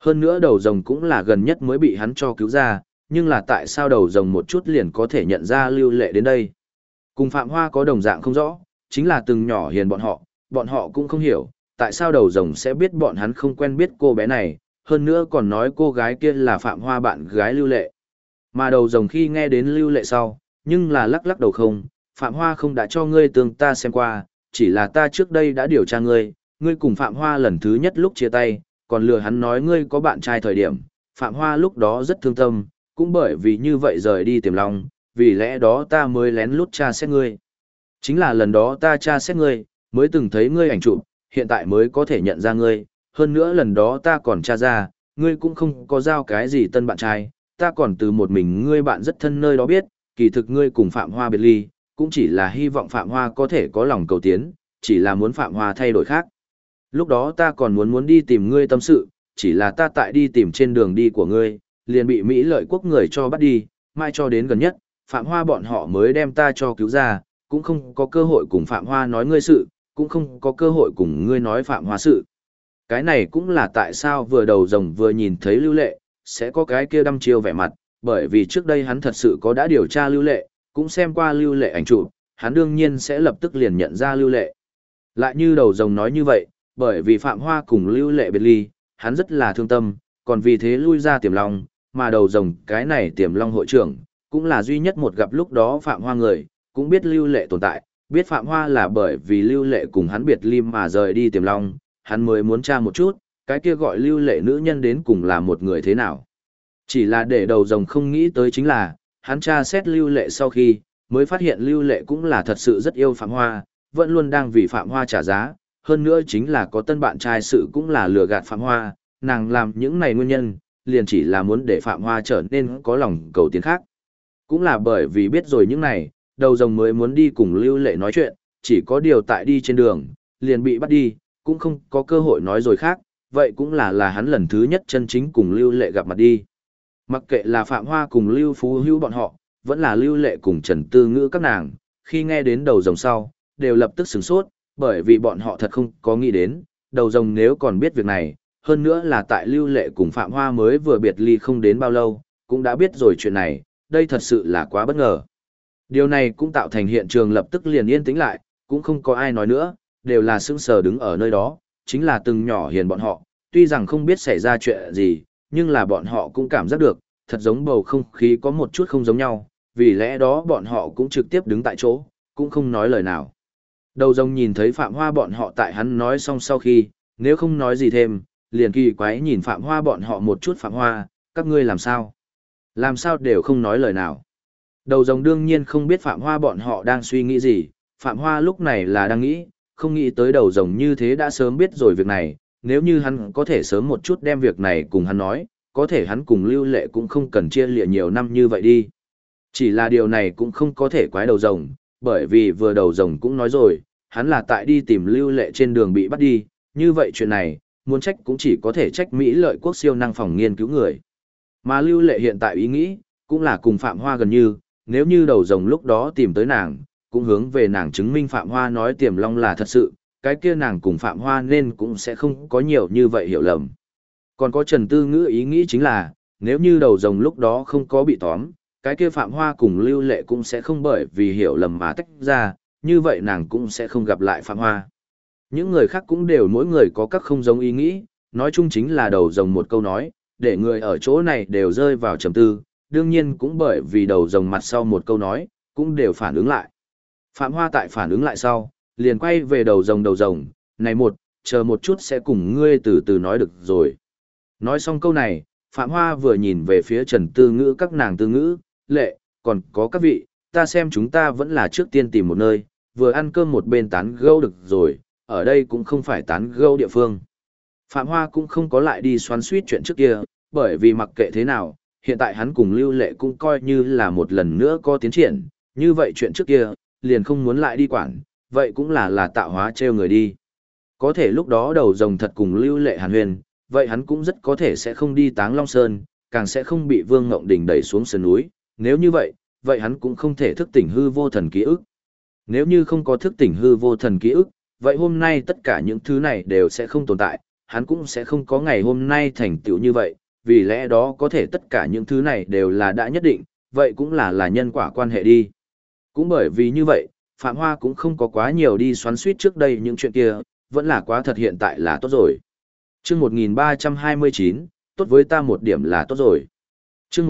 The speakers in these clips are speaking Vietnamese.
Hơn nữa đầu rồng cũng là gần nhất mới bị hắn cho cứu ra, nhưng là tại sao đầu rồng một chút liền có thể nhận ra Lưu Lệ đến đây? Cùng Phạm Hoa có đồng dạng không rõ, chính là từng nhỏ hiền bọn họ cũng không hiểu, tại sao đầu rồng sẽ biết bọn hắn không quen biết cô bé này, hơn nữa còn nói cô gái kia là Phạm Hoa bạn gái Lưu Lệ. Mà đầu rồng khi nghe đến Lưu Lệ sau, nhưng là lắc lắc đầu không, Phạm Hoa không đã cho ngươi tương ta xem qua, chỉ là ta trước đây đã điều tra ngươi, ngươi cùng Phạm Hoa lần thứ nhất lúc chia tay, còn lừa hắn nói ngươi có bạn trai thời điểm, Phạm Hoa lúc đó rất thương tâm, cũng bởi vì như vậy rời đi Tiềm Long, vì lẽ đó ta mới lén lút tra xét ngươi. Chính là lần đó ta tra xét ngươi, mới từng thấy ngươi ảnh chụp, hiện tại mới có thể nhận ra ngươi, hơn nữa lần đó ta còn tra ra, ngươi cũng không có giao cái gì tân bạn trai, ta còn từ một mình ngươi bạn rất thân nơi đó biết, kỳ thực ngươi cùng Phạm Hoa biệt ly, cũng chỉ là hy vọng Phạm Hoa có thể có lòng cầu tiến, chỉ là muốn Phạm Hoa thay đổi khác. Lúc đó ta còn muốn đi tìm ngươi tâm sự, chỉ là ta tại đi tìm trên đường đi của ngươi, liền bị Mỹ Lợi Quốc người cho bắt đi, mai cho đến gần nhất, Phạm Hoa bọn họ mới đem ta cho cứu ra, cũng không có cơ hội cùng Phạm Hoa nói ngươi sự, cũng không có cơ hội cùng ngươi nói Phạm Hoa sự. Cái này cũng là tại sao vừa đầu rồng vừa nhìn thấy Lưu Lệ, sẽ có cái kia đăm chiêu vẻ mặt, bởi vì trước đây hắn thật sự có đã điều tra Lưu Lệ, cũng xem qua Lưu Lệ ảnh chụp, hắn đương nhiên sẽ lập tức liền nhận ra Lưu Lệ. Lại như đầu rồng nói như vậy, bởi vì Phạm Hoa cùng Lưu Lệ biệt ly, hắn rất là thương tâm, còn vì thế lui ra Tiềm Long, mà đầu rồng cái này Tiềm Long hội trưởng, cũng là duy nhất một gặp lúc đó Phạm Hoa người, cũng biết Lưu Lệ tồn tại, biết Phạm Hoa là bởi vì Lưu Lệ cùng hắn biệt ly mà rời đi Tiềm Long, hắn mới muốn tra một chút, cái kia gọi Lưu Lệ nữ nhân đến cùng là một người thế nào. Chỉ là để đầu rồng không nghĩ tới chính là, hắn tra xét Lưu Lệ sau khi, mới phát hiện Lưu Lệ cũng là thật sự rất yêu Phạm Hoa, vẫn luôn đang vì Phạm Hoa trả giá, hơn nữa chính là có tân bạn trai sự cũng là lừa gạt Phạm Hoa, nàng làm những này nguyên nhân, liền chỉ là muốn để Phạm Hoa trở nên có lòng cầu tiến khác. Cũng là bởi vì biết rồi những này, đầu rồng mới muốn đi cùng Lưu Lệ nói chuyện, chỉ có điều tại đi trên đường, liền bị bắt đi, cũng không có cơ hội nói rồi khác, vậy cũng là hắn lần thứ nhất chân chính cùng Lưu Lệ gặp mặt đi. Mặc kệ là Phạm Hoa cùng Lưu Phú Hữu bọn họ, vẫn là Lưu Lệ cùng Trần Tư Ngữ các nàng, khi nghe đến đầu rồng sau, đều lập tức sửng sốt, bởi vì bọn họ thật không có nghĩ đến, đầu rồng nếu còn biết việc này, hơn nữa là tại Lưu Lệ cùng Phạm Hoa mới vừa biệt ly không đến bao lâu, cũng đã biết rồi chuyện này, đây thật sự là quá bất ngờ. Điều này cũng tạo thành hiện trường lập tức liền yên tĩnh lại, cũng không có ai nói nữa, đều là sững sờ đứng ở nơi đó, chính là từng nhỏ hiền bọn họ, tuy rằng không biết xảy ra chuyện gì, nhưng là bọn họ cũng cảm giác được, thật giống bầu không khí có một chút không giống nhau, vì lẽ đó bọn họ cũng trực tiếp đứng tại chỗ, cũng không nói lời nào. Đầu rồng nhìn thấy Phạm Hoa bọn họ tại hắn nói xong sau khi, nếu không nói gì thêm, liền kỳ quái nhìn Phạm Hoa bọn họ một chút. Phạm Hoa, các ngươi làm sao? Làm sao đều không nói lời nào. Đầu rồng đương nhiên không biết Phạm Hoa bọn họ đang suy nghĩ gì, Phạm Hoa lúc này là đang nghĩ, không nghĩ tới đầu rồng như thế đã sớm biết rồi việc này, nếu như hắn có thể sớm một chút đem việc này cùng hắn nói, có thể hắn cùng Lưu Lệ cũng không cần chia lìa nhiều năm như vậy đi. Chỉ là điều này cũng không có thể quái đầu rồng, bởi vì vừa đầu rồng cũng nói rồi, hắn là tại đi tìm Lưu Lệ trên đường bị bắt đi, như vậy chuyện này, muốn trách cũng chỉ có thể trách Mỹ Lợi Quốc siêu năng phòng nghiên cứu người. Mà Lưu Lệ hiện tại ý nghĩ, cũng là cùng Phạm Hoa gần như, nếu như đầu rồng lúc đó tìm tới nàng, cũng hướng về nàng chứng minh Phạm Hoa nói Tiềm Long là thật sự, cái kia nàng cùng Phạm Hoa nên cũng sẽ không có nhiều như vậy hiểu lầm. Còn có Trần Tư Ngữ ý nghĩ chính là, nếu như đầu rồng lúc đó không có bị tóm, cái kia Phạm Hoa cùng Lưu Lệ cũng sẽ không bởi vì hiểu lầm mà tách ra, như vậy nàng cũng sẽ không gặp lại Phạm Hoa. Những người khác cũng đều mỗi người có các không giống ý nghĩ, nói chung chính là đầu rồng một câu nói, để người ở chỗ này đều rơi vào trầm tư, đương nhiên cũng bởi vì đầu rồng mặt sau một câu nói, cũng đều phản ứng lại. Phạm Hoa tại phản ứng lại sau, liền quay về đầu rồng, này chờ một chút sẽ cùng ngươi từ từ nói được rồi. Nói xong câu này, Phạm Hoa vừa nhìn về phía Trần Tư Ngữ các nàng Tư Ngữ, Lệ, còn có các vị, ta xem chúng ta vẫn là trước tiên tìm một nơi, vừa ăn cơm một bên tán gẫu được rồi, ở đây cũng không phải tán gẫu địa phương. Phạm Hoa cũng không có lại đi xoắn suýt chuyện trước kia, bởi vì mặc kệ thế nào, hiện tại hắn cùng Lưu Lệ cũng coi như là một lần nữa có tiến triển, như vậy chuyện trước kia, liền không muốn lại đi quản, vậy cũng là tạo hóa trêu người đi. Có thể lúc đó đầu rồng thật cùng Lưu Lệ hàn huyền, vậy hắn cũng rất có thể sẽ không đi Táng Long Sơn, càng sẽ không bị Vương Ngộng Đình đẩy xuống sườn núi, nếu như vậy, vậy hắn cũng không thể thức tỉnh hư vô thần ký ức. Nếu như không có thức tỉnh hư vô thần ký ức, vậy hôm nay tất cả những thứ này đều sẽ không tồn tại, hắn cũng sẽ không có ngày hôm nay thành tựu như vậy, vì lẽ đó có thể tất cả những thứ này đều là đã nhất định, vậy cũng là nhân quả quan hệ đi. Cũng bởi vì như vậy, Phạm Hoa cũng không có quá nhiều đi xoắn suýt trước đây những chuyện kia, vẫn là quá thật hiện tại là tốt rồi. Chương 1329, tốt với ta một điểm là tốt rồi. Chương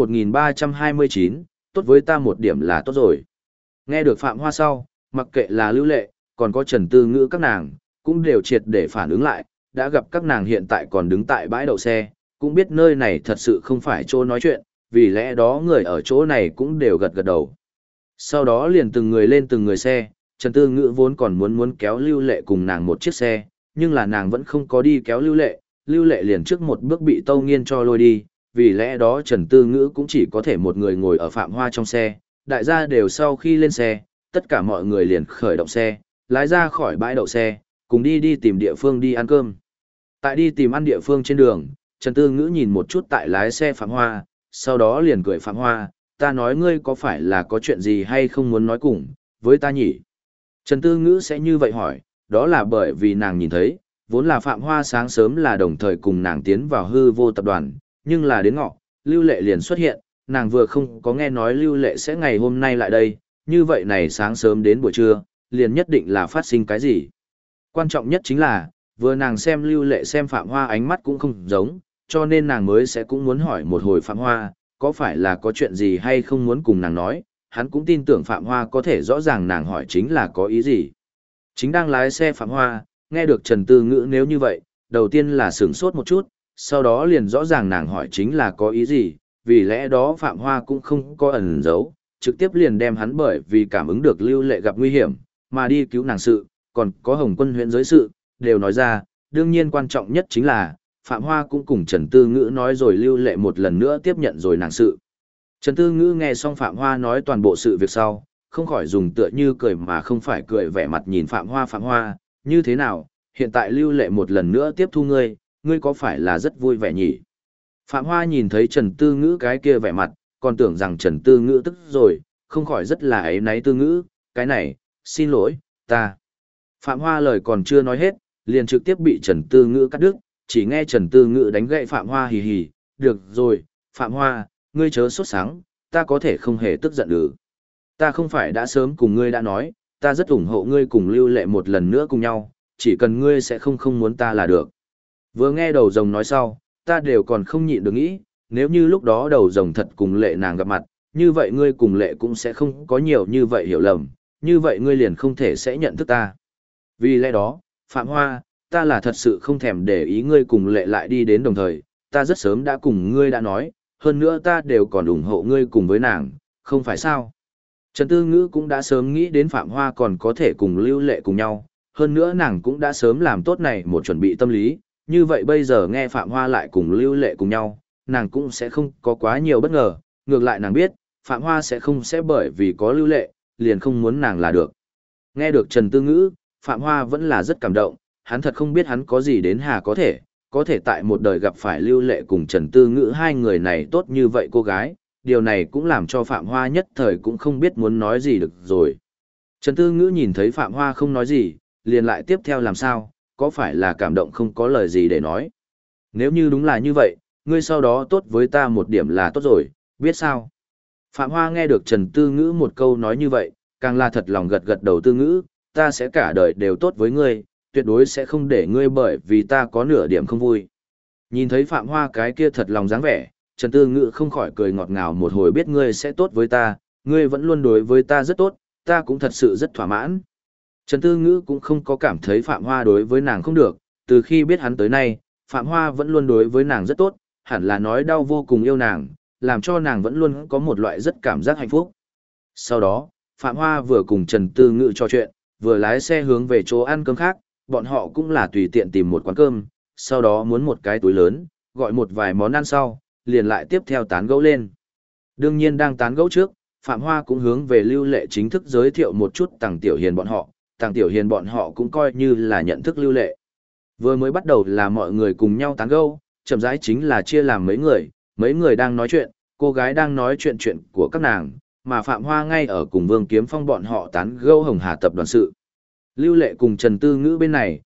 1329, tốt với ta một điểm là tốt rồi. Nghe được Phạm Hoa sau, mặc kệ là Lưu Lệ, còn có Trần Tư Ngữ các nàng, cũng đều triệt để phản ứng lại, đã gặp các nàng hiện tại còn đứng tại bãi đậu xe, cũng biết nơi này thật sự không phải chỗ nói chuyện, vì lẽ đó người ở chỗ này cũng đều gật gật đầu. Sau đó liền từng người lên từng người xe, Trần Tư Ngữ vốn còn muốn kéo Lưu Lệ cùng nàng một chiếc xe, nhưng là nàng vẫn không có đi kéo Lưu Lệ liền trước một bước bị Tâu Nghiên cho lôi đi, vì lẽ đó Trần Tư Ngữ cũng chỉ có thể một người ngồi ở Phạm Hoa trong xe, đại gia đều sau khi lên xe, tất cả mọi người liền khởi động xe, lái ra khỏi bãi đậu xe, cùng đi tìm địa phương đi ăn cơm. Tại đi tìm ăn địa phương trên đường, Trần Tư Ngữ nhìn một chút tại lái xe Phạm Hoa, sau đó liền cười Phạm Hoa, ta nói ngươi có phải là có chuyện gì hay không muốn nói cùng, với ta nhỉ? Trần Tư Ngữ sẽ như vậy hỏi, đó là bởi vì nàng nhìn thấy, vốn là Phạm Hoa sáng sớm là đồng thời cùng nàng tiến vào hư vô tập đoàn, nhưng là đến ngọ, Lưu Lệ liền xuất hiện, nàng vừa không có nghe nói Lưu Lệ sẽ ngày hôm nay lại đây, như vậy này sáng sớm đến buổi trưa, liền nhất định là phát sinh cái gì. Quan trọng nhất chính là, vừa nàng xem Lưu Lệ xem Phạm Hoa ánh mắt cũng không giống, cho nên nàng mới sẽ cũng muốn hỏi một hồi Phạm Hoa, có phải là có chuyện gì hay không muốn cùng nàng nói, hắn cũng tin tưởng Phạm Hoa có thể rõ ràng nàng hỏi chính là có ý gì. Chính đang lái xe Phạm Hoa, nghe được Trần Tư Ngữ nếu như vậy, đầu tiên là sửng sốt một chút, sau đó liền rõ ràng nàng hỏi chính là có ý gì, vì lẽ đó Phạm Hoa cũng không có ẩn giấu, trực tiếp liền đem hắn bởi vì cảm ứng được Lưu Lệ gặp nguy hiểm, mà đi cứu nàng sự, còn có Hồng Quân huyện giới sự, đều nói ra, đương nhiên quan trọng nhất chính là, Phạm Hoa cũng cùng Trần Tư Ngữ nói rồi Lưu Lệ một lần nữa tiếp nhận rồi nàng sự. Trần Tư Ngữ nghe xong Phạm Hoa nói toàn bộ sự việc sau, không khỏi dùng tựa như cười mà không phải cười vẻ mặt nhìn Phạm Hoa, như thế nào, hiện tại Lưu Lệ một lần nữa tiếp thu ngươi, ngươi có phải là rất vui vẻ nhỉ? Phạm Hoa nhìn thấy Trần Tư Ngữ cái kia vẻ mặt, còn tưởng rằng Trần Tư Ngữ tức rồi, không khỏi rất là áy náy Tư Ngữ, cái này, xin lỗi, ta. Phạm Hoa lời còn chưa nói hết, liền trực tiếp bị Trần Tư Ngữ cắt đứt, chỉ nghe Trần Tư Ngữ đánh gậy Phạm Hoa hì hì, được rồi, Phạm Hoa, ngươi chớ sốt sắng, ta có thể không hề tức giận được. Ta không phải đã sớm cùng ngươi đã nói, ta rất ủng hộ ngươi cùng Lưu Lệ một lần nữa cùng nhau, chỉ cần ngươi sẽ không muốn ta là được. Vừa nghe đầu rồng nói sau, ta đều còn không nhịn được nghĩ, nếu như lúc đó đầu rồng thật cùng Lệ nàng gặp mặt, như vậy ngươi cùng Lệ cũng sẽ không có nhiều như vậy hiểu lầm, như vậy ngươi liền không thể sẽ nhận thức ta. Vì lẽ đó, Phạm Hoa, ta là thật sự không thèm để ý ngươi cùng Lệ lại đi đến đồng thời, ta rất sớm đã cùng ngươi đã nói, hơn nữa ta đều còn ủng hộ ngươi cùng với nàng, không phải sao? Trần Tư Ngữ cũng đã sớm nghĩ đến Phạm Hoa còn có thể cùng Lưu Lệ cùng nhau, hơn nữa nàng cũng đã sớm làm tốt này một chuẩn bị tâm lý, như vậy bây giờ nghe Phạm Hoa lại cùng Lưu Lệ cùng nhau, nàng cũng sẽ không có quá nhiều bất ngờ, ngược lại nàng biết, Phạm Hoa sẽ không sẽ bởi vì có Lưu Lệ, liền không muốn nàng là được. Nghe được Trần Tư Ngữ, Phạm Hoa vẫn là rất cảm động, hắn thật không biết hắn có gì đến hà có thể tại một đời gặp phải Lưu Lệ cùng Trần Tư Ngữ hai người này tốt như vậy cô gái, điều này cũng làm cho Phạm Hoa nhất thời cũng không biết muốn nói gì được rồi. Trần Tư Ngữ nhìn thấy Phạm Hoa không nói gì, liền lại tiếp theo làm sao, có phải là cảm động không có lời gì để nói. Nếu như đúng là như vậy, ngươi sau đó tốt với ta một điểm là tốt rồi, biết sao? Phạm Hoa nghe được Trần Tư Ngữ một câu nói như vậy, càng là thật lòng gật gật đầu Tư Ngữ, ta sẽ cả đời đều tốt với ngươi, tuyệt đối sẽ không để ngươi bởi vì ta có nửa điểm không vui. Nhìn thấy Phạm Hoa cái kia thật lòng dáng vẻ, Trần Tư Ngữ không khỏi cười ngọt ngào một hồi biết ngươi sẽ tốt với ta, ngươi vẫn luôn đối với ta rất tốt, ta cũng thật sự rất thỏa mãn. Trần Tư Ngữ cũng không có cảm thấy Phạm Hoa đối với nàng không được, từ khi biết hắn tới nay, Phạm Hoa vẫn luôn đối với nàng rất tốt, hẳn là nói đau vô cùng yêu nàng, làm cho nàng vẫn luôn có một loại rất cảm giác hạnh phúc. Sau đó, Phạm Hoa vừa cùng Trần Tư Ngữ trò chuyện, vừa lái xe hướng về chỗ ăn cơm khác, bọn họ cũng là tùy tiện tìm một quán cơm, sau đó muốn một cái túi lớn, gọi một vài món ăn sau, liền lại tiếp theo tán gẫu lên. Đương nhiên đang tán gẫu trước, Phạm Hoa cũng hướng về Lưu Lệ chính thức giới thiệu một chút Tằng Tiểu Hiền bọn họ, Tằng Tiểu Hiền bọn họ cũng coi như là nhận thức Lưu Lệ. Vừa mới bắt đầu là mọi người cùng nhau tán gẫu, chậm rãi chính là chia làm mấy người đang nói chuyện, cô gái đang nói chuyện của các nàng, mà Phạm Hoa ngay ở cùng Vương Kiếm Phong bọn họ tán gẫu Hồng Hà tập đoàn sự. Lưu Lệ cùng Trần Tư Ngữ bên này,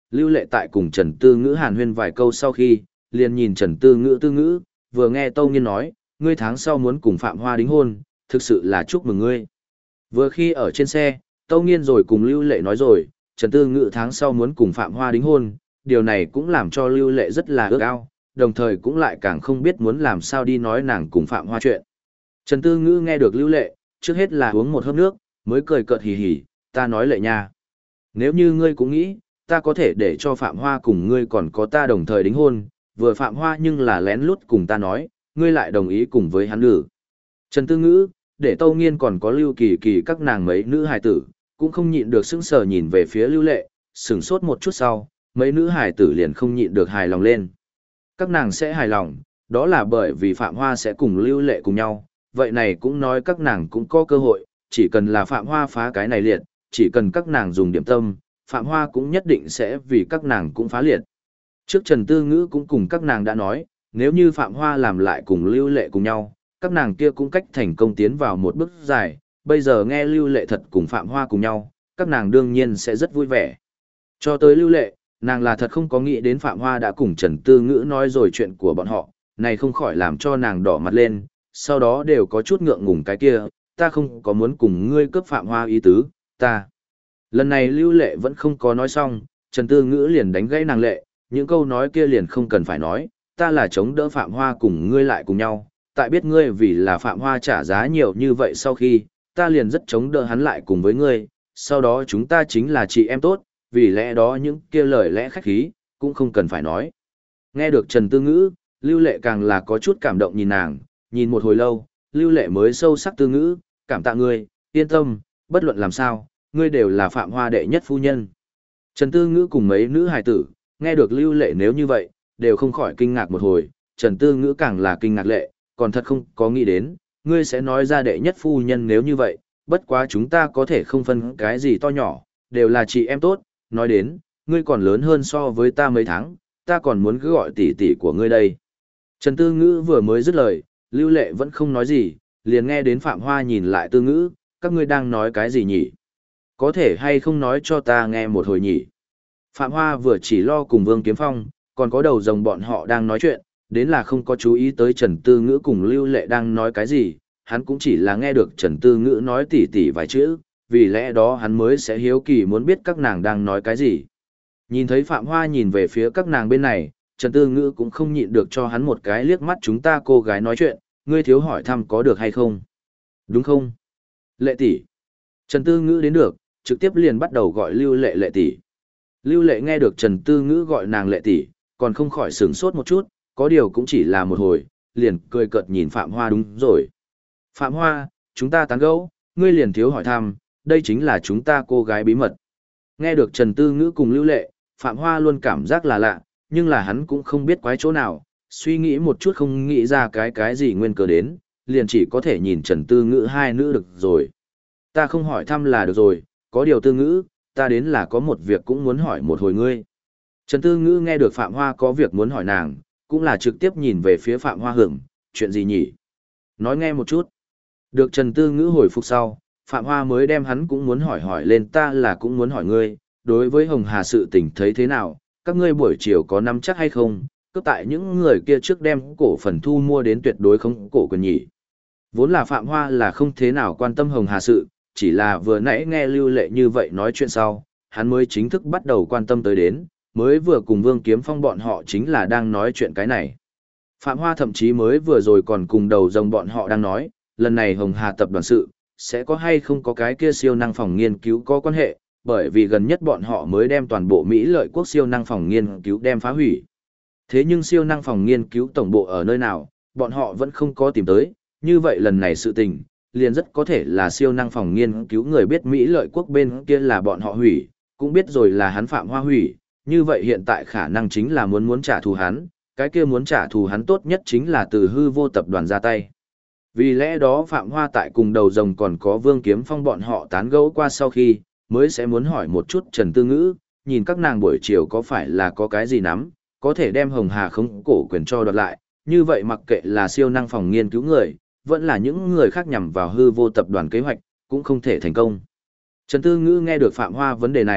Lưu Lệ tại cùng Trần Tư Ngữ hàn huyên vài câu sau khi, liền nhìn Trần Tư Ngữ, vừa nghe Tâu Nghiên nói, ngươi tháng sau muốn cùng Phạm Hoa đính hôn, thực sự là chúc mừng ngươi. Vừa khi ở trên xe, Tâu Nghiên rồi cùng Lưu Lệ nói rồi, Trần Tư Ngữ tháng sau muốn cùng Phạm Hoa đính hôn, điều này cũng làm cho Lưu Lệ rất là ước ao, đồng thời cũng lại càng không biết muốn làm sao đi nói nàng cùng Phạm Hoa chuyện. Trần Tư Ngữ nghe được Lưu Lệ, trước hết là uống một hớp nước, mới cười cợt hì hì, ta nói Lệ nha. Nếu như ngươi cũng nghĩ, ta có thể để cho Phạm Hoa cùng ngươi còn có ta đồng thời đính hôn, vừa Phạm Hoa nhưng là lén lút cùng ta nói, ngươi lại đồng ý cùng với hắn lử. Trần Tư Ngữ, để Tâu Nghiên còn có Lưu Kỳ Kỳ các nàng mấy nữ hài tử, cũng không nhịn được sững sờ nhìn về phía Lưu Lệ, sửng sốt một chút sau, mấy nữ hài tử liền không nhịn được hài lòng lên. Các nàng sẽ hài lòng, đó là bởi vì Phạm Hoa sẽ cùng Lưu Lệ cùng nhau, vậy này cũng nói các nàng cũng có cơ hội, chỉ cần là Phạm Hoa phá cái này liệt, chỉ cần các nàng dùng điểm tâm, Phạm Hoa cũng nhất định sẽ vì các nàng cũng phá liệt. Trước Trần Tư Ngữ cũng cùng các nàng đã nói, nếu như Phạm Hoa làm lại cùng Lưu Lệ cùng nhau, các nàng kia cũng cách thành công tiến vào một bước dài, bây giờ nghe Lưu Lệ thật cùng Phạm Hoa cùng nhau, các nàng đương nhiên sẽ rất vui vẻ. Cho tới Lưu Lệ, nàng là thật không có nghĩ đến Phạm Hoa đã cùng Trần Tư Ngữ nói rồi chuyện của bọn họ, này không khỏi làm cho nàng đỏ mặt lên, sau đó đều có chút ngượng ngùng cái kia, ta không có muốn cùng ngươi cướp Phạm Hoa ý tứ, ta. Lần này Lưu Lệ vẫn không có nói xong, Trần Tư Ngữ liền đánh gãy nàng Lệ, những câu nói kia liền không cần phải nói, ta là chống đỡ Phạm Hoa cùng ngươi lại cùng nhau, tại biết ngươi vì là Phạm Hoa trả giá nhiều như vậy sau khi, ta liền rất chống đỡ hắn lại cùng với ngươi, sau đó chúng ta chính là chị em tốt, vì lẽ đó những kia lời lẽ khách khí, cũng không cần phải nói. Nghe được Trần Tư Ngữ, Lưu Lệ càng là có chút cảm động nhìn nàng, nhìn một hồi lâu, Lưu Lệ mới sâu sắc Tư Ngữ, cảm tạ ngươi, yên tâm, bất luận làm sao, ngươi đều là Phạm Hoa đệ nhất phu nhân. Trần Tư Ngữ cùng mấy nữ hài tử, nghe được Lưu Lệ nếu như vậy, đều không khỏi kinh ngạc một hồi, Trần Tư Ngữ càng là kinh ngạc Lệ, còn thật không có nghĩ đến, ngươi sẽ nói ra đệ nhất phu nhân nếu như vậy, bất quá chúng ta có thể không phân cái gì to nhỏ, đều là chị em tốt, nói đến, ngươi còn lớn hơn so với ta mấy tháng, ta còn muốn cứ gọi tỷ tỷ của ngươi đây. Trần Tư Ngữ vừa mới dứt lời, Lưu Lệ vẫn không nói gì, liền nghe đến Phạm Hoa nhìn lại Tư Ngữ, các ngươi đang nói cái gì nhỉ? Có thể hay không nói cho ta nghe một hồi nhỉ? Phạm Hoa vừa chỉ lo cùng Vương Kiếm Phong, còn có đầu rồng bọn họ đang nói chuyện, đến là không có chú ý tới Trần Tư Ngữ cùng Lưu Lệ đang nói cái gì, hắn cũng chỉ là nghe được Trần Tư Ngữ nói tỉ tỉ vài chữ, vì lẽ đó hắn mới sẽ hiếu kỳ muốn biết các nàng đang nói cái gì. Nhìn thấy Phạm Hoa nhìn về phía các nàng bên này, Trần Tư Ngữ cũng không nhịn được cho hắn một cái liếc mắt chúng ta cô gái nói chuyện, ngươi thiếu hỏi thăm có được hay không? Đúng không? Lệ tỷ. Trần Tư Ngữ đến được, trực tiếp liền bắt đầu gọi Lưu Lệ Lệ tỷ. Lưu Lệ nghe được Trần Tư Ngữ gọi nàng Lệ tỷ, còn không khỏi sửng sốt một chút, có điều cũng chỉ là một hồi, liền cười cợt nhìn Phạm Hoa đúng rồi. Phạm Hoa, chúng ta tán gẫu, ngươi liền thiếu hỏi thăm, đây chính là chúng ta cô gái bí mật. Nghe được Trần Tư Ngữ cùng Lưu Lệ, Phạm Hoa luôn cảm giác là lạ, nhưng là hắn cũng không biết quái chỗ nào, suy nghĩ một chút không nghĩ ra cái gì nguyên cớ đến, liền chỉ có thể nhìn Trần Tư Ngữ hai nữ được rồi. Ta không hỏi thăm là được rồi, có điều Tư Ngữ, ta đến là có một việc cũng muốn hỏi một hồi ngươi. Trần Tư Ngữ nghe được Phạm Hoa có việc muốn hỏi nàng, cũng là trực tiếp nhìn về phía Phạm Hoa hưởng, chuyện gì nhỉ? Nói nghe một chút. Được Trần Tư Ngữ hồi phục sau, Phạm Hoa mới đem hắn cũng muốn hỏi lên ta là cũng muốn hỏi ngươi, đối với Hồng Hà sự tình thấy thế nào, các ngươi buổi chiều có nắm chắc hay không, cứ tại những người kia trước đem cổ phần thu mua đến tuyệt đối không cổ quyền nhỉ. Vốn là Phạm Hoa là không thế nào quan tâm Hồng Hà sự, chỉ là vừa nãy nghe Lưu Lệ như vậy nói chuyện sau, hắn mới chính thức bắt đầu quan tâm tới đến, mới vừa cùng Vương Kiếm Phong bọn họ chính là đang nói chuyện cái này. Phạm Hoa thậm chí mới vừa rồi còn cùng đầu rồng bọn họ đang nói, lần này Hồng Hà tập đoàn sự, sẽ có hay không có cái kia siêu năng phòng nghiên cứu có quan hệ, bởi vì gần nhất bọn họ mới đem toàn bộ Mỹ lợi quốc siêu năng phòng nghiên cứu đem phá hủy. Thế nhưng siêu năng phòng nghiên cứu tổng bộ ở nơi nào, bọn họ vẫn không có tìm tới, như vậy lần này sự tình, liền rất có thể là siêu năng phòng nghiên cứu người biết Mỹ lợi quốc bên kia là bọn họ hủy, cũng biết rồi là hắn Phạm Hoa hủy, như vậy hiện tại khả năng chính là muốn trả thù hắn, cái kia muốn trả thù hắn tốt nhất chính là từ hư vô tập đoàn ra tay. Vì lẽ đó Phạm Hoa tại cùng đầu rồng còn có Vương Kiếm Phong bọn họ tán gẫu qua sau khi, mới sẽ muốn hỏi một chút Trần Tư Ngữ, nhìn các nàng buổi chiều có phải là có cái gì nắm, có thể đem Hồng Hà không cổ quyền cho đoạt lại, như vậy mặc kệ là siêu năng phòng nghiên cứu người, vẫn là những người khác nhằm vào hư vô tập đoàn kế hoạch, cũng không thể thành công. Trần Tư Ngữ nghe được Phạm Hoa vấn đề này,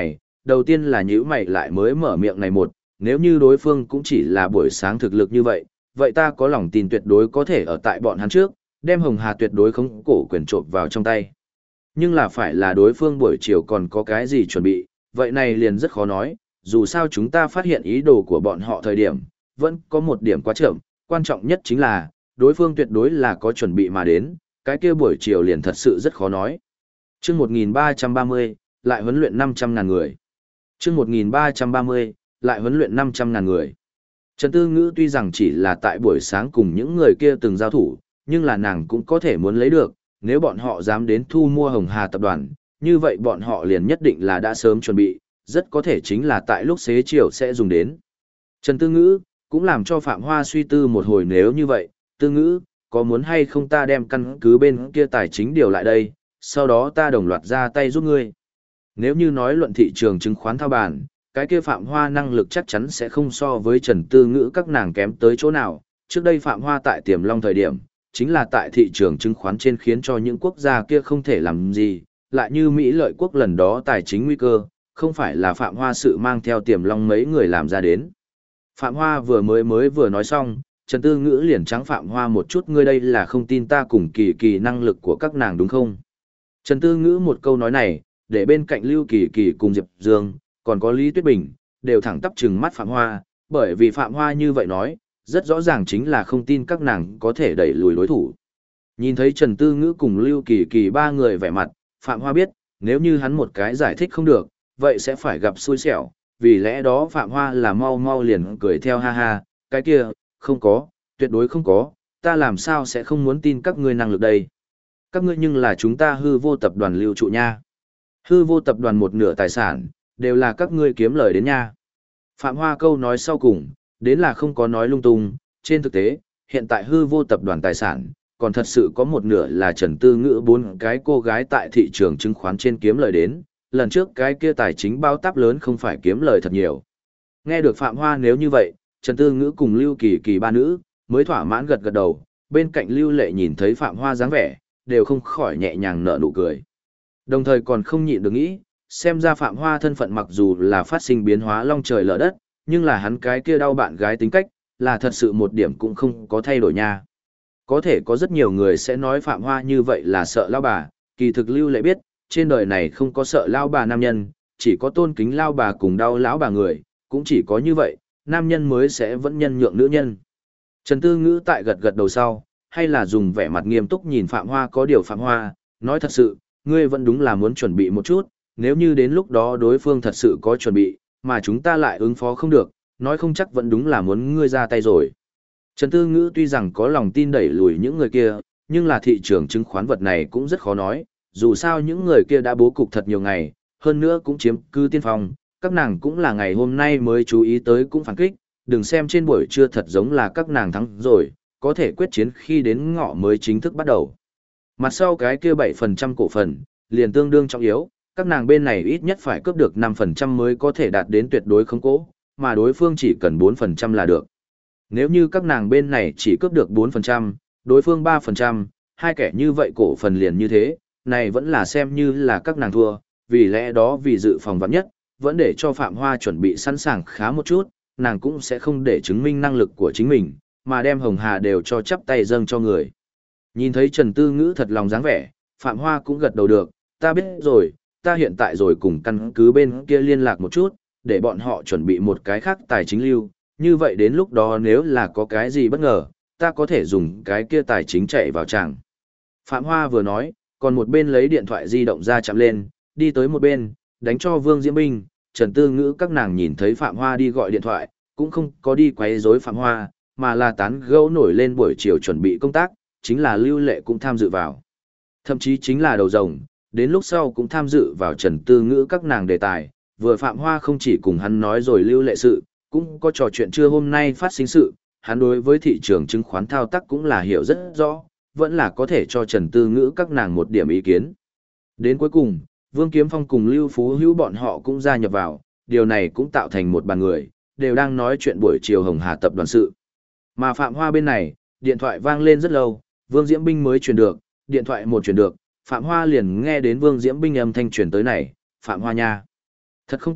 đầu tiên là nhíu mày lại mới mở miệng này một, nếu như đối phương cũng chỉ là buổi sáng thực lực như vậy, vậy ta có lòng tin tuyệt đối có thể ở tại bọn hắn trước, đem Hồng Hà tuyệt đối không cổ quyền trộm vào trong tay. Nhưng là phải là đối phương buổi chiều còn có cái gì chuẩn bị, vậy này liền rất khó nói, dù sao chúng ta phát hiện ý đồ của bọn họ thời điểm, vẫn có một điểm quá chậm, quan trọng nhất chính là, đối phương tuyệt đối là có chuẩn bị mà đến, cái kia buổi chiều liền thật sự rất khó nói. Chương 1330, lại huấn luyện 500.000 người. Chương 1330, lại huấn luyện 500.000 người. Trần Tư Ngữ tuy rằng chỉ là tại buổi sáng cùng những người kia từng giao thủ, nhưng là nàng cũng có thể muốn lấy được, nếu bọn họ dám đến thu mua Hồng Hà tập đoàn, như vậy bọn họ liền nhất định là đã sớm chuẩn bị, rất có thể chính là tại lúc xế chiều sẽ dùng đến. Trần Tư Ngữ cũng làm cho Phạm Hoa suy tư một hồi, nếu như vậy, Tư Ngữ, có muốn hay không ta đem căn cứ bên kia tài chính điều lại đây, sau đó ta đồng loạt ra tay giúp ngươi. Nếu như nói luận thị trường chứng khoán thao bàn, cái kia Phạm Hoa năng lực chắc chắn sẽ không so với Trần Tư Ngữ các nàng kém tới chỗ nào. Trước đây Phạm Hoa tại Tiềm Long thời điểm, chính là tại thị trường chứng khoán trên khiến cho những quốc gia kia không thể làm gì, lại như Mỹ lợi quốc lần đó tài chính nguy cơ, không phải là Phạm Hoa sự mang theo Tiềm Long mấy người làm ra đến. Phạm Hoa vừa nói xong, Trần Tư Ngữ liền trắng Phạm Hoa một chút, ngươi đây là không tin ta cùng Kỳ Kỳ năng lực của các nàng đúng không? Trần Tư Ngữ một câu nói này, để bên cạnh Lưu Kỳ Kỳ cùng Diệp Dương, còn có Lý Tuyết Bình, đều thẳng tắp trừng mắt Phạm Hoa, bởi vì Phạm Hoa như vậy nói, rất rõ ràng chính là không tin các nàng có thể đẩy lùi đối thủ. Nhìn thấy Trần Tư Ngữ cùng Lưu Kỳ Kỳ ba người vẻ mặt, Phạm Hoa biết, nếu như hắn một cái giải thích không được, vậy sẽ phải gặp xui xẻo, vì lẽ đó Phạm Hoa là mau liền cười theo ha ha, cái kia, không có, tuyệt đối không có, ta làm sao sẽ không muốn tin các ngươi năng lực đây. Các ngươi nhưng là chúng ta Hư Vô tập đoàn lưu trụ nha. Hư Vô tập đoàn một nửa tài sản, đều là các ngươi kiếm lời đến nha. Phạm Hoa câu nói sau cùng, đến là không có nói lung tung, trên thực tế, hiện tại Hư Vô tập đoàn tài sản, còn thật sự có một nửa là Trần Tư Ngữ bốn cái cô gái tại thị trường chứng khoán trên kiếm lời đến, lần trước cái kia tài chính bao táp lớn không phải kiếm lời thật nhiều. Nghe được Phạm Hoa nếu như vậy, Trần Tư Ngữ cùng Lưu Kỳ Kỳ ba nữ, mới thỏa mãn gật gật đầu, bên cạnh Lưu Lệ nhìn thấy Phạm Hoa dáng vẻ, đều không khỏi nhẹ nhàng nở nụ cười. Đồng thời còn không nhịn được nghĩ, xem ra Phạm Hoa thân phận mặc dù là phát sinh biến hóa long trời lở đất, nhưng là hắn cái kia đau bạn gái tính cách, là thật sự một điểm cũng không có thay đổi nha. Có thể có rất nhiều người sẽ nói Phạm Hoa như vậy là sợ lao bà, kỳ thực Lưu Lệ biết, trên đời này không có sợ lao bà nam nhân, chỉ có tôn kính lao bà cùng đau lão bà người, cũng chỉ có như vậy, nam nhân mới sẽ vẫn nhân nhượng nữ nhân. Trần Tư Ngữ tại gật gật đầu sau, hay là dùng vẻ mặt nghiêm túc nhìn Phạm Hoa, có điều Phạm Hoa, nói thật sự, ngươi vẫn đúng là muốn chuẩn bị một chút, nếu như đến lúc đó đối phương thật sự có chuẩn bị, mà chúng ta lại ứng phó không được, nói không chắc vẫn đúng là muốn ngươi ra tay rồi. Trần Tư Ngữ tuy rằng có lòng tin đẩy lùi những người kia, nhưng là thị trường chứng khoán vật này cũng rất khó nói, dù sao những người kia đã bố cục thật nhiều ngày, hơn nữa cũng chiếm cứ tiên phong, các nàng cũng là ngày hôm nay mới chú ý tới cũng phản kích, đừng xem trên buổi trưa thật giống là các nàng thắng rồi, có thể quyết chiến khi đến ngọ mới chính thức bắt đầu. Mặt sau cái kia 7% cổ phần, liền tương đương trọng yếu, các nàng bên này ít nhất phải cướp được 5% mới có thể đạt đến tuyệt đối không cố, mà đối phương chỉ cần 4% là được. Nếu như các nàng bên này chỉ cướp được 4%, đối phương 3%, hai kẻ như vậy cổ phần liền như thế, này vẫn là xem như là các nàng thua, vì lẽ đó vì dự phòng vạn nhất, vẫn để cho Phạm Hoa chuẩn bị sẵn sàng khá một chút, nàng cũng sẽ không để chứng minh năng lực của chính mình, mà đem Hồng Hà đều cho chắp tay dâng cho người. Nhìn thấy Trần Tư Ngữ thật lòng dáng vẻ, Phạm Hoa cũng gật đầu được, ta biết rồi, ta hiện tại rồi cùng căn cứ bên kia liên lạc một chút, để bọn họ chuẩn bị một cái khác tài chính lưu, như vậy đến lúc đó nếu là có cái gì bất ngờ, ta có thể dùng cái kia tài chính chạy vào chẳng. Phạm Hoa vừa nói, còn một bên lấy điện thoại di động ra chạm lên, đi tới một bên, đánh cho Vương Diễm Binh, Trần Tư Ngữ các nàng nhìn thấy Phạm Hoa đi gọi điện thoại, cũng không có đi quấy rối Phạm Hoa, mà là tán gẫu nổi lên buổi chiều chuẩn bị công tác, chính là Lưu Lệ cũng tham dự vào. Thậm chí chính là đầu rồng, đến lúc sau cũng tham dự vào Trần Tư Ngữ các nàng đề tài, vừa Phạm Hoa không chỉ cùng hắn nói rồi Lưu Lệ sự, cũng có trò chuyện trưa hôm nay phát sinh sự, hắn đối với thị trường chứng khoán thao tác cũng là hiểu rất rõ, vẫn là có thể cho Trần Tư Ngữ các nàng một điểm ý kiến. Đến cuối cùng, Vương Kiếm Phong cùng Lưu Phú Hữu bọn họ cũng gia nhập vào, điều này cũng tạo thành một bàn người, đều đang nói chuyện buổi chiều Hồng Hà tập đoàn sự. Mà Phạm Hoa bên này, điện thoại vang lên rất lâu, Vương Diễm Binh mới truyền được, điện thoại một truyền được, Phạm Hoa liền nghe đến Vương Diễm Binh âm thanh truyền tới này, Phạm Hoa nha. Thật không tiện,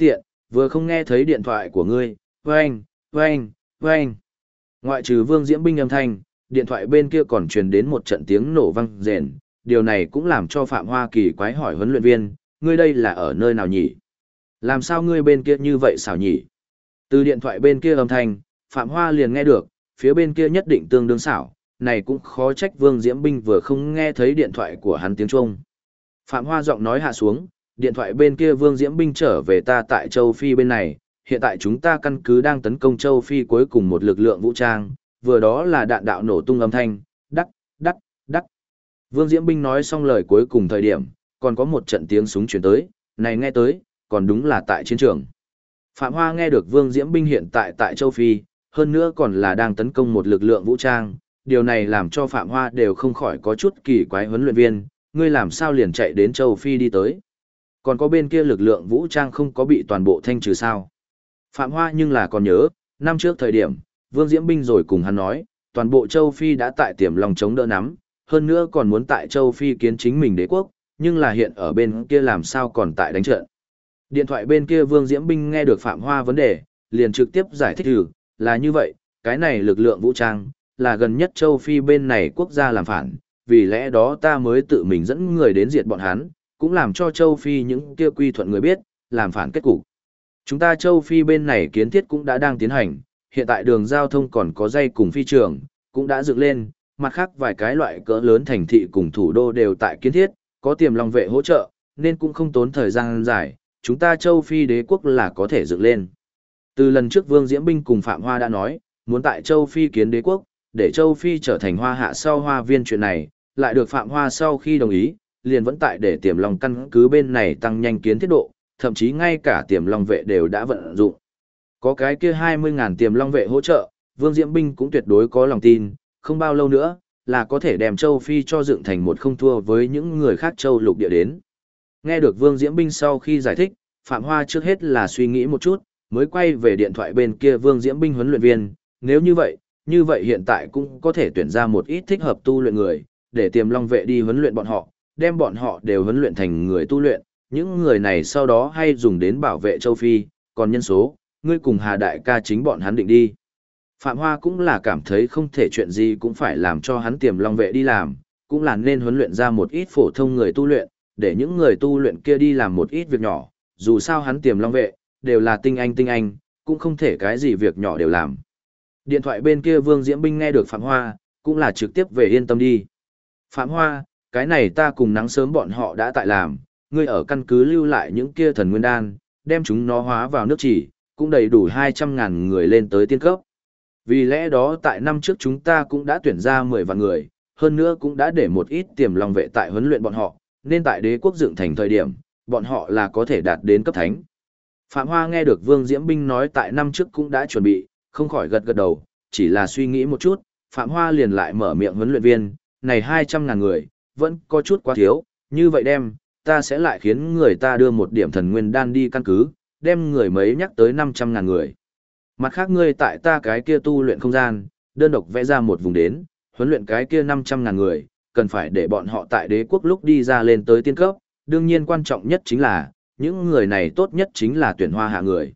vừa không nghe thấy điện thoại của ngươi, vâng, vâng, vâng. Ngoại trừ Vương Diễm Binh âm thanh, điện thoại bên kia còn truyền đến một trận tiếng nổ vang rền, điều này cũng làm cho Phạm Hoa kỳ quái hỏi huấn luyện viên, ngươi đây là ở nơi nào nhỉ? Làm sao ngươi bên kia như vậy xảo nhỉ? Từ điện thoại bên kia âm thanh, Phạm Hoa liền nghe được, phía bên kia nhất định tương đương xảo, này cũng khó trách Vương Diễm Binh vừa không nghe thấy điện thoại của hắn tiếng Trung. Phạm Hoa giọng nói hạ xuống, điện thoại bên kia Vương Diễm Binh trở về ta tại châu Phi bên này, hiện tại chúng ta căn cứ đang tấn công châu Phi cuối cùng một lực lượng vũ trang, vừa đó là đạn đạo nổ tung âm thanh, đắc, đắc, đắc. Vương Diễm Binh nói xong lời cuối cùng thời điểm, còn có một trận tiếng súng chuyển tới, này nghe tới, còn đúng là tại chiến trường. Phạm Hoa nghe được Vương Diễm Binh hiện tại châu Phi, hơn nữa còn là đang tấn công một lực lượng vũ trang, điều này làm cho Phạm Hoa đều không khỏi có chút kỳ quái huấn luyện viên, ngươi làm sao liền chạy đến châu Phi đi tới. Còn có bên kia lực lượng vũ trang không có bị toàn bộ thanh trừ sao. Phạm Hoa nhưng là còn nhớ, năm trước thời điểm, Vương Diễm Binh rồi cùng hắn nói, toàn bộ châu Phi đã tại Tiềm Long chống đỡ nắm, hơn nữa còn muốn tại châu Phi kiến chính mình đế quốc, nhưng là hiện ở bên kia làm sao còn tại đánh trận. Điện thoại bên kia Vương Diễm Binh nghe được Phạm Hoa vấn đề, liền trực tiếp giải thích là như vậy, cái này lực lượng vũ trang, là gần nhất châu Phi bên này quốc gia làm phản, vì lẽ đó ta mới tự mình dẫn người đến diệt bọn hắn, cũng làm cho châu Phi những kia quy thuận người biết, làm phản kết cục. Chúng ta châu Phi bên này kiến thiết cũng đã đang tiến hành, hiện tại đường giao thông còn có dây cùng phi trường, cũng đã dựng lên, mặt khác vài cái loại cỡ lớn thành thị cùng thủ đô đều tại kiến thiết, có Tiềm Long vệ hỗ trợ, nên cũng không tốn thời gian dài, chúng ta châu Phi đế quốc là có thể dựng lên. Từ lần trước Vương Diễm Binh cùng Phạm Hoa đã nói, muốn tại châu Phi kiến đế quốc, để châu Phi trở thành hoa hạ sau hoa viên chuyện này, lại được Phạm Hoa sau khi đồng ý, liền vẫn tại để Tiềm Long căn cứ bên này tăng nhanh kiến thiết độ, thậm chí ngay cả Tiềm Long vệ đều đã vận dụng. Có cái kia 20.000 Tiềm Long vệ hỗ trợ, Vương Diễm Binh cũng tuyệt đối có lòng tin, không bao lâu nữa, là có thể đem châu Phi cho dựng thành một không thua với những người khác châu lục địa đến. Nghe được Vương Diễm Binh sau khi giải thích, Phạm Hoa trước hết là suy nghĩ một chút, mới quay về điện thoại bên kia Vương Diễm Binh huấn luyện viên, nếu như vậy hiện tại cũng có thể tuyển ra một ít thích hợp tu luyện người, để Tiềm Long vệ đi huấn luyện bọn họ, đem bọn họ đều huấn luyện thành người tu luyện, những người này sau đó hay dùng đến bảo vệ châu Phi, còn nhân số, ngươi cùng Hà Đại ca chính bọn hắn định đi. Phạm Hoa cũng là cảm thấy không thể chuyện gì cũng phải làm cho hắn Tiềm Long vệ đi làm, cũng là nên huấn luyện ra một ít phổ thông người tu luyện, để những người tu luyện kia đi làm một ít việc nhỏ, dù sao hắn Tiềm Long vệ, đều là tinh anh, cũng không thể cái gì việc nhỏ đều làm. Điện thoại bên kia Vương Diễm Binh nghe được Phạm Hoa, cũng là trực tiếp về yên tâm đi. Phạm Hoa, cái này ta cùng nắng sớm bọn họ đã tại làm, ngươi ở căn cứ lưu lại những kia thần nguyên đan, đem chúng nó hóa vào nước chỉ, cũng đầy đủ 200.000 người lên tới tiên cấp. Vì lẽ đó tại năm trước chúng ta cũng đã tuyển ra 10 vạn người, hơn nữa cũng đã để một ít Tiềm Long vệ tại huấn luyện bọn họ, nên tại đế quốc dựng thành thời điểm, bọn họ là có thể đạt đến cấp thánh. Phạm Hoa nghe được Vương Diễm Binh nói tại năm trước cũng đã chuẩn bị, không khỏi gật gật đầu, chỉ là suy nghĩ một chút, Phạm Hoa liền lại mở miệng huấn luyện viên, này 200.000 người, vẫn có chút quá thiếu, như vậy đem, ta sẽ lại khiến người ta đưa một điểm thần nguyên đan đi căn cứ, đem người mấy nhắc tới 500.000 người. Mặt khác ngươi tại ta cái kia tu luyện không gian, đơn độc vẽ ra một vùng đến, huấn luyện cái kia 500.000 người, cần phải để bọn họ tại đế quốc lúc đi ra lên tới tiên cấp, đương nhiên quan trọng nhất chính là, những người này tốt nhất chính là tuyển hoa hạ người.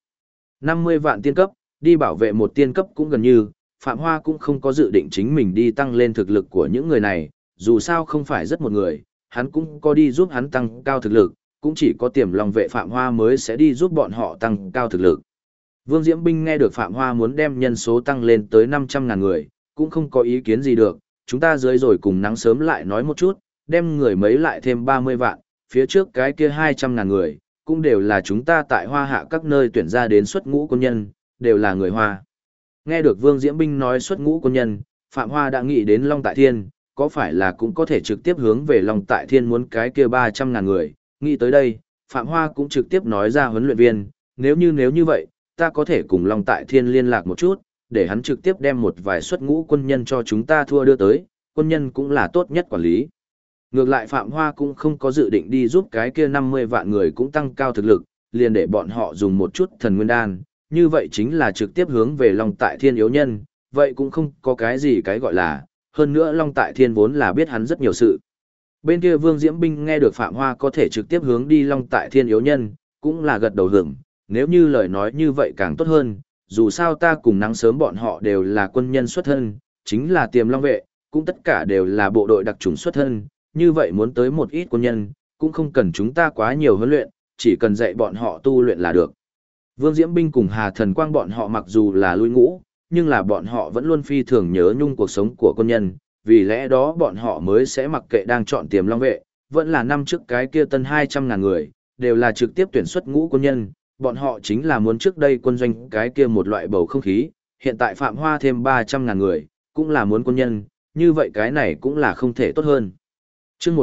50 vạn tiên cấp, đi bảo vệ một tiên cấp cũng gần như, Phạm Hoa cũng không có dự định chính mình đi tăng lên thực lực của những người này, dù sao không phải rất một người, hắn cũng có đi giúp hắn tăng cao thực lực, cũng chỉ có Tiềm Long vệ Phạm Hoa mới sẽ đi giúp bọn họ tăng cao thực lực. Vương Diễm Binh nghe được Phạm Hoa muốn đem nhân số tăng lên tới 500.000 người, cũng không có ý kiến gì được, chúng ta dưới rồi cùng nắng sớm lại nói một chút, đem người mấy lại thêm 30 vạn, phía trước cái kia 200.000 người, cũng đều là chúng ta tại Hoa Hạ các nơi tuyển ra đến xuất ngũ quân nhân, đều là người Hoa. Nghe được Vương Diễm Binh nói xuất ngũ quân nhân, Phạm Hoa đã nghĩ đến Long Tại Thiên, có phải là cũng có thể trực tiếp hướng về Long Tại Thiên muốn cái kia 300.000 người, nghĩ tới đây, Phạm Hoa cũng trực tiếp nói ra huấn luyện viên, nếu như vậy, ta có thể cùng Long Tại Thiên liên lạc một chút, để hắn trực tiếp đem một vài xuất ngũ quân nhân cho chúng ta thua đưa tới, quân nhân cũng là tốt nhất quản lý. Ngược lại Phạm Hoa cũng không có dự định đi giúp cái kia 50 vạn người cũng tăng cao thực lực, liền để bọn họ dùng một chút thần nguyên đan, như vậy chính là trực tiếp hướng về Long Tại Thiên yếu nhân, vậy cũng không có cái gì cái gọi là, hơn nữa Long Tại Thiên vốn là biết hắn rất nhiều sự. Bên kia Vương Diễm Binh nghe được Phạm Hoa có thể trực tiếp hướng đi Long Tại Thiên yếu nhân, cũng là gật đầu hưởng, nếu như lời nói như vậy càng tốt hơn, dù sao ta cùng nắng sớm bọn họ đều là quân nhân xuất thân, chính là Tiềm Long vệ, cũng tất cả đều là bộ đội đặc chủng xuất thân, như vậy muốn tới một ít quân nhân, cũng không cần chúng ta quá nhiều huấn luyện, chỉ cần dạy bọn họ tu luyện là được. Vương Diễm Binh cùng Hà Thần Quang bọn họ mặc dù là lui ngũ, nhưng là bọn họ vẫn luôn phi thường nhớ nhung cuộc sống của quân nhân, vì lẽ đó bọn họ mới sẽ mặc kệ đang chọn Tiềm Long vệ, vẫn là năm trước cái kia tân 200.000 người, đều là trực tiếp tuyển xuất ngũ quân nhân, bọn họ chính là muốn trước đây quân doanh cái kia một loại bầu không khí, hiện tại Phạm Hoa thêm 300.000 người, cũng là muốn quân nhân, như vậy cái này cũng là không thể tốt hơn. Chương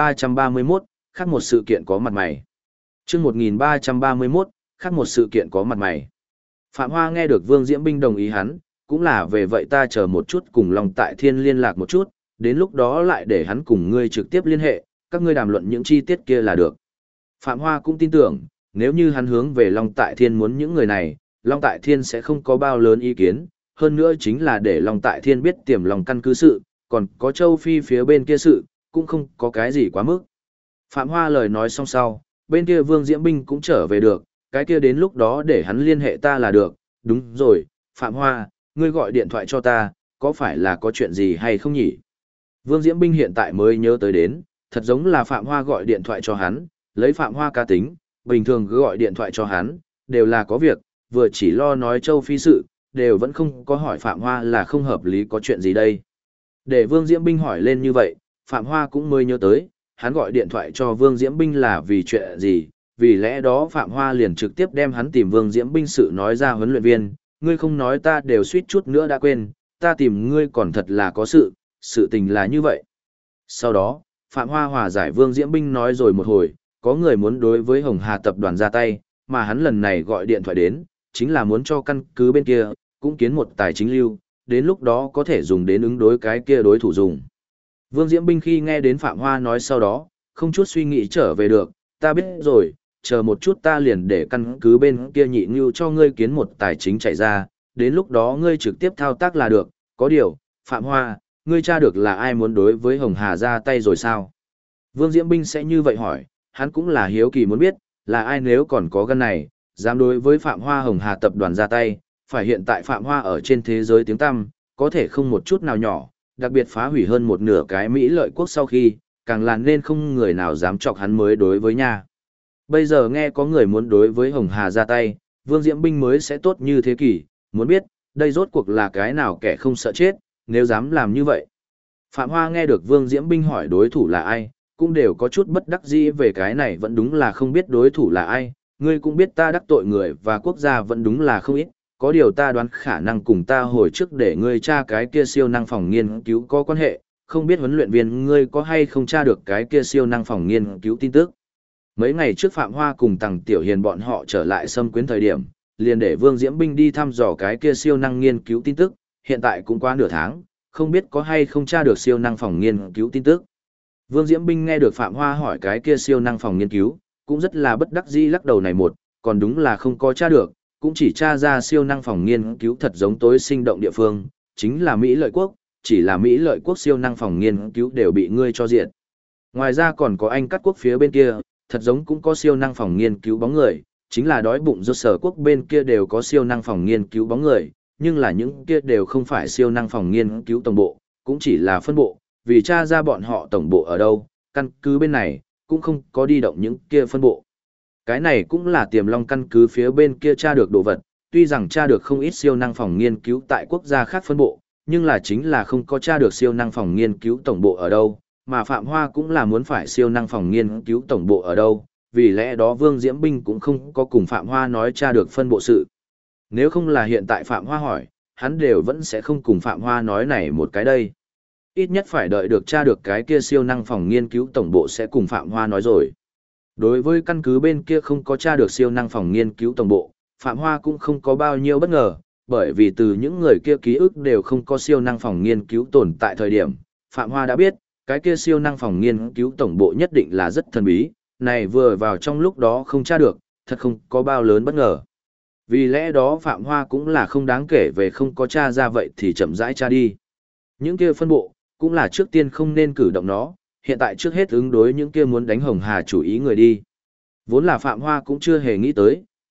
1331, khác một sự kiện có mặt mày. Chương 1331, khác một sự kiện có mặt mày. Phạm Hoa nghe được Vương Diễm Binh đồng ý hắn, cũng là về vậy ta chờ một chút cùng Long Tại Thiên liên lạc một chút, đến lúc đó lại để hắn cùng ngươi trực tiếp liên hệ, các ngươi đàm luận những chi tiết kia là được. Phạm Hoa cũng tin tưởng, nếu như hắn hướng về Long Tại Thiên muốn những người này, Long Tại Thiên sẽ không có bao lớn ý kiến, hơn nữa chính là để Long Tại Thiên biết Tiềm Long căn cứ sự, còn có Châu Phi phía bên kia sự, cũng không có cái gì quá mức. Phạm Hoa lời nói xong sau, bên kia Vương Diễm Binh cũng trở về được, cái kia đến lúc đó để hắn liên hệ ta là được, đúng rồi, Phạm Hoa, ngươi gọi điện thoại cho ta, có phải là có chuyện gì hay không nhỉ? Vương Diễm Binh hiện tại mới nhớ tới đến, thật giống là Phạm Hoa gọi điện thoại cho hắn, lấy Phạm Hoa cá tính, bình thường cứ gọi điện thoại cho hắn, đều là có việc, vừa chỉ lo nói Châu Phi sự, đều vẫn không có hỏi Phạm Hoa là không hợp lý có chuyện gì đây. Để Vương Diễm Binh hỏi lên như vậy, Phạm Hoa cũng mới nhớ tới, hắn gọi điện thoại cho Vương Diễm Binh là vì chuyện gì, vì lẽ đó Phạm Hoa liền trực tiếp đem hắn tìm Vương Diễm Binh sự nói ra huấn luyện viên, ngươi không nói ta đều suýt chút nữa đã quên, ta tìm ngươi còn thật là có sự tình là như vậy. Sau đó, Phạm Hoa hòa giải Vương Diễm Binh nói rồi một hồi, có người muốn đối với Hồng Hà tập đoàn ra tay, mà hắn lần này gọi điện thoại đến, chính là muốn cho căn cứ bên kia, cũng kiến một tài chính lưu, đến lúc đó có thể dùng đến ứng đối cái kia đối thủ dùng. Vương Diễm Binh khi nghe đến Phạm Hoa nói sau đó, không chút suy nghĩ trở về được, ta biết rồi, chờ một chút ta liền để căn cứ bên kia nhị ngưu cho ngươi kiến một tài chính chạy ra, đến lúc đó ngươi trực tiếp thao tác là được, có điều, Phạm Hoa, ngươi tra được là ai muốn đối với Hồng Hà ra tay rồi sao? Vương Diễm Binh sẽ như vậy hỏi, hắn cũng là hiếu kỳ muốn biết, là ai nếu còn có gan này, dám đối với Phạm Hoa Hồng Hà tập đoàn ra tay, phải hiện tại Phạm Hoa ở trên thế giới tiếng tăm, có thể không một chút nào nhỏ, đặc biệt phá hủy hơn một nửa cái Mỹ lợi quốc sau khi, càng là nên không người nào dám chọc hắn mới đối với nha. Bây giờ nghe có người muốn đối với Hồng Hà ra tay, Vương Diễm Binh mới sẽ tốt như thế kỷ, muốn biết, đây rốt cuộc là cái nào kẻ không sợ chết, nếu dám làm như vậy. Phạm Hoa nghe được Vương Diễm Binh hỏi đối thủ là ai, cũng đều có chút bất đắc dĩ về cái này vẫn đúng là không biết đối thủ là ai, ngươi cũng biết ta đắc tội người và quốc gia vẫn đúng là không ít, có điều ta đoán khả năng cùng ta hồi trước để ngươi tra cái kia siêu năng phòng nghiên cứu có quan hệ, không biết huấn luyện viên ngươi có hay không tra được cái kia siêu năng phòng nghiên cứu tin tức. Mấy ngày trước Phạm Hoa cùng Tằng Tiểu Hiền bọn họ trở lại Xâm Quyến thời điểm, liền để Vương Diễm Binh đi thăm dò cái kia siêu năng nghiên cứu tin tức, hiện tại cũng qua nửa tháng, không biết có hay không tra được siêu năng phòng nghiên cứu tin tức. Vương Diễm Binh nghe được Phạm Hoa hỏi cái kia siêu năng phòng nghiên cứu, cũng rất là bất đắc dĩ lắc đầu này một, còn đúng là không có tra được, cũng chỉ tra ra siêu năng phòng nghiên cứu thật giống tối sinh động địa phương, chính là Mỹ lợi quốc, chỉ là Mỹ lợi quốc siêu năng phòng nghiên cứu đều bị ngươi cho diệt. Ngoài ra còn có Anh Cắt quốc phía bên kia, thật giống cũng có siêu năng phòng nghiên cứu bóng người, chính là đói bụng do sở quốc bên kia đều có siêu năng phòng nghiên cứu bóng người, nhưng là những kia đều không phải siêu năng phòng nghiên cứu tổng bộ, cũng chỉ là phân bộ, vì tra ra bọn họ tổng bộ ở đâu, căn cứ bên này, cũng không có đi động những kia phân bộ. Cái này cũng là Tiềm Long căn cứ phía bên kia tra được đồ vật, tuy rằng tra được không ít siêu năng phòng nghiên cứu tại quốc gia khác phân bộ, nhưng là chính là không có tra được siêu năng phòng nghiên cứu tổng bộ ở đâu, mà Phạm Hoa cũng là muốn phải siêu năng phòng nghiên cứu tổng bộ ở đâu, vì lẽ đó Vương Diễm Binh cũng không có cùng Phạm Hoa nói tra được phân bộ sự. Nếu không là hiện tại Phạm Hoa hỏi, hắn đều vẫn sẽ không cùng Phạm Hoa nói này một cái đây. Ít nhất phải đợi được tra được cái kia siêu năng phòng nghiên cứu tổng bộ sẽ cùng Phạm Hoa nói rồi. Đối với căn cứ bên kia không có tra được siêu năng phòng nghiên cứu tổng bộ, Phạm Hoa cũng không có bao nhiêu bất ngờ, bởi vì từ những người kia ký ức đều không có siêu năng phòng nghiên cứu tồn tại thời điểm, Phạm Hoa đã biết, cái kia siêu năng phòng nghiên cứu tổng bộ nhất định là rất thần bí, này vừa vào trong lúc đó không tra được, thật không có bao lớn bất ngờ. Vì lẽ đó Phạm Hoa cũng là không đáng kể về không có tra ra vậy thì chậm rãi tra đi. Những kia phân bộ, cũng là trước tiên không nên cử động nó, hiện tại trước hết ứng đối những kia muốn đánh Hồng Hà chủ ý người đi. Vốn là Phạm Hoa cũng chưa hề nghĩ tới,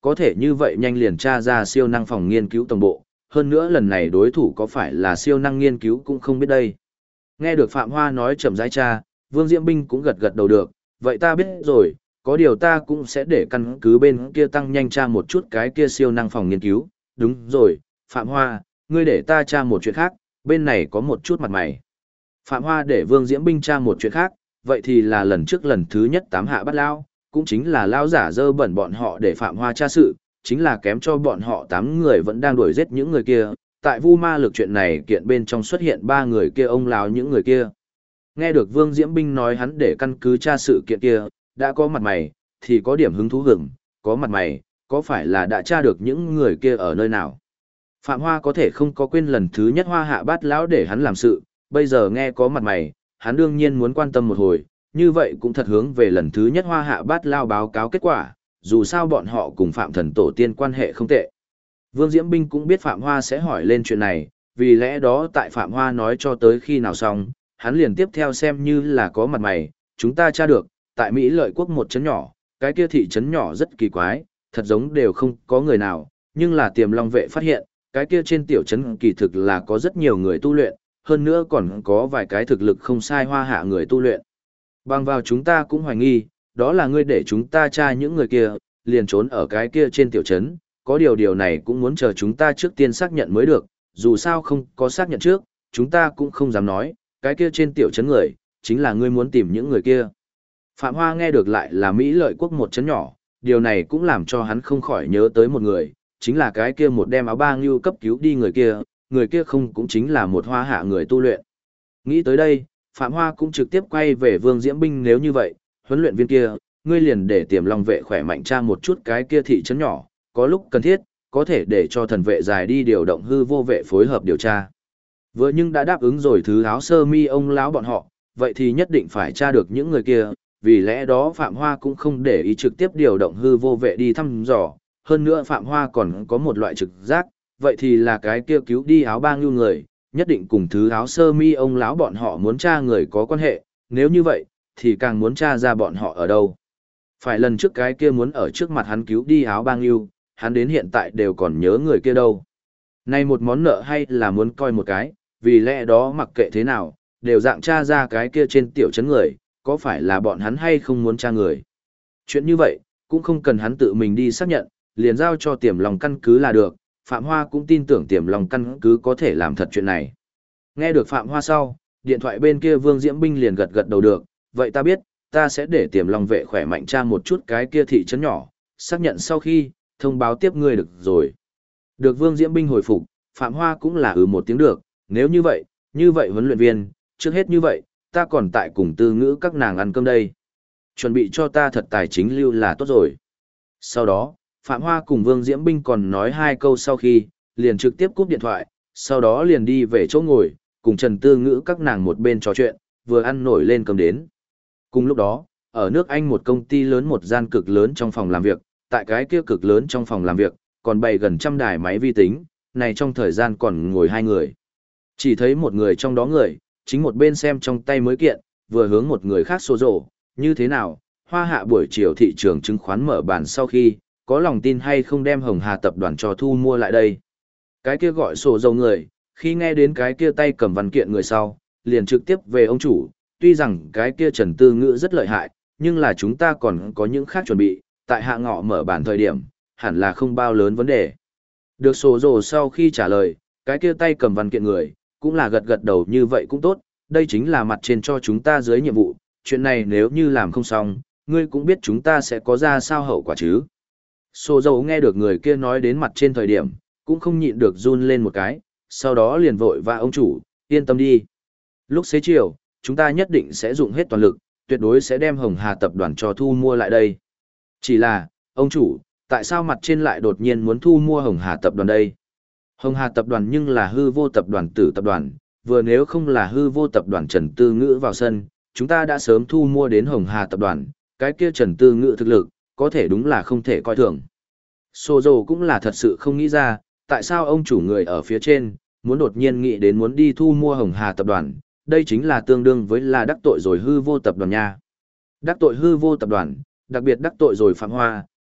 Có thể như vậy nhanh liền tra ra siêu năng phòng nghiên cứu tổng bộ, hơn nữa lần này đối thủ có phải là siêu năng nghiên cứu cũng không biết đây. Nghe được Phạm Hoa nói chậm rãi tra, Vương Diễm Binh cũng gật gật đầu được, vậy ta biết rồi, có điều ta cũng sẽ để căn cứ bên kia tăng nhanh tra một chút cái kia siêu năng phòng nghiên cứu, đúng rồi, Phạm Hoa, ngươi để ta tra một chuyện khác, bên này có một chút mặt mày. Phạm Hoa để Vương Diễm Binh tra một chuyện khác, vậy thì là lần trước lần thứ nhất 8 hạ bắt lao, cũng chính là lao giả dơ bẩn bọn họ để Phạm Hoa tra sự, chính là kém cho bọn họ 8 người vẫn đang đuổi giết những người kia. Tại vu ma lực chuyện này kiện bên trong xuất hiện 3 người kia ông lão những người kia. Nghe được Vương Diễm Binh nói hắn để căn cứ tra sự kiện kia, đã có mặt mày, thì có điểm hứng thú hưởng, có mặt mày, có phải là đã tra được những người kia ở nơi nào. Phạm Hoa có thể không có quên lần thứ nhất Hoa Hạ Bát lão để hắn làm sự, bây giờ nghe có mặt mày, hắn đương nhiên muốn quan tâm một hồi, như vậy cũng thật hướng về lần thứ nhất Hoa Hạ Bát lao báo cáo kết quả, dù sao bọn họ cùng Phạm Thần Tổ tiên quan hệ không tệ. Vương Diễm Binh cũng biết Phạm Hoa sẽ hỏi lên chuyện này, vì lẽ đó tại Phạm Hoa nói cho tới khi nào xong, hắn liền tiếp theo xem như là có mặt mày, chúng ta tra được, tại Mỹ Lợi Quốc một trấn nhỏ, cái kia thị trấn nhỏ rất kỳ quái, thật giống đều không có người nào, nhưng là Tiềm Long vệ phát hiện, cái kia trên tiểu trấn kỳ thực là có rất nhiều người tu luyện, hơn nữa còn có vài cái thực lực không sai Hoa Hạ người tu luyện. Bằng vào chúng ta cũng hoài nghi, đó là ngươi để chúng ta tra những người kia, liền trốn ở cái kia trên tiểu trấn, có điều này cũng muốn chờ chúng ta trước tiên xác nhận mới được, dù sao không có xác nhận trước, chúng ta cũng không dám nói, cái kia trên tiểu trấn người, chính là ngươi muốn tìm những người kia. Phạm Hoa nghe được lại là Mỹ Lợi Quốc một trấn nhỏ, điều này cũng làm cho hắn không khỏi nhớ tới một người, chính là cái kia một đem áo bang lưu cấp cứu đi người kia không cũng chính là một Hoa Hạ người tu luyện. Nghĩ tới đây, Phạm Hoa cũng trực tiếp quay về Vương Diễm Binh, nếu như vậy, huấn luyện viên kia, ngươi liền để Tiềm Long vệ khỏe mạnh tra một chút cái kia thị trấn nhỏ, có lúc cần thiết, có thể để cho thần vệ dài đi điều động hư vô vệ phối hợp điều tra. Vừa nhưng đã đáp ứng rồi thứ áo sơ mi ông lão bọn họ, vậy thì nhất định phải tra được những người kia, vì lẽ đó Phạm Hoa cũng không để ý trực tiếp điều động hư vô vệ đi thăm dò, hơn nữa Phạm Hoa còn có một loại trực giác, vậy thì là cái kia cứu đi áo bang lưu người, nhất định cùng thứ áo sơ mi ông lão bọn họ muốn tra người có quan hệ, nếu như vậy, thì càng muốn tra ra bọn họ ở đâu. Phải lần trước cái kia muốn ở trước mặt hắn cứu đi áo bang lưu, hắn đến hiện tại đều còn nhớ người kia đâu. Này một món nợ hay là muốn coi một cái, vì lẽ đó mặc kệ thế nào, đều dạng tra ra cái kia trên tiểu trấn người, có phải là bọn hắn hay không muốn tra người. Chuyện như vậy, cũng không cần hắn tự mình đi xác nhận, liền giao cho Tiềm Long căn cứ là được, Phạm Hoa cũng tin tưởng Tiềm Long căn cứ có thể làm thật chuyện này. Nghe được Phạm Hoa sau, điện thoại bên kia Vương Diễm Binh liền gật gật đầu được, vậy ta biết, ta sẽ để Tiềm Long vệ khỏe mạnh tra một chút cái kia thị trấn nhỏ, xác nhận sau khi, thông báo tiếp ngươi được rồi. Được Vương Diễm Binh hồi phục, Phạm Hoa cũng là một tiếng được, nếu như vậy huấn luyện viên, trước hết như vậy, ta còn tại cùng Tư Ngữ các nàng ăn cơm đây. Chuẩn bị cho ta thật tài chính lưu là tốt rồi. Sau đó, Phạm Hoa cùng Vương Diễm Binh còn nói 2 câu sau khi, liền trực tiếp cúp điện thoại, sau đó liền đi về chỗ ngồi, cùng Trần Tư Ngữ các nàng một bên trò chuyện, vừa ăn nổi lên cơm đến. Cùng lúc đó, ở nước Anh một công ty lớn một gian cực lớn trong phòng làm việc, tại cái kia cực lớn trong phòng làm việc, còn bày gần trăm đài máy vi tính, này trong thời gian còn ngồi 2 người. Chỉ thấy một người trong đó người, chính một bên xem trong tay mới kiện, vừa hướng một người khác xô rổ, như thế nào, Hoa Hạ buổi chiều thị trường chứng khoán mở bàn sau khi, có lòng tin hay không đem Hồng Hà tập đoàn cho thu mua lại đây. Cái kia gọi sổ dầu người, khi nghe đến cái kia tay cầm văn kiện người sau, liền trực tiếp về ông chủ, tuy rằng cái kia Trần Tư Ngữ rất lợi hại, nhưng là chúng ta còn có những khác chuẩn bị, tại hạ ngọ mở bản thời điểm, hẳn là không bao lớn vấn đề. Được sổ dầu sau khi trả lời, cái kia tay cầm văn kiện người, cũng là gật gật đầu như vậy cũng tốt, đây chính là mặt trên cho chúng ta dưới nhiệm vụ, chuyện này nếu như làm không xong, ngươi cũng biết chúng ta sẽ có ra sao hậu quả chứ. Sổ dầu nghe được người kia nói đến mặt trên thời điểm, cũng không nhịn được run lên một cái, sau đó liền vội và ông chủ, yên tâm đi. Lúc xế chiều, chúng ta nhất định sẽ dùng hết toàn lực, tuyệt đối sẽ đem Hồng Hà tập đoàn cho thu mua lại đây. Chỉ là, ông chủ, tại sao mặt trên lại đột nhiên muốn thu mua Hồng Hà tập đoàn đây? Hồng Hà tập đoàn nhưng là hư vô tập đoàn tử tập đoàn, vừa nếu không là hư vô tập đoàn Trần Tư Ngữ vào sân, chúng ta đã sớm thu mua đến Hồng Hà tập đoàn, cái kia Trần Tư Ngữ thực lực, có thể đúng là không thể coi thường. Sô dồ cũng là thật sự không nghĩ ra, tại sao ông chủ người ở phía trên, muốn đột nhiên nghĩ đến muốn đi thu mua Hồng Hà tập đoàn, đây chính là tương đương với là đắc tội rồi hư vô tập đoàn nha. Đắc tội hư vô tập đoàn, đặc biệt đắc tội rồi Phạm Hoa,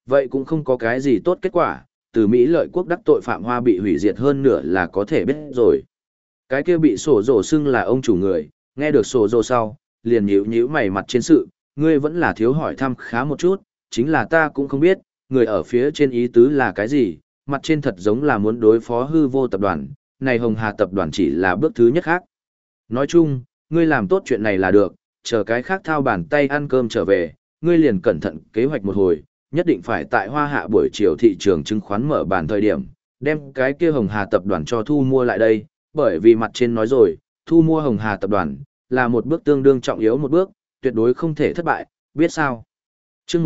Vậy cũng không có cái gì tốt kết quả, từ Mỹ lợi quốc đắc tội Phạm Hoa bị hủy diệt hơn nửa là có thể biết rồi. Cái kia bị sổ rồ xưng là ông chủ người, nghe được sổ rồ sau, liền nhíu nhíu mày mặt trên sự, ngươi vẫn là thiếu hỏi thăm khá một chút, chính là ta cũng không biết, người ở phía trên ý tứ là cái gì, mặt trên thật giống là muốn đối phó hư vô tập đoàn, này Hồng Hà tập đoàn chỉ là bước thứ nhất khác. Nói chung, ngươi làm tốt chuyện này là được, chờ cái khác thao bàn tay ăn cơm trở về, ngươi liền cẩn thận kế hoạch một hồi, nhất định phải tại Hoa Hạ buổi chiều thị trường chứng khoán mở bàn thời điểm, đem cái kia Hồng Hà tập đoàn cho thu mua lại đây, bởi vì mặt trên nói rồi, thu mua Hồng Hà tập đoàn là một bước tương đương trọng yếu một bước, tuyệt đối không thể thất bại, biết sao? Chương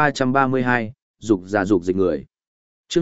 1332, dục giả dục dịch người. Chương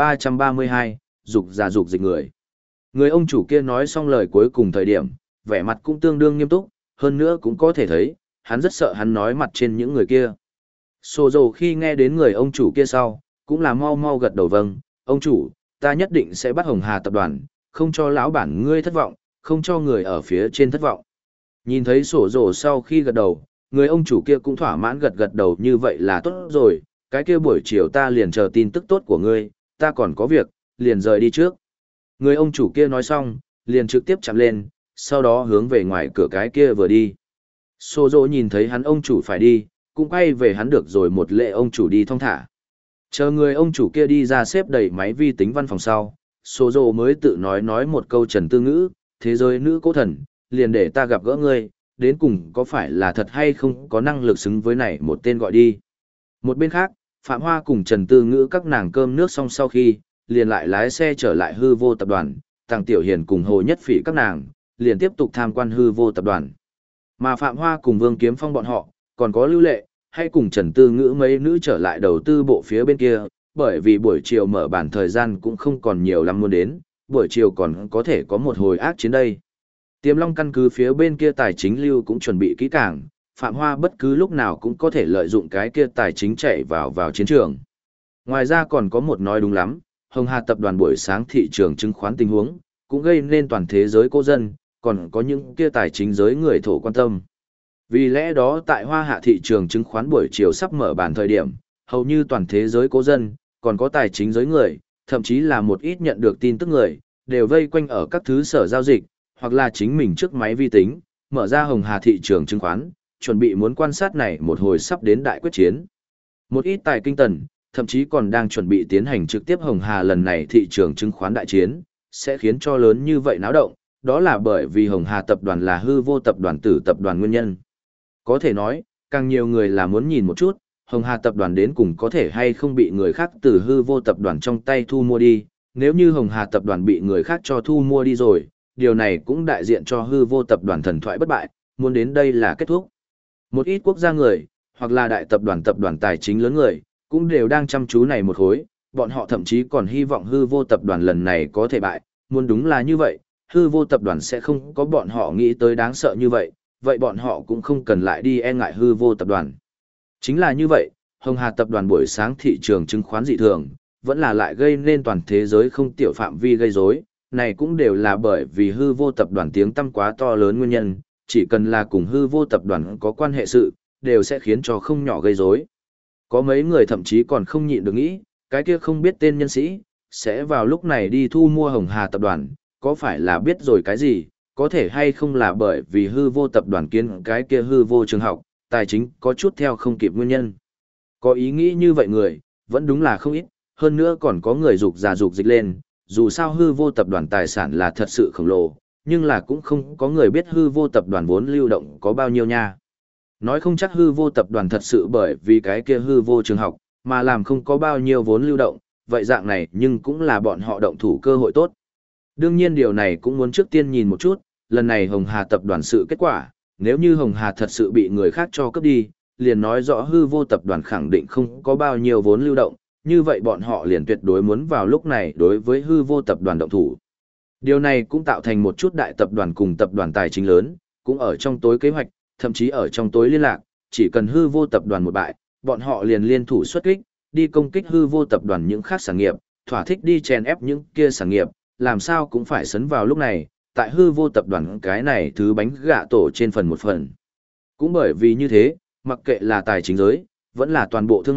1332, dục giả dục dịch người. Người ông chủ kia nói xong lời cuối cùng thời điểm, vẻ mặt cũng tương đương nghiêm túc, hơn nữa cũng có thể thấy, hắn rất sợ hắn nói mặt trên những người kia. Sô dầu khi nghe đến người ông chủ kia sau, cũng là mau mau gật đầu vâng, ông chủ, ta nhất định sẽ bắt Hồng Hà tập đoàn, không cho lão bản ngươi thất vọng, không cho người ở phía trên thất vọng. Nhìn thấy sổ rổ sau khi gật đầu, người ông chủ kia cũng thỏa mãn gật gật đầu như vậy là tốt rồi, cái kia buổi chiều ta liền chờ tin tức tốt của ngươi, ta còn có việc, liền rời đi trước. Người ông chủ kia nói xong, liền trực tiếp chạm lên, sau đó hướng về ngoài cửa cái kia vừa đi. Sô dô nhìn thấy hắn ông chủ phải đi, cũng quay về hắn được rồi một lệ ông chủ đi thong thả. Chờ người ông chủ kia đi ra xếp đầy máy vi tính văn phòng sau, Sô dô mới tự nói một câu trần tư ngữ, thế giới nữ cố thần, liền để ta gặp gỡ ngươi, đến cùng có phải là thật hay không có năng lực xứng với này một tên gọi đi. Một bên khác, Phạm Hoa cùng Trần Tư Ngữ các nàng cơm nước xong sau khi, liền lại lái xe trở lại hư vô tập đoàn, Tàng Tiểu Hiền cùng Hồ Nhất Phỉ các nàng, liền tiếp tục tham quan hư vô tập đoàn. Mà Phạm Hoa cùng Vương Kiếm Phong bọn họ, còn có Lưu Lệ, hay cùng Trần Tư Ngữ mấy nữ trở lại đầu tư bộ phía bên kia, bởi vì buổi chiều mở bản thời gian cũng không còn nhiều lắm muốn đến, buổi chiều còn có thể có một hồi ác chiến đây. Tiềm Long căn cứ phía bên kia tài chính lưu cũng chuẩn bị kỹ càng, Phạm Hoa bất cứ lúc nào cũng có thể lợi dụng cái kia tài chính chạy vào chiến trường. Ngoài ra còn có một nói đúng lắm, Hồng Hà tập đoàn buổi sáng thị trường chứng khoán tình huống, cũng gây nên toàn thế giới cô dân, còn có những kia tài chính giới người thổ quan tâm. Vì lẽ đó tại Hoa Hạ thị trường chứng khoán buổi chiều sắp mở bản thời điểm, hầu như toàn thế giới cô dân, còn có tài chính giới người, thậm chí là một ít nhận được tin tức người, đều vây quanh ở các thứ sở giao dịch, hoặc là chính mình trước máy vi tính, mở ra Hồng Hà thị trường chứng khoán, chuẩn bị muốn quan sát này một hồi sắp đến đại quyết chiến. Một ít tài kinh tần, thậm chí còn đang chuẩn bị tiến hành trực tiếp Hồng Hà lần này thị trường chứng khoán đại chiến, sẽ khiến cho lớn như vậy náo động, đó là bởi vì Hồng Hà tập đoàn là hư vô tập đoàn tử tập đoàn nguyên nhân. Có thể nói, càng nhiều người là muốn nhìn một chút, Hồng Hà tập đoàn đến cùng có thể hay không bị người khác từ hư vô tập đoàn trong tay thu mua đi, nếu như Hồng Hà tập đoàn bị người khác cho thu mua đi rồi, điều này cũng đại diện cho hư vô tập đoàn thần thoại bất bại, muốn đến đây là kết thúc. Một ít quốc gia người, hoặc là đại tập đoàn tài chính lớn người, cũng đều đang chăm chú này một khối, bọn họ thậm chí còn hy vọng hư vô tập đoàn lần này có thể bại, muốn đúng là như vậy, hư vô tập đoàn sẽ không có bọn họ nghĩ tới đáng sợ như vậy, vậy bọn họ cũng không cần lại đi e ngại hư vô tập đoàn. Chính là như vậy, Hồng Hà tập đoàn buổi sáng thị trường chứng khoán dị thường, vẫn là lại gây nên toàn thế giới không tiểu phạm vi gây rối, này cũng đều là bởi vì hư vô tập đoàn tiếng tăm quá to lớn nguyên nhân, chỉ cần là cùng hư vô tập đoàn có quan hệ sự, đều sẽ khiến cho không nhỏ gây rối. Có mấy người thậm chí còn không nhịn được nghĩ, cái kia không biết tên nhân sĩ, sẽ vào lúc này đi thu mua Hồng Hà tập đoàn, có phải là biết rồi cái gì, có thể hay không là bởi vì hư vô tập đoàn kiến cái kia hư vô trường học, tài chính có chút theo không kịp nguyên nhân. Có ý nghĩ như vậy người, vẫn đúng là không ít, hơn nữa còn có người dục già dục dịch lên, dù sao hư vô tập đoàn tài sản là thật sự khổng lồ, nhưng là cũng không có người biết hư vô tập đoàn vốn lưu động có bao nhiêu nha. Nói không chắc hư vô tập đoàn thật sự bởi vì cái kia hư vô trường học, mà làm không có bao nhiêu vốn lưu động, vậy dạng này nhưng cũng là bọn họ động thủ cơ hội tốt. Đương nhiên điều này cũng muốn trước tiên nhìn một chút, lần này Hồng Hà tập đoàn sự kết quả, nếu như Hồng Hà thật sự bị người khác cho cướp đi, liền nói rõ hư vô tập đoàn khẳng định không có bao nhiêu vốn lưu động, như vậy bọn họ liền tuyệt đối muốn vào lúc này đối với hư vô tập đoàn động thủ. Điều này cũng tạo thành một chút đại tập đoàn cùng tập đoàn tài chính lớn, cũng ở trong tối kế hoạch, thậm chí ở trong tối liên lạc, chỉ cần hư vô tập đoàn một bại, bọn họ liền liên thủ xuất kích, đi công kích hư vô tập đoàn những khác sản nghiệp, thỏa thích đi chèn ép những kia sản nghiệp, làm sao cũng phải sấn vào lúc này, tại hư vô tập đoàn cái này thứ bánh gạ tổ trên phần một phần. Cũng bởi vì như thế, mặc kệ là tài chính giới, vẫn là toàn bộ thương mại,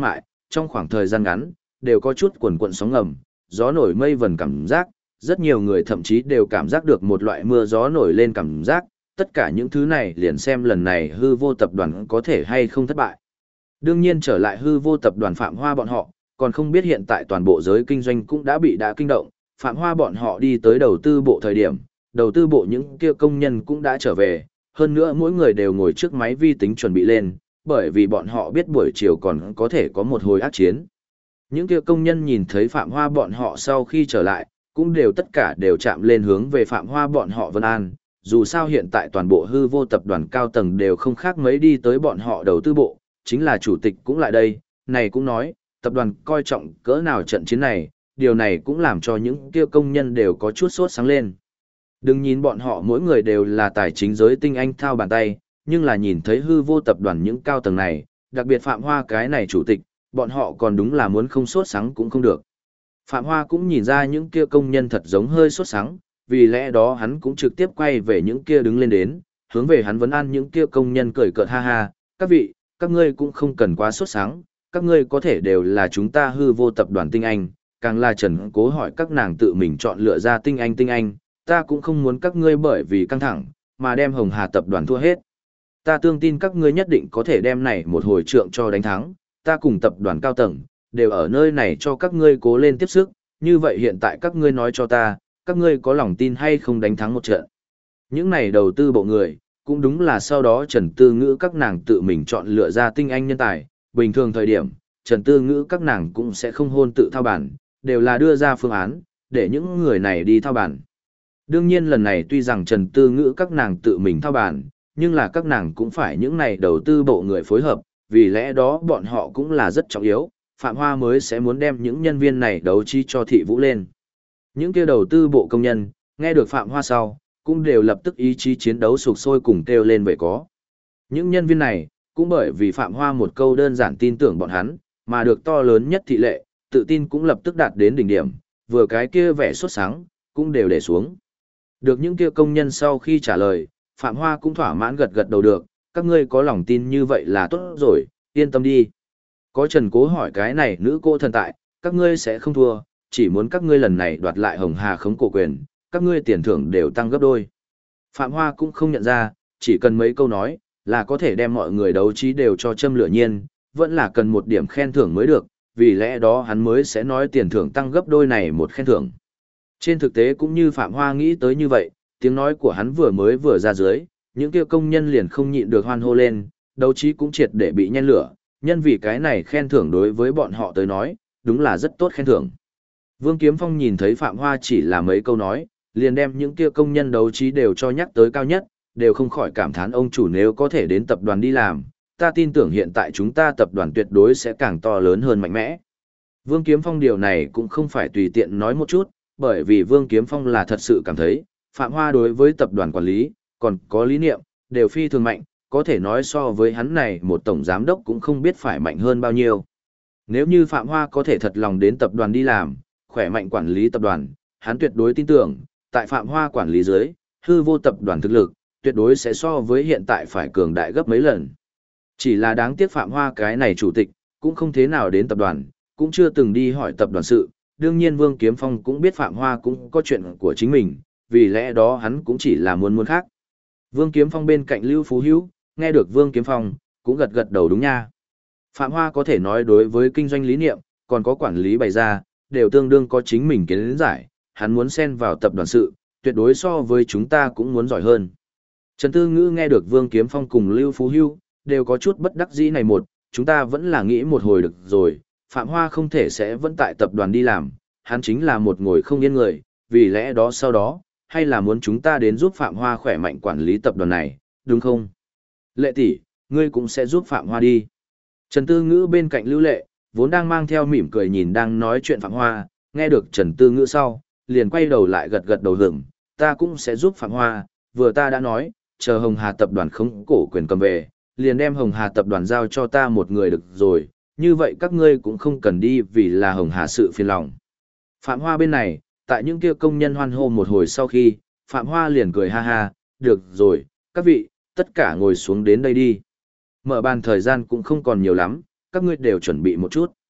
trong khoảng thời gian ngắn, đều có chút quần quận sóng ngầm, gió nổi mây vần cảm giác, rất nhiều người thậm chí đều cảm giác được một loại mưa gió nổi lên cảm giác, tất cả những thứ này liền xem lần này hư vô tập đoàn có thể hay không thất bại. Đương nhiên trở lại hư vô tập đoàn Phạm Hoa bọn họ, còn không biết hiện tại toàn bộ giới kinh doanh cũng đã kinh động, Phạm Hoa bọn họ đi tới đầu tư bộ thời điểm, đầu tư bộ những kia công nhân cũng đã trở về, hơn nữa mỗi người đều ngồi trước máy vi tính chuẩn bị lên, bởi vì bọn họ biết buổi chiều còn có thể có một hồi ác chiến. Những kia công nhân nhìn thấy Phạm Hoa bọn họ sau khi trở lại, cũng đều tất cả đều chạm lên hướng về Phạm Hoa bọn họ Vân An, dù sao hiện tại toàn bộ hư vô tập đoàn cao tầng đều không khác mấy đi tới bọn họ đầu tư bộ, chính là chủ tịch cũng lại đây, này cũng nói, tập đoàn coi trọng cỡ nào trận chiến này, điều này cũng làm cho những kia công nhân đều có chút sốt sáng lên. Đừng nhìn bọn họ mỗi người đều là tài chính giới tinh anh thao bàn tay, nhưng là nhìn thấy hư vô tập đoàn những cao tầng này, đặc biệt Phạm Hoa cái này chủ tịch, bọn họ còn đúng là muốn không sốt sáng cũng không được. Phạm Hoa cũng nhìn ra những kia công nhân thật giống hơi sốt sáng, vì lẽ đó hắn cũng trực tiếp quay về những kia đứng lên đến, hướng về hắn vấn an những kia công nhân cười cợt ha ha, các vị, các ngươi cũng không cần quá sốt sáng, các ngươi có thể đều là chúng ta hư vô tập đoàn tinh anh, càng là Trần Cố hỏi các nàng tự mình chọn lựa ra tinh anh, ta cũng không muốn các ngươi bởi vì căng thẳng, mà đem Hồng Hà tập đoàn thua hết. Ta tương tin các ngươi nhất định có thể đem này một hồi trượng cho đánh thắng, ta cùng tập đoàn cao tầng, đều ở nơi này cho các ngươi cố lên tiếp sức, như vậy hiện tại các ngươi nói cho ta, các ngươi có lòng tin hay không đánh thắng một trận. Những này đầu tư bộ người, cũng đúng là sau đó Trần Tư Ngữ các nàng tự mình chọn lựa ra tinh anh nhân tài, bình thường thời điểm, Trần Tư Ngữ các nàng cũng sẽ không hôn tự thao bản, đều là đưa ra phương án, để những người này đi thao bản. Đương nhiên lần này tuy rằng Trần Tư Ngữ các nàng tự mình thao bản, nhưng là các nàng cũng phải những này đầu tư bộ người phối hợp, vì lẽ đó bọn họ cũng là rất trọng yếu, Phạm Hoa mới sẽ muốn đem những nhân viên này đấu trí cho thị vũ lên. Những kia đầu tư bộ công nhân, nghe được Phạm Hoa sau, cũng đều lập tức ý chí chiến đấu sục sôi cùng kêu lên về có. Những nhân viên này, cũng bởi vì Phạm Hoa một câu đơn giản tin tưởng bọn hắn, mà được to lớn nhất thị lệ, tự tin cũng lập tức đạt đến đỉnh điểm, vừa cái kia vẻ sốt sáng, cũng đều để xuống. Được những kia công nhân sau khi trả lời, Phạm Hoa cũng thỏa mãn gật gật đầu được, các ngươi có lòng tin như vậy là tốt rồi, yên tâm đi. Có Trần Cố hỏi cái này nữ cô thần tại, các ngươi sẽ không thua, chỉ muốn các ngươi lần này đoạt lại Hồng Hà khống cổ quyền, các ngươi tiền thưởng đều tăng gấp đôi. Phạm Hoa cũng không nhận ra, chỉ cần mấy câu nói, là có thể đem mọi người đấu trí đều cho châm lửa nhiên, vẫn là cần một điểm khen thưởng mới được, vì lẽ đó hắn mới sẽ nói tiền thưởng tăng gấp đôi này một khen thưởng. Trên thực tế cũng như Phạm Hoa nghĩ tới như vậy, tiếng nói của hắn vừa ra dưới, những kia công nhân liền không nhịn được hoan hô lên, đấu trí cũng triệt để bị nhen lửa, nhân vì cái này khen thưởng đối với bọn họ tới nói, đúng là rất tốt khen thưởng. Vương Kiếm Phong nhìn thấy Phạm Hoa chỉ là mấy câu nói, liền đem những kia công nhân đấu trí đều cho nhắc tới cao nhất, đều không khỏi cảm thán ông chủ nếu có thể đến tập đoàn đi làm, ta tin tưởng hiện tại chúng ta tập đoàn tuyệt đối sẽ càng to lớn hơn mạnh mẽ. Vương Kiếm Phong điều này cũng không phải tùy tiện nói một chút, bởi vì Vương Kiếm Phong là thật sự cảm thấy, Phạm Hoa đối với tập đoàn quản lý, còn có lý niệm, đều phi thường mạnh, có thể nói so với hắn này một tổng giám đốc cũng không biết phải mạnh hơn bao nhiêu. Nếu như Phạm Hoa có thể thật lòng đến tập đoàn đi làm, khỏe mạnh quản lý tập đoàn, hắn tuyệt đối tin tưởng, tại Phạm Hoa quản lý dưới, hư vô tập đoàn thực lực, tuyệt đối sẽ so với hiện tại phải cường đại gấp mấy lần. Chỉ là đáng tiếc Phạm Hoa cái này chủ tịch, cũng không thế nào đến tập đoàn, cũng chưa từng đi hỏi tập đoàn sự, đương nhiên Vương Kiếm Phong cũng biết Phạm Hoa cũng có chuyện của chính mình, vì lẽ đó hắn cũng chỉ là muốn khác. Vương Kiếm Phong bên cạnh Lưu Phú Hữu, nghe được Vương Kiếm Phong, cũng gật gật đầu đúng nha. Phạm Hoa có thể nói đối với kinh doanh lý niệm, còn có quản lý bày ra, đều tương đương có chính mình kiến giải, hắn muốn xen vào tập đoàn sự, tuyệt đối so với chúng ta cũng muốn giỏi hơn. Trần Tư Ngữ nghe được Vương Kiếm Phong cùng Lưu Phú Hữu đều có chút bất đắc dĩ này một, chúng ta vẫn là nghĩ một hồi được rồi, Phạm Hoa không thể sẽ vẫn tại tập đoàn đi làm, hắn chính là một ngồi không yên người, vì lẽ đó sau đó, hay là muốn chúng ta đến giúp Phạm Hoa khỏe mạnh quản lý tập đoàn này, đúng không? Lệ tỷ, ngươi cũng sẽ giúp Phạm Hoa đi. Trần Tư Ngữ bên cạnh Lưu Lệ, vốn đang mang theo mỉm cười nhìn đang nói chuyện Phạm Hoa, nghe được Trần Tư Ngữ sau, liền quay đầu lại gật gật đầu hưởng, ta cũng sẽ giúp Phạm Hoa, vừa ta đã nói, chờ Hồng Hà tập đoàn không cổ quyền cầm về, liền đem Hồng Hà tập đoàn giao cho ta một người được rồi, như vậy các ngươi cũng không cần đi vì là Hồng Hà sự phiền lòng. Phạm Hoa bên này, tại những kia công nhân hoan hô một hồi sau khi, Phạm Hoa liền cười ha ha, được rồi, các vị, tất cả ngồi xuống đến đây đi. Mở bàn thời gian cũng không còn nhiều lắm, các ngươi đều chuẩn bị một chút.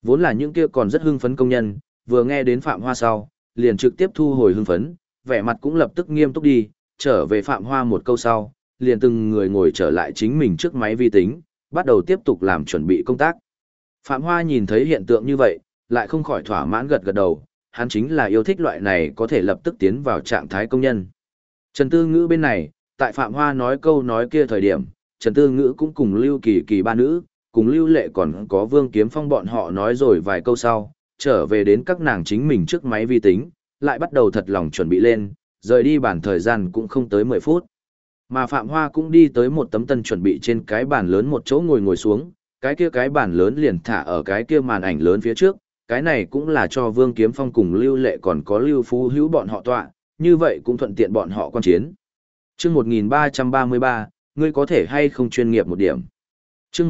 Vốn là những kia còn rất hưng phấn công nhân, vừa nghe đến Phạm Hoa sau, liền trực tiếp thu hồi hưng phấn, vẻ mặt cũng lập tức nghiêm túc đi, trở về Phạm Hoa một câu sau, liền từng người ngồi trở lại chính mình trước máy vi tính, bắt đầu tiếp tục làm chuẩn bị công tác. Phạm Hoa nhìn thấy hiện tượng như vậy, lại không khỏi thỏa mãn gật gật đầu, hắn chính là yêu thích loại này có thể lập tức tiến vào trạng thái công nhân. Trần Tư Ngữ bên này, tại Phạm Hoa nói câu nói kia thời điểm, Trần Tư Ngữ cũng cùng Lưu Kỳ Kỳ ba nữ, cùng Lưu Lệ còn có Vương Kiếm Phong bọn họ nói rồi vài câu sau, trở về đến các nàng chính mình trước máy vi tính, lại bắt đầu thật lòng chuẩn bị lên, rời đi bản thời gian cũng không tới 10 phút. Mà Phạm Hoa cũng đi tới một tấm tân chuẩn bị trên cái bàn lớn một chỗ ngồi xuống, cái bàn lớn liền thả ở cái kia màn ảnh lớn phía trước, cái này cũng là cho Vương Kiếm Phong cùng Lưu Lệ còn có Lưu Phú Hữu bọn họ tọa, như vậy cũng thuận tiện bọn họ quan chiến. Chương 1333, ngươi có thể hay không chuyên nghiệp một điểm. Chương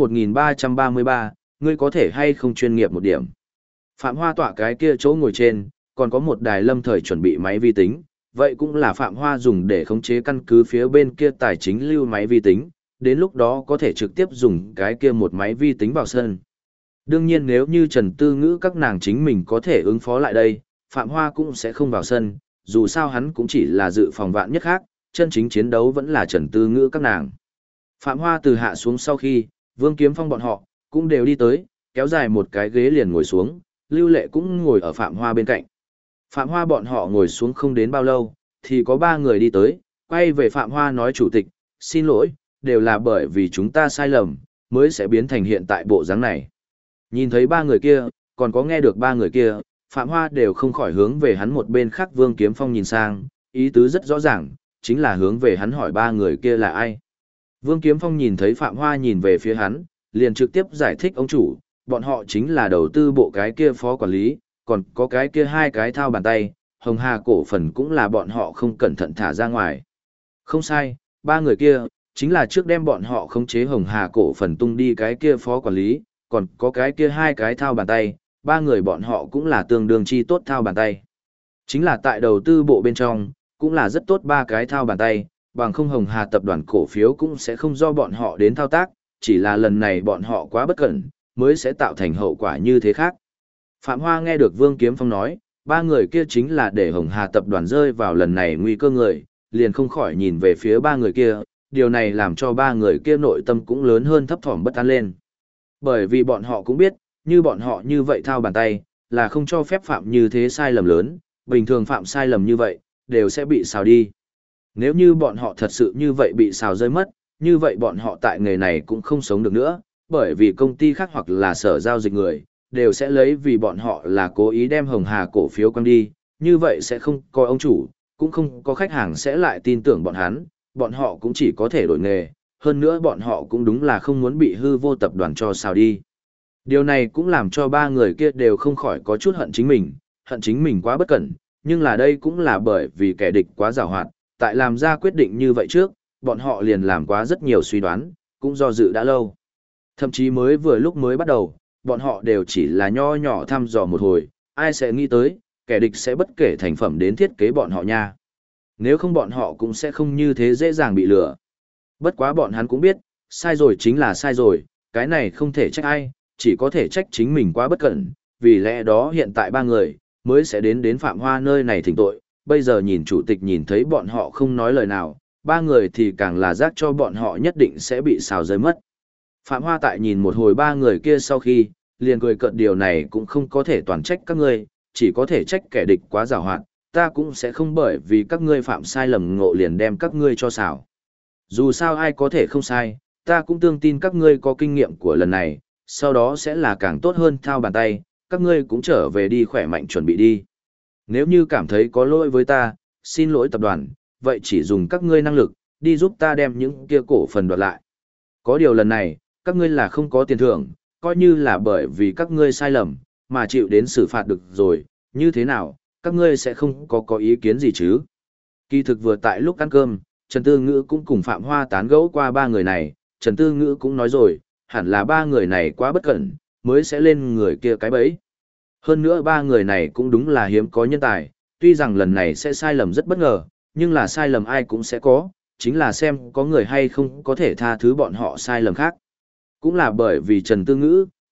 1333, ngươi có thể hay không chuyên nghiệp một điểm. Phạm Hoa tọa cái kia chỗ ngồi trên, còn có một đài lâm thời chuẩn bị máy vi tính, vậy cũng là Phạm Hoa dùng để khống chế căn cứ phía bên kia tài chính lưu máy vi tính, đến lúc đó có thể trực tiếp dùng cái kia một máy vi tính vào sân. Đương nhiên nếu như Trần Tư Ngữ các nàng chính mình có thể ứng phó lại đây, Phạm Hoa cũng sẽ không vào sân, dù sao hắn cũng chỉ là dự phòng vạn nhất khác, chân chính chiến đấu vẫn là Trần Tư Ngữ các nàng. Phạm Hoa từ hạ xuống sau khi, Vương Kiếm Phong bọn họ cũng đều đi tới, kéo dài một cái ghế liền ngồi xuống, Lưu Lệ cũng ngồi ở Phạm Hoa bên cạnh. Phạm Hoa bọn họ ngồi xuống không đến bao lâu, thì có 3 người đi tới, quay về Phạm Hoa nói chủ tịch, xin lỗi, đều là bởi vì chúng ta sai lầm, mới sẽ biến thành hiện tại bộ dáng này. Nhìn thấy 3 người kia, còn có nghe được 3 người kia, Phạm Hoa đều không khỏi hướng về hắn một bên khác Vương Kiếm Phong nhìn sang, ý tứ rất rõ ràng, chính là hướng về hắn hỏi 3 người kia là ai. Vương Kiếm Phong nhìn thấy Phạm Hoa nhìn về phía hắn, liền trực tiếp giải thích ông chủ, bọn họ chính là đầu tư bộ cái kia phó quản lý, còn có cái kia 2 cái thao bàn tay, Hồng Hà cổ phần cũng là bọn họ không cẩn thận thả ra ngoài. Không sai, 3 người kia, chính là trước đem bọn họ khống chế Hồng Hà cổ phần tung đi cái kia phó quản lý, còn có cái kia 2 cái thao bàn tay, 3 người bọn họ cũng là tương đương chi tốt thao bàn tay. Chính là tại đầu tư bộ bên trong, cũng là rất tốt 3 cái thao bàn tay, bằng không Hồng Hà tập đoàn cổ phiếu cũng sẽ không do bọn họ đến thao tác, chỉ là lần này bọn họ quá bất cẩn, mới sẽ tạo thành hậu quả như thế khác. Phạm Hoa nghe được Vương Kiếm Phong nói, 3 người kia chính là để Hồng Hà tập đoàn rơi vào lần này nguy cơ người, liền không khỏi nhìn về phía 3 người kia, điều này làm cho 3 người kia nội tâm cũng lớn hơn thấp thỏm bất an lên. Bởi vì bọn họ cũng biết, như bọn họ như vậy thao bàn tay, là không cho phép phạm như thế sai lầm lớn, bình thường phạm sai lầm như vậy, đều sẽ bị xào đi. Nếu như bọn họ thật sự như vậy bị xào rơi mất, như vậy bọn họ tại nghề này cũng không sống được nữa, bởi vì công ty khác hoặc là sở giao dịch người, đều sẽ lấy vì bọn họ là cố ý đem Hồng Hà cổ phiếu quăng đi, như vậy sẽ không có ông chủ, cũng không có khách hàng sẽ lại tin tưởng bọn họ cũng chỉ có thể đổi nghề, hơn nữa bọn họ cũng đúng là không muốn bị hư vô tập đoàn cho xào đi. Điều này cũng làm cho 3 người kia đều không khỏi có chút hận chính mình quá bất cẩn, nhưng là đây cũng là bởi vì kẻ địch quá giàu hoạt, tại làm ra quyết định như vậy trước, bọn họ liền làm quá rất nhiều suy đoán, cũng do dự đã lâu. Thậm chí vừa lúc mới bắt đầu, bọn họ đều chỉ là nho nhỏ thăm dò một hồi, ai sẽ nghĩ tới, kẻ địch sẽ bất kể thành phẩm đến thiết kế bọn họ nha. Nếu không bọn họ cũng sẽ không như thế dễ dàng bị lừa. Bất quá bọn hắn cũng biết, sai rồi chính là sai rồi, cái này không thể trách ai, chỉ có thể trách chính mình quá bất cẩn, vì lẽ đó hiện tại 3 người, mới sẽ đến Phạm Hoa nơi này thỉnh tội, bây giờ nhìn chủ tịch nhìn thấy bọn họ không nói lời nào, 3 người thì càng là giác cho bọn họ nhất định sẽ bị xào rơi mất. Phạm Hoa tại nhìn một hồi 3 người kia sau khi, liền cười cợt điều này cũng không có thể toàn trách các ngươi, chỉ có thể trách kẻ địch quá giàu hoạt, ta cũng sẽ không bởi vì các ngươi phạm sai lầm ngộ liền đem các ngươi cho xào. Dù sao ai có thể không sai, ta cũng tương tin các ngươi có kinh nghiệm của lần này, sau đó sẽ là càng tốt hơn thao bàn tay, các ngươi cũng trở về đi khỏe mạnh chuẩn bị đi. Nếu như cảm thấy có lỗi với ta, xin lỗi tập đoàn, vậy chỉ dùng các ngươi năng lực, đi giúp ta đem những kia cổ phần đoạt lại. Có điều lần này, các ngươi là không có tiền thưởng, coi như là bởi vì các ngươi sai lầm, mà chịu đến xử phạt được rồi, như thế nào, các ngươi sẽ không có ý kiến gì chứ. Kỳ thực vừa tại lúc ăn cơm, Trần Tư Ngữ cũng cùng Phạm Hoa tán gẫu qua 3 người này, Trần Tư Ngữ cũng nói rồi, hẳn là 3 người này quá bất cẩn, mới sẽ lên người kia cái bẫy. Hơn nữa 3 người này cũng đúng là hiếm có nhân tài, tuy rằng lần này sẽ sai lầm rất bất ngờ, nhưng là sai lầm ai cũng sẽ có, chính là xem có người hay không có thể tha thứ bọn họ sai lầm khác. Cũng là bởi vì Trần Tư Ngữ,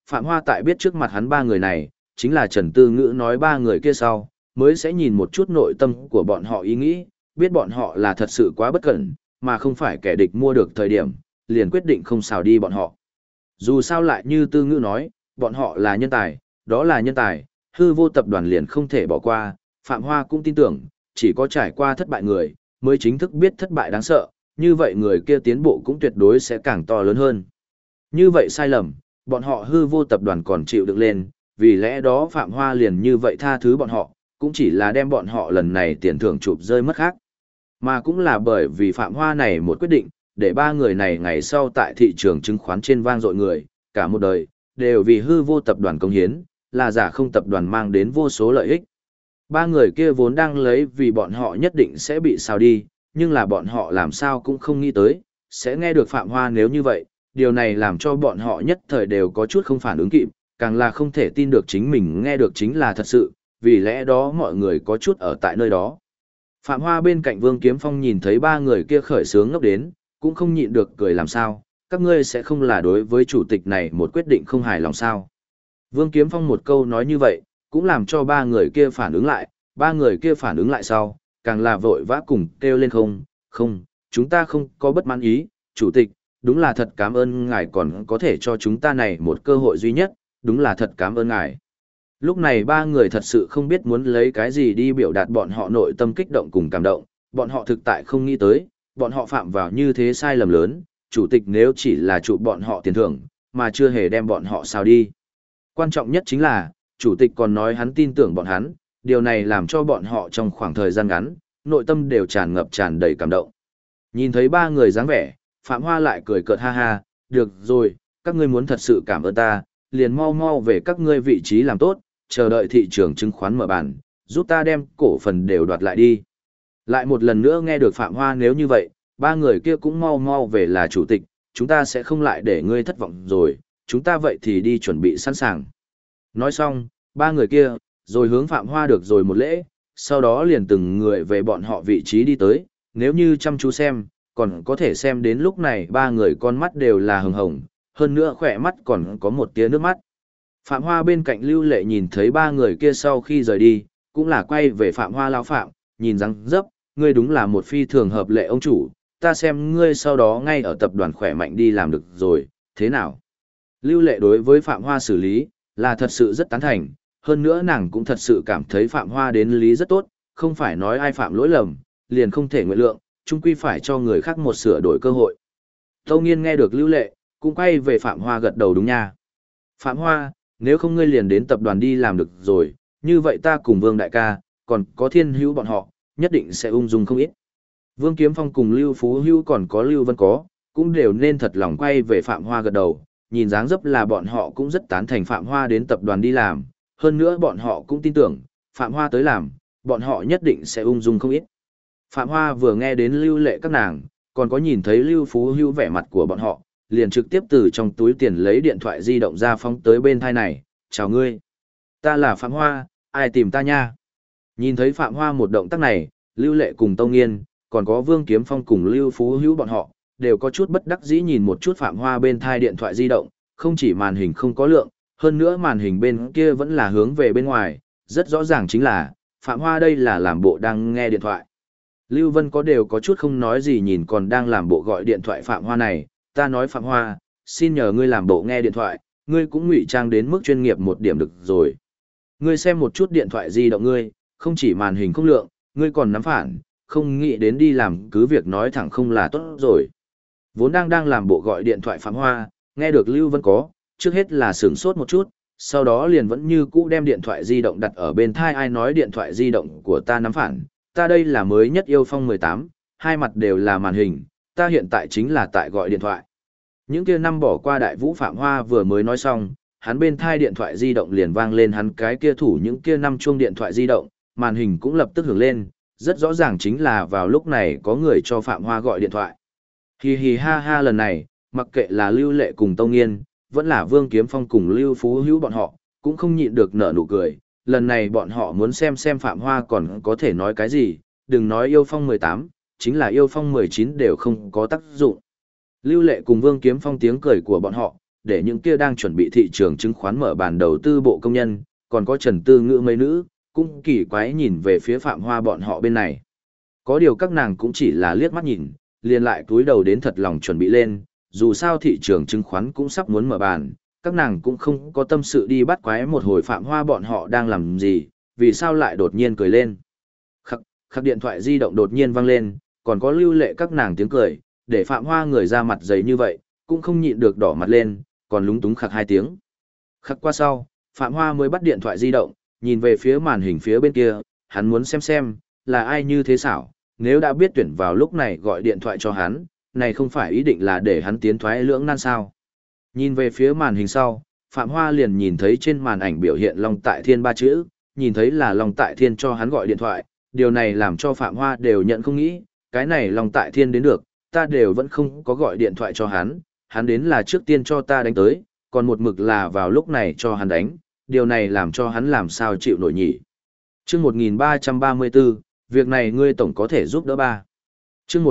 Phạm Hoa tại biết trước mặt hắn ba người này, chính là Trần Tư Ngữ nói ba người kia sau, mới sẽ nhìn một chút nội tâm của bọn họ ý nghĩ, biết bọn họ là thật sự quá bất cẩn, mà không phải kẻ địch mua được thời điểm, liền quyết định không xào đi bọn họ. Dù sao lại như Tư Ngữ nói, bọn họ là nhân tài, đó là nhân tài, hư vô tập đoàn liền không thể bỏ qua, Phạm Hoa cũng tin tưởng, chỉ có trải qua thất bại người, mới chính thức biết thất bại đáng sợ, như vậy người kia tiến bộ cũng tuyệt đối sẽ càng to lớn hơn. Như vậy sai lầm, bọn họ hư vô tập đoàn còn chịu được lên, vì lẽ đó Phạm Hoa liền như vậy tha thứ bọn họ, cũng chỉ là đem bọn họ lần này tiền thưởng chụp rơi mất khác. Mà cũng là bởi vì Phạm Hoa này một quyết định, để ba người này ngày sau tại thị trường chứng khoán trên vang dội người, cả một đời, đều vì hư vô tập đoàn công hiến, là giả không tập đoàn mang đến vô số lợi ích. Ba người kia vốn đang lấy vì bọn họ nhất định sẽ bị sao đi, nhưng là bọn họ làm sao cũng không nghĩ tới, sẽ nghe được Phạm Hoa nếu như vậy, điều này làm cho bọn họ nhất thời đều có chút không phản ứng kịp, càng là không thể tin được chính mình nghe được chính là thật sự, vì lẽ đó mọi người có chút ở tại nơi đó. Phạm Hoa bên cạnh Vương Kiếm Phong nhìn thấy ba người kia khởi sướng ngốc đến, cũng không nhịn được cười làm sao, các ngươi sẽ không là đối với chủ tịch này một quyết định không hài lòng sao. Vương Kiếm Phong một câu nói như vậy, cũng làm cho ba người kia phản ứng lại, ba người kia phản ứng lại sau, càng là vội vã cùng kêu lên không, chúng ta không có bất mãn ý, chủ tịch, đúng là thật cảm ơn ngài còn có thể cho chúng ta này một cơ hội duy nhất, đúng là thật cảm ơn ngài. Lúc này ba người thật sự không biết muốn lấy cái gì đi biểu đạt bọn họ nội tâm kích động cùng cảm động, bọn họ thực tại không nghĩ tới, bọn họ phạm vào như thế sai lầm lớn, chủ tịch nếu chỉ là chụp bọn họ tiền thưởng, mà chưa hề đem bọn họ sao đi. Quan trọng nhất chính là, chủ tịch còn nói hắn tin tưởng bọn hắn, điều này làm cho bọn họ trong khoảng thời gian ngắn, nội tâm đều tràn ngập tràn đầy cảm động. Nhìn thấy ba người dáng vẻ, Phạm Hoa lại cười cợt ha ha, được rồi, các ngươi muốn thật sự cảm ơn ta, liền mau mau về các ngươi vị trí làm tốt, chờ đợi thị trường chứng khoán mở bàn, giúp ta đem cổ phần đều đoạt lại đi. Lại một lần nữa nghe được Phạm Hoa nếu như vậy, ba người kia cũng mau mau về là chủ tịch, chúng ta sẽ không lại để ngươi thất vọng rồi, chúng ta vậy thì đi chuẩn bị sẵn sàng. Nói xong, ba người kia, rồi hướng Phạm Hoa được rồi một lễ, sau đó liền từng người về bọn họ vị trí đi tới, nếu như chăm chú xem, còn có thể xem đến lúc này ba người con mắt đều là hồng hồng, hơn nữa khỏe mắt còn có một tia nước mắt. Phạm Hoa bên cạnh Lưu Lệ nhìn thấy ba người kia sau khi rời đi, cũng là quay về Phạm Hoa lão Phạm, nhìn răng dấp, ngươi đúng là một phi thường hợp lệ ông chủ, ta xem ngươi sau đó ngay ở tập đoàn khỏe mạnh đi làm được rồi, thế nào? Lưu Lệ đối với Phạm Hoa xử lý, là thật sự rất tán thành, hơn nữa nàng cũng thật sự cảm thấy Phạm Hoa đến lý rất tốt, không phải nói ai phạm lỗi lầm, liền không thể nguyện lượng, chung quy phải cho người khác một sửa đổi cơ hội. Tâu Nghiên nghe được Lưu Lệ, cũng quay về Phạm Hoa gật đầu đúng nha. Phạm Hoa, nếu không ngươi liền đến tập đoàn đi làm được rồi, như vậy ta cùng Vương Đại ca, còn có Thiên Hữu bọn họ, nhất định sẽ ung dung không ít. Vương Kiếm Phong cùng Lưu Phú Hữu còn có Lưu Vân có, cũng đều nên thật lòng quay về Phạm Hoa gật đầu, nhìn dáng dấp là bọn họ cũng rất tán thành Phạm Hoa đến tập đoàn đi làm, hơn nữa bọn họ cũng tin tưởng, Phạm Hoa tới làm, bọn họ nhất định sẽ ung dung không ít. Phạm Hoa vừa nghe đến Lưu Lệ các nàng, còn có nhìn thấy Lưu Phú Hữu vẻ mặt của bọn họ, liền trực tiếp từ trong túi tiền lấy điện thoại di động ra phóng tới bên thai này, chào ngươi. Ta là Phạm Hoa, ai tìm ta nha? Nhìn thấy Phạm Hoa một động tác này, Lưu Lệ cùng Tâu Nghiên, còn có Vương Kiếm Phong cùng Lưu Phú Hữu bọn họ, đều có chút bất đắc dĩ nhìn một chút Phạm Hoa bên thai điện thoại di động, không chỉ màn hình không có lượng, hơn nữa màn hình bên kia vẫn là hướng về bên ngoài, rất rõ ràng chính là, Phạm Hoa đây là làm bộ đang nghe điện thoại. Lưu Vân có đều có chút không nói gì nhìn còn đang làm bộ gọi điện thoại Phạm Hoa này, ta nói Phạm Hoa, xin nhờ ngươi làm bộ nghe điện thoại, ngươi cũng ngụy trang đến mức chuyên nghiệp một điểm được rồi. Ngươi xem một chút điện thoại di động ngươi, không chỉ màn hình không lượng, ngươi còn nắm phản, không nghĩ đến đi làm cứ việc nói thẳng không là tốt rồi. Vốn đang làm bộ gọi điện thoại Phạm Hoa, nghe được Lưu Vân có, trước hết là sửng sốt một chút, sau đó liền vẫn như cũ đem điện thoại di động đặt ở bên thai ai nói điện thoại di động của ta nắm phản, ta đây là mới nhất yêu phong 18, hai mặt đều là màn hình, ta hiện tại chính là tại gọi điện thoại. Những kia năm bỏ qua đại vũ Phạm Hoa vừa mới nói xong, hắn bên thai điện thoại di động liền vang lên hắn cái kia thủ những kia năm chuông điện thoại di động, màn hình cũng lập tức hưởng lên, rất rõ ràng chính là vào lúc này có người cho Phạm Hoa gọi điện thoại. Hì hì ha ha lần này, mặc kệ là Lưu Lệ cùng Tâu Nghiên, vẫn là Vương Kiếm Phong cùng Lưu Phú Hữu bọn họ, cũng không nhịn được nở nụ cười, lần này bọn họ muốn xem Phạm Hoa còn có thể nói cái gì, đừng nói yêu phong 18, chính là yêu phong 19 đều không có tác dụng. Lưu Lệ cùng Vương Kiếm Phong tiếng cười của bọn họ, để những kia đang chuẩn bị thị trường chứng khoán mở bàn đầu tư bộ công nhân, còn có Trần Tư Ngữ mấy nữ, cũng kỳ quái nhìn về phía Phạm Hoa bọn họ bên này. Có điều các nàng cũng chỉ là liếc mắt nhìn, liền lại cúi đầu đến thật lòng chuẩn bị lên, dù sao thị trường chứng khoán cũng sắp muốn mở bàn, các nàng cũng không có tâm sự đi bắt quái một hồi Phạm Hoa bọn họ đang làm gì, vì sao lại đột nhiên cười lên. Khắc điện thoại di động đột nhiên vang lên, còn có Lưu Lệ các nàng tiếng cười, để Phạm Hoa người ra mặt dày như vậy, cũng không nhịn được đỏ mặt lên, còn lúng túng khắc 2 tiếng. Khắc qua sau, Phạm Hoa mới bắt điện thoại di động, nhìn về phía màn hình phía bên kia, hắn muốn xem, là ai như thế xảo, nếu đã biết tuyển vào lúc này gọi điện thoại cho hắn, này không phải ý định là để hắn tiến thoái lưỡng nan sao. Nhìn về phía màn hình sau, Phạm Hoa liền nhìn thấy trên màn ảnh biểu hiện Long Tại Thiên 3 chữ, nhìn thấy là Long Tại Thiên cho hắn gọi điện thoại, điều này làm cho Phạm Hoa đều nhận không nghĩ, cái này Long Tại Thiên đến được, ta đều vẫn không có gọi điện thoại cho hắn đến là trước tiên cho ta đánh tới, còn một mực là vào lúc này cho hắn đánh, điều này làm cho hắn làm sao chịu nổi nhỉ. Chương 1334, việc này ngươi tổng có thể giúp đỡ ba. Chương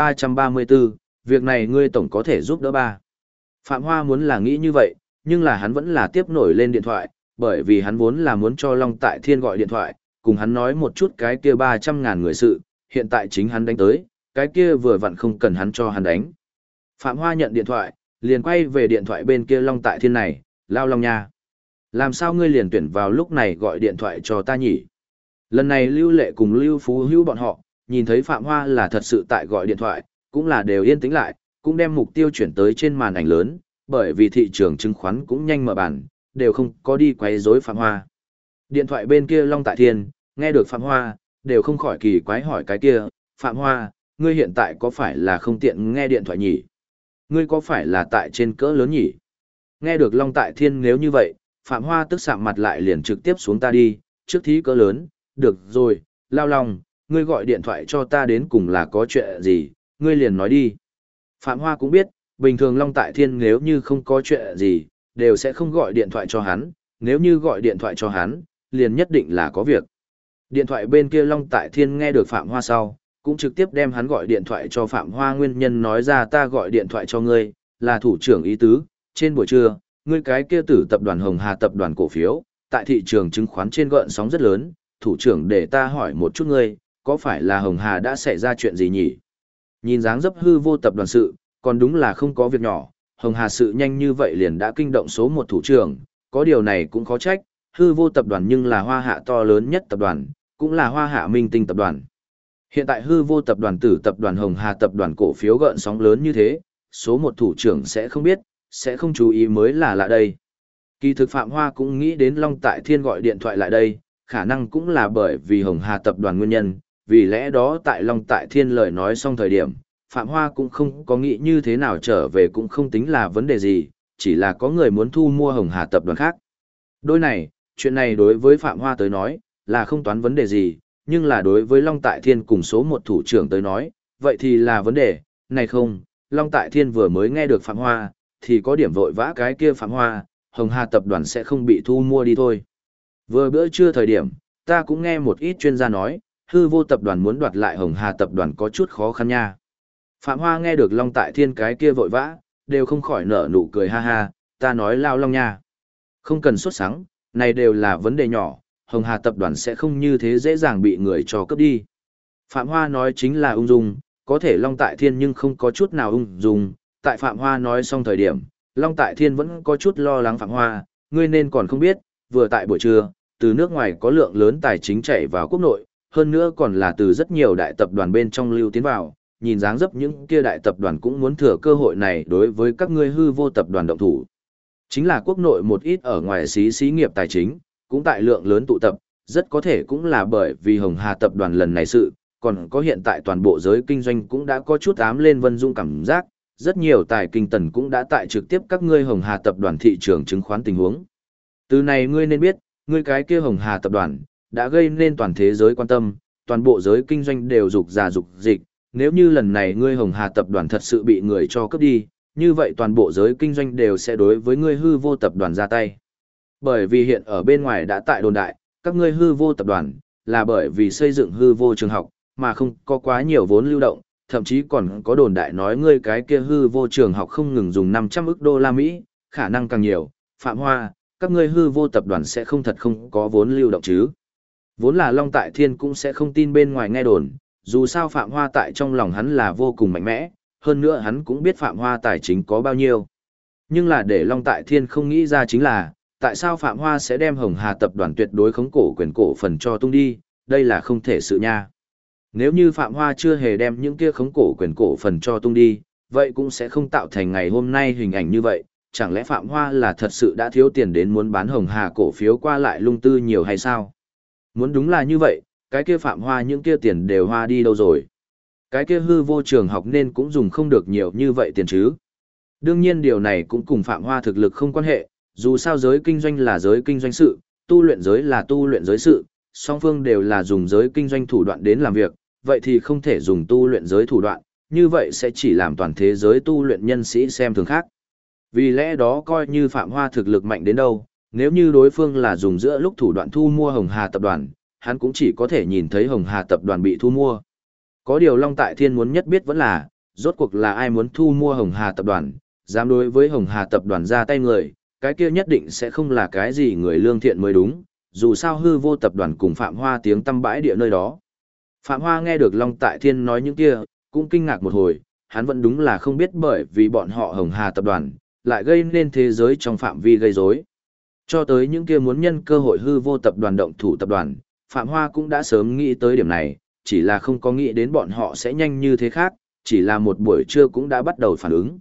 1334, việc này ngươi tổng có thể giúp đỡ ba. Phạm Hoa muốn là nghĩ như vậy, nhưng là hắn vẫn là tiếp nổi lên điện thoại, bởi vì hắn vốn là muốn cho Long Tại Thiên gọi điện thoại, cùng hắn nói một chút cái kia 300.000 người sự, hiện tại chính hắn đánh tới, cái kia vừa vặn không cần hắn cho hắn đánh. Phạm Hoa nhận điện thoại, liền quay về điện thoại bên kia Long Tại Thiên này, lao Long nha. Làm sao ngươi liền tuyển vào lúc này gọi điện thoại cho ta nhỉ? Lần này Lưu Lệ cùng Lưu Phú Hữu bọn họ, nhìn thấy Phạm Hoa là thật sự tại gọi điện thoại, cũng là đều yên tĩnh lại, cũng đem mục tiêu chuyển tới trên màn ảnh lớn, bởi vì thị trường chứng khoán cũng nhanh mở bàn, đều không có đi quấy rối Phạm Hoa. Điện thoại bên kia Long Tại Thiên, nghe được Phạm Hoa, đều không khỏi kỳ quái hỏi cái kia, Phạm Hoa, ngươi hiện tại có phải là không tiện nghe điện thoại nhỉ? Ngươi có phải là tại trên cỡ lớn nhỉ? Nghe được Long Tại Thiên nếu như vậy, Phạm Hoa tức sạm mặt lại liền trực tiếp xuống ta đi, trước thí cỡ lớn, được rồi, lao Long, ngươi gọi điện thoại cho ta đến cùng là có chuyện gì, ngươi liền nói đi. Phạm Hoa cũng biết, bình thường Long Tại Thiên nếu như không có chuyện gì, đều sẽ không gọi điện thoại cho hắn, nếu như gọi điện thoại cho hắn, liền nhất định là có việc. Điện thoại bên kia Long Tại Thiên nghe được Phạm Hoa sau, cũng trực tiếp đem hắn gọi điện thoại cho Phạm Hoa nguyên nhân nói ra ta gọi điện thoại cho ngươi, là thủ trưởng ý tứ, trên buổi trưa, ngươi cái kia tử tập đoàn Hồng Hà tập đoàn cổ phiếu, tại thị trường chứng khoán trên gợn sóng rất lớn, thủ trưởng để ta hỏi một chút ngươi, có phải là Hồng Hà đã xảy ra chuyện gì nhỉ? Nhìn dáng dấp hư vô tập đoàn sự, còn đúng là không có việc nhỏ, Hồng Hà sự nhanh như vậy liền đã kinh động số 1 thủ trưởng, có điều này cũng khó trách, hư vô tập đoàn nhưng là Hoa Hạ to lớn nhất tập đoàn, cũng là Hoa Hạ Minh Tinh tập đoàn. Hiện tại hư vô tập đoàn tử tập đoàn Hồng Hà tập đoàn cổ phiếu gợn sóng lớn như thế, số 1 thủ trưởng sẽ không biết, sẽ không chú ý mới là lạ đây. Kỳ thực Phạm Hoa cũng nghĩ đến Long Tại Thiên gọi điện thoại lại đây, khả năng cũng là bởi vì Hồng Hà tập đoàn nguyên nhân, vì lẽ đó tại Long Tại Thiên lời nói xong thời điểm, Phạm Hoa cũng không có nghĩ như thế nào trở về cũng không tính là vấn đề gì, chỉ là có người muốn thu mua Hồng Hà tập đoàn khác. Đôi này, chuyện này đối với Phạm Hoa tới nói, là không toán vấn đề gì, nhưng là đối với Long Tại Thiên cùng số 1 thủ trưởng tới nói, vậy thì là vấn đề, này không, Long Tại Thiên vừa mới nghe được Phạm Hoa, thì có điểm vội vã cái kia Phạm Hoa, Hồng Hà tập đoàn sẽ không bị thu mua đi thôi. Vừa bữa trưa thời điểm, ta cũng nghe một ít chuyên gia nói, hư vô tập đoàn muốn đoạt lại Hồng Hà tập đoàn có chút khó khăn nha. Phạm Hoa nghe được Long Tại Thiên cái kia vội vã, đều không khỏi nở nụ cười ha ha, ta nói lao Long nha. Không cần sốt sắng, này đều là vấn đề nhỏ, Hồng Hà tập đoàn sẽ không như thế dễ dàng bị người cho cướp đi. Phạm Hoa nói chính là ung dung, có thể Long Tại Thiên nhưng không có chút nào ung dung, tại Phạm Hoa nói xong thời điểm, Long Tại Thiên vẫn có chút lo lắng Phạm Hoa, ngươi nên còn không biết, vừa tại buổi trưa, từ nước ngoài có lượng lớn tài chính chảy vào quốc nội, hơn nữa còn là từ rất nhiều đại tập đoàn bên trong lưu tiến vào, nhìn dáng dấp những kia đại tập đoàn cũng muốn thừa cơ hội này đối với các ngươi hư vô tập đoàn động thủ. Chính là quốc nội một ít ở ngoài xí nghiệp tài chính, cũng tại lượng lớn tụ tập, rất có thể cũng là bởi vì Hồng Hà tập đoàn lần này sự, còn có hiện tại toàn bộ giới kinh doanh cũng đã có chút ám lên Vân Dung cảm giác, rất nhiều tài kinh tần cũng đã tại trực tiếp các ngươi Hồng Hà tập đoàn thị trường chứng khoán tình huống. Từ này ngươi nên biết, ngươi cái kia Hồng Hà tập đoàn đã gây nên toàn thế giới quan tâm, toàn bộ giới kinh doanh đều dục giả dục dịch, nếu như lần này ngươi Hồng Hà tập đoàn thật sự bị người cho cướp đi, như vậy toàn bộ giới kinh doanh đều sẽ đối với ngươi hư vô tập đoàn ra tay. Bởi vì hiện ở bên ngoài đã tại đồn đại, các ngươi hư vô tập đoàn, là bởi vì xây dựng hư vô trường học, mà không có quá nhiều vốn lưu động, thậm chí còn có đồn đại nói ngươi cái kia hư vô trường học không ngừng dùng 500 ức đô la Mỹ, khả năng càng nhiều, Phạm Hoa, các ngươi hư vô tập đoàn sẽ không thật không có vốn lưu động chứ. Vốn là Long Tại Thiên cũng sẽ không tin bên ngoài nghe đồn, dù sao Phạm Hoa tại trong lòng hắn là vô cùng mạnh mẽ, hơn nữa hắn cũng biết Phạm Hoa tài chính có bao nhiêu. Nhưng là để Long Tại Thiên không nghĩ ra chính là, tại sao Phạm Hoa sẽ đem Hồng Hà tập đoàn tuyệt đối khống cổ quyền cổ phần cho tung đi, đây là không thể sự nha. Nếu như Phạm Hoa chưa hề đem những kia khống cổ quyền cổ phần cho tung đi, vậy cũng sẽ không tạo thành ngày hôm nay hình ảnh như vậy, chẳng lẽ Phạm Hoa là thật sự đã thiếu tiền đến muốn bán Hồng Hà cổ phiếu qua lại lung tư nhiều hay sao? Muốn đúng là như vậy, cái kia Phạm Hoa những kia tiền đều hoa đi đâu rồi? Cái kia hư vô trường học nên cũng dùng không được nhiều như vậy tiền chứ? Đương nhiên điều này cũng cùng Phạm Hoa thực lực không quan hệ, dù sao giới kinh doanh là giới kinh doanh sự, tu luyện giới là tu luyện giới sự, song phương đều là dùng giới kinh doanh thủ đoạn đến làm việc, vậy thì không thể dùng tu luyện giới thủ đoạn, như vậy sẽ chỉ làm toàn thế giới tu luyện nhân sĩ xem thường khác. Vì lẽ đó coi như Phạm Hoa thực lực mạnh đến đâu, nếu như đối phương là dùng giữa lúc thủ đoạn thu mua Hồng Hà tập đoàn, hắn cũng chỉ có thể nhìn thấy Hồng Hà tập đoàn bị thu mua. Có điều Long Tại Thiên muốn nhất biết vẫn là, rốt cuộc là ai muốn thu mua Hồng Hà tập đoàn, dám đối với Hồng Hà tập đoàn ra tay người, cái kia nhất định sẽ không là cái gì người lương thiện mới đúng, dù sao hư vô tập đoàn cùng Phạm Hoa tiếng tăm bãi địa nơi đó. Phạm Hoa nghe được Long Tại Thiên nói những kia, cũng kinh ngạc một hồi, hắn vẫn đúng là không biết bởi vì bọn họ Hồng Hà tập đoàn, lại gây nên thế giới trong phạm vi gây rối. Cho tới những kia muốn nhân cơ hội hư vô tập đoàn động thủ tập đoàn, Phạm Hoa cũng đã sớm nghĩ tới điểm này, chỉ là không có nghĩ đến bọn họ sẽ nhanh như thế khác, chỉ là một buổi trưa cũng đã bắt đầu phản ứng.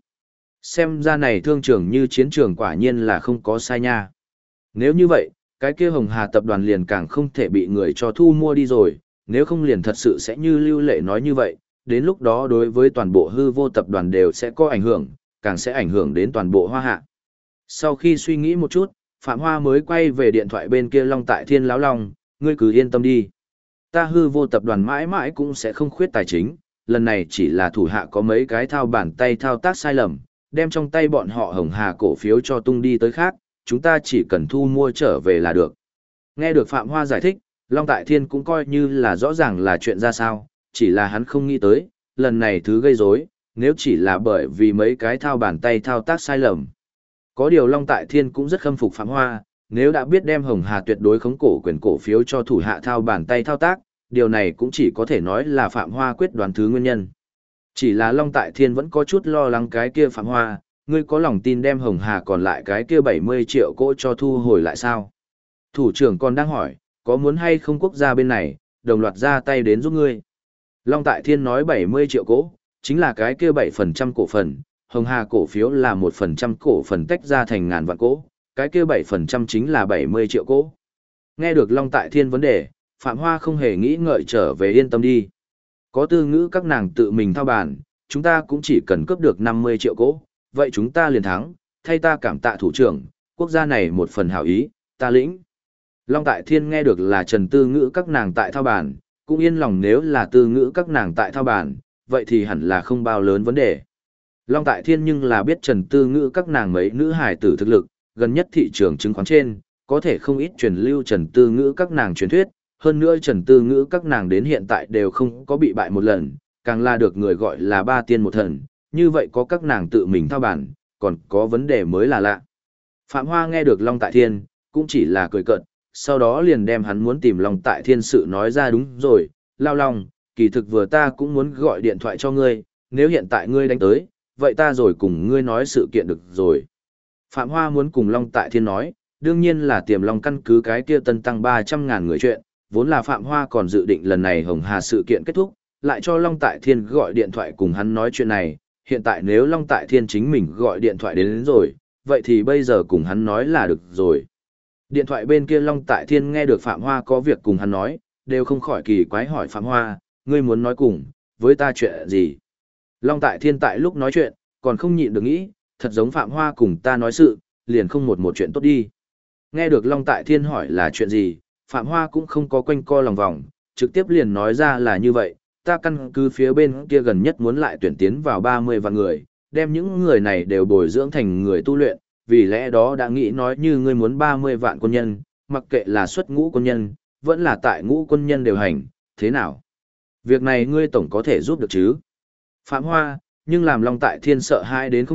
Xem ra này thương trường như chiến trường quả nhiên là không có sai nha. Nếu như vậy, cái kia Hồng Hà tập đoàn liền càng không thể bị người cho thu mua đi rồi, nếu không liền thật sự sẽ như Lưu Lệ nói như vậy, đến lúc đó đối với toàn bộ hư vô tập đoàn đều sẽ có ảnh hưởng, càng sẽ ảnh hưởng đến toàn bộ Hoa Hạ. Sau khi suy nghĩ một chút, Phạm Hoa mới quay về điện thoại bên kia Long Tại Thiên láo lòng, ngươi cứ yên tâm đi. Ta hư vô tập đoàn mãi mãi cũng sẽ không khuyết tài chính, lần này chỉ là thủ hạ có mấy cái thao bàn tay thao tác sai lầm, đem trong tay bọn họ Hồng Hà cổ phiếu cho tung đi tới khác, chúng ta chỉ cần thu mua trở về là được. Nghe được Phạm Hoa giải thích, Long Tại Thiên cũng coi như là rõ ràng là chuyện ra sao, chỉ là hắn không nghĩ tới, lần này thứ gây rối, nếu chỉ là bởi vì mấy cái thao bàn tay thao tác sai lầm. Có điều Long Tại Thiên cũng rất khâm phục Phạm Hoa, nếu đã biết đem Hồng Hà tuyệt đối khống cổ quyền cổ phiếu cho thủ hạ thao bàn tay thao tác, điều này cũng chỉ có thể nói là Phạm Hoa quyết đoán thứ nguyên nhân. Chỉ là Long Tại Thiên vẫn có chút lo lắng cái kia Phạm Hoa, ngươi có lòng tin đem Hồng Hà còn lại cái kia 70 triệu cỗ cho thu hồi lại sao? Thủ trưởng còn đang hỏi, có muốn hay không quốc gia bên này, đồng loạt ra tay đến giúp ngươi. Long Tại Thiên nói 70 triệu cỗ, chính là cái kia 7% cổ phần, Hồng Hà cổ phiếu là 1% cổ phần tách ra thành ngàn vạn cỗ, cái kia 7% chính là 70 triệu cỗ. Nghe được Long Tại Thiên vấn đề, Phạm Hoa không hề nghĩ ngợi trở về yên tâm đi. Có tư ngữ các nàng tự mình thao bàn, chúng ta cũng chỉ cần cướp được 50 triệu cỗ, vậy chúng ta liền thắng, thay ta cảm tạ thủ trưởng, quốc gia này một phần hảo ý, ta lĩnh. Long Tại Thiên nghe được là Trần Tư Ngữ các nàng tại thao bàn, cũng yên lòng nếu là Tư Ngữ các nàng tại thao bàn, vậy thì hẳn là không bao lớn vấn đề. Long Tại Thiên nhưng là biết Trần Tư Ngữ các nàng mấy nữ hải tử thực lực, gần nhất thị trường chứng khoán trên, có thể không ít truyền lưu Trần Tư Ngữ các nàng truyền thuyết, hơn nữa Trần Tư Ngữ các nàng đến hiện tại đều không có bị bại một lần, càng là được người gọi là ba tiên một thần, như vậy có các nàng tự mình thao bản, còn có vấn đề mới là lạ. Phạm Hoa nghe được Long Tại Thiên, cũng chỉ là cười cợt, sau đó liền đem hắn muốn tìm Long Tại Thiên sự nói ra đúng rồi, Lao Long, kỳ thực vừa ta cũng muốn gọi điện thoại cho ngươi, nếu hiện tại ngươi đánh tới, vậy ta rồi cùng ngươi nói sự kiện được rồi. Phạm Hoa muốn cùng Long Tại Thiên nói, đương nhiên là Tiềm Long căn cứ cái kia tân tăng 300.000 người chuyện, vốn là Phạm Hoa còn dự định lần này Hồng Hà sự kiện kết thúc, lại cho Long Tại Thiên gọi điện thoại cùng hắn nói chuyện này, hiện tại nếu Long Tại Thiên chính mình gọi điện thoại đến rồi, vậy thì bây giờ cùng hắn nói là được rồi. Điện thoại bên kia Long Tại Thiên nghe được Phạm Hoa có việc cùng hắn nói, đều không khỏi kỳ quái hỏi Phạm Hoa, ngươi muốn nói cùng, với ta chuyện gì? Long Tại Thiên tại lúc nói chuyện, còn không nhịn được nghĩ, thật giống Phạm Hoa cùng ta nói sự, liền không một chuyện tốt đi. Nghe được Long Tại Thiên hỏi là chuyện gì, Phạm Hoa cũng không có quanh co lòng vòng, trực tiếp liền nói ra là như vậy, ta căn cứ phía bên kia gần nhất muốn lại tuyển tiến vào 30 vạn người, đem những người này đều bồi dưỡng thành người tu luyện, vì lẽ đó đã nghĩ nói như ngươi muốn 30 vạn quân nhân, mặc kệ là xuất ngũ quân nhân, vẫn là tại ngũ quân nhân đều hành, thế nào? Việc này ngươi tổng có thể giúp được chứ? Phạm Hoa, nhưng làm Long Tại Thiên sợ hãi đến không nhẹ,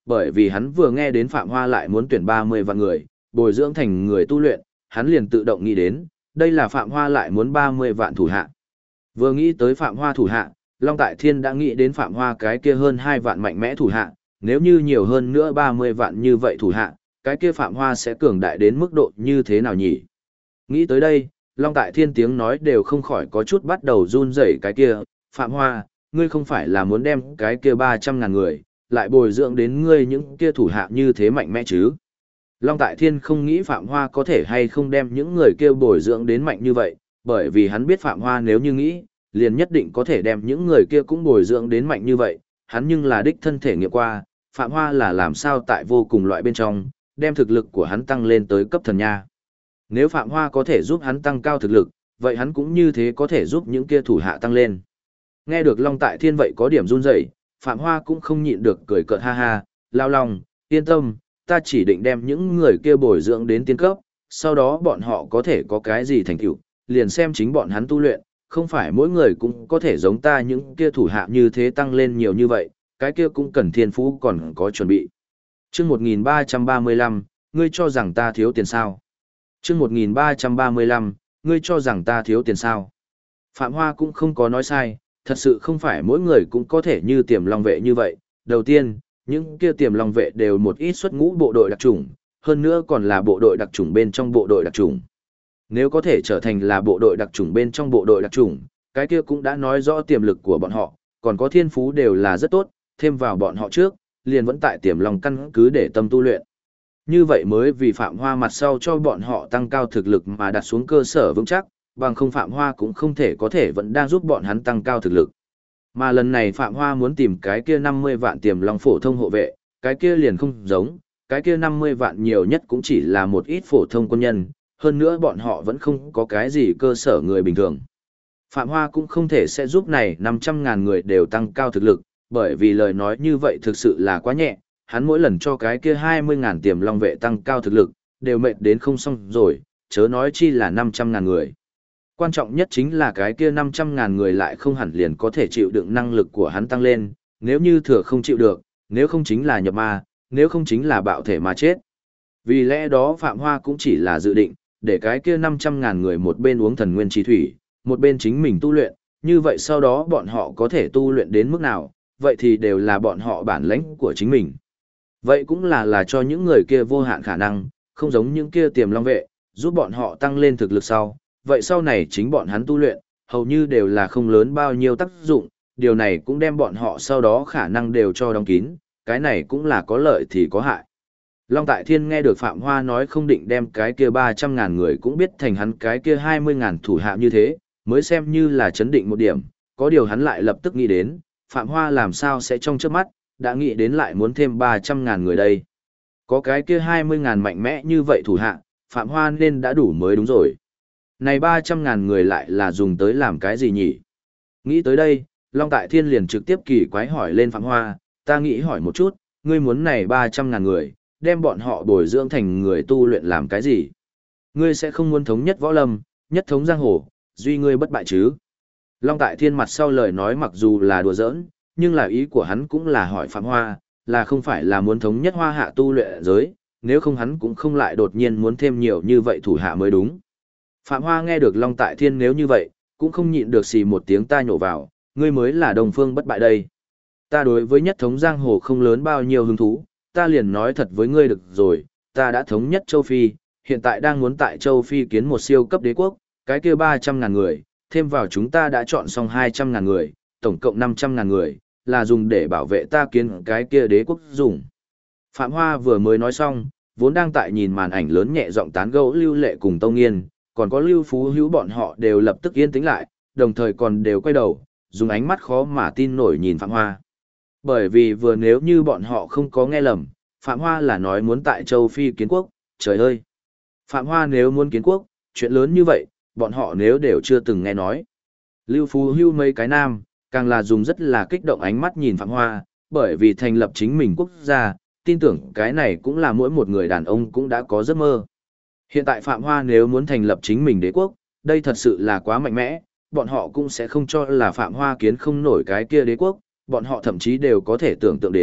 Bởi vì hắn vừa nghe đến Phạm Hoa lại muốn tuyển 30 vạn người, bồi dưỡng thành người tu luyện, hắn liền tự động nghĩ đến, đây là Phạm Hoa lại muốn 30 vạn thủ hạ. Vừa nghĩ tới Phạm Hoa thủ hạ, Long Tại Thiên đã nghĩ đến Phạm Hoa cái kia hơn 2 vạn mạnh mẽ thủ hạ, nếu như nhiều hơn nữa 30 vạn như vậy thủ hạ, cái kia Phạm Hoa sẽ cường đại đến mức độ như thế nào nhỉ? Nghĩ tới đây, Long Tại Thiên tiếng nói đều không khỏi có chút bắt đầu run rẩy cái kia, Phạm Hoa, ngươi không phải là muốn đem cái kia 300.000 người, lại bồi dưỡng đến ngươi những kia thủ hạ như thế mạnh mẽ chứ? Long Tại Thiên không nghĩ Phạm Hoa có thể hay không đem những người kia bồi dưỡng đến mạnh như vậy, bởi vì hắn biết Phạm Hoa nếu như nghĩ, liền nhất định có thể đem những người kia cũng bồi dưỡng đến mạnh như vậy, hắn nhưng là đích thân thể nghiệm qua, Phạm Hoa là làm sao tại vô cùng loại bên trong, đem thực lực của hắn tăng lên tới cấp thần nha. Nếu Phạm Hoa có thể giúp hắn tăng cao thực lực, vậy hắn cũng như thế có thể giúp những kia thủ hạ tăng lên. Nghe được Long Tại Thiên vậy có điểm run rẩy, Phạm Hoa cũng không nhịn được cười cợt ha ha, Lao Long, yên tâm, ta chỉ định đem những người kia bồi dưỡng đến tiên cấp, sau đó bọn họ có thể có cái gì thành tựu, liền xem chính bọn hắn tu luyện, không phải mỗi người cũng có thể giống ta những kia thủ hạ như thế tăng lên nhiều như vậy, cái kia cũng cần thiên phú còn có chuẩn bị. Chương 1335, ngươi cho rằng ta thiếu tiền sao? Chương 1335, ngươi cho rằng ta thiếu tiền sao? Phạm Hoa cũng không có nói sai, thật sự không phải mỗi người cũng có thể như Tiềm Long vệ như vậy. Đầu tiên, những kia Tiềm Long vệ đều một ít xuất ngũ bộ đội đặc chủng, hơn nữa còn là bộ đội đặc chủng bên trong bộ đội đặc chủng. Nếu có thể trở thành là bộ đội đặc chủng bên trong bộ đội đặc chủng, cái kia cũng đã nói rõ tiềm lực của bọn họ, còn có thiên phú đều là rất tốt, thêm vào bọn họ trước, liền vẫn tại Tiềm Long căn cứ để tâm tu luyện. Như vậy mới vì Phạm Hoa mặt sau cho bọn họ tăng cao thực lực mà đặt xuống cơ sở vững chắc, bằng không Phạm Hoa cũng không thể có thể vẫn đang giúp bọn hắn tăng cao thực lực. Mà lần này Phạm Hoa muốn tìm cái kia 50 vạn Tiềm Long phổ thông hộ vệ, cái kia liền không giống, cái kia 50 vạn nhiều nhất cũng chỉ là một ít phổ thông quân nhân, hơn nữa bọn họ vẫn không có cái gì cơ sở người bình thường. Phạm Hoa cũng không thể sẽ giúp này 500.000 người đều tăng cao thực lực, bởi vì lời nói như vậy thực sự là quá nhẹ, hắn mỗi lần cho cái kia 20.000 Tiềm Long vệ tăng cao thực lực, đều mệt đến không xong rồi, chớ nói chi là 500.000 người. Quan trọng nhất chính là cái kia 500.000 người lại không hẳn liền có thể chịu đựng năng lực của hắn tăng lên, nếu như thừa không chịu được, nếu không chính là nhập ma, nếu không chính là bạo thể mà chết. Vì lẽ đó Phạm Hoa cũng chỉ là dự định, để cái kia 500.000 người một bên uống thần nguyên chi thủy, một bên chính mình tu luyện, như vậy sau đó bọn họ có thể tu luyện đến mức nào, vậy thì đều là bọn họ bản lãnh của chính mình. Vậy cũng là cho những người kia vô hạn khả năng, không giống những kia Tiềm Long vệ, giúp bọn họ tăng lên thực lực sau, vậy sau này chính bọn hắn tu luyện, hầu như đều là không lớn bao nhiêu tác dụng, điều này cũng đem bọn họ sau đó khả năng đều cho đóng kín, cái này cũng là có lợi thì có hại. Long Tại Thiên nghe được Phạm Hoa nói không định đem cái kia 300.000 người cũng biết thành hắn cái kia 20.000 thủ hạ như thế, mới xem như là chấn định một điểm, có điều hắn lại lập tức nghĩ đến, Phạm Hoa làm sao sẽ trong chớp mắt, đã nghĩ đến lại muốn thêm 300.000 người đây. Có cái kia 20.000 mạnh mẽ như vậy thủ hạ, Phạm Hoa nên đã đủ mới đúng rồi. Này 300.000 người lại là dùng tới làm cái gì nhỉ? Nghĩ tới đây, Long Tại Thiên liền trực tiếp kỳ quái hỏi lên Phạm Hoa, ta nghĩ hỏi một chút, ngươi muốn này 300.000 người, đem bọn họ bồi dưỡng thành người tu luyện làm cái gì? Ngươi sẽ không muốn thống nhất võ lâm, nhất thống giang hồ, duy ngươi bất bại chứ? Long Tại Thiên mặt sau lời nói mặc dù là đùa giỡn, nhưng là ý của hắn cũng là hỏi Phạm Hoa, là không phải là muốn thống nhất hoa hạ tu luyện giới, nếu không hắn cũng không lại đột nhiên muốn thêm nhiều như vậy thủ hạ mới đúng. Phạm Hoa nghe được Long Tại Thiên nếu như vậy, cũng không nhịn được xì một tiếng ta nhổ vào, ngươi mới là đồng phương bất bại đây. Ta đối với nhất thống giang hồ không lớn bao nhiêu hứng thú, ta liền nói thật với ngươi được rồi, ta đã thống nhất châu Phi, hiện tại đang muốn tại châu Phi kiến một siêu cấp đế quốc, cái kia 300.000 người, thêm vào chúng ta đã chọn xong 200.000 người, tổng cộng 500.000 người, là dùng để bảo vệ ta kiến cái kia đế quốc dùng. Phạm Hoa vừa mới nói xong, vốn đang tại nhìn màn ảnh lớn nhẹ giọng tán gẫu Lưu Lệ cùng Tông Nghiên, còn có Lưu Phú Hữu bọn họ đều lập tức yên tĩnh lại, đồng thời còn đều quay đầu, dùng ánh mắt khó mà tin nổi nhìn Phạm Hoa. Bởi vì vừa nếu như bọn họ không có nghe lầm, Phạm Hoa là nói muốn tại châu Phi kiến quốc, trời ơi! Phạm Hoa nếu muốn kiến quốc, chuyện lớn như vậy, bọn họ nếu đều chưa từng nghe nói. Lưu Phú Hữu mấy cái nam, càng là dùng rất là kích động ánh mắt nhìn Phạm Hoa, bởi vì thành lập chính mình quốc gia, tin tưởng cái này cũng là mỗi một người đàn ông cũng đã có giấc mơ. Hiện tại Phạm Hoa nếu muốn thành lập chính mình đế quốc, đây thật sự là quá mạnh mẽ, bọn họ cũng sẽ không cho là Phạm Hoa kiến không nổi cái kia đế quốc, bọn họ thậm chí đều có thể tưởng tượng đến,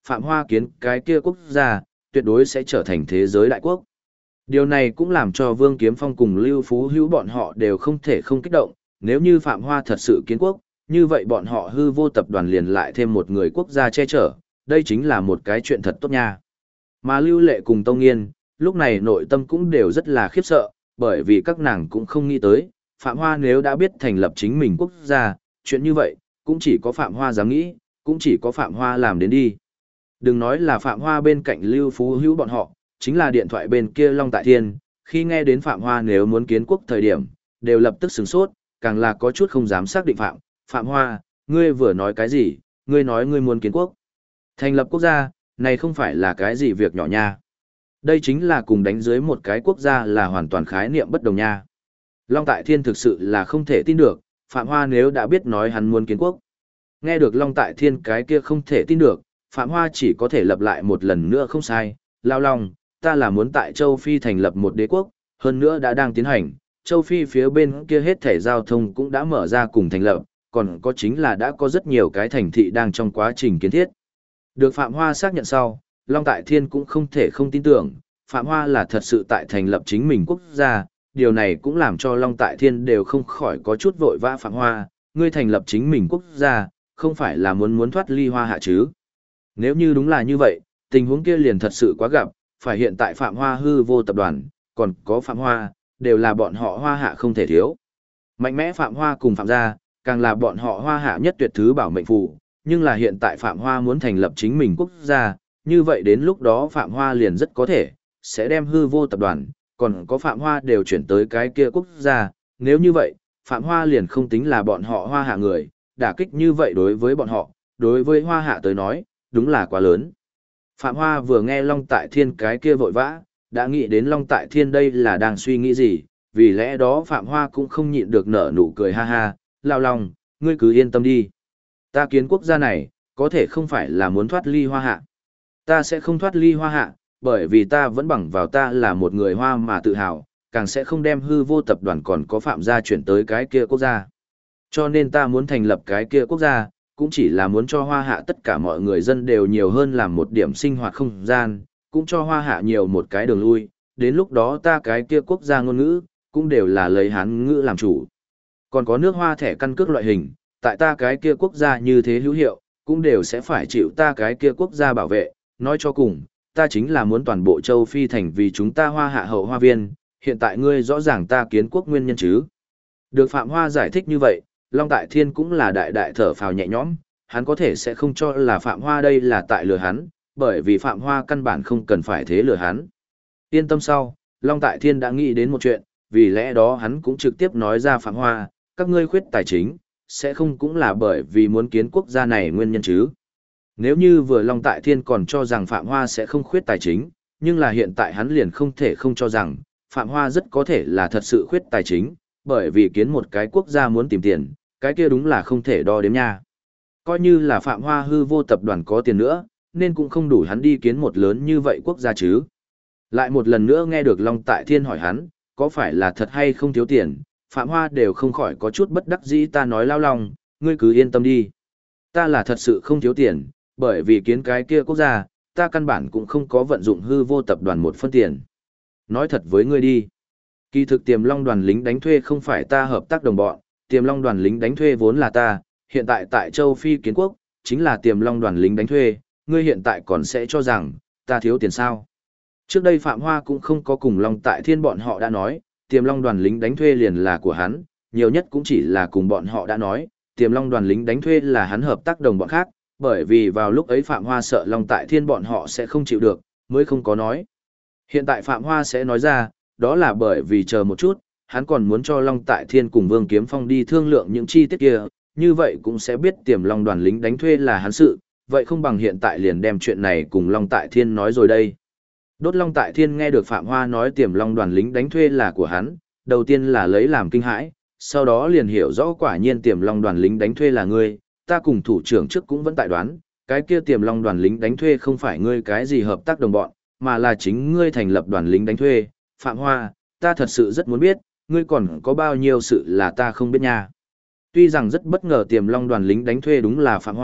Phạm Hoa kiến cái kia quốc gia, tuyệt đối sẽ trở thành thế giới đại quốc. Điều này cũng làm cho Vương Kiếm Phong cùng Lưu Phú Hữu bọn họ đều không thể không kích động, nếu như Phạm Hoa thật sự kiến quốc, như vậy bọn họ hư vô tập đoàn liền lại thêm một người quốc gia che chở, đây chính là một cái chuyện thật tốt nha. Mà Lưu Lệ cùng Tông Nghiên, lúc này nội tâm cũng đều rất là khiếp sợ, bởi vì các nàng cũng không nghĩ tới, Phạm Hoa nếu đã biết thành lập chính mình quốc gia, chuyện như vậy, cũng chỉ có Phạm Hoa dám nghĩ, cũng chỉ có Phạm Hoa làm đến đi. Đừng nói là Phạm Hoa bên cạnh Lưu Phú Hữu bọn họ, chính là điện thoại bên kia Long Tại Thiên, khi nghe đến Phạm Hoa nếu muốn kiến quốc thời điểm, đều lập tức sửng sốt, càng là có chút không dám xác định Phạm Hoa, ngươi vừa nói cái gì, ngươi nói ngươi muốn kiến quốc. Thành lập quốc gia, này không phải là cái gì việc nhỏ nha. Đây chính là cùng đánh dưới một cái quốc gia là hoàn toàn khái niệm bất đồng nha. Long Tại Thiên thực sự là không thể tin được, Phạm Hoa nếu đã biết nói hắn muốn kiến quốc. Nghe được Long Tại Thiên cái kia không thể tin được, Phạm Hoa chỉ có thể lặp lại một lần nữa không sai, Lao Long, ta là muốn tại châu Phi thành lập một đế quốc, hơn nữa đã đang tiến hành, châu Phi phía bên kia hết thể giao thông cũng đã mở ra cùng thành lập, còn có chính là đã có rất nhiều cái thành thị đang trong quá trình kiến thiết. Được Phạm Hoa xác nhận sau, Long Tại Thiên cũng không thể không tin tưởng, Phạm Hoa là thật sự tại thành lập chính mình quốc gia, điều này cũng làm cho Long Tại Thiên đều không khỏi có chút vội vã. Phạm Hoa, ngươi thành lập chính mình quốc gia, không phải là muốn thoát ly Hoa Hạ chứ? Nếu như đúng là như vậy, tình huống kia liền thật sự quá gặp, phải hiện tại Phạm Hoa hư vô tập đoàn, còn có Phạm Hoa, đều là bọn họ Hoa Hạ không thể thiếu. Mạnh mẽ Phạm Hoa cùng Phạm gia, càng là bọn họ Hoa Hạ nhất tuyệt thứ bảo mệnh phù, nhưng là hiện tại Phạm Hoa muốn thành lập chính mình quốc gia, như vậy đến lúc đó Phạm Hoa liền rất có thể, sẽ đem hư vô tập đoàn, còn có Phạm Hoa đều chuyển tới cái kia quốc gia, nếu như vậy, Phạm Hoa liền không tính là bọn họ Hoa Hạ người, đả kích như vậy đối với bọn họ, đối với Hoa Hạ tới nói, đúng là quá lớn. Phạm Hoa vừa nghe Long Tại Thiên cái kia vội vã, đã nghĩ đến Long Tại Thiên đây là đang suy nghĩ gì, vì lẽ đó Phạm Hoa cũng không nhịn được nở nụ cười ha ha, Lao Long, ngươi cứ yên tâm đi. Ta kiến quốc gia này, có thể không phải là muốn thoát ly Hoa Hạ. Ta sẽ không thoát ly Hoa Hạ, bởi vì ta vẫn bằng vào ta là một người Hoa mà tự hào, càng sẽ không đem hư vô tập đoàn còn có Phạm gia chuyển tới cái kia quốc gia. Cho nên ta muốn thành lập cái kia quốc gia, cũng chỉ là muốn cho Hoa Hạ tất cả mọi người dân đều nhiều hơn làm một điểm sinh hoạt không gian, cũng cho Hoa Hạ nhiều một cái đường lui, đến lúc đó ta cái kia quốc gia ngôn ngữ, cũng đều là lấy Hán ngữ làm chủ. Còn có nước Hoa thẻ căn cước loại hình, tại ta cái kia quốc gia như thế hữu hiệu, cũng đều sẽ phải chịu ta cái kia quốc gia bảo vệ, nói cho cùng, ta chính là muốn toàn bộ châu Phi thành vì chúng ta Hoa Hạ hậu hoa viên, hiện tại ngươi rõ ràng ta kiến quốc nguyên nhân chứ. Được Phạm Hoa giải thích như vậy, Long Tại Thiên cũng là đại đại thở phào nhẹ nhõm, hắn có thể sẽ không cho là Phạm Hoa đây là tại lừa hắn, bởi vì Phạm Hoa căn bản không cần phải thế lừa hắn. Yên tâm sau, Long Tại Thiên đã nghĩ đến một chuyện, vì lẽ đó hắn cũng trực tiếp nói ra Phạm Hoa, các ngươi khuyết tài chính, sẽ không cũng là bởi vì muốn kiến quốc gia này nguyên nhân chứ. Nếu như vừa Long Tại Thiên còn cho rằng Phạm Hoa sẽ không khuyết tài chính, nhưng là hiện tại hắn liền không thể không cho rằng, Phạm Hoa rất có thể là thật sự khuyết tài chính, bởi vì kiến một cái quốc gia muốn tìm tiền, cái kia đúng là không thể đo đếm nha. Coi như là Phạm Hoa hư vô tập đoàn có tiền nữa, nên cũng không đủ hắn đi kiến một lớn như vậy quốc gia chứ. Lại một lần nữa nghe được Long Tại Thiên hỏi hắn, có phải là thật hay không thiếu tiền, Phạm Hoa đều không khỏi có chút bất đắc dĩ. Ta nói Lao Long, ngươi cứ yên tâm đi. Ta là thật sự không thiếu tiền, bởi vì kiến cái kia quốc gia, ta căn bản cũng không có vận dụng hư vô tập đoàn một phân tiền. Nói thật với ngươi đi. Kỳ thực Tiềm Long đoàn lính đánh thuê không phải ta hợp tác đồng bọn, Tiềm Long đoàn lính đánh thuê vốn là ta, hiện tại tại châu Phi kiến quốc, chính là Tiềm Long đoàn lính đánh thuê, ngươi hiện tại còn sẽ cho rằng, ta thiếu tiền sao. Trước đây Phạm Hoa cũng không có cùng Long Tại Thiên bọn họ đã nói, Tiềm Long đoàn lính đánh thuê liền là của hắn, nhiều nhất cũng chỉ là cùng bọn họ đã nói, Tiềm Long đoàn lính đánh thuê là hắn hợp tác đồng bọn khác, bởi vì vào lúc ấy Phạm Hoa sợ Long Tại Thiên bọn họ sẽ không chịu được, mới không có nói. Hiện tại Phạm Hoa sẽ nói ra, đó là bởi vì chờ một chút, hắn còn muốn cho Long Tại Thiên cùng Vương Kiếm Phong đi thương lượng những chi tiết kia, như vậy cũng sẽ biết Tiềm Long đoàn lính đánh thuê là hắn sự, vậy không bằng hiện tại liền đem chuyện này cùng Long Tại Thiên nói rồi đây. Đốt Long Tại Thiên nghe được Phạm Hoa nói Tiềm Long đoàn lính đánh thuê là của hắn, đầu tiên là lấy làm kinh hãi, sau đó liền hiểu rõ quả nhiên Tiềm Long đoàn lính đánh thuê là ngươi, ta cùng thủ trưởng trước cũng vẫn tại đoán, cái kia Tiềm Long đoàn lính đánh thuê không phải ngươi cái gì hợp tác đồng bọn, mà là chính ngươi thành lập đoàn lính đánh thuê. Phạm Hoa, ta thật sự rất muốn biết, ngươi còn có bao nhiêu sự là ta không biết nha. Tuy rằng rất bất ngờ Tiềm Long đoàn lính đánh thuê đúng là Phạm Hoa,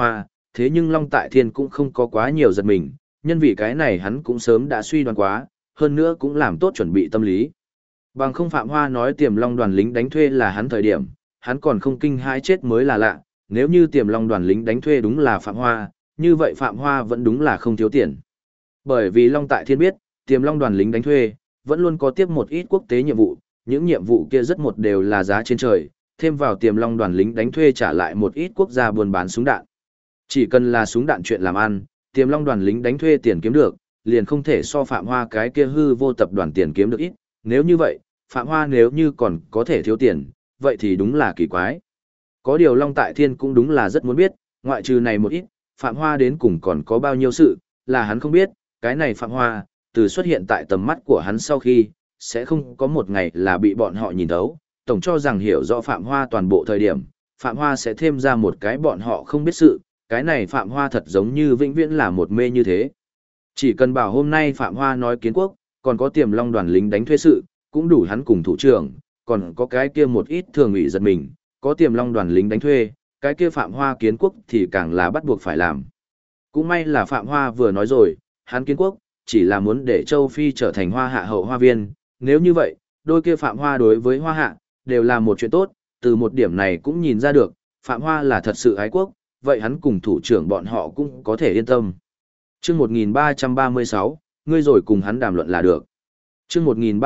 thế nhưng Long Tại Thiên cũng không có quá nhiều giật mình, nhân vì cái này hắn cũng sớm đã suy đoán quá, hơn nữa cũng làm tốt chuẩn bị tâm lý. Bằng không Phạm Hoa nói Tiềm Long đoàn lính đánh thuê là hắn thời điểm, hắn còn không kinh hãi chết mới là lạ, nếu như Tiềm Long đoàn lính đánh thuê đúng là Phạm Hoa, như vậy Phạm Hoa vẫn đúng là không thiếu tiền. Bởi vì Long Tại Thiên biết, Tiềm Long đoàn lính đánh thuê, vẫn luôn có tiếp một ít quốc tế nhiệm vụ, những nhiệm vụ kia rất một đều là giá trên trời, thêm vào Tiềm Long đoàn lính đánh thuê trả lại một ít quốc gia buôn bán súng đạn. Chỉ cần là súng đạn chuyện làm ăn, Tiềm Long đoàn lính đánh thuê tiền kiếm được, liền không thể so Phạm Hoa cái kia hư vô tập đoàn tiền kiếm được ít, nếu như vậy, Phạm Hoa nếu như còn có thể thiếu tiền, vậy thì đúng là kỳ quái. Có điều Long Tại Thiên cũng đúng là rất muốn biết, ngoại trừ này một ít, Phạm Hoa đến cùng còn có bao nhiêu sự, là hắn không biết, cái này Phạm Hoa, từ xuất hiện tại tầm mắt của hắn sau khi, sẽ không có một ngày là bị bọn họ nhìn thấu, tổng cho rằng hiểu rõ Phạm Hoa toàn bộ thời điểm, Phạm Hoa sẽ thêm ra một cái bọn họ không biết sự, cái này Phạm Hoa thật giống như vĩnh viễn là một mê như thế. Chỉ cần bảo hôm nay Phạm Hoa nói kiến quốc, còn có Tiềm Long đoàn lính đánh thuê sự, cũng đủ hắn cùng thủ trưởng, còn có cái kia một ít thường ủy giật mình, có Tiềm Long đoàn lính đánh thuê, cái kia Phạm Hoa kiến quốc thì càng là bắt buộc phải làm. Cũng may là Phạm Hoa vừa nói rồi, hắn kiến quốc, chỉ là muốn để châu Phi trở thành hoa hạ hậu hoa viên, nếu như vậy, đôi kia Phạm Hoa đối với hoa hạ, đều là một chuyện tốt, từ một điểm này cũng nhìn ra được, Phạm Hoa là thật sự ái quốc, vậy hắn cùng thủ trưởng bọn họ cũng có thể yên tâm. Chương 1336, ngươi rồi cùng hắn đàm luận là được. Chương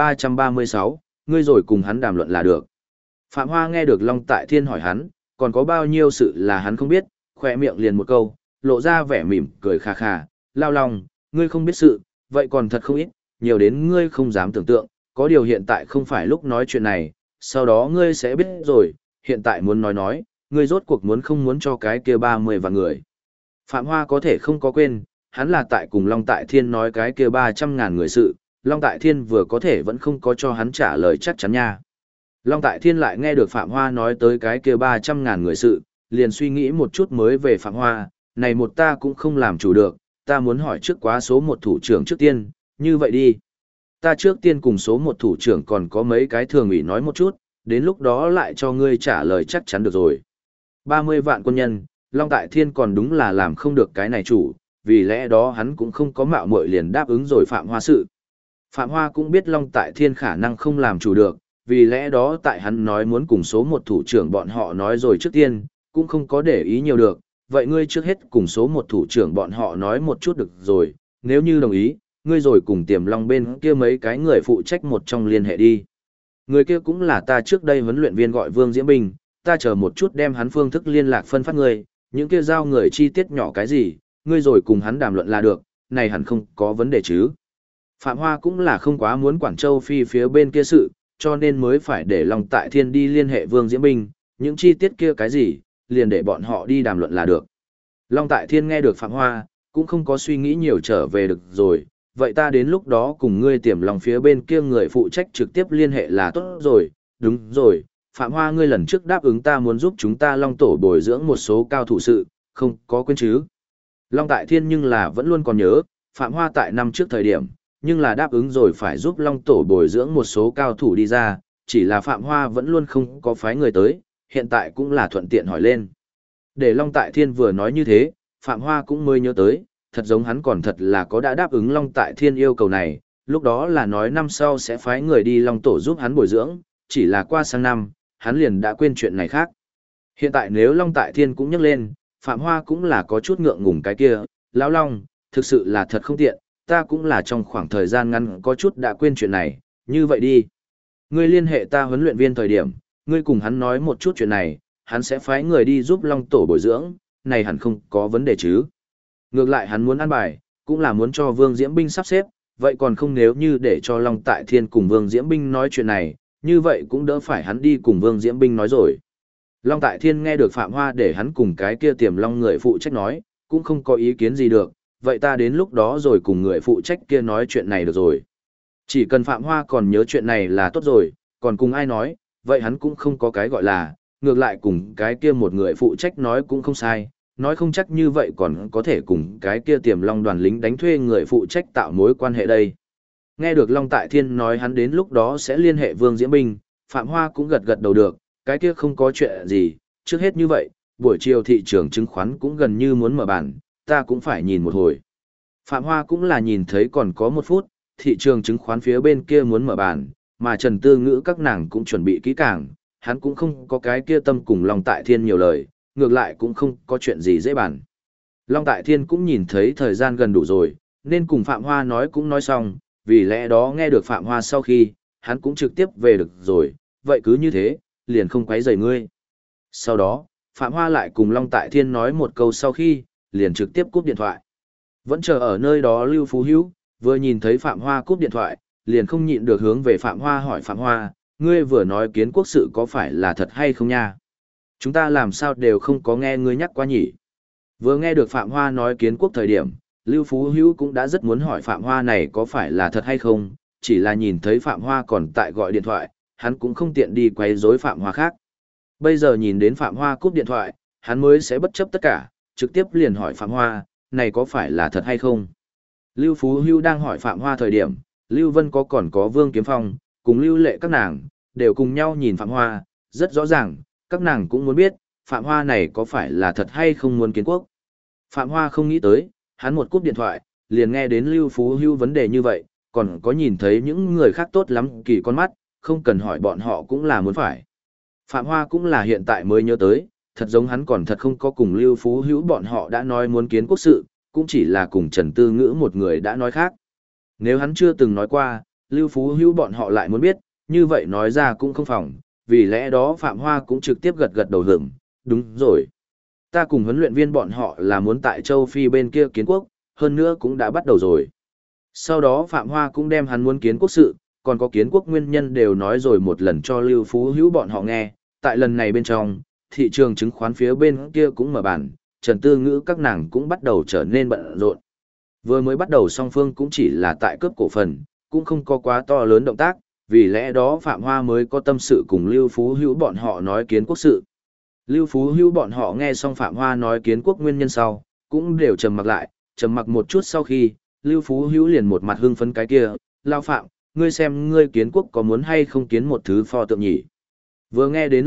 1336, ngươi rồi cùng hắn đàm luận là được. Phạm Hoa nghe được Long Tại Thiên hỏi hắn, còn có bao nhiêu sự là hắn không biết, khỏe miệng liền một câu, lộ ra vẻ mỉm, cười khà khà, Lao Long, ngươi không biết sự, vậy còn thật không ít, nhiều đến ngươi không dám tưởng tượng, có điều hiện tại không phải lúc nói chuyện này, sau đó ngươi sẽ biết rồi, hiện tại muốn nói, ngươi rốt cuộc muốn không muốn cho cái kia 30 vạn người. Phạm Hoa có thể không có quên, hắn là tại cùng Long Tại Thiên nói cái kia 300.000 người sự, Long Tại Thiên vừa có thể vẫn không có cho hắn trả lời chắc chắn nha. Long Tại Thiên lại nghe được Phạm Hoa nói tới cái kia 300.000 người sự, liền suy nghĩ một chút mới về Phạm Hoa, này một ta cũng không làm chủ được, ta muốn hỏi trước quá số một thủ trưởng trước tiên, như vậy đi. Ta trước tiên cùng số một thủ trưởng còn có mấy cái thường ủy nói một chút, đến lúc đó lại cho ngươi trả lời chắc chắn được rồi. 30 vạn quân nhân, Long Tại Thiên còn đúng là làm không được cái này chủ, vì lẽ đó hắn cũng không có mạo muội liền đáp ứng rồi Phạm Hoa sự. Phạm Hoa cũng biết Long Tại Thiên khả năng không làm chủ được, vì lẽ đó tại hắn nói muốn cùng số một thủ trưởng bọn họ nói rồi trước tiên, cũng không có để ý nhiều được, vậy ngươi trước hết cùng số một thủ trưởng bọn họ nói một chút được rồi, nếu như đồng ý, ngươi rồi cùng Tiềm Long bên kia mấy cái người phụ trách một trong liên hệ đi. Người kia cũng là ta trước đây huấn luyện viên gọi Vương Diễm Bình, ta chờ một chút đem hắn phương thức liên lạc phân phát ngươi, những kia giao người chi tiết nhỏ cái gì, ngươi rồi cùng hắn đàm luận là được, này hẳn không có vấn đề chứ. Phạm Hoa cũng là không quá muốn quản châu Phi phía bên kia sự, cho nên mới phải để Long Tại Thiên đi liên hệ Vương Diễm Bình, những chi tiết kia cái gì, liền để bọn họ đi đàm luận là được. Long Tại Thiên nghe được Phạm Hoa, cũng không có suy nghĩ nhiều trở về được rồi, vậy ta đến lúc đó cùng ngươi Tiềm Long phía bên kia người phụ trách trực tiếp liên hệ là tốt rồi, đúng rồi, Phạm Hoa ngươi lần trước đáp ứng ta muốn giúp chúng ta Long Tổ bồi dưỡng một số cao thủ sự, không có quên chứ. Long Tại Thiên nhưng là vẫn luôn còn nhớ, Phạm Hoa tại năm trước thời điểm, nhưng là đáp ứng rồi phải giúp Long Tổ bồi dưỡng một số cao thủ đi ra, chỉ là Phạm Hoa vẫn luôn không có phái người tới, hiện tại cũng là thuận tiện hỏi lên. Để Long Tại Thiên vừa nói như thế, Phạm Hoa cũng mới nhớ tới, thật giống hắn còn thật là có đã đáp ứng Long Tại Thiên yêu cầu này, lúc đó là nói năm sau sẽ phái người đi Long Tổ giúp hắn bồi dưỡng, chỉ là qua sang năm, hắn liền đã quên chuyện này khác. Hiện tại nếu Long Tại Thiên cũng nhắc lên, Phạm Hoa cũng là có chút ngượng ngùng cái kia, lão Long, thực sự là thật không tiện, ta cũng là trong khoảng thời gian ngắn có chút đã quên chuyện này, như vậy đi. Ngươi liên hệ ta huấn luyện viên thời điểm, ngươi cùng hắn nói một chút chuyện này, hắn sẽ phái người đi giúp Long Tổ bồi dưỡng, này hẳn không có vấn đề chứ. Ngược lại hắn muốn ăn bài, cũng là muốn cho Vương Diễm Binh sắp xếp, vậy còn không nếu như để cho Long Tại Thiên cùng Vương Diễm Binh nói chuyện này, như vậy cũng đỡ phải hắn đi cùng Vương Diễm Binh nói rồi. Long Tại Thiên nghe được Phạm Hoa để hắn cùng cái kia Tiềm Long người phụ trách nói, cũng không có ý kiến gì được, vậy ta đến lúc đó rồi cùng người phụ trách kia nói chuyện này được rồi. Chỉ cần Phạm Hoa còn nhớ chuyện này là tốt rồi, còn cùng ai nói, vậy hắn cũng không có cái gọi là, ngược lại cùng cái kia một người phụ trách nói cũng không sai, nói không chắc như vậy còn có thể cùng cái kia Tiềm Long đoàn lính đánh thuê người phụ trách tạo mối quan hệ đây. Nghe được Long Tại Thiên nói hắn đến lúc đó sẽ liên hệ Vương Diễm Binh, Phạm Hoa cũng gật gật đầu được, cái kia không có chuyện gì, trước hết như vậy, buổi chiều thị trường chứng khoán cũng gần như muốn mở bàn, ta cũng phải nhìn một hồi. Phạm Hoa cũng là nhìn thấy còn có 1 phút, thị trường chứng khoán phía bên kia muốn mở bàn, mà Trần Tư Ngữ các nàng cũng chuẩn bị kỹ càng, hắn cũng không có cái kia tâm cùng Long Tại Thiên nhiều lời, ngược lại cũng không có chuyện gì dễ bàn. Long Tại Thiên cũng nhìn thấy thời gian gần đủ rồi, nên cùng Phạm Hoa nói cũng nói xong, vì lẽ đó nghe được Phạm Hoa sau khi, hắn cũng trực tiếp về được rồi, vậy cứ như thế, liền không quấy rầy ngươi. Sau đó, Phạm Hoa lại cùng Long Tại Thiên nói một câu sau khi, liền trực tiếp cúp điện thoại. Vẫn chờ ở nơi đó Lưu Phú Hữu, vừa nhìn thấy Phạm Hoa cúp điện thoại, liền không nhịn được hướng về Phạm Hoa hỏi Phạm Hoa, ngươi vừa nói kiến quốc sự có phải là thật hay không nha? Chúng ta làm sao đều không có nghe ngươi nhắc qua nhỉ? Vừa nghe được Phạm Hoa nói kiến quốc thời điểm, Lưu Phú Hữu cũng đã rất muốn hỏi Phạm Hoa này có phải là thật hay không, chỉ là nhìn thấy Phạm Hoa còn tại gọi điện thoại, hắn cũng không tiện đi quấy rối Phạm Hoa khác. Bây giờ nhìn đến Phạm Hoa cúp điện thoại, hắn mới sẽ bất chấp tất cả, trực tiếp liền hỏi Phạm Hoa, này có phải là thật hay không? Lưu Phú Hữu đang hỏi Phạm Hoa thời điểm, Lưu Vân còn có Vương Kiếm Phong, cùng Lưu Lệ các nàng, đều cùng nhau nhìn Phạm Hoa, rất rõ ràng, các nàng cũng muốn biết, Phạm Hoa này có phải là thật hay không muốn kiến quốc. Phạm Hoa không nghĩ tới, hắn một cúp điện thoại, liền nghe đến Lưu Phú Hữu vấn đề như vậy, còn có nhìn thấy những người khác tốt lắm kỳ con mắt, không cần hỏi bọn họ cũng là muốn phải. Phạm Hoa cũng là hiện tại mới nhớ tới, thật giống hắn còn thật không có cùng Lưu Phú Hữu bọn họ đã nói muốn kiến quốc sự, cũng chỉ là cùng Trần Tư Ngữ một người đã nói khác. Nếu hắn chưa từng nói qua, Lưu Phú Hữu bọn họ lại muốn biết, như vậy nói ra cũng không phòng, vì lẽ đó Phạm Hoa cũng trực tiếp gật gật đầu hưởng, đúng rồi. Ta cùng huấn luyện viên bọn họ là muốn tại châu Phi bên kia kiến quốc, hơn nữa cũng đã bắt đầu rồi. Sau đó Phạm Hoa cũng đem hắn muốn kiến quốc sự, còn có kiến quốc nguyên nhân đều nói rồi một lần cho Lưu Phú Hữu bọn họ nghe, tại lần này bên trong, thị trường chứng khoán phía bên kia cũng mở bàn, Trần Tư Ngữ các nàng cũng bắt đầu trở nên bận rộn. Vừa mới bắt đầu song phương cũng chỉ là tại cướp cổ phần, cũng không có quá to lớn động tác, vì lẽ đó Phạm Hoa mới có tâm sự cùng Lưu Phú Hữu bọn họ nói kiến quốc sự. Lưu Phú Hữu bọn họ nghe xong Phạm Hoa nói kiến quốc nguyên nhân sau, cũng đều trầm mặc lại, trầm mặc một chút sau khi, Lưu Phú Hữu liền một mặt hưng phấn cái kia, lao Phạm, ngươi xem ngươi kiến quốc có muốn hay không kiến một thứ pho tượng nhỉ? Vừa nghe đến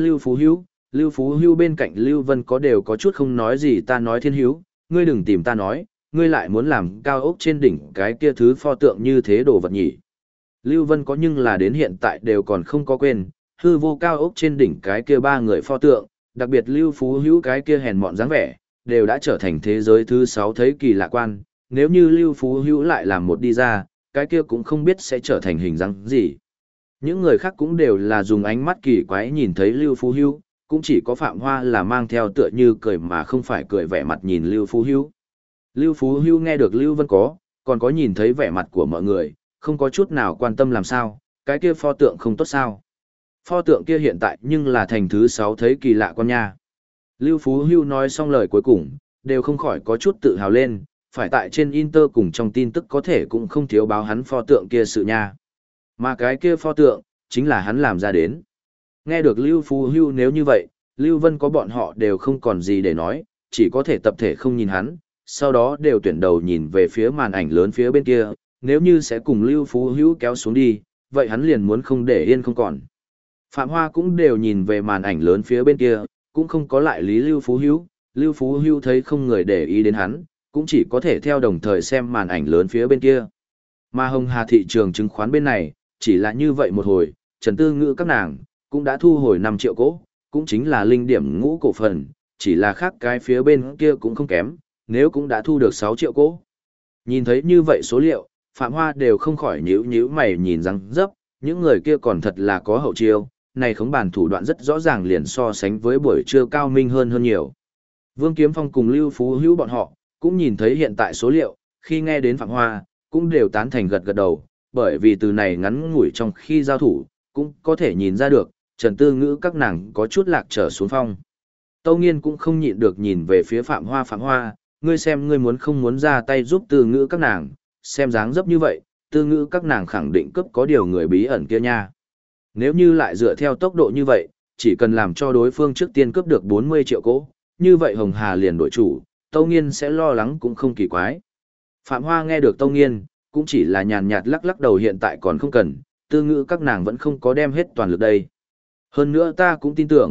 Lưu Phú Hữu bên cạnh Lưu Vân có đều có chút không nói gì, ta nói Thiên Hữu, ngươi đừng tìm ta nói, ngươi lại muốn làm cao ốc trên đỉnh cái kia thứ pho tượng như thế đồ vật nhỉ? Lưu Vân có nhưng là đến hiện tại đều còn không có quên, hư vô cao ốc trên đỉnh cái kia 3 người pho tượng, đặc biệt Lưu Phú Hữu cái kia hèn mọn dáng vẻ, đều đã trở thành thế giới thứ 6 thấy kỳ lạ quan, nếu như Lưu Phú Hữu lại làm một đi ra, cái kia cũng không biết sẽ trở thành hình dáng gì. Những người khác cũng đều là dùng ánh mắt kỳ quái nhìn thấy Lưu Phú Hữu, cũng chỉ có Phạm Hoa là mang theo tựa như cười mà không phải cười vẻ mặt nhìn Lưu Phú Hữu. Lưu Phú Hữu nghe được Lưu Vân còn có nhìn thấy vẻ mặt của mọi người, không có chút nào quan tâm làm sao, cái kia pho tượng không tốt sao. Pho tượng kia hiện tại nhưng là thành thứ 6 thấy kỳ lạ con nha. Lưu Phú Hữu nói xong lời cuối cùng, đều không khỏi có chút tự hào lên, phải tại trên Inter cùng trong tin tức có thể cũng không thiếu báo hắn pho tượng kia sự nha. Mà cái kia pho tượng, chính là hắn làm ra đến. Nghe được Lưu Phú Hữu nếu như vậy, Lưu Vân có bọn họ đều không còn gì để nói, chỉ có thể tập thể không nhìn hắn, sau đó đều tuyển đầu nhìn về phía màn ảnh lớn phía bên kia, nếu như sẽ cùng Lưu Phú Hữu kéo xuống đi, vậy hắn liền muốn không để yên không còn. Phạm Hoa cũng đều nhìn về màn ảnh lớn phía bên kia, cũng không có lại lý Lưu Phú Hữu thấy không người để ý đến hắn, cũng chỉ có thể theo đồng thời xem màn ảnh lớn phía bên kia. Mà Hồng Hà thị trường chứng khoán bên này, chỉ là như vậy một hồi, Trần Tư Ngữ các nàng, cũng đã thu hồi 5 triệu cổ, cũng chính là linh điểm ngũ cổ phần, chỉ là khác cái phía bên kia cũng không kém, nếu cũng đã thu được 6 triệu cổ. Nhìn thấy như vậy số liệu, Phạm Hoa đều không khỏi nhíu mày nhìn răng dấp, những người kia còn thật là có hậu chiêu, này khống bàn thủ đoạn rất rõ ràng liền so sánh với buổi trưa cao minh hơn nhiều. Vương Kiếm Phong cùng Lưu Phú Hữu bọn họ, cũng nhìn thấy hiện tại số liệu, khi nghe đến Phạm Hoa, cũng đều tán thành gật gật đầu, bởi vì từ này ngắn ngủi trong khi giao thủ, cũng có thể nhìn ra được, Trần Tư Ngữ các nàng có chút lạc trở xuống phong. Tâu Nghiên cũng không nhịn được nhìn về phía Phạm Hoa, ngươi xem ngươi muốn không muốn ra tay giúp Tư Ngữ các nàng, xem dáng dấp như vậy, Tư Ngữ các nàng khẳng định cấp có điều người bí ẩn kia nha. Nếu như lại dựa theo tốc độ như vậy, chỉ cần làm cho đối phương trước tiên cướp được 40 triệu cổ, như vậy Hồng Hà liền đổi chủ, Tâu Nghiên sẽ lo lắng cũng không kỳ quái. Phạm Hoa nghe được Tâu Nghiên, cũng chỉ là nhàn nhạt lắc đầu hiện tại còn không cần, Tư Ngữ các nàng vẫn không có đem hết toàn lực đây. Hơn nữa ta cũng tin tưởng,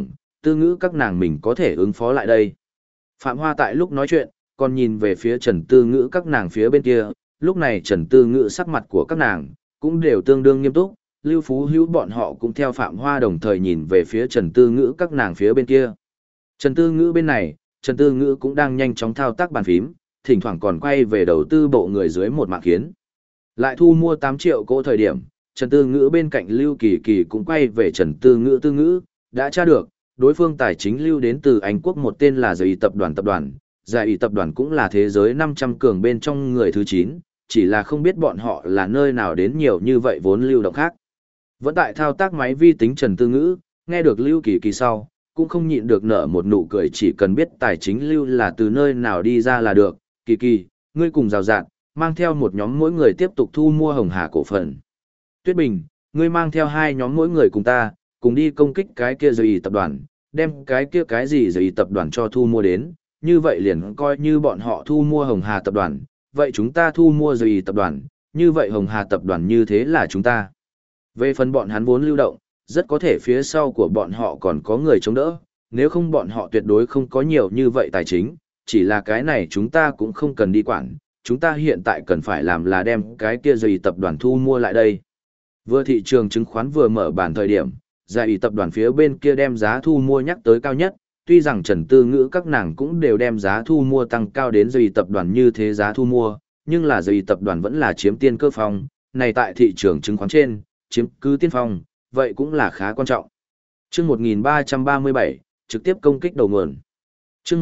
Tư Ngữ các nàng mình có thể ứng phó lại đây. Phạm Hoa tại lúc nói chuyện, còn nhìn về phía Trần Tư Ngữ các nàng phía bên kia, lúc này Trần Tư Ngữ sắc mặt của các nàng, cũng đều tương đương nghiêm túc, Lưu Phú Hữu bọn họ cũng theo Phạm Hoa đồng thời nhìn về phía Trần Tư Ngữ các nàng phía bên kia. Trần Tư Ngữ bên này, Trần Tư Ngữ cũng đang nhanh chóng thao tác bàn phím, thỉnh thoảng còn quay về đầu tư bộ người dưới một mạng kiến. Lại thu mua 8 triệu cỗ thời điểm, Trần Tư Ngữ bên cạnh Lưu Kỳ Kỳ cũng quay về Trần Tư Ngữ, đã tra được, đối phương tài chính lưu đến từ Anh quốc một tên là Giải tập đoàn, Giải tập đoàn cũng là thế giới 500 cường bên trong người thứ 9, chỉ là không biết bọn họ là nơi nào đến nhiều như vậy vốn lưu động khác. Vẫn tại thao tác máy vi tính Trần Tư Ngữ, nghe được Lưu Kỳ Kỳ sau, cũng không nhịn được nở một nụ cười, chỉ cần biết tài chính lưu là từ nơi nào đi ra là được. Kỳ Kỳ, ngươi cùng rào rạt, mang theo một nhóm mỗi người tiếp tục thu mua Hồng Hà cổ phần. Tuyết Bình, ngươi mang theo 2 nhóm mỗi người cùng ta, cùng đi công kích cái kia Giải tập đoàn, đem cái kia cái gì Giải tập đoàn cho thu mua đến, như vậy liền coi như bọn họ thu mua Hồng Hà tập đoàn, vậy chúng ta thu mua Giải tập đoàn, như vậy Hồng Hà tập đoàn như thế là chúng ta. Về phần bọn hắn vốn lưu động, rất có thể phía sau của bọn họ còn có người chống đỡ, nếu không bọn họ tuyệt đối không có nhiều như vậy tài chính, chỉ là cái này chúng ta cũng không cần đi quản, chúng ta hiện tại cần phải làm là đem cái kia Giải tập đoàn thu mua lại đây. Vừa thị trường chứng khoán vừa mở bản thời điểm, Giải tập đoàn phía bên kia đem giá thu mua nhắc tới cao nhất, tuy rằng Trần Tư Ngữ các nàng cũng đều đem giá thu mua tăng cao đến Giải tập đoàn như thế giá thu mua, nhưng là Giải tập đoàn vẫn là chiếm tiên cơ phong, này tại thị trường chứng khoán trên, chiếm cứ tiên phong, vậy cũng là khá quan trọng. Chương 1337, trực tiếp công kích đầu nguồn. Chương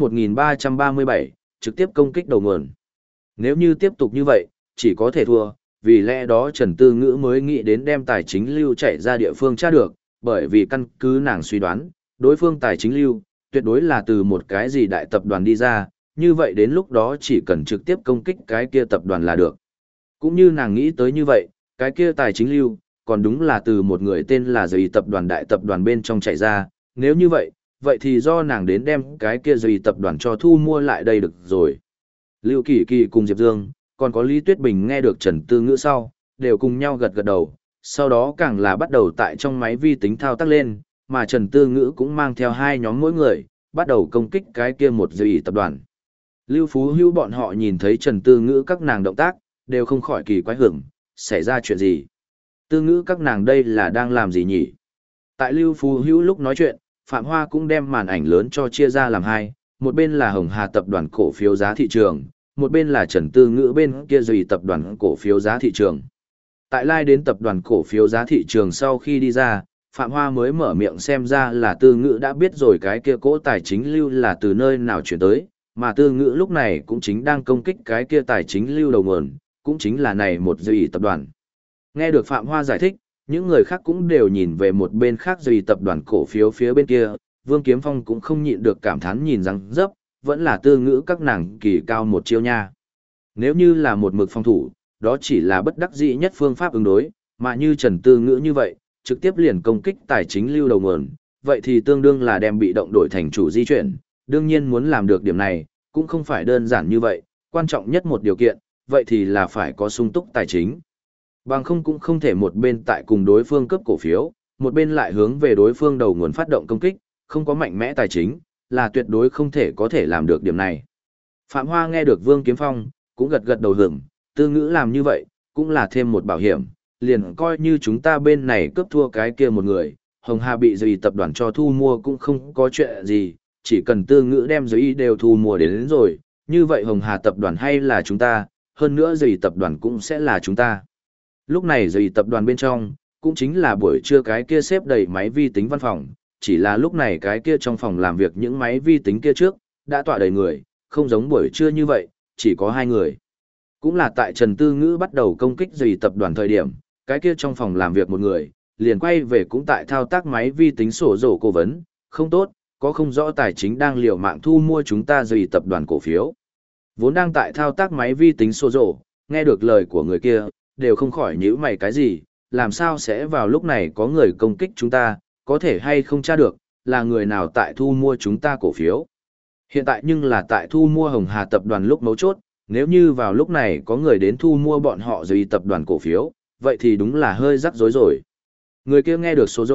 1337, trực tiếp công kích đầu nguồn. Nếu như tiếp tục như vậy, chỉ có thể thua, vì lẽ đó Trần Tư Ngữ mới nghĩ đến đem tài chính lưu chạy ra địa phương tra được, bởi vì căn cứ nàng suy đoán, đối phương tài chính lưu, tuyệt đối là từ một cái gì đại tập đoàn đi ra, như vậy đến lúc đó chỉ cần trực tiếp công kích cái kia tập đoàn là được. Cũng như nàng nghĩ tới như vậy, cái kia tài chính lưu, còn đúng là từ một người tên là Giải tập đoàn đại tập đoàn bên trong chạy ra, nếu như vậy, vậy thì do nàng đến đem cái kia Giải tập đoàn cho thu mua lại đây được rồi. Lưu Kỳ Kỳ cùng Diệp Dương, còn có Lý Tuyết Bình nghe được Trần Tư Ngữ sau, đều cùng nhau gật gật đầu, sau đó càng là bắt đầu tại trong máy vi tính thao tác lên, mà Trần Tư Ngữ cũng mang theo 2 nhóm mỗi người, bắt đầu công kích cái kia một Giải tập đoàn. Lưu Phú Hữu bọn họ nhìn thấy Trần Tư Ngữ các nàng động tác, đều không khỏi kỳ quái hưởng, xảy ra chuyện gì? Tư Ngữ các nàng đây là đang làm gì nhỉ? Tại Lưu Phú Hữu lúc nói chuyện, Phạm Hoa cũng đem màn ảnh lớn cho chia ra làm 2, một bên là Hồng Hà tập đoàn cổ phiếu giá thị trường, một bên là Trần Tư Ngữ bên kia Giải tập đoàn cổ phiếu giá thị trường. Tại lai đến tập đoàn cổ phiếu giá thị trường sau khi đi ra, Phạm Hoa mới mở miệng xem ra là Tư Ngữ đã biết rồi cái kia cỗ tài chính lưu là từ nơi nào chuyển tới, mà Tư Ngữ lúc này cũng chính đang công kích cái kia tài chính lưu đầu nguồn, cũng chính là này một Giải tập đoàn. Nghe được Phạm Hoa giải thích, những người khác cũng đều nhìn về một bên khác Giải tập đoàn cổ phiếu phía bên kia, Vương Kiếm Phong cũng không nhịn được cảm thán nhìn rằng dấp, vẫn là Tư Ngữ các nàng kỳ cao một chiêu nha. Nếu như là một mực phòng thủ, đó chỉ là bất đắc dĩ nhất phương pháp ứng đối, mà như Trần Tư Ngữ như vậy, trực tiếp liền công kích tài chính lưu đầu nguồn, vậy thì tương đương là đem bị động đổi thành chủ di chuyển, đương nhiên muốn làm được điểm này, cũng không phải đơn giản như vậy, quan trọng nhất một điều kiện, vậy thì là phải có sung túc tài chính. Bằng không cũng không thể một bên tại cùng đối phương cấp cổ phiếu, một bên lại hướng về đối phương đầu nguồn phát động công kích, không có mạnh mẽ tài chính, là tuyệt đối không thể có thể làm được điểm này. Phạm Hoa nghe được Vương Kiếm Phong, cũng gật gật đầu hưởng, Tư Ngữ làm như vậy, cũng là thêm một bảo hiểm, liền coi như chúng ta bên này cướp thua cái kia một người, Hồng Hà bị Giải tập đoàn cho thu mua cũng không có chuyện gì, chỉ cần Tư Ngữ đem Giải đều thu mua đến rồi, như vậy Hồng Hà tập đoàn hay là chúng ta, hơn nữa Giải tập đoàn cũng sẽ là chúng ta. Lúc này Giải tập đoàn bên trong, cũng chính là buổi trưa cái kia xếp đầy máy vi tính văn phòng, chỉ là lúc này cái kia trong phòng làm việc những máy vi tính kia trước, đã tọa đầy người, không giống buổi trưa như vậy, chỉ có 2 người. Cũng là tại Trần Tư Ngữ bắt đầu công kích Giải tập đoàn thời điểm, cái kia trong phòng làm việc một người, liền quay về cũng tại thao tác máy vi tính sổ rổ cố vấn, không tốt, có không rõ tài chính đang liều mạng thu mua chúng ta Giải tập đoàn cổ phiếu. Vốn đang tại thao tác máy vi tính sổ rổ, nghe được lời của người kia, đều không khỏi nhíu mày cái gì, làm sao sẽ vào lúc này có người công kích chúng ta, có thể hay không tra được, là người nào tại thu mua chúng ta cổ phiếu. Hiện tại nhưng là tại thu mua Hồng Hà tập đoàn lúc mấu chốt, nếu như vào lúc này có người đến thu mua bọn họ Giải tập đoàn cổ phiếu, vậy thì đúng là hơi rắc rối rồi. Người kia nghe được số rổ,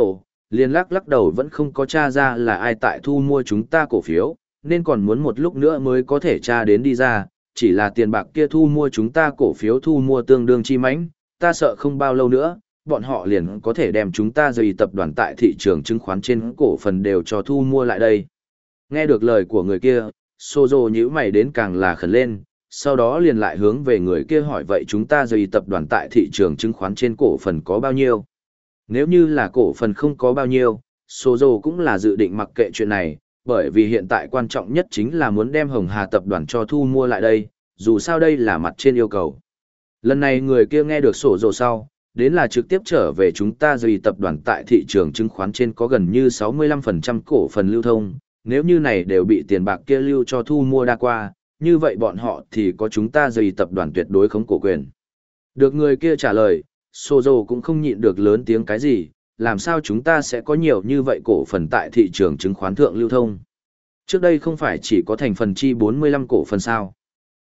Liên lắc đầu vẫn không có tra ra là ai tại thu mua chúng ta cổ phiếu, nên còn muốn một lúc nữa mới có thể tra đến đi ra, chỉ là tiền bạc kia thu mua chúng ta cổ phiếu thu mua tương đương chi mãnh, ta sợ không bao lâu nữa, bọn họ liền có thể đem chúng ta dày tập đoàn tại thị trường chứng khoán trên cổ phần đều cho thu mua lại đây. Nghe được lời của người kia, Sozo nhíu mày đến càng là khẩn lên, sau đó liền lại hướng về người kia hỏi vậy chúng ta dày tập đoàn tại thị trường chứng khoán trên cổ phần có bao nhiêu? Nếu như là cổ phần không có bao nhiêu, Sozo cũng là dự định mặc kệ chuyện này, bởi vì hiện tại quan trọng nhất chính là muốn đem Hồng Hà tập đoàn cho thu mua lại đây, dù sao đây là mặt trên yêu cầu. Lần này người kia nghe được Sozo sau, đến là trực tiếp trở về chúng ta dày tập đoàn tại thị trường chứng khoán trên có gần như 65% cổ phần lưu thông, nếu như này đều bị tiền bạc kia lưu cho thu mua đa qua, như vậy bọn họ thì có chúng ta dày tập đoàn tuyệt đối khống cổ quyền. Được người kia trả lời, Sozo cũng không nhịn được lớn tiếng cái gì, làm sao chúng ta sẽ có nhiều như vậy cổ phần tại thị trường chứng khoán thượng lưu thông. Trước đây không phải chỉ có thành phần chi 45 cổ phần sao.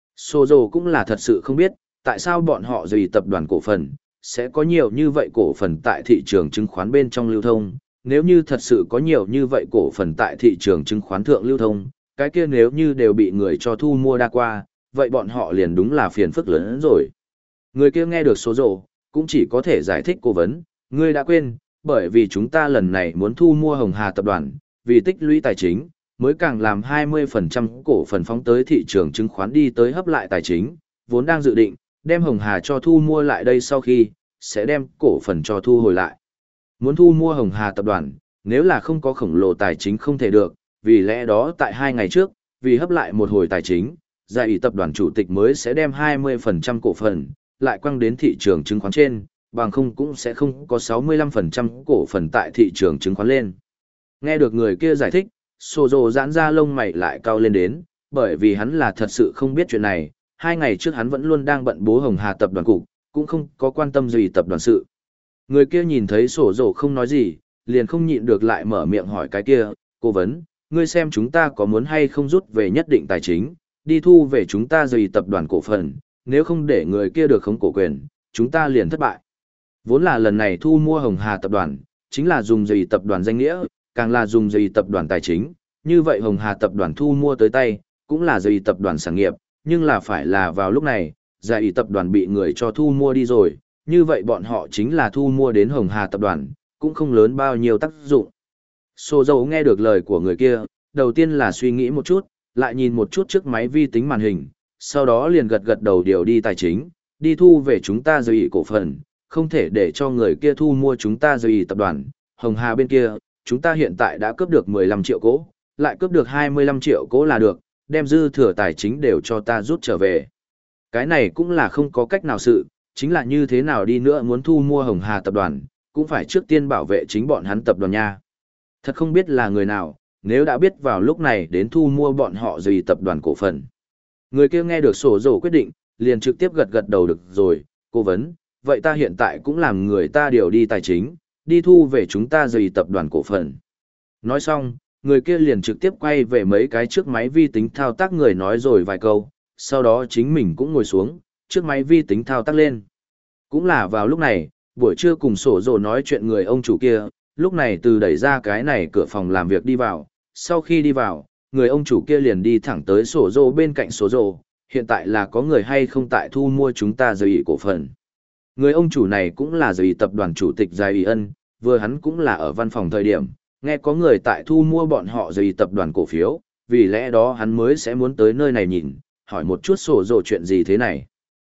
Sozo cũng là thật sự không biết, tại sao bọn họ dày tập đoàn cổ phần, sẽ có nhiều như vậy cổ phần tại thị trường chứng khoán bên trong lưu thông. Nếu như thật sự có nhiều như vậy cổ phần tại thị trường chứng khoán thượng lưu thông, cái kia nếu như đều bị người cho thu mua đa qua, vậy bọn họ liền đúng là phiền phức lớn hơn rồi. Người kia nghe được Sozo, cũng chỉ có thể giải thích cố vấn, ngươi đã quên, bởi vì chúng ta lần này muốn thu mua Hồng Hà tập đoàn, vì tích lũy tài chính, mới càng làm 20% cổ phần phóng tới thị trường chứng khoán đi tới hấp lại tài chính, vốn đang dự định, đem Hồng Hà cho thu mua lại đây sau khi, sẽ đem cổ phần cho thu hồi lại. Muốn thu mua Hồng Hà tập đoàn, nếu là không có khổng lồ tài chính không thể được, vì lẽ đó tại 2 ngày trước, vì hấp lại một hồi tài chính, giải ủy tập đoàn chủ tịch mới sẽ đem 20% cổ phần, lại quăng đến thị trường chứng khoán trên, bằng không cũng sẽ không có 65% cổ phần tại thị trường chứng khoán lên. Nghe được người kia giải thích, Sozo giãn ra lông mày lại cau lên đến, bởi vì hắn là thật sự không biết chuyện này, 2 ngày trước hắn vẫn luôn đang bận bố Hồng Hà tập đoàn cục, cũng không có quan tâm gì tập đoàn sự. Người kia nhìn thấy Sozo không nói gì, liền không nhịn được lại mở miệng hỏi cái kia, cố vấn, ngươi xem chúng ta có muốn hay không rút về nhất định tài chính, đi thu về chúng ta dày tập đoàn cổ phần, nếu không để người kia được khống cổ quyền, chúng ta liền thất bại. Vốn là lần này thu mua Hồng Hà tập đoàn, chính là dùng dày tập đoàn danh nghĩa, càng là dùng dày tập đoàn tài chính, như vậy Hồng Hà tập đoàn thu mua tới tay, cũng là dày tập đoàn sản nghiệp, nhưng là phải là vào lúc này, dày tập đoàn bị người cho thu mua đi rồi, như vậy bọn họ chính là thu mua đến Hồng Hà tập đoàn, cũng không lớn bao nhiêu tác dụng. Sô dâu nghe được lời của người kia, đầu tiên là suy nghĩ một chút, lại nhìn một chút trước máy vi tính màn hình, sau đó liền gật gật đầu điều đi tài chính, đi thu về chúng ta dày cổ phần, không thể để cho người kia thu mua chúng ta dày tập đoàn, Hồng Hà bên kia, chúng ta hiện tại đã cướp được 15 triệu cố, lại cướp được 25 triệu cố là được, đem dư thừa tài chính đều cho ta rút trở về. Cái này cũng là không có cách nào sự, chính là như thế nào đi nữa muốn thu mua Hồng Hà tập đoàn, cũng phải trước tiên bảo vệ chính bọn hắn tập đoàn nha. Thật không biết là người nào, nếu đã biết vào lúc này đến thu mua bọn họ dày tập đoàn cổ phần. Người kia nghe được sổ dầu quyết định, liền trực tiếp gật gật đầu được rồi, cố vấn, vậy ta hiện tại cũng làm người ta điều đi tài chính, đi thu về chúng ta dày tập đoàn cổ phần. Nói xong, người kia liền trực tiếp quay về mấy cái trước máy vi tính thao tác người nói rồi vài câu, sau đó chính mình cũng ngồi xuống, trước máy vi tính thao tác lên. Cũng là vào lúc này, buổi trưa cùng sổ dầu nói chuyện người ông chủ kia, lúc này từ đẩy ra cái này cửa phòng làm việc đi vào, sau khi đi vào, người ông chủ kia liền đi thẳng tới sổ dầu bên cạnh sổ dầu, hiện tại là có người hay không tại thu mua chúng ta dày cổ phần. Người ông chủ này cũng là dày tập đoàn chủ tịch Giai Y Ân, vừa hắn cũng là ở văn phòng thời điểm, nghe có người tại thu mua bọn họ dày tập đoàn cổ phiếu, vì lẽ đó hắn mới sẽ muốn tới nơi này nhìn, hỏi một chút sổ dầu chuyện gì thế này.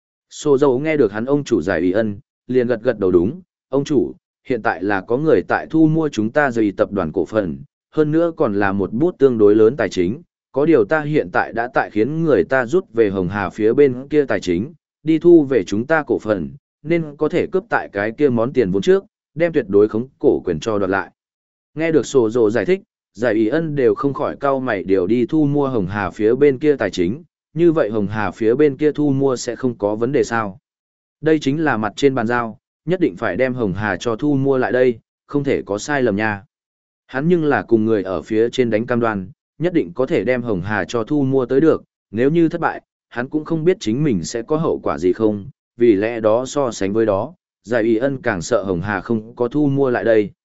Sổ dầu nghe được hắn ông chủ Giai Y Ân, liền gật gật đầu đúng, ông chủ, hiện tại là có người tại thu mua chúng ta dày tập đoàn cổ phần, hơn nữa còn là một bút tương đối lớn tài chính, có điều ta hiện tại đã tại khiến người ta rút về Hồng Hà phía bên kia tài chính, đi thu về chúng ta cổ phần, nên có thể cướp tại cái kia món tiền vốn trước, đem tuyệt đối khống cổ quyền cho đoạt lại. Nghe được sổ dồ giải thích, Giải Y Ân đều không khỏi cau mày điều đi thu mua Hồng Hà phía bên kia tài chính, như vậy Hồng Hà phía bên kia thu mua sẽ không có vấn đề sao? Đây chính là mặt trên bàn giao, nhất định phải đem Hồng Hà cho thu mua lại đây, không thể có sai lầm nha. Hắn nhưng là cùng người ở phía trên đánh cam đoan, nhất định có thể đem Hồng Hà cho thu mua tới được, nếu như thất bại, hắn cũng không biết chính mình sẽ có hậu quả gì không, vì lẽ đó so sánh với đó, Giải Y Ân càng sợ Hồng Hà không có thu mua lại đây.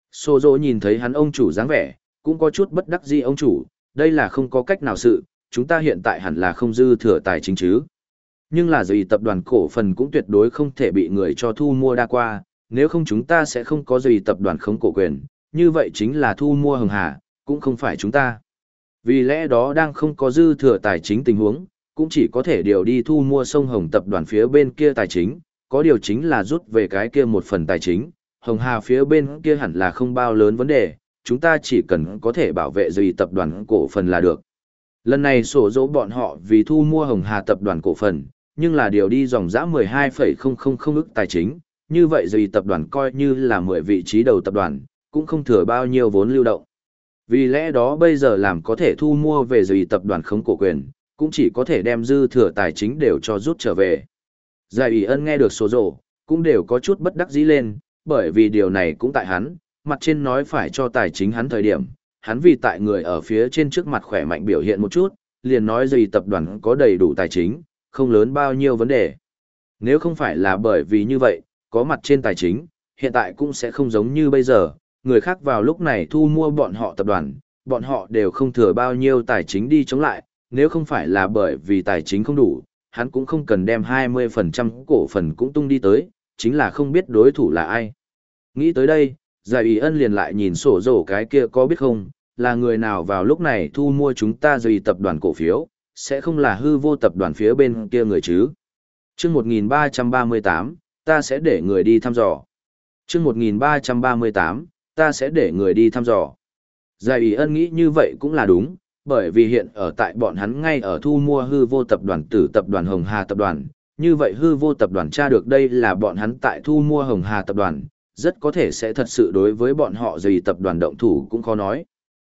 Sô dô nhìn thấy hắn ông chủ dáng vẻ, cũng có chút bất đắc dĩ ông chủ, đây là không có cách nào sự, chúng ta hiện tại hẳn là không dư thừa tài chính chứ. Nhưng là gì tập đoàn cổ phần cũng tuyệt đối không thể bị người cho thu mua đa qua, nếu không chúng ta sẽ không có gì tập đoàn khống cổ quyền, như vậy chính là thu mua Hồng Hà, cũng không phải chúng ta. Vì lẽ đó đang không có dư thừa tài chính tình huống, cũng chỉ có thể điều đi thu mua sông Hồng tập đoàn phía bên kia tài chính, có điều chính là rút về cái kia một phần tài chính, Hồng Hà phía bên kia hẳn là không bao lớn vấn đề, chúng ta chỉ cần có thể bảo vệ gì tập đoàn cổ phần là được. Lần này sổ dỗ bọn họ vì thu mua Hồng Hà tập đoàn cổ phần, nhưng là điều đi dòng dã 12,000 ức tài chính, như vậy gì tập đoàn coi như là 10 vị trí đầu tập đoàn, cũng không thừa bao nhiêu vốn lưu động. Vì lẽ đó bây giờ làm có thể thu mua về gì tập đoàn khống cổ quyền, cũng chỉ có thể đem dư thừa tài chính đều cho rút trở về. Giải ủy ân nghe được số rổ, cũng đều có chút bất đắc dĩ lên, bởi vì điều này cũng tại hắn, mặt trên nói phải cho tài chính hắn thời điểm, hắn vì tại người ở phía trên trước mặt khỏe mạnh biểu hiện một chút, liền nói gì tập đoàn có đầy đủ tài chính, không lớn bao nhiêu vấn đề. Nếu không phải là bởi vì như vậy, có mặt trên tài chính, hiện tại cũng sẽ không giống như bây giờ, người khác vào lúc này thu mua bọn họ tập đoàn, bọn họ đều không thừa bao nhiêu tài chính đi chống lại, nếu không phải là bởi vì tài chính không đủ, hắn cũng không cần đem 20% cổ phần cũng tung đi tới, chính là không biết đối thủ là ai. Nghĩ tới đây, Giải Ý Ân liền lại nhìn sổ rổ cái kia có biết không, là người nào vào lúc này thu mua chúng ta gì tập đoàn cổ phiếu, sẽ không là hư vô tập đoàn phía bên kia người chứ. Chương 1338, ta sẽ để người đi thăm dò. Chương 1338, ta sẽ để người đi thăm dò. Giải Ý Ân nghĩ như vậy cũng là đúng, bởi vì hiện ở tại bọn hắn ngay ở thu mua hư vô tập đoàn tử tập đoàn Hồng Hà tập đoàn, như vậy hư vô tập đoàn tra được đây là bọn hắn tại thu mua Hồng Hà tập đoàn, rất có thể sẽ thật sự đối với bọn họ gì tập đoàn động thủ cũng khó nói.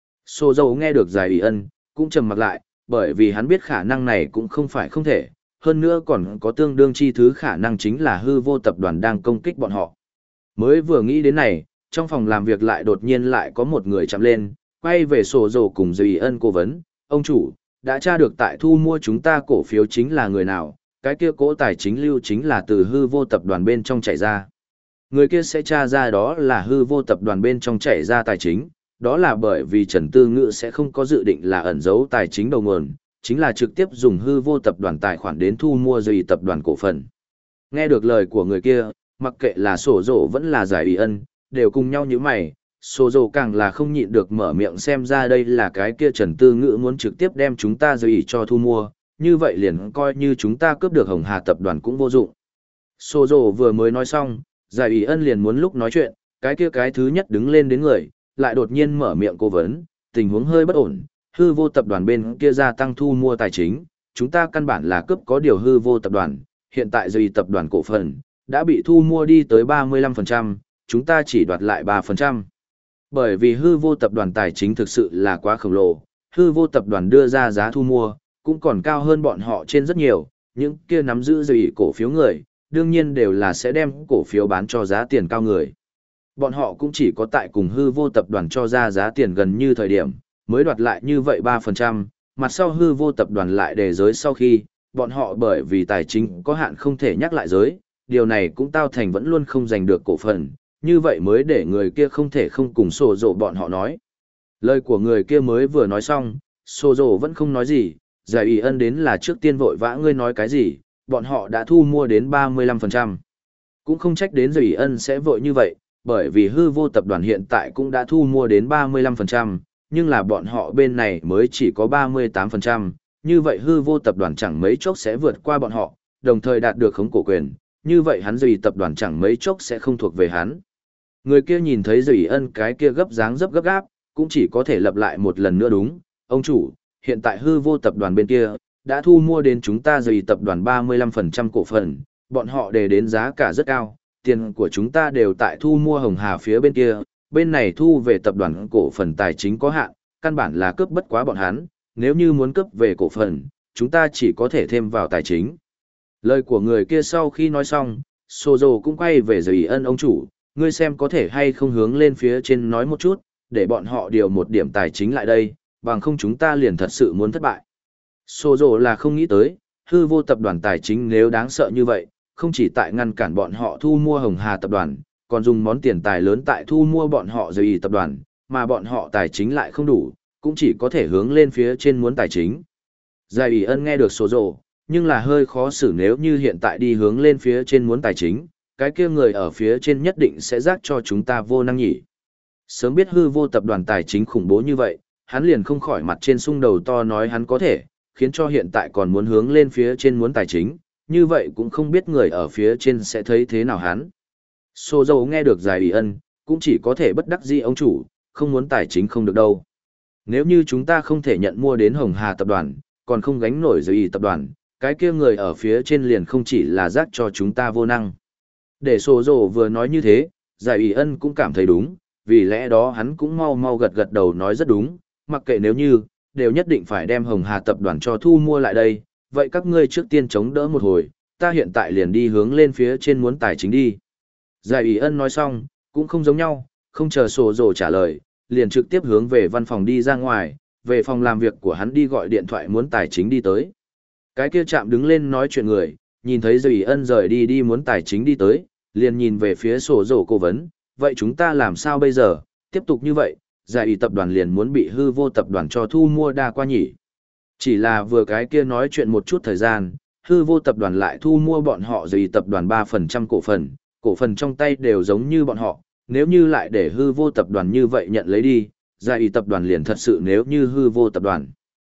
Sô dâu nghe được Giải Ý Ân, cũng trầm mặc lại, bởi vì hắn biết khả năng này cũng không phải không thể, hơn nữa còn có tương đương chi thứ khả năng chính là hư vô tập đoàn đang công kích bọn họ. Mới vừa nghĩ đến này, trong phòng làm việc lại đột nhiên lại có một người chạm lên, quay về sổ dầu cùng Duy Ân cố vấn, ông chủ, đã tra được tại thu mua chúng ta cổ phiếu chính là người nào, cái kia cỗ tài chính lưu chính là từ hư vô tập đoàn bên trong chảy ra. Người kia sẽ tra ra đó là hư vô tập đoàn bên trong chảy ra tài chính, đó là bởi vì Trần Tư Ngự sẽ không có dự định là ẩn giấu tài chính đầu nguồn, chính là trực tiếp dùng hư vô tập đoàn tài khoản đến thu mua Duy tập đoàn cổ phần. Nghe được lời của người kia, mặc kệ là sổ dỗ vẫn là Giải Ý Ân, đều cùng nhau như mày, sổ dỗ càng là không nhịn được mở miệng xem ra đây là cái kia Trần Tư Ngự muốn trực tiếp đem chúng ta Duy cho thu mua, như vậy liền coi như chúng ta cướp được Hồng Hà tập đoàn cũng vô dụng. Sổ dỗ vừa mới nói xong, Giải Ý Ân liền muốn lúc nói chuyện, cái kia cái thứ nhất đứng lên đến người, lại đột nhiên mở miệng cố vấn, tình huống hơi bất ổn, hư vô tập đoàn bên kia gia tăng thu mua tài chính, chúng ta căn bản là cướp có điều hư vô tập đoàn, hiện tại Duy tập đoàn cổ phần đã bị thu mua đi tới 35%, chúng ta chỉ đoạt lại 3%. Bởi vì hư vô tập đoàn tài chính thực sự là quá khổng lồ, hư vô tập đoàn đưa ra giá thu mua, cũng còn cao hơn bọn họ trên rất nhiều, những kia nắm giữ Duy cổ phiếu người, đương nhiên đều là sẽ đem cổ phiếu bán cho giá tiền cao người. Bọn họ cũng chỉ có tại cùng hư vô tập đoàn cho ra giá tiền gần như thời điểm, mới đoạt lại như vậy 3%, mặt sau hư vô tập đoàn lại đề giới sau khi, bọn họ bởi vì tài chính có hạn không thể nhắc lại giới, điều này cũng tạo thành vẫn luôn không giành được cổ phần, như vậy mới để người kia không thể không cùng sổ rộ bọn họ nói. Lời của người kia mới vừa nói xong, sổ rộ vẫn không nói gì, Giải Ý Ân đến là trước tiên vội vã ngươi nói cái gì, bọn họ đã thu mua đến 35%. Cũng không trách đến Giải Ý Ân sẽ vội như vậy, bởi vì hư vô tập đoàn hiện tại cũng đã thu mua đến 35%, nhưng là bọn họ bên này mới chỉ có 38%, như vậy hư vô tập đoàn chẳng mấy chốc sẽ vượt qua bọn họ, đồng thời đạt được khống cổ quyền, như vậy hắn Duy tập đoàn chẳng mấy chốc sẽ không thuộc về hắn. Người kia nhìn thấy Duy Ân cái kia gấp dáng dấp gấp gáp, cũng chỉ có thể lặp lại một lần nữa đúng, ông chủ, hiện tại hư vô tập đoàn bên kia, đã thu mua đến chúng ta Duy tập đoàn 35% cổ phần, bọn họ đề đến giá cả rất cao, tiền của chúng ta đều tại thu mua Hồng Hà phía bên kia, bên này thu về tập đoàn cổ phần tài chính có hạn, căn bản là cướp bất quá bọn hắn, nếu như muốn cướp về cổ phần, chúng ta chỉ có thể thêm vào tài chính. Lời của người kia sau khi nói xong, Sozo cũng quay về Duy Ân ông chủ, ngươi xem có thể hay không hướng lên phía trên nói một chút, để bọn họ điều một điểm tài chính lại đây, bằng không chúng ta liền thật sự muốn thất bại. Sozo là không nghĩ tới, hư vô tập đoàn tài chính nếu đáng sợ như vậy, không chỉ tại ngăn cản bọn họ thu mua Hồng Hà tập đoàn, còn dùng món tiền tài lớn tại thu mua bọn họ rồi tập đoàn, mà bọn họ tài chính lại không đủ, cũng chỉ có thể hướng lên phía trên muốn tài chính. Giải ủy ân nghe được sổ rồ, nhưng là hơi khó xử nếu như hiện tại đi hướng lên phía trên muốn tài chính, cái kia người ở phía trên nhất định sẽ rác cho chúng ta vô năng nhỉ. Sớm biết hư vô tập đoàn tài chính khủng bố như vậy, hắn liền không khỏi mặt trên sung đầu to nói hắn có thể, khiến cho hiện tại còn muốn hướng lên phía trên muốn tài chính, như vậy cũng không biết người ở phía trên sẽ thấy thế nào hắn. Sô dầu nghe được giải ủy ân, cũng chỉ có thể bất đắc dĩ ông chủ, không muốn tài chính không được đâu. Nếu như chúng ta không thể nhận mua đến Hồng Hà tập đoàn, còn không gánh nổi giới ủy tập đoàn, cái kia người ở phía trên liền không chỉ là rác cho chúng ta vô năng. Để Sô dầu vừa nói như thế, giải ủy ân cũng cảm thấy đúng, vì lẽ đó hắn cũng mau mau gật gật đầu nói rất đúng, mặc kệ nếu như, đều nhất định phải đem Hồng Hà tập đoàn cho thu mua lại đây, vậy các ngươi trước tiên chống đỡ một hồi, ta hiện tại liền đi hướng lên phía trên muốn tài chính đi. Giải ủy ân nói xong, cũng không giống nhau, không chờ sổ rồ trả lời, liền trực tiếp hướng về văn phòng đi ra ngoài, về phòng làm việc của hắn đi gọi điện thoại muốn tài chính đi tới. Cái kia chạm đứng lên nói chuyện người, nhìn thấy giải ủy ân rời đi muốn tài chính đi tới, liền nhìn về phía sổ rồ cố vấn, vậy chúng ta làm sao bây giờ, tiếp tục như vậy, giải ủy tập đoàn liền muốn bị hư vô tập đoàn cho thu mua đa qua nhỉ. Chỉ là vừa cái kia nói chuyện một chút thời gian, hư vô tập đoàn lại thu mua bọn họ giải ủy tập đoàn 3% cổ phần trong tay đều giống như bọn họ, nếu như lại để hư vô tập đoàn như vậy nhận lấy đi, giải ủy tập đoàn liền thật sự nếu như hư vô tập đoàn.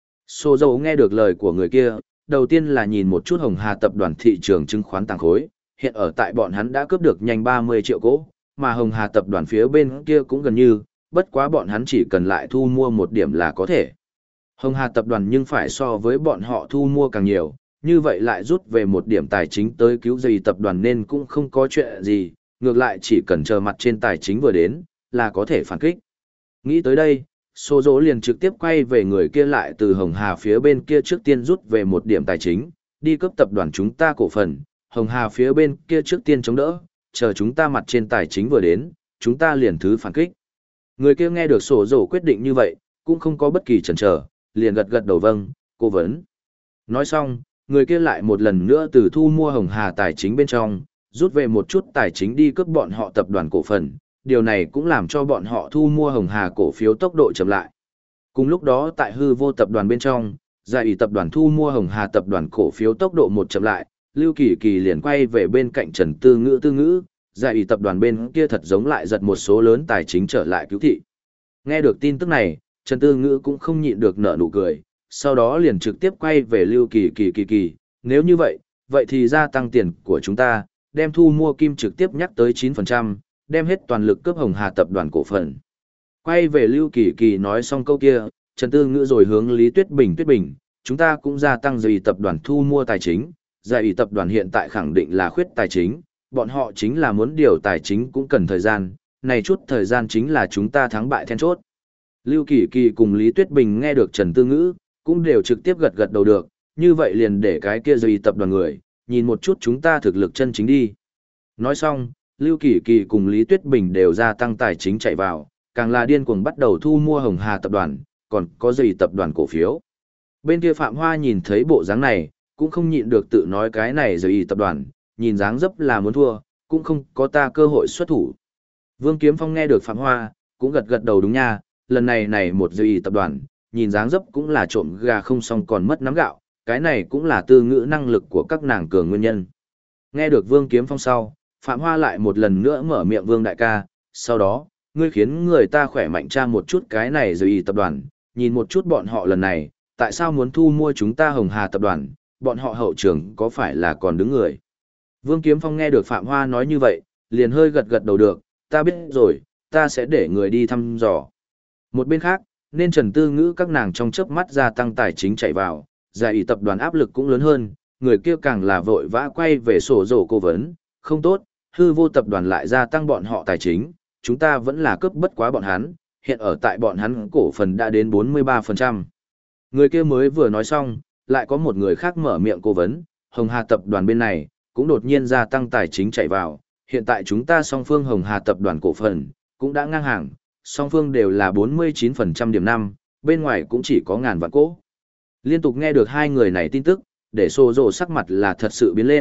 Sô dầu nghe được lời của người kia, đầu tiên là nhìn một chút Hồng Hà tập đoàn thị trường chứng khoán tàng khối, hiện ở tại bọn hắn đã cướp được nhanh 30 triệu cổ, mà Hồng Hà tập đoàn phía bên kia cũng gần như, bất quá bọn hắn chỉ cần lại thu mua một điểm là có thể. Hồng Hà tập đoàn nhưng phải so với bọn họ thu mua càng nhiều, như vậy lại rút về một điểm tài chính tới cứu dây tập đoàn nên cũng không có chuyện gì, ngược lại chỉ cần chờ mặt trên tài chính vừa đến, là có thể phản kích. Nghĩ tới đây, Sô dỗ liền trực tiếp quay về người kia lại từ Hồng Hà phía bên kia trước tiên rút về một điểm tài chính, đi cấp tập đoàn chúng ta cổ phần, Hồng Hà phía bên kia trước tiên chống đỡ, chờ chúng ta mặt trên tài chính vừa đến, chúng ta liền thứ phản kích. Người kia nghe được Sô dỗ quyết định như vậy, cũng không có bất kỳ chần chờ, liền gật gật đầu vâng, cố vấn. Nói xong, người kia lại một lần nữa từ thu mua Hồng Hà tài chính bên trong, rút về một chút tài chính đi cướp bọn họ tập đoàn cổ phần, điều này cũng làm cho bọn họ thu mua Hồng Hà cổ phiếu tốc độ chậm lại. Cùng lúc đó tại hư vô tập đoàn bên trong, giải ủy tập đoàn thu mua Hồng Hà tập đoàn cổ phiếu tốc độ một chậm lại, Lưu Kỳ Kỳ liền quay về bên cạnh Trần Tư Ngữ, giải ủy tập đoàn bên kia thật giống lại giật một số lớn tài chính trở lại cứu thị. Nghe được tin tức này, Trần Tư Ngữ cũng không nhịn được nở nụ cười, sau đó liền trực tiếp quay về Lưu Kỳ, nếu như vậy, vậy thì gia tăng tiền của chúng ta, đem thu mua kim trực tiếp nhắc tới 9%, đem hết toàn lực cướp Hồng Hà tập đoàn cổ phần. Quay về Lưu Kỳ nói xong câu kia, Trần Tư Ngữ rồi hướng Lý Tuyết Bình, chúng ta cũng gia tăng giải ủy tập đoàn thu mua tài chính, giải ủy tập đoàn hiện tại khẳng định là khuyết tài chính, bọn họ chính là muốn điều tài chính cũng cần thời gian, này chút thời gian chính là chúng ta thắng bại then chốt. Lưu Kỳ cùng Lý Tuyết Bình nghe được Trần Tư Ngữ, cũng đều trực tiếp gật gật đầu được, như vậy liền để cái kia giải ủy tập đoàn người, nhìn một chút chúng ta thực lực chân chính đi. Nói xong, Lưu Kỳ cùng Lý Tuyết Bình đều gia tăng tài chính chạy vào, càng là điên cuồng bắt đầu thu mua Hồng Hà tập đoàn, còn có giải ủy tập đoàn cổ phiếu. Bên kia Phạm Hoa nhìn thấy bộ dáng này, cũng không nhịn được tự nói cái này giải ủy tập đoàn, nhìn dáng dấp là muốn thua, cũng không có ta cơ hội xuất thủ. Vương Kiếm Phong nghe được Phạm Hoa, cũng gật gật đầu đúng nha, lần này một giải ủy tập đoàn, nhìn dáng dấp cũng là trộm gà không xong còn mất nắm gạo, cái này cũng là Tư Ngữ năng lực của các nàng cường nguyên nhân. Nghe được Vương Kiếm Phong sau, Phạm Hoa lại một lần nữa mở miệng Vương đại ca, sau đó, ngươi khiến người ta khỏe mạnh tra một chút cái này rồi tập đoàn, nhìn một chút bọn họ lần này, tại sao muốn thu mua chúng ta Hồng Hà tập đoàn, bọn họ hậu trường có phải là còn đứng người. Vương Kiếm Phong nghe được Phạm Hoa nói như vậy, liền hơi gật gật đầu được, ta biết rồi, ta sẽ để người đi thăm dò. Một bên khác, nên Trần Tư Ngữ các nàng trong chớp mắt gia tăng tài chính chạy vào, giải ủy tập đoàn áp lực cũng lớn hơn, người kia càng là vội vã quay về sổ rổ cố vấn, không tốt, hư vô tập đoàn lại gia tăng bọn họ tài chính, chúng ta vẫn là cướp bất quá bọn hắn, hiện ở tại bọn hắn cổ phần đã đến 43%. Người kia mới vừa nói xong, lại có một người khác mở miệng cố vấn, Hồng Hà tập đoàn bên này, cũng đột nhiên gia tăng tài chính chạy vào, hiện tại chúng ta song phương Hồng Hà tập đoàn cổ phần, cũng đã ngang hàng, song phương đều là 49% điểm 5, bên ngoài cũng chỉ có ngàn vạn cổ. Liên tục nghe được hai người này tin tức, để Sô Dô sắc mặt là thật sự biến lên,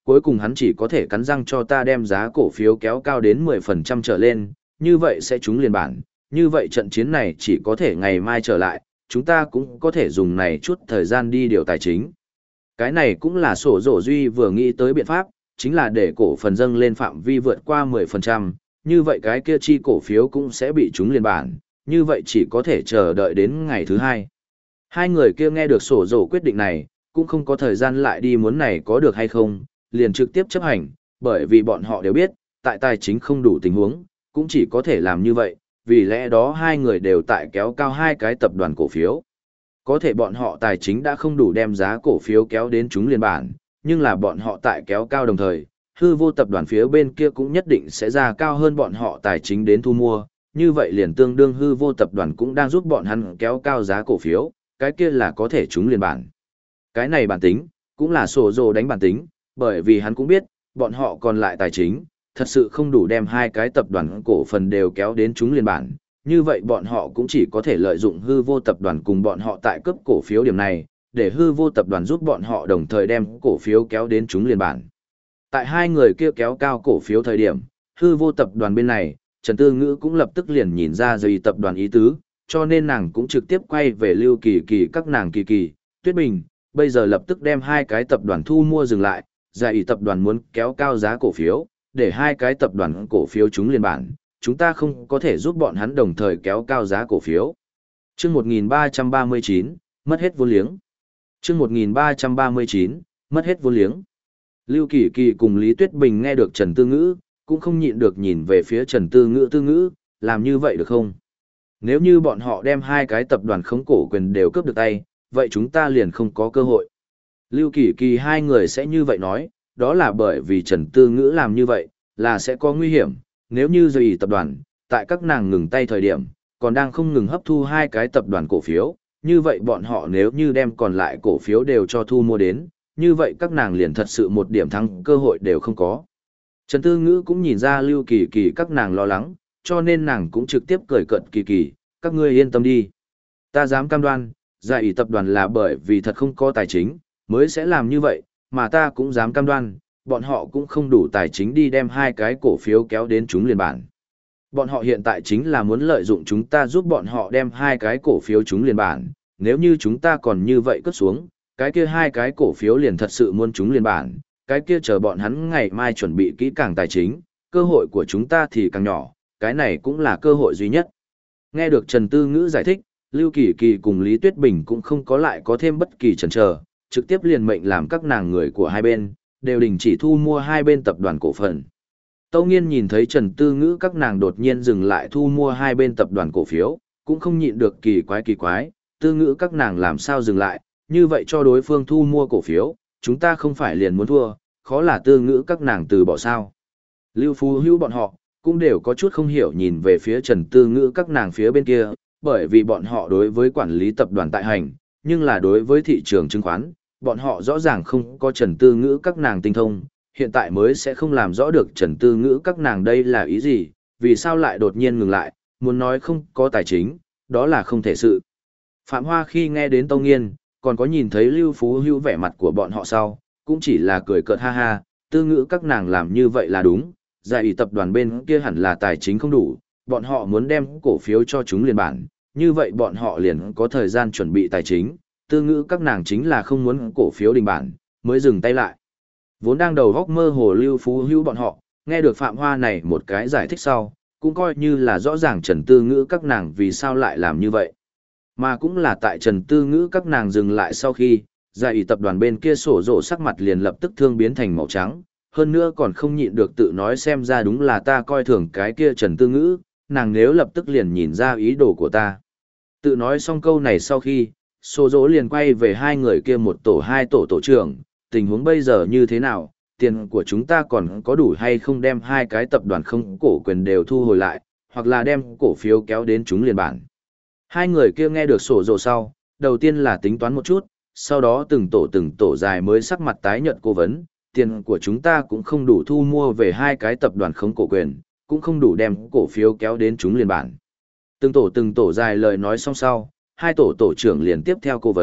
cuối cùng hắn chỉ có thể cắn răng cho ta đem giá cổ phiếu kéo cao đến 10% trở lên, như vậy sẽ trúng liền bản, như vậy trận chiến này chỉ có thể ngày mai trở lại, chúng ta cũng có thể dùng này chút thời gian đi điều tài chính. Cái này cũng là sổ rổ duy vừa nghĩ tới biện pháp, chính là để cổ phần dâng lên phạm vi vượt qua 10%, như vậy cái kia chi cổ phiếu cũng sẽ bị trúng liền bản, như vậy chỉ có thể chờ đợi đến ngày thứ hai. Hai người kia nghe được sổ rổ quyết định này, cũng không có thời gian lại đi muốn này có được hay không, liền trực tiếp chấp hành, bởi vì bọn họ đều biết, tại tài chính không đủ tình huống, cũng chỉ có thể làm như vậy, vì lẽ đó hai người đều tại kéo cao hai cái tập đoàn cổ phiếu. Có thể bọn họ tài chính đã không đủ đem giá cổ phiếu kéo đến chúng liên bản, nhưng là bọn họ tại kéo cao đồng thời, hư vô tập đoàn phía bên kia cũng nhất định sẽ ra cao hơn bọn họ tài chính đến thu mua, như vậy liền tương đương hư vô tập đoàn cũng đang giúp bọn hắn kéo cao giá cổ phiếu, cái kia là có thể chúng liên bản. Cái này bản tính, cũng là sổ rồ đánh bản tính, bởi vì hắn cũng biết, bọn họ còn lại tài chính, thật sự không đủ đem hai cái tập đoàn cổ phần đều kéo đến chúng liên bản, như vậy bọn họ cũng chỉ có thể lợi dụng hư vô tập đoàn cùng bọn họ tại cấp cổ phiếu điểm này, để hư vô tập đoàn giúp bọn họ đồng thời đem cổ phiếu kéo đến chúng liên bản. Tại hai người kia kéo cao cổ phiếu thời điểm, hư vô tập đoàn bên này, Trần Tư Ngữ cũng lập tức liền nhìn ra dây tập đoàn ý tứ, cho nên nàng cũng trực tiếp quay về Lưu Kỳ Kỳ các nàng Kỳ Kỳ, Tuyết Bình, bây giờ lập tức đem hai cái tập đoàn thu mua dừng lại, giải tập đoàn muốn kéo cao giá cổ phiếu, để hai cái tập đoàn cổ phiếu chúng liên bản, chúng ta không có thể giúp bọn hắn đồng thời kéo cao giá cổ phiếu. Chương 1339, mất hết vốn liếng. Chương 1339, mất hết vốn liếng. Lưu Kỳ Kỳ cùng Lý Tuyết Bình nghe được Trần Tư Ngữ, cũng không nhịn được nhìn về phía Trần Tư Ngữ, làm như vậy được không? Nếu như bọn họ đem hai cái tập đoàn khống cổ quyền đều cướp được tay, vậy chúng ta liền không có cơ hội. Lưu Kỳ Kỳ hai người sẽ như vậy nói, đó là bởi vì Trần Tư Ngữ làm như vậy, là sẽ có nguy hiểm, nếu như dây tập đoàn, tại các nàng ngừng tay thời điểm, còn đang không ngừng hấp thu hai cái tập đoàn cổ phiếu, như vậy bọn họ nếu như đem còn lại cổ phiếu đều cho thu mua đến, như vậy các nàng liền thật sự một điểm thắng cơ hội đều không có. Trần Tư Ngữ cũng nhìn ra Lưu Kỳ Kỳ các nàng lo lắng, cho nên nàng cũng trực tiếp cười cợt Kỳ Kỳ, các ngươi yên tâm đi. Ta dám cam đoan, giải ủy tập đoàn là bởi vì thật không có tài chính, mới sẽ làm như vậy, mà ta cũng dám cam đoan, bọn họ cũng không đủ tài chính đi đem hai cái cổ phiếu kéo đến chúng liên bản. Bọn họ hiện tại chính là muốn lợi dụng chúng ta giúp bọn họ đem hai cái cổ phiếu chúng liên bản, nếu như chúng ta còn như vậy cất xuống, cái kia hai cái cổ phiếu liền thật sự muốn chúng liên bản, cái kia chờ bọn hắn ngày mai chuẩn bị kỹ càng tài chính, cơ hội của chúng ta thì càng nhỏ, cái này cũng là cơ hội duy nhất. Nghe được Trần Tư Ngữ giải thích, Lưu Kỳ Kỳ cùng Lý Tuyết Bình cũng không có lại có thêm bất kỳ chần chờ, trực tiếp liền mệnh làm các nàng người của hai bên, đều đình chỉ thu mua hai bên tập đoàn cổ phần. Tâu Nghiên nhìn thấy Trần Tư Ngữ các nàng đột nhiên dừng lại thu mua hai bên tập đoàn cổ phiếu, cũng không nhịn được kỳ quái, Tư Ngữ các nàng làm sao dừng lại, như vậy cho đối phương thu mua cổ phiếu, chúng ta không phải liền muốn thua, khó là Tư Ngữ các nàng từ bỏ sao. Lưu Phú Hữu bọn họ, cũng đều có chút không hiểu nhìn về phía Trần Tư Ngữ các nàng phía bên kia, bởi vì bọn họ đối với quản lý tập đoàn tại hành, nhưng là đối với thị trường chứng khoán, bọn họ rõ ràng không có Trần Tư Ngữ các nàng tinh thông, hiện tại mới sẽ không làm rõ được Trần Tư Ngữ các nàng đây là ý gì, vì sao lại đột nhiên ngừng lại, muốn nói không có tài chính, đó là không thể sự. Phạm Hoa khi nghe đến Tâu Nghiên, còn có nhìn thấy Lưu Phú Hữu vẻ mặt của bọn họ sau, cũng chỉ là cười cợt ha ha, Tư Ngữ các nàng làm như vậy là đúng, giải ủy tập đoàn bên kia hẳn là tài chính không đủ, bọn họ muốn đem cổ phiếu cho chúng liên bản, như vậy bọn họ liền có thời gian chuẩn bị tài chính, Tư Ngữ các nàng chính là không muốn cổ phiếu đình bản, mới dừng tay lại. Vốn đang đầu góc mơ hồ Lưu Phú Hữu bọn họ, nghe được Phạm Hoa này một cái giải thích sau, cũng coi như là rõ ràng Trần Tư Ngữ các nàng vì sao lại làm như vậy. Mà cũng là tại Trần Tư Ngữ các nàng dừng lại sau khi, giải ủy tập đoàn bên kia sổ rộ sắc mặt liền lập tức thương biến thành màu trắng, hơn nữa còn không nhịn được tự nói xem ra đúng là ta coi thường cái kia Trần Tư Ngữ, nàng nếu lập tức liền nhìn ra ý đồ của ta. Tự nói xong câu này sau khi, sổ rộ liền quay về hai người kia một tổ hai tổ tổ trưởng, tình huống bây giờ như thế nào, tiền của chúng ta còn có đủ hay không đem hai cái tập đoàn không cổ quyền đều thu hồi lại, hoặc là đem cổ phiếu kéo đến chúng liên bản. Hai người kia nghe được sổ rồ sau, đầu tiên là tính toán một chút, sau đó từng tổ dài mới sắc mặt tái nhợt cố vấn, tiền của chúng ta cũng không đủ thu mua về hai cái tập đoàn không cổ quyền, cũng không đủ đem cổ phiếu kéo đến chúng liên bản. Từng tổ dài lời nói xong sau, hai tổ trưởng liền tiếp theo cố vấn,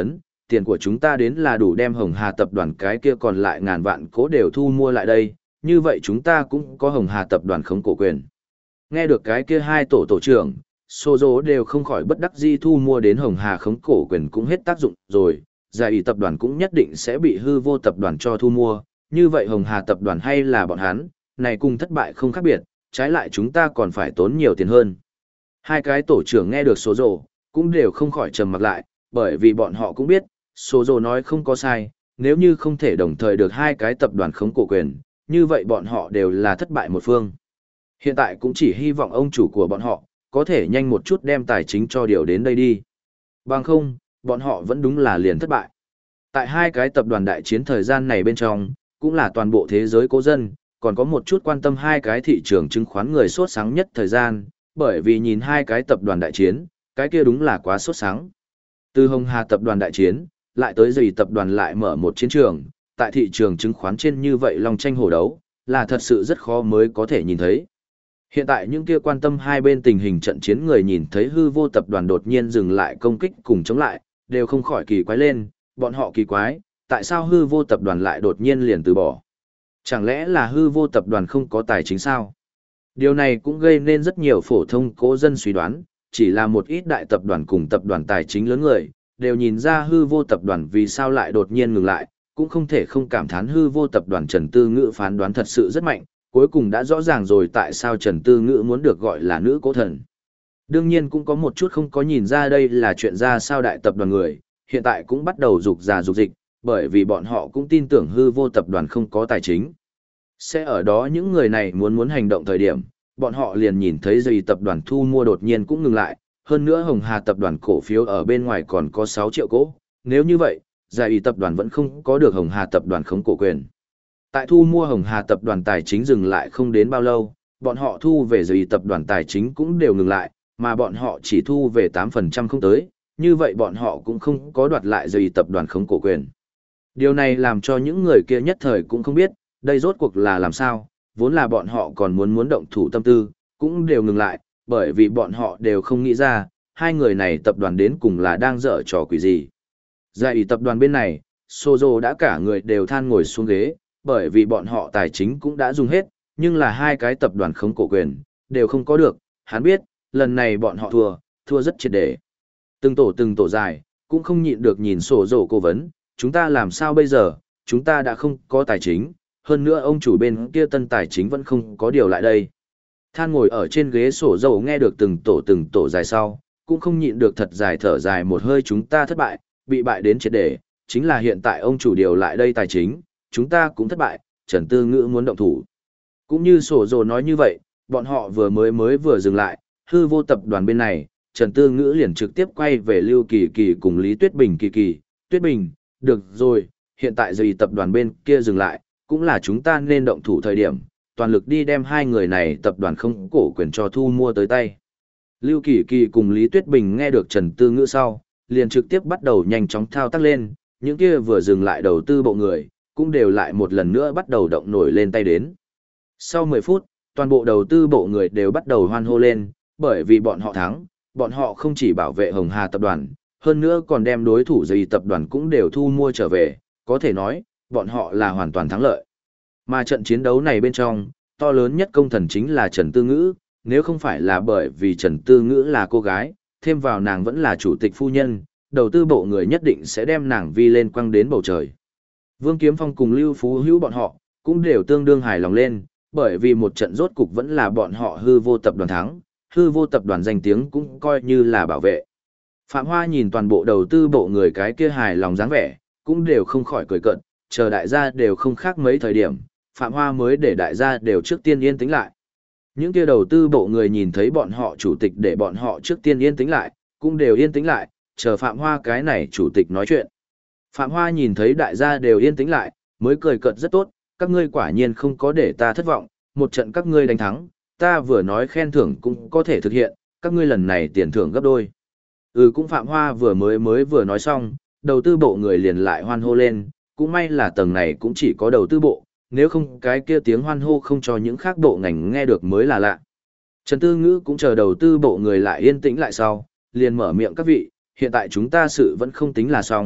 tiền của chúng ta đến là đủ đem Hồng Hà tập đoàn cái kia còn lại ngàn vạn cố đều thu mua lại đây, như vậy chúng ta cũng có Hồng Hà tập đoàn khống cổ quyền. Nghe được cái kia hai tổ trưởng, Sô Dô đều không khỏi bất đắc dĩ, thu mua đến Hồng Hà khống cổ quyền cũng hết tác dụng rồi, giải ủy tập đoàn cũng nhất định sẽ bị hư vô tập đoàn cho thu mua, như vậy Hồng Hà tập đoàn hay là bọn hắn, này cùng thất bại không khác biệt, trái lại chúng ta còn phải tốn nhiều tiền hơn. Hai cái tổ trưởng nghe được Sô Dô, cũng đều không khỏi trầm mặc lại, bởi vì bọn họ cũng biết, Sô Dô nói không có sai, nếu như không thể đồng thời được hai cái tập đoàn khống cổ quyền, như vậy bọn họ đều là thất bại một phương. Hiện tại cũng chỉ hy vọng ông chủ của bọn họ, có thể nhanh một chút đem tài chính cho điều đến đây đi. Bằng không, bọn họ vẫn đúng là liền thất bại. Tại hai cái tập đoàn đại chiến thời gian này bên trong, cũng là toàn bộ thế giới cố dân, còn có một chút quan tâm hai cái thị trường chứng khoán người sốt sáng nhất thời gian, bởi vì nhìn hai cái tập đoàn đại chiến, cái kia đúng là quá sốt sáng. Từ Hồng Hà tập đoàn đại chiến, lại tới gì tập đoàn lại mở một chiến trường, tại thị trường chứng khoán trên như vậy long tranh hổ đấu, là thật sự rất khó mới có thể nhìn thấy. Hiện tại những kia quan tâm hai bên tình hình trận chiến người nhìn thấy hư vô tập đoàn đột nhiên dừng lại công kích cùng chống lại, đều không khỏi kỳ quái lên, bọn họ kỳ quái, tại sao hư vô tập đoàn lại đột nhiên liền từ bỏ? Chẳng lẽ là hư vô tập đoàn không có tài chính sao? Điều này cũng gây nên rất nhiều phổ thông cố dân suy đoán, chỉ là một ít đại tập đoàn cùng tập đoàn tài chính lớn người, đều nhìn ra hư vô tập đoàn vì sao lại đột nhiên ngừng lại, cũng không thể không cảm thán hư vô tập đoàn Trần Tư Ngữ phán đoán thật sự rất mạnh, cuối cùng đã rõ ràng rồi tại sao Trần Tư Ngữ muốn được gọi là nữ cố thần. Đương nhiên cũng có một chút không có nhìn ra đây là chuyện ra sao đại tập đoàn người, hiện tại cũng bắt đầu rục rà rục dịch, bởi vì bọn họ cũng tin tưởng hư vô tập đoàn không có tài chính. Sẽ ở đó những người này muốn hành động thời điểm, bọn họ liền nhìn thấy dây tập đoàn thu mua đột nhiên cũng ngừng lại, hơn nữa Hồng Hà tập đoàn cổ phiếu ở bên ngoài còn có 6 triệu cổ, nếu như vậy, giải ủy tập đoàn vẫn không có được Hồng Hà tập đoàn khống cổ quyền. Tại thu mua Hồng Hà tập đoàn tài chính dừng lại không đến bao lâu, bọn họ thu về giải ủy tập đoàn tài chính cũng đều ngừng lại, mà bọn họ chỉ thu về 8% không tới, như vậy bọn họ cũng không có đoạt lại giải ủy tập đoàn khống cổ quyền. Điều này làm cho những người kia nhất thời cũng không biết, đây rốt cuộc là làm sao, vốn là bọn họ còn muốn động thủ tâm tư, cũng đều ngừng lại, bởi vì bọn họ đều không nghĩ ra, hai người này tập đoàn đến cùng là đang dở trò quỷ gì. Giải ủy tập đoàn bên này, Sozo đã cả người đều than ngồi xuống ghế, bởi vì bọn họ tài chính cũng đã dùng hết, nhưng là hai cái tập đoàn khống cổ quyền, đều không có được, hắn biết, lần này bọn họ thua rất triệt để. Từng tổ dài, cũng không nhịn được nhìn Sozo cố vấn, chúng ta làm sao bây giờ, chúng ta đã không có tài chính, hơn nữa ông chủ bên kia tân tài chính vẫn không có điều lại đây. Than ngồi ở trên ghế Sozo nghe được từng tổ dài sau, cũng không nhịn được thật dài thở dài một hơi, chúng ta thất bại, bị bại đến triệt để, chính là hiện tại ông chủ điều lại đây tài chính, chúng ta cũng thất bại, Trần Tư Ngữ muốn động thủ. Cũng như Sozo nói như vậy, bọn họ vừa dừng lại, hư vô tập đoàn bên này, Trần Tư Ngữ liền trực tiếp quay về Lưu Kỳ Kỳ cùng Lý Tuyết Bình. Tuyết Bình, được rồi, hiện tại gì tập đoàn bên kia dừng lại, cũng là chúng ta nên động thủ thời điểm, toàn lực đi đem hai người này tập đoàn không cổ quyền cho thu mua tới tay. Lưu Kỳ Kỳ cùng Lý Tuyết Bình nghe được Trần Tư Ngữ sau, liền trực tiếp bắt đầu nhanh chóng thao tác lên, những kia vừa dừng lại đầu tư bộ người, cũng đều lại một lần nữa bắt đầu động nổi lên tay đến. Sau 10 phút, toàn bộ đầu tư bộ người đều bắt đầu hoan hô lên, bởi vì bọn họ thắng, bọn họ không chỉ bảo vệ Hồng Hà tập đoàn, hơn nữa còn đem đối thủ dây tập đoàn cũng đều thu mua trở về, có thể nói, bọn họ là hoàn toàn thắng lợi. Mà trận chiến đấu này bên trong, to lớn nhất công thần chính là Trần Tư Ngữ, nếu không phải là bởi vì Trần Tư Ngữ là cô gái, thêm vào nàng vẫn là chủ tịch phu nhân, đầu tư bộ người nhất định sẽ đem nàng vi lên quăng đến bầu trời. Vương Kiếm Phong cùng Lưu Phú Hữu bọn họ, cũng đều tương đương hài lòng lên, bởi vì một trận rốt cục vẫn là bọn họ hư vô tập đoàn thắng, hư vô tập đoàn danh tiếng cũng coi như là bảo vệ. Phạm Hoa nhìn toàn bộ đầu tư bộ người cái kia hài lòng dáng vẻ, cũng đều không khỏi cười cợt, chờ đại gia đều không khác mấy thời điểm, Phạm Hoa mới để đại gia đều trước tiên yên tĩnh lại. Những kia đầu tư bộ người nhìn thấy bọn họ chủ tịch để bọn họ trước tiên yên tĩnh lại, cũng đều yên tĩnh lại, chờ Phạm Hoa cái này chủ tịch nói chuyện. Phạm Hoa nhìn thấy đại gia đều yên tĩnh lại, mới cười cợt rất tốt, các ngươi quả nhiên không có để ta thất vọng, một trận các ngươi đánh thắng, ta vừa nói khen thưởng cũng có thể thực hiện, các ngươi lần này tiền thưởng gấp đôi. Cũng Phạm Hoa vừa nói xong, đầu tư bộ người liền lại hoan hô lên, cũng may là tầng này cũng chỉ có đầu tư bộ, nếu không cái kia tiếng hoan hô không cho những khác bộ ngành nghe được mới là lạ. Trần Tư Ngữ cũng chờ đầu tư bộ người lại yên tĩnh lại sau, liền mở miệng các vị, hiện tại chúng ta sự vẫn không tính là xong,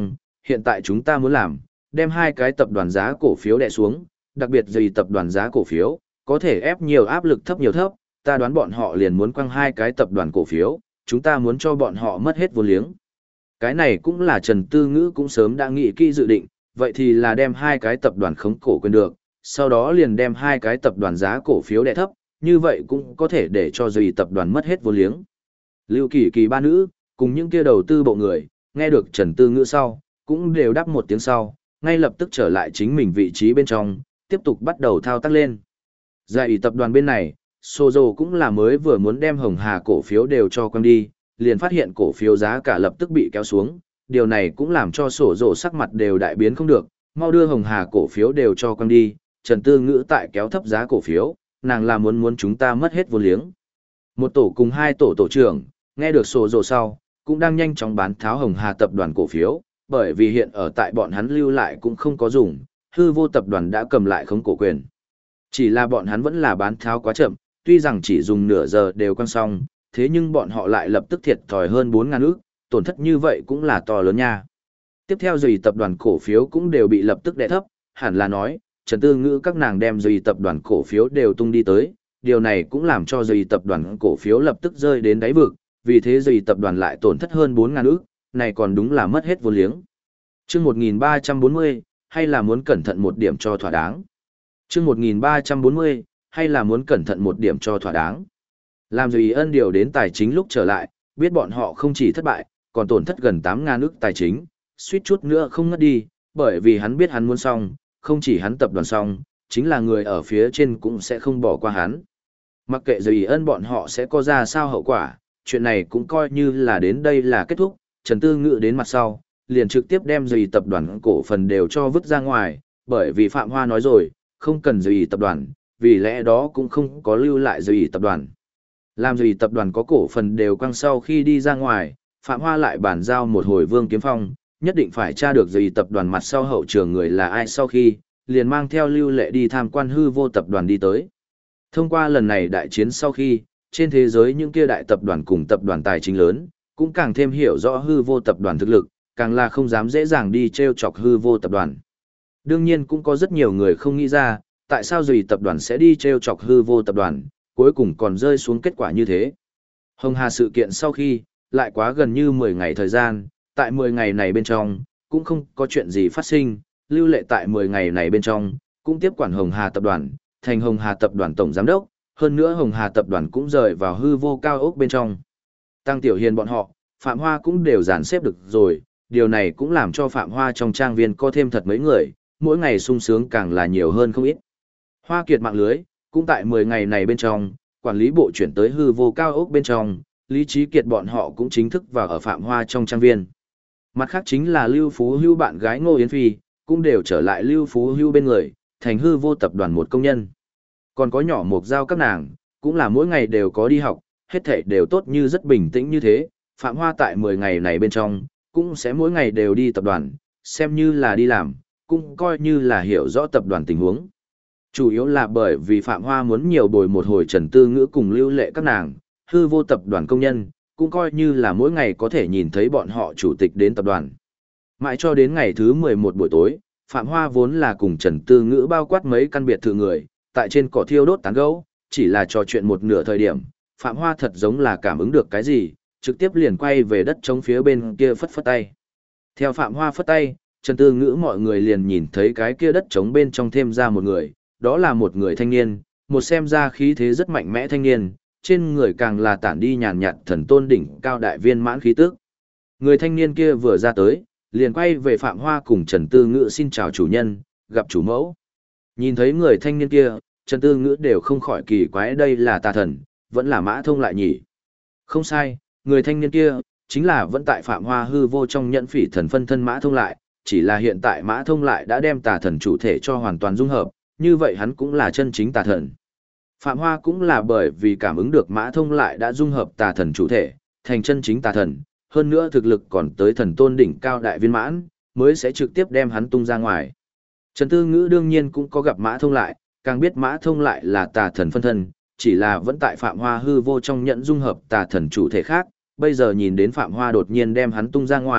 hiện tại chúng ta muốn làm, đem hai cái tập đoàn giá cổ phiếu đè xuống, đặc biệt gì tập đoàn giá cổ phiếu, có thể ép nhiều áp lực thấp nhiều thấp, ta đoán bọn họ liền muốn quăng hai cái tập đoàn cổ phiếu, chúng ta muốn cho bọn họ mất hết vốn liếng. Cái này cũng là Trần Tư Ngữ cũng sớm đã nghĩ kỹ dự định, vậy thì là đem hai cái tập đoàn khống cổ quyền được, sau đó liền đem hai cái tập đoàn giá cổ phiếu đè thấp, như vậy cũng có thể để cho gì tập đoàn mất hết vốn liếng. Lưu Kỳ Kỳ ba nữ, cùng những kia đầu tư bộ người, nghe được Trần Tư Ngữ sau, cũng đều đáp một tiếng sau, ngay lập tức trở lại chính mình vị trí bên trong, tiếp tục bắt đầu thao tác lên. Giải tập đoàn bên này, Sozo cũng là mới vừa muốn đem Hồng Hà cổ phiếu đều cho quăng đi, liền phát hiện cổ phiếu giá cả lập tức bị kéo xuống, điều này cũng làm cho Sozo sắc mặt đều đại biến không được, mau đưa Hồng Hà cổ phiếu đều cho quăng đi, Trần Tư Ngữ tại kéo thấp giá cổ phiếu, nàng là muốn chúng ta mất hết vốn liếng. Một tổ cùng hai tổ tổ trưởng, nghe được Sozo sau, cũng đang nhanh chóng bán tháo Hồng Hà tập đoàn cổ phiếu, bởi vì hiện ở tại bọn hắn lưu lại cũng không có dùng, hư vô tập đoàn đã cầm lại khống cổ quyền. Chỉ là bọn hắn vẫn là bán tháo quá chậm, tuy rằng chỉ dùng nửa giờ đều quăng xong, thế nhưng bọn họ lại lập tức thiệt thòi hơn 4.000 ức, tổn thất như vậy cũng là to lớn nha. Tiếp theo dùy tập đoàn cổ phiếu cũng đều bị lập tức đè thấp, hẳn là nói, Trần Tư Ngữ các nàng đem dùy tập đoàn cổ phiếu đều tung đi tới, điều này cũng làm cho dùy tập đoàn cổ phiếu lập tức rơi đến đáy vực, vì thế dùy tập đoàn lại tổn thất hơn 4.000 ức, này còn đúng là mất hết vốn liếng. Chương 1340, hay là muốn cẩn thận một điểm cho thỏa đáng. Chương 1340, hay là muốn cẩn thận một điểm cho thỏa đáng. Làm Duy Ân điều đến tài chính lúc trở lại, biết bọn họ không chỉ thất bại, còn tổn thất gần 8.000 ức tài chính, suýt chút nữa không ngất đi, bởi vì hắn biết hắn muốn xong, không chỉ hắn tập đoàn xong, chính là người ở phía trên cũng sẽ không bỏ qua hắn. Mặc kệ Duy Ân bọn họ sẽ có ra sao hậu quả, chuyện này cũng coi như là đến đây là kết thúc, Trần Tư Ngữ đến mặt sau, liền trực tiếp đem Duy tập đoàn cổ phần đều cho vứt ra ngoài, bởi vì Phạm Hoa nói rồi, không cần Duy tập đoàn, vì lẽ đó cũng không có lưu lại Duy tập đoàn. Làm Duy tập đoàn có cổ phần đều quăng sau khi đi ra ngoài, Phạm Hoa lại bàn giao một hồi Vương Kiếm Phong, nhất định phải tra được Duy tập đoàn mặt sau hậu trường người là ai sau khi, liền mang theo Lưu Lệ đi tham quan hư vô tập đoàn đi tới. Thông qua lần này đại chiến sau khi, trên thế giới những kia đại tập đoàn cùng tập đoàn tài chính lớn, cũng càng thêm hiểu rõ hư vô tập đoàn thực lực, càng là không dám dễ dàng đi treo chọc hư vô tập đoàn. Đương nhiên cũng có rất nhiều người không nghĩ ra, tại sao Duy tập đoàn sẽ đi treo chọc hư vô tập đoàn, cuối cùng còn rơi xuống kết quả như thế. Hồng Hà sự kiện sau khi, lại quá gần như 10 ngày thời gian, tại 10 ngày này bên trong, cũng không có chuyện gì phát sinh, Lưu Lệ tại 10 ngày này bên trong, cũng tiếp quản Hồng Hà tập đoàn, thành Hồng Hà tập đoàn tổng giám đốc, hơn nữa Hồng Hà tập đoàn cũng rời vào hư vô cao ốc bên trong. Tăng Tiểu Hiền bọn họ, Phạm Hoa cũng đều dàn xếp được rồi, điều này cũng làm cho Phạm Hoa trong trang viên có thêm thật mấy người, mỗi ngày sung sướng càng là nhiều hơn không ít. Hoa Kiệt mạng lưới, cũng tại 10 ngày này bên trong, quản lý bộ chuyển tới hư vô cao ốc bên trong, Lý Trí Kiệt bọn họ cũng chính thức vào ở Phạm Hoa trong trang viên. Mặt khác chính là Lưu Phú Hưu bạn gái Ngô Yến Phi, cũng đều trở lại Lưu Phú Hưu bên người, thành hư vô tập đoàn một công nhân. Còn có nhỏ Mộc Giao các nàng, cũng là mỗi ngày đều có đi học, hết thảy đều tốt như rất bình tĩnh như thế, Phạm Hoa tại 10 ngày này bên trong, cũng sẽ mỗi ngày đều đi tập đoàn, xem như là đi làm, cũng coi như là hiểu rõ tập đoàn tình huống. Chủ yếu là bởi vì Phạm Hoa muốn nhiều bồi một hồi Trần Tư Ngữ cùng Lưu Lệ các nàng, hư vô tập đoàn công nhân, cũng coi như là mỗi ngày có thể nhìn thấy bọn họ chủ tịch đến tập đoàn. Mãi cho đến ngày thứ 11 buổi tối, Phạm Hoa vốn là cùng Trần Tư Ngữ bao quát mấy căn biệt thự người, tại trên cỏ thiêu đốt tán gẫu, chỉ là trò chuyện một nửa thời điểm, Phạm Hoa thật giống là cảm ứng được cái gì, trực tiếp liền quay về đất trống phía bên kia phất phất tay. Theo Phạm Hoa phất tay, Trần Tư Ngữ mọi người liền nhìn thấy cái kia đất trống bên trong thêm ra một người, đó là một người thanh niên, một xem ra khí thế rất mạnh mẽ thanh niên, trên người càng là tản đi nhàn nhạt thần tôn đỉnh cao đại viên mãn khí tức. Người thanh niên kia vừa ra tới, liền quay về Phạm Hoa cùng Trần Tư Ngữ xin chào chủ nhân, gặp chủ mẫu. Nhìn thấy người thanh niên kia, Trần Tư Ngữ đều không khỏi kỳ quái đây là tà thần, vẫn là Mã Thông lại nhỉ. Không sai, người thanh niên kia, chính là vẫn tại Phạm Hoa hư vô trong nhẫn phỉ thần phân thân Mã Thông lại, chỉ là hiện tại Mã Thông lại đã đem tà thần chủ thể cho hoàn toàn dung hợp, như vậy hắn cũng là chân chính tà thần. Phạm Hoa cũng là bởi vì cảm ứng được Mã Thông lại đã dung hợp tà thần chủ thể, thành chân chính tà thần, hơn nữa thực lực còn tới thần tôn đỉnh cao đại viên mãn, mới sẽ trực tiếp đem hắn tung ra ngoài. Trần Tư Ngữ đương nhiên cũng có gặp Mã Thông lại, càng biết Mã Thông lại là tà thần phân thân, chỉ là vẫn tại Phạm Hoa hư vô trong nhận dung hợp tà thần chủ thể khác, bây giờ nhìn đến Phạm Hoa đột nhiên đem hắn tung ra ngoài,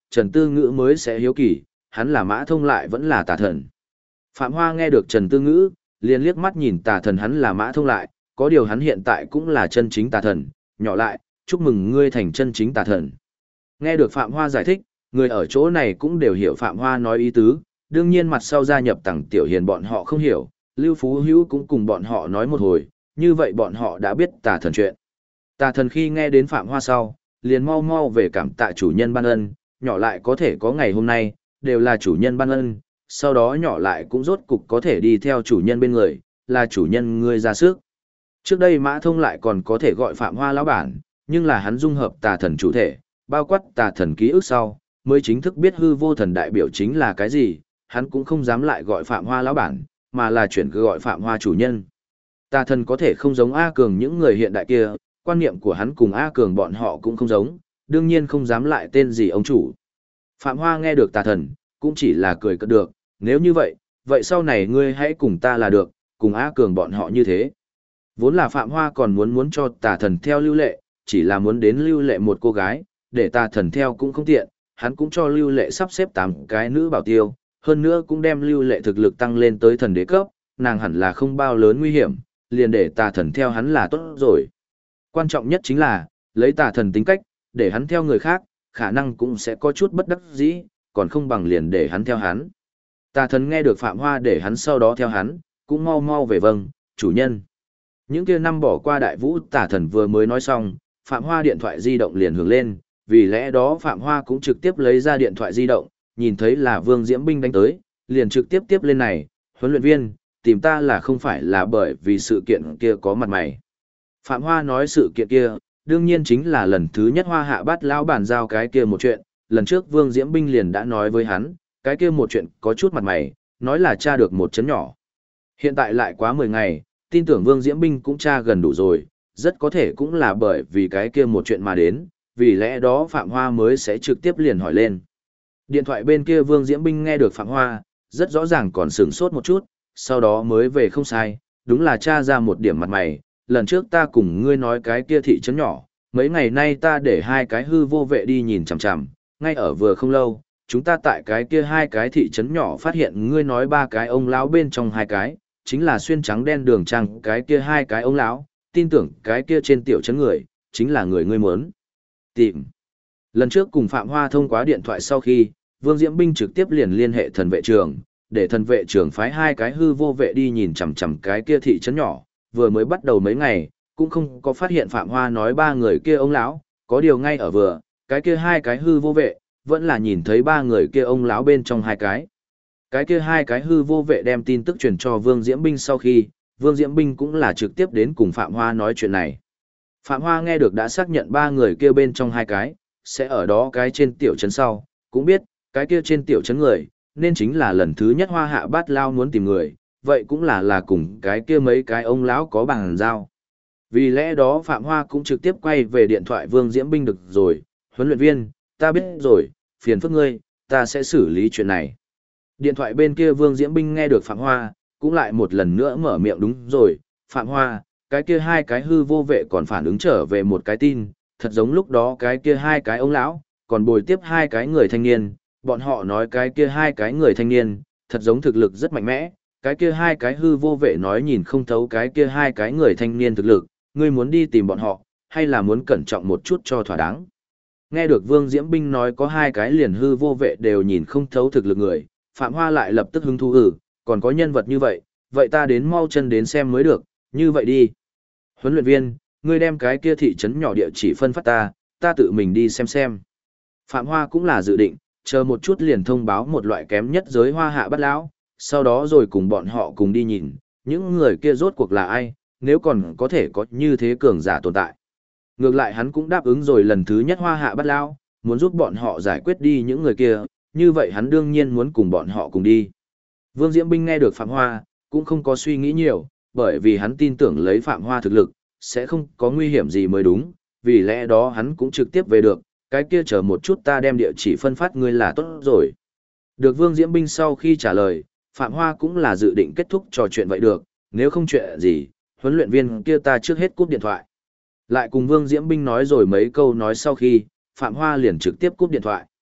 Trần Tư Ngữ mới sẽ hiếu kỳ, hắn là Mã Thông lại vẫn là tà thần. Phạm Hoa nghe được Trần Tư Ngữ, liền liếc mắt nhìn tà thần hắn là Mã Thông lại, có điều hắn hiện tại cũng là chân chính tà thần, nhỏ lại, chúc mừng ngươi thành chân chính tà thần. Nghe được Phạm Hoa giải thích, người ở chỗ này cũng đều hiểu Phạm Hoa nói ý tứ, đương nhiên mặt sau gia nhập Tằng Tiểu Hiền bọn họ không hiểu, Lưu Phú Hữu cũng cùng bọn họ nói một hồi, như vậy bọn họ đã biết tà thần chuyện. Tà thần khi nghe đến Phạm Hoa sau, liền mau mau về cảm tạ chủ nhân ban ân, nhỏ lại có thể có ngày hôm nay, đều là chủ nhân ban ân, sau đó nhỏ lại cũng rốt cục có thể đi theo chủ nhân bên người, là chủ nhân ngươi ra sức. Trước đây Mã Thông lại còn có thể gọi Phạm Hoa lão bản, nhưng là hắn dung hợp tà thần chủ thể, bao quát tà thần ký ức sau, mới chính thức biết hư vô thần đại biểu chính là cái gì, hắn cũng không dám lại gọi Phạm Hoa lão bản, mà là chuyển gọi Phạm Hoa chủ nhân. Tà thần có thể không giống A Cường những người hiện đại kia, quan niệm của hắn cùng A Cường bọn họ cũng không giống, đương nhiên không dám lại tên gì ông chủ. Phạm Hoa nghe được tà thần, cũng chỉ là cười cợt được, nếu như vậy, vậy sau này ngươi hãy cùng ta là được, cùng A Cường bọn họ như thế. Vốn là Phạm Hoa còn muốn cho tà thần theo Lưu Lệ, chỉ là muốn đến Lưu Lệ một cô gái, để tà thần theo cũng không tiện, hắn cũng cho Lưu Lệ sắp xếp 8 cái nữ bảo tiêu, hơn nữa cũng đem Lưu Lệ thực lực tăng lên tới thần đế cấp, nàng hẳn là không bao lớn nguy hiểm, liền để tà thần theo hắn là tốt rồi. Quan trọng nhất chính là, lấy tà thần tính cách, để hắn theo người khác, khả năng cũng sẽ có chút bất đắc dĩ, còn không bằng liền để hắn theo hắn. Tà thần nghe được Phạm Hoa để hắn sau đó theo hắn, cũng mau mau về vâng, chủ nhân. Những kia năm bỏ qua đại vũ tà thần vừa mới nói xong, Phạm Hoa điện thoại di động liền hưởng lên, vì lẽ đó Phạm Hoa cũng trực tiếp lấy ra điện thoại di động, nhìn thấy là Vương Diễm Binh đánh tới, liền trực tiếp tiếp lên này, huấn luyện viên, tìm ta là không phải là bởi vì sự kiện kia có mặt mày. Phạm Hoa nói sự kiện kia, đương nhiên chính là lần thứ nhất Hoa Hạ Bát lão bàn giao cái kia một chuyện, lần trước Vương Diễm Binh liền đã nói với hắn, cái kia một chuyện có chút mặt mày, nói là tra được một chấn nhỏ. Hiện tại lại quá 10 ngày, tin tưởng Vương Diễm Binh cũng tra gần đủ rồi, rất có thể cũng là bởi vì cái kia một chuyện mà đến, vì lẽ đó Phạm Hoa mới sẽ trực tiếp liền hỏi lên. Điện thoại bên kia Vương Diễm Binh nghe được Phạm Hoa, rất rõ ràng còn sửng sốt một chút, sau đó mới về không sai, đúng là tra ra một điểm mặt mày, lần trước ta cùng ngươi nói cái kia thị trấn nhỏ, mấy ngày nay ta để 2 cái hư vô vệ đi nhìn chằm chằm, ngay ở vừa không lâu, chúng ta tại cái kia 2 cái thị trấn nhỏ phát hiện ngươi nói 3 cái ông lão bên trong 2 cái, chính là xuyên trắng đen đường trăng cái kia 2 cái ông lão, tin tưởng cái kia trên tiểu trấn người, chính là người ngươi muốn tìm. Lần trước cùng Phạm Hoa thông qua điện thoại sau khi, Vương Diễm Binh trực tiếp liền liên hệ thần vệ trường, để thần vệ trường phái 2 cái hư vô vệ đi nhìn chằm chằm cái kia thị trấn nhỏ, vừa mới bắt đầu mấy ngày, cũng không có phát hiện Phạm Hoa nói 3 người kia ông lão, có điều ngay ở vừa, cái kia 2 cái hư vô vệ, vẫn là nhìn thấy 3 người kia ông lão bên trong 2 cái. Cái kia 2 cái hư vô vệ đem tin tức truyền cho Vương Diễm Binh sau khi, Vương Diễm Binh cũng là trực tiếp đến cùng Phạm Hoa nói chuyện này. Phạm Hoa nghe được đã xác nhận 3 người kia bên trong 2 cái, sẽ ở đó cái trên tiểu trấn sau, cũng biết, cái kia trên tiểu trấn người, nên chính là lần thứ nhất Hoa Hạ Bát Lao muốn tìm người, vậy cũng là cùng cái kia mấy cái ông lão có bằng giao. Vì lẽ đó Phạm Hoa cũng trực tiếp quay về điện thoại Vương Diễm Binh được rồi, huấn luyện viên, ta biết rồi, phiền phức ngươi, ta sẽ xử lý chuyện này. Điện thoại bên kia Vương Diễm Binh nghe được Phạm Hoa, cũng lại một lần nữa mở miệng đúng rồi, Phạm Hoa, cái kia 2 cái hư vô vệ còn phản ứng trở về một cái tin, thật giống lúc đó cái kia 2 cái ông lão, còn bồi tiếp 2 cái người thanh niên, bọn họ nói cái kia 2 cái người thanh niên, thật giống thực lực rất mạnh mẽ, cái kia 2 cái hư vô vệ nói nhìn không thấu cái kia 2 cái người thanh niên thực lực, ngươi muốn đi tìm bọn họ, hay là muốn cẩn trọng một chút cho thỏa đáng. Nghe được Vương Diễm Binh nói có 2 cái liền hư vô vệ đều nhìn không thấu thực lực người, Phạm Hoa lại lập tức hứng thú còn có nhân vật như vậy, vậy ta đến mau chân đến xem mới được, như vậy đi. Huấn luyện viên, ngươi đem cái kia thị trấn nhỏ địa chỉ phân phát ta tự mình đi xem. Phạm Hoa cũng là dự định, chờ một chút liền thông báo một loại kém nhất giới Hoa Hạ Bát Lão, sau đó rồi cùng bọn họ cùng đi nhìn, những người kia rốt cuộc là ai, nếu còn có thể có như thế cường giả tồn tại. Ngược lại hắn cũng đáp ứng rồi lần thứ nhất Hoa Hạ Bát Lão, muốn giúp bọn họ giải quyết đi những người kia, như vậy hắn đương nhiên muốn cùng bọn họ cùng đi. Vương Diễm Binh nghe được Phạm Hoa, cũng không có suy nghĩ nhiều, bởi vì hắn tin tưởng lấy Phạm Hoa thực lực, sẽ không có nguy hiểm gì mới đúng, vì lẽ đó hắn cũng trực tiếp về được, cái kia chờ một chút ta đem địa chỉ phân phát ngươi là tốt rồi. Được Vương Diễm Binh sau khi trả lời, Phạm Hoa cũng là dự định kết thúc trò chuyện vậy được, nếu không chuyện gì, huấn luyện viên kia ta trước hết cúp điện thoại. Lại cùng Vương Diễm Binh nói rồi mấy câu nói sau khi, Phạm Hoa liền trực tiếp cúp điện thoại.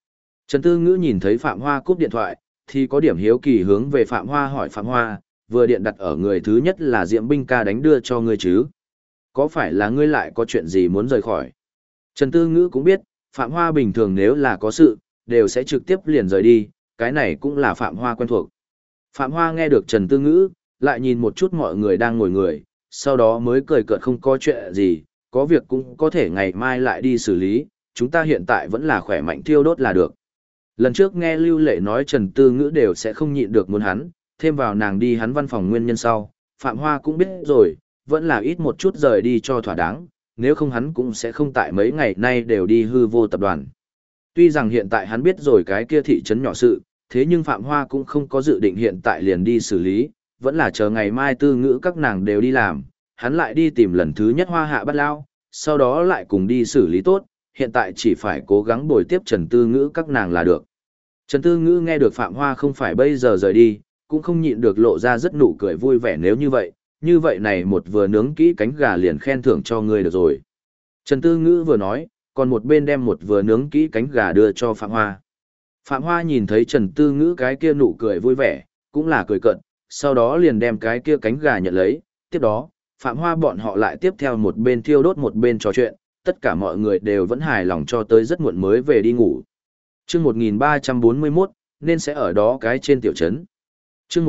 Trần Tư Ngữ nhìn thấy Phạm Hoa cúp điện thoại, thì có điểm hiếu kỳ hướng về Phạm Hoa hỏi Phạm Hoa, vừa điện đặt ở người thứ nhất là Diệm Binh ca đánh đưa cho ngươi chứ? Có phải là ngươi lại có chuyện gì muốn rời khỏi? Trần Tư Ngữ cũng biết, Phạm Hoa bình thường nếu là có sự, đều sẽ trực tiếp liền rời đi, cái này cũng là Phạm Hoa quen thuộc. Phạm Hoa nghe được Trần Tư Ngữ, lại nhìn một chút mọi người đang ngồi người, sau đó mới cười cợt không có chuyện gì, có việc cũng có thể ngày mai lại đi xử lý, chúng ta hiện tại vẫn là khỏe mạnh thiêu đốt là được. Lần trước nghe Lưu Lệ nói Trần Tư Ngữ đều sẽ không nhịn được muốn hắn, thêm vào nàng đi hắn văn phòng nguyên nhân sau, Phạm Hoa cũng biết rồi, vẫn là ít một chút rời đi cho thỏa đáng, nếu không hắn cũng sẽ không tại mấy ngày nay đều đi hư vô tập đoàn. Tuy rằng hiện tại hắn biết rồi cái kia thị trấn nhỏ sự, thế nhưng Phạm Hoa cũng không có dự định hiện tại liền đi xử lý, vẫn là chờ ngày mai Tư Ngữ các nàng đều đi làm, hắn lại đi tìm lần thứ nhất Hoa Hạ Bát Lao, sau đó lại cùng đi xử lý tốt, hiện tại chỉ phải cố gắng bồi tiếp Trần Tư Ngữ các nàng là được. Trần Tư Ngữ nghe được Phạm Hoa không phải bây giờ rời đi, cũng không nhịn được lộ ra rất nụ cười vui vẻ nếu như vậy này một vừa nướng kỹ cánh gà liền khen thưởng cho ngươi được rồi. Trần Tư Ngữ vừa nói, còn một bên đem một vừa nướng kỹ cánh gà đưa cho Phạm Hoa. Phạm Hoa nhìn thấy Trần Tư Ngữ cái kia nụ cười vui vẻ, cũng là cười cợt, sau đó liền đem cái kia cánh gà nhận lấy, tiếp đó, Phạm Hoa bọn họ lại tiếp theo một bên thiêu đốt một bên trò chuyện, tất cả mọi người đều vẫn hài lòng cho tới rất muộn mới về đi ngủ. Chương 1341, nên sẽ ở đó cái trên tiểu trấn. Chương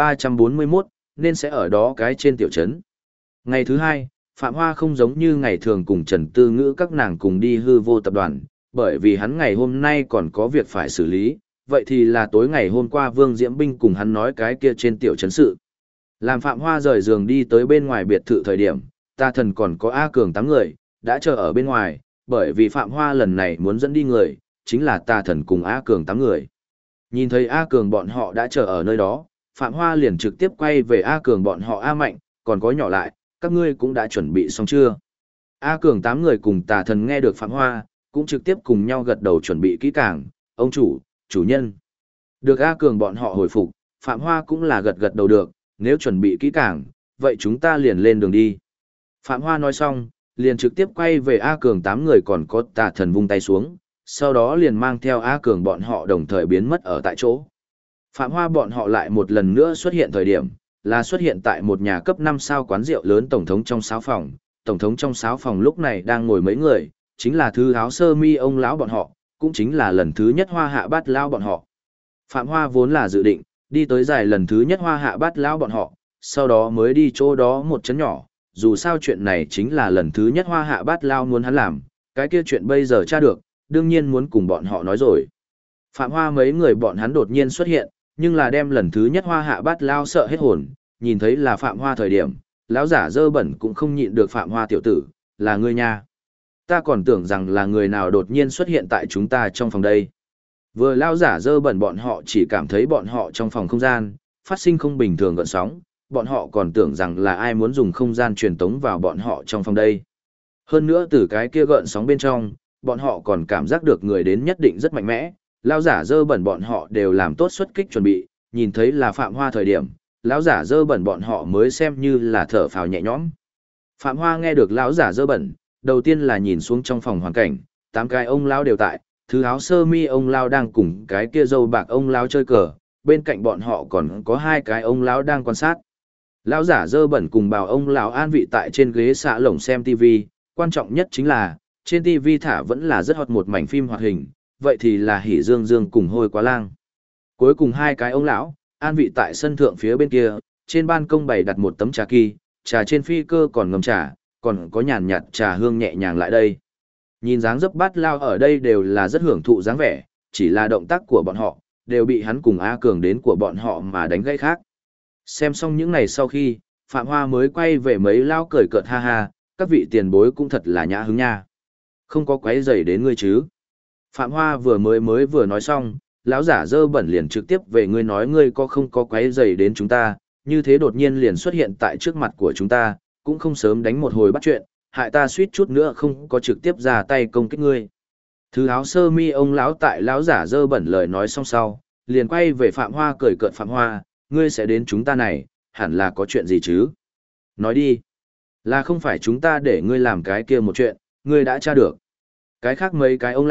1341, nên sẽ ở đó cái trên tiểu trấn. Ngày thứ hai, Phạm Hoa không giống như ngày thường cùng Trần Tư Ngữ các nàng cùng đi hư vô tập đoàn, bởi vì hắn ngày hôm nay còn có việc phải xử lý, vậy thì là tối ngày hôm qua Vương Diễm Binh cùng hắn nói cái kia trên tiểu trấn sự. Làm Phạm Hoa rời giường đi tới bên ngoài biệt thự thời điểm, Tà Thần còn có A Cường 8 người, đã chờ ở bên ngoài, bởi vì Phạm Hoa lần này muốn dẫn đi người, chính là Tà Thần cùng A Cường 8 người. Nhìn thấy A Cường bọn họ đã chờ ở nơi đó, Phạm Hoa liền trực tiếp quay về A Cường bọn họ A Mạnh, còn có nhỏ lại, các ngươi cũng đã chuẩn bị xong chưa? A Cường 8 người cùng Tà Thần nghe được Phạm Hoa, cũng trực tiếp cùng nhau gật đầu chuẩn bị kỹ càng, ông chủ, chủ nhân. Được A Cường bọn họ hồi phục, Phạm Hoa cũng là gật gật đầu được, nếu chuẩn bị kỹ càng, vậy chúng ta liền lên đường đi. Phạm Hoa nói xong, liền trực tiếp quay về A Cường 8 người còn có Tà Thần vung tay xuống, sau đó liền mang theo A Cường bọn họ đồng thời biến mất ở tại chỗ. Phạm Hoa bọn họ lại một lần nữa xuất hiện thời điểm, là xuất hiện tại một nhà cấp 5 sao quán rượu lớn tổng thống trong sáo phòng. Tổng thống trong sáo phòng lúc này đang ngồi mấy người, chính là thư áo sơ mi ông lão bọn họ, cũng chính là lần thứ nhất Hoa Hạ Bát Lao bọn họ. Phạm Hoa vốn là dự định, đi tới giải lần thứ nhất Hoa Hạ Bát Lao bọn họ, sau đó mới đi chỗ đó một chấn nhỏ, dù sao chuyện này chính là lần thứ nhất Hoa Hạ Bát Lao muốn hắn làm, cái kia chuyện bây giờ tra được, đương nhiên muốn cùng bọn họ nói rồi. Phạm Hoa mấy người bọn hắn đột nhiên xuất hiện, nhưng là đem lần thứ nhất Hoa Hạ Bát Lao sợ hết hồn, nhìn thấy là Phạm Hoa thời điểm, lão giả dơ bẩn cũng không nhịn được Phạm Hoa tiểu tử, là ngươi nha. Ta còn tưởng rằng là người nào đột nhiên xuất hiện tại chúng ta trong phòng đây. Vừa lão giả dơ bẩn bọn họ chỉ cảm thấy bọn họ trong phòng không gian, phát sinh không bình thường gợn sóng, bọn họ còn tưởng rằng là ai muốn dùng không gian truyền tống vào bọn họ trong phòng đây. Hơn nữa từ cái kia gợn sóng bên trong, bọn họ còn cảm giác được người đến nhất định rất mạnh mẽ, lão giả dơ bẩn bọn họ đều làm tốt xuất kích chuẩn bị, nhìn thấy là Phạm Hoa thời điểm, lão giả dơ bẩn bọn họ mới xem như là thở phào nhẹ nhõm. Phạm Hoa nghe được lão giả dơ bẩn, đầu tiên là nhìn xuống trong phòng hoàn cảnh, 8 cái ông lão đều tại, thứ áo sơ mi ông lão đang cùng cái kia dâu bạc ông lão chơi cờ, bên cạnh bọn họ còn có 2 cái ông lão đang quan sát. Lão giả dơ bẩn cùng bào ông lão an vị tại trên ghế xạ lồng xem TV, quan trọng nhất chính là, trên TV thả vẫn là rất hot một mảnh phim hoạt hình, vậy thì là Hỉ Dương Dương cùng Hôi Quá Lang. Cuối cùng 2 cái ông lão, an vị tại sân thượng phía bên kia, trên ban công bày đặt một tấm trà kỳ, trà trên phi cơ còn ngâm trà, còn có nhàn nhạt trà hương nhẹ nhàng lại đây. Nhìn dáng dấp Bát Lao ở đây đều là rất hưởng thụ dáng vẻ, chỉ là động tác của bọn họ, đều bị hắn cùng A Cường đến của bọn họ mà đánh gãy khác. Xem xong những ngày sau khi, Phạm Hoa mới quay về mấy lao cười cợt ha ha, các vị tiền bối cũng thật là nhã hứng nha. Không có quấy rầy đến ngươi chứ. Phạm Hoa vừa nói xong, lão giả dơ bẩn liền trực tiếp về ngươi nói ngươi có không có quấy rầy đến chúng ta, như thế đột nhiên liền xuất hiện tại trước mặt của chúng ta, cũng không sớm đánh một hồi bắt chuyện, hại ta suýt chút nữa không có trực tiếp ra tay công kích ngươi. Thứ áo sơ mi ông lão tại lão giả dơ bẩn lời nói xong sau, liền quay về Phạm Hoa cười cợt Phạm Hoa, ngươi sẽ đến chúng ta này, hẳn là có chuyện gì chứ? Nói đi. Là không phải chúng ta để ngươi làm cái kia một chuyện, ngươi đã tra được. Cái khác mấy cái ông lão,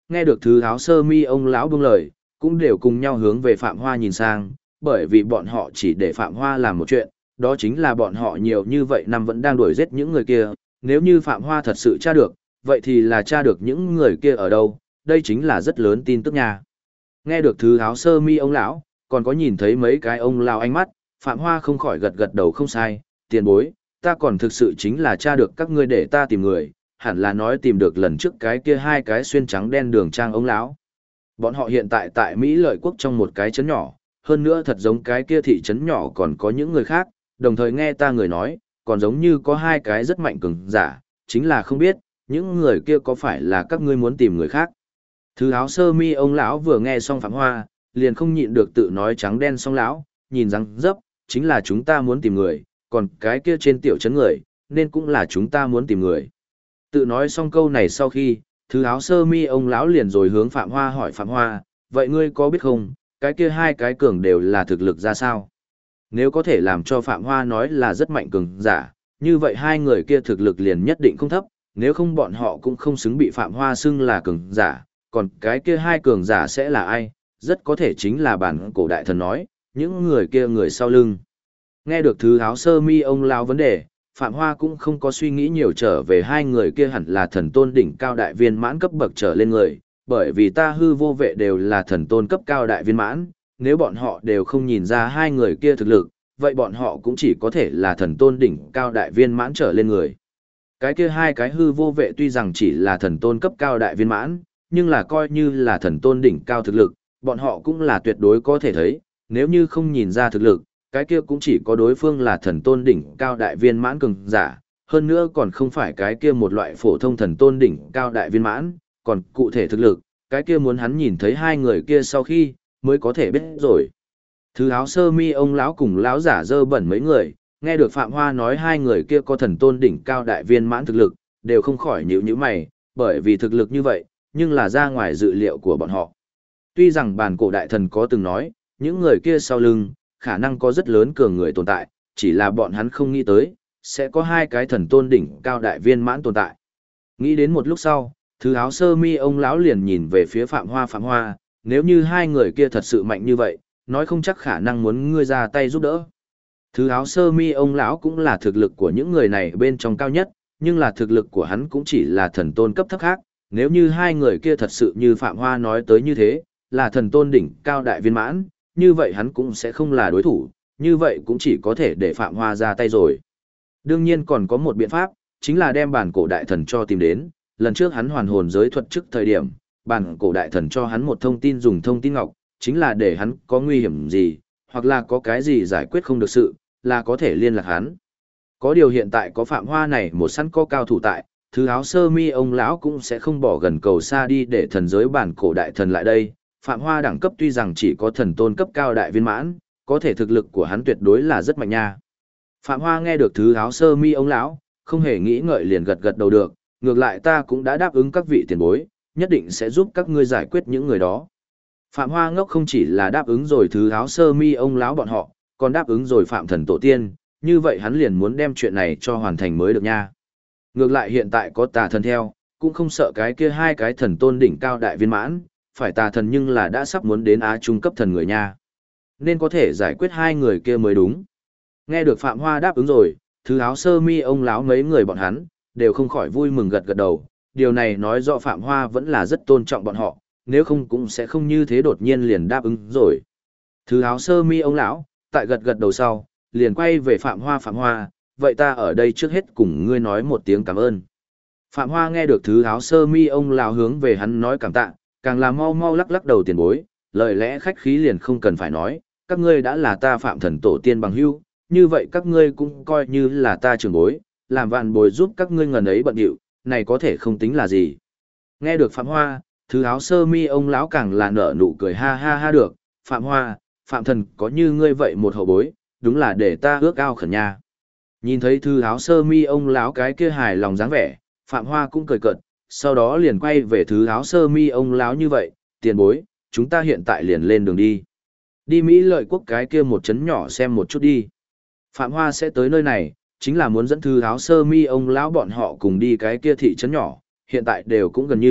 nghe được thứ áo sơ mi ông lão buông lời, cũng đều cùng nhau hướng về Phạm Hoa nhìn sang, bởi vì bọn họ chỉ để Phạm Hoa làm một chuyện, đó chính là bọn họ nhiều như vậy năm vẫn đang đuổi giết những người kia, nếu như Phạm Hoa thật sự tra được, vậy thì là tra được những người kia ở đâu, đây chính là rất lớn tin tức nha. Nghe được thứ áo sơ mi ông lão, còn có nhìn thấy mấy cái ông lão ánh mắt, Phạm Hoa không khỏi gật gật đầu không sai, tiền bối, ta còn thực sự chính là tra được các ngươi để ta tìm người, hẳn là nói tìm được lần trước cái kia hai cái xuyên trắng đen đường trang ông lão. Bọn họ hiện tại tại Mỹ Lợi Quốc trong một cái trấn nhỏ, hơn nữa thật giống cái kia thị trấn nhỏ còn có những người khác, đồng thời nghe ta người nói, còn giống như có hai cái rất mạnh cường giả, chính là không biết, những người kia có phải là các ngươi muốn tìm người khác. Thứ áo sơ mi ông lão vừa nghe xong Phạm Hoa, liền không nhịn được tự nói trắng đen xong lão, nhìn răng dấp, chính là chúng ta muốn tìm người, còn cái kia trên tiểu trấn người, nên cũng là chúng ta muốn tìm người. Tự nói xong câu này sau khi, thứ áo sơ mi ông lão liền rồi hướng Phạm Hoa hỏi Phạm Hoa, vậy ngươi có biết không, cái kia hai cái cường đều là thực lực ra sao? Nếu có thể làm cho Phạm Hoa nói là rất mạnh cường giả, như vậy hai người kia thực lực liền nhất định không thấp, nếu không bọn họ cũng không xứng bị Phạm Hoa xưng là cường giả, còn cái kia hai cường giả sẽ là ai? Rất có thể chính là bản cổ đại thần nói, những người kia người sau lưng. Nghe được thứ áo sơ mi ông lão vấn đề, Phạm Hoa cũng không có suy nghĩ nhiều trở về hai người kia hẳn là thần tôn đỉnh cao đại viên mãn cấp bậc trở lên người, bởi vì ta hư vô vệ đều là thần tôn cấp cao đại viên mãn, nếu bọn họ đều không nhìn ra hai người kia thực lực, vậy bọn họ cũng chỉ có thể là thần tôn đỉnh cao đại viên mãn trở lên người. Cái kia hai cái hư vô vệ tuy rằng chỉ là thần tôn cấp cao đại viên mãn, nhưng là coi như là thần tôn đỉnh cao thực lực, bọn họ cũng là tuyệt đối có thể thấy, nếu như không nhìn ra thực lực, cái kia cũng chỉ có đối phương là thần tôn đỉnh cao đại viên mãn cường giả, hơn nữa còn không phải cái kia một loại phổ thông thần tôn đỉnh cao đại viên mãn, còn cụ thể thực lực, cái kia muốn hắn nhìn thấy hai người kia sau khi, mới có thể biết rồi. Thứ áo sơ mi ông lão cùng lão giả dơ bẩn mấy người, nghe được Phạm Hoa nói hai người kia có thần tôn đỉnh cao đại viên mãn thực lực, đều không khỏi nhíu nhíu mày, bởi vì thực lực như vậy, nhưng là ra ngoài dự liệu của bọn họ. Tuy rằng bản cổ đại thần có từng nói, những người kia sau lưng, khả năng có rất lớn cường người tồn tại, chỉ là bọn hắn không nghĩ tới, sẽ có hai cái thần tôn đỉnh cao đại viên mãn tồn tại. Nghĩ đến một lúc sau, thứ áo sơ mi ông lão liền nhìn về phía Phạm Hoa, nếu như hai người kia thật sự mạnh như vậy, nói không chắc khả năng muốn ngươi ra tay giúp đỡ. Thứ áo sơ mi ông lão cũng là thực lực của những người này bên trong cao nhất, nhưng là thực lực của hắn cũng chỉ là thần tôn cấp thấp khác, nếu như hai người kia thật sự như Phạm Hoa nói tới như thế, là thần tôn đỉnh cao đại viên mãn, như vậy hắn cũng sẽ không là đối thủ, như vậy cũng chỉ có thể để Phạm Hoa ra tay rồi. Đương nhiên còn có một biện pháp, chính là đem bản cổ đại thần cho tìm đến, lần trước hắn hoàn hồn giới thuật trước thời điểm, bản cổ đại thần cho hắn một thông tin dùng thông tin ngọc, chính là để hắn có nguy hiểm gì, hoặc là có cái gì giải quyết không được sự, là có thể liên lạc hắn. Có điều hiện tại có Phạm Hoa này một sẵn có cao thủ tại, thứ áo sơ mi ông lão cũng sẽ không bỏ gần cầu xa đi để thần giới bản cổ đại thần lại đây. Phạm Hoa đẳng cấp tuy rằng chỉ có thần tôn cấp cao đại viên mãn, có thể thực lực của hắn tuyệt đối là rất mạnh nha. Phạm Hoa nghe được thứ áo sơ mi ông lão, không hề nghĩ ngợi liền gật gật đầu được, ngược lại ta cũng đã đáp ứng các vị tiền bối, nhất định sẽ giúp các ngươi giải quyết những người đó. Phạm Hoa ngốc không chỉ là đáp ứng rồi thứ áo sơ mi ông lão bọn họ, còn đáp ứng rồi Phạm Thần tổ tiên, như vậy hắn liền muốn đem chuyện này cho hoàn thành mới được nha. Ngược lại hiện tại có tà thần theo, cũng không sợ cái kia hai cái thần tôn đỉnh cao đại viên mãn, phải tà thần nhưng là đã sắp muốn đến Á trung cấp thần người nha. Nên có thể giải quyết hai người kia mới đúng. Nghe được Phạm Hoa đáp ứng rồi, thứ áo sơ mi ông lão mấy người bọn hắn, đều không khỏi vui mừng gật gật đầu. Điều này nói rõ Phạm Hoa vẫn là rất tôn trọng bọn họ, nếu không cũng sẽ không như thế đột nhiên liền đáp ứng rồi. Thứ áo sơ mi ông lão, tại gật gật đầu sau, liền quay về Phạm Hoa, vậy ta ở đây trước hết cùng ngươi nói một tiếng cảm ơn. Phạm Hoa nghe được thứ áo sơ mi ông lão hướng về hắn nói cảm tạ, càng là mau mau lắc lắc đầu tiền bối, lời lẽ khách khí liền không cần phải nói, các ngươi đã là ta Phạm Thần tổ tiên bằng hữu, như vậy các ngươi cũng coi như là ta trưởng bối, làm vạn bối giúp các ngươi ngần ấy bận điệu, này có thể không tính là gì. Nghe được Phạm Hoa, thứ áo sơ mi ông lão càng là nở nụ cười ha ha ha được, Phạm Hoa, Phạm Thần có như ngươi vậy một hậu bối, đúng là để ta ước ao khẩn nha. Nhìn thấy thứ áo sơ mi ông lão cái kia hài lòng dáng vẻ, Phạm Hoa cũng cười cợt, sau đó liền quay về thứ áo sơ mi ông lão như vậy, tiền bối, chúng ta hiện tại liền lên đường đi. Đi Mỹ Lợi Quốc cái kia một trấn nhỏ xem một chút đi. Phạm Hoa sẽ tới nơi này, chính là muốn dẫn thứ áo sơ mi ông lão bọn họ cùng đi cái kia thị trấn nhỏ, hiện tại đều cũng gần như,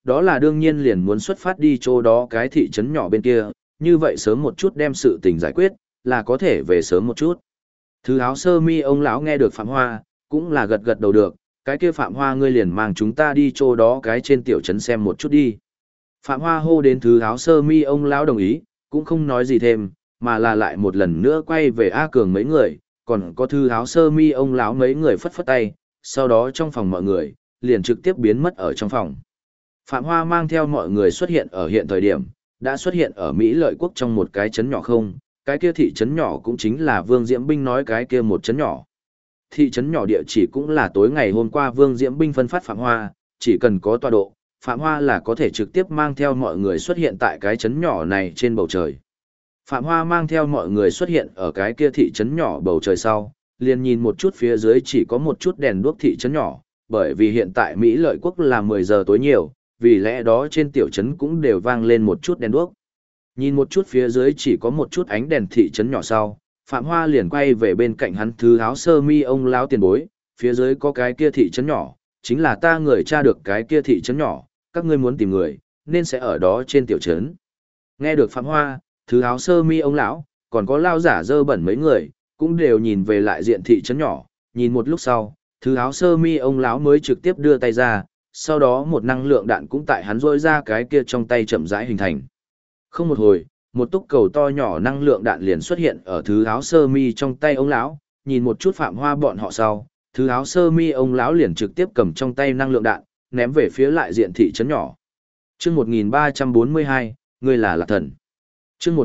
đó là đương nhiên liền muốn xuất phát đi chỗ đó cái thị trấn nhỏ bên kia, như vậy sớm một chút đem sự tình giải quyết, là có thể về sớm một chút. Thứ áo sơ mi ông lão nghe được Phạm Hoa, cũng là gật gật đầu được, cái kia Phạm Hoa ngươi liền mang chúng ta đi chỗ đó cái trên tiểu trấn xem một chút đi. Phạm Hoa hô đến thứ áo sơ mi ông lão đồng ý, cũng không nói gì thêm, mà là lại một lần nữa quay về A Cường mấy người, còn có thứ áo sơ mi ông lão mấy người phất phất tay, sau đó trong phòng mọi người, liền trực tiếp biến mất ở trong phòng. Phạm Hoa mang theo mọi người xuất hiện ở hiện thời điểm, đã xuất hiện ở Mỹ Lợi Quốc trong một cái trấn nhỏ không, cái kia thị trấn nhỏ cũng chính là Vương Diễm Binh nói cái kia một trấn nhỏ. Thị trấn nhỏ địa chỉ cũng là tối ngày hôm qua Vương Diễm Binh phân phát Phạm Hoa, chỉ cần có tọa độ, Phạm Hoa là có thể trực tiếp mang theo mọi người xuất hiện tại cái trấn nhỏ này trên bầu trời. Phạm Hoa mang theo mọi người xuất hiện ở cái kia thị trấn nhỏ bầu trời sau, liền nhìn một chút phía dưới chỉ có một chút đèn đuốc thị trấn nhỏ, bởi vì hiện tại Mỹ Lợi Quốc là 10 giờ tối nhiều, vì lẽ đó trên tiểu trấn cũng đều vang lên một chút đèn đuốc. Nhìn một chút phía dưới chỉ có một chút ánh đèn thị trấn nhỏ sau, Phạm Hoa liền quay về bên cạnh hắn thứ áo sơ mi ông lão tiền bối, phía dưới có cái kia thị trấn nhỏ, chính là ta người tra được cái kia thị trấn nhỏ, các ngươi muốn tìm người, nên sẽ ở đó trên tiểu trấn. Nghe được Phạm Hoa, thứ áo sơ mi ông lão, còn có lao giả dơ bẩn mấy người, cũng đều nhìn về lại diện thị trấn nhỏ, nhìn một lúc sau, thứ áo sơ mi ông lão mới trực tiếp đưa tay ra, sau đó một năng lượng đạn cũng tại hắn rôi ra cái kia trong tay chậm rãi hình thành. Không một hồi, một túc cầu to nhỏ năng lượng đạn liền xuất hiện ở thứ áo sơ mi trong tay ông lão, nhìn một chút Phạm Hoa bọn họ sau, thứ áo sơ mi ông lão liền trực tiếp cầm trong tay năng lượng đạn, ném về phía lại diện thị trấn nhỏ. Chương 1342, ngươi là Lạc Thần. Chương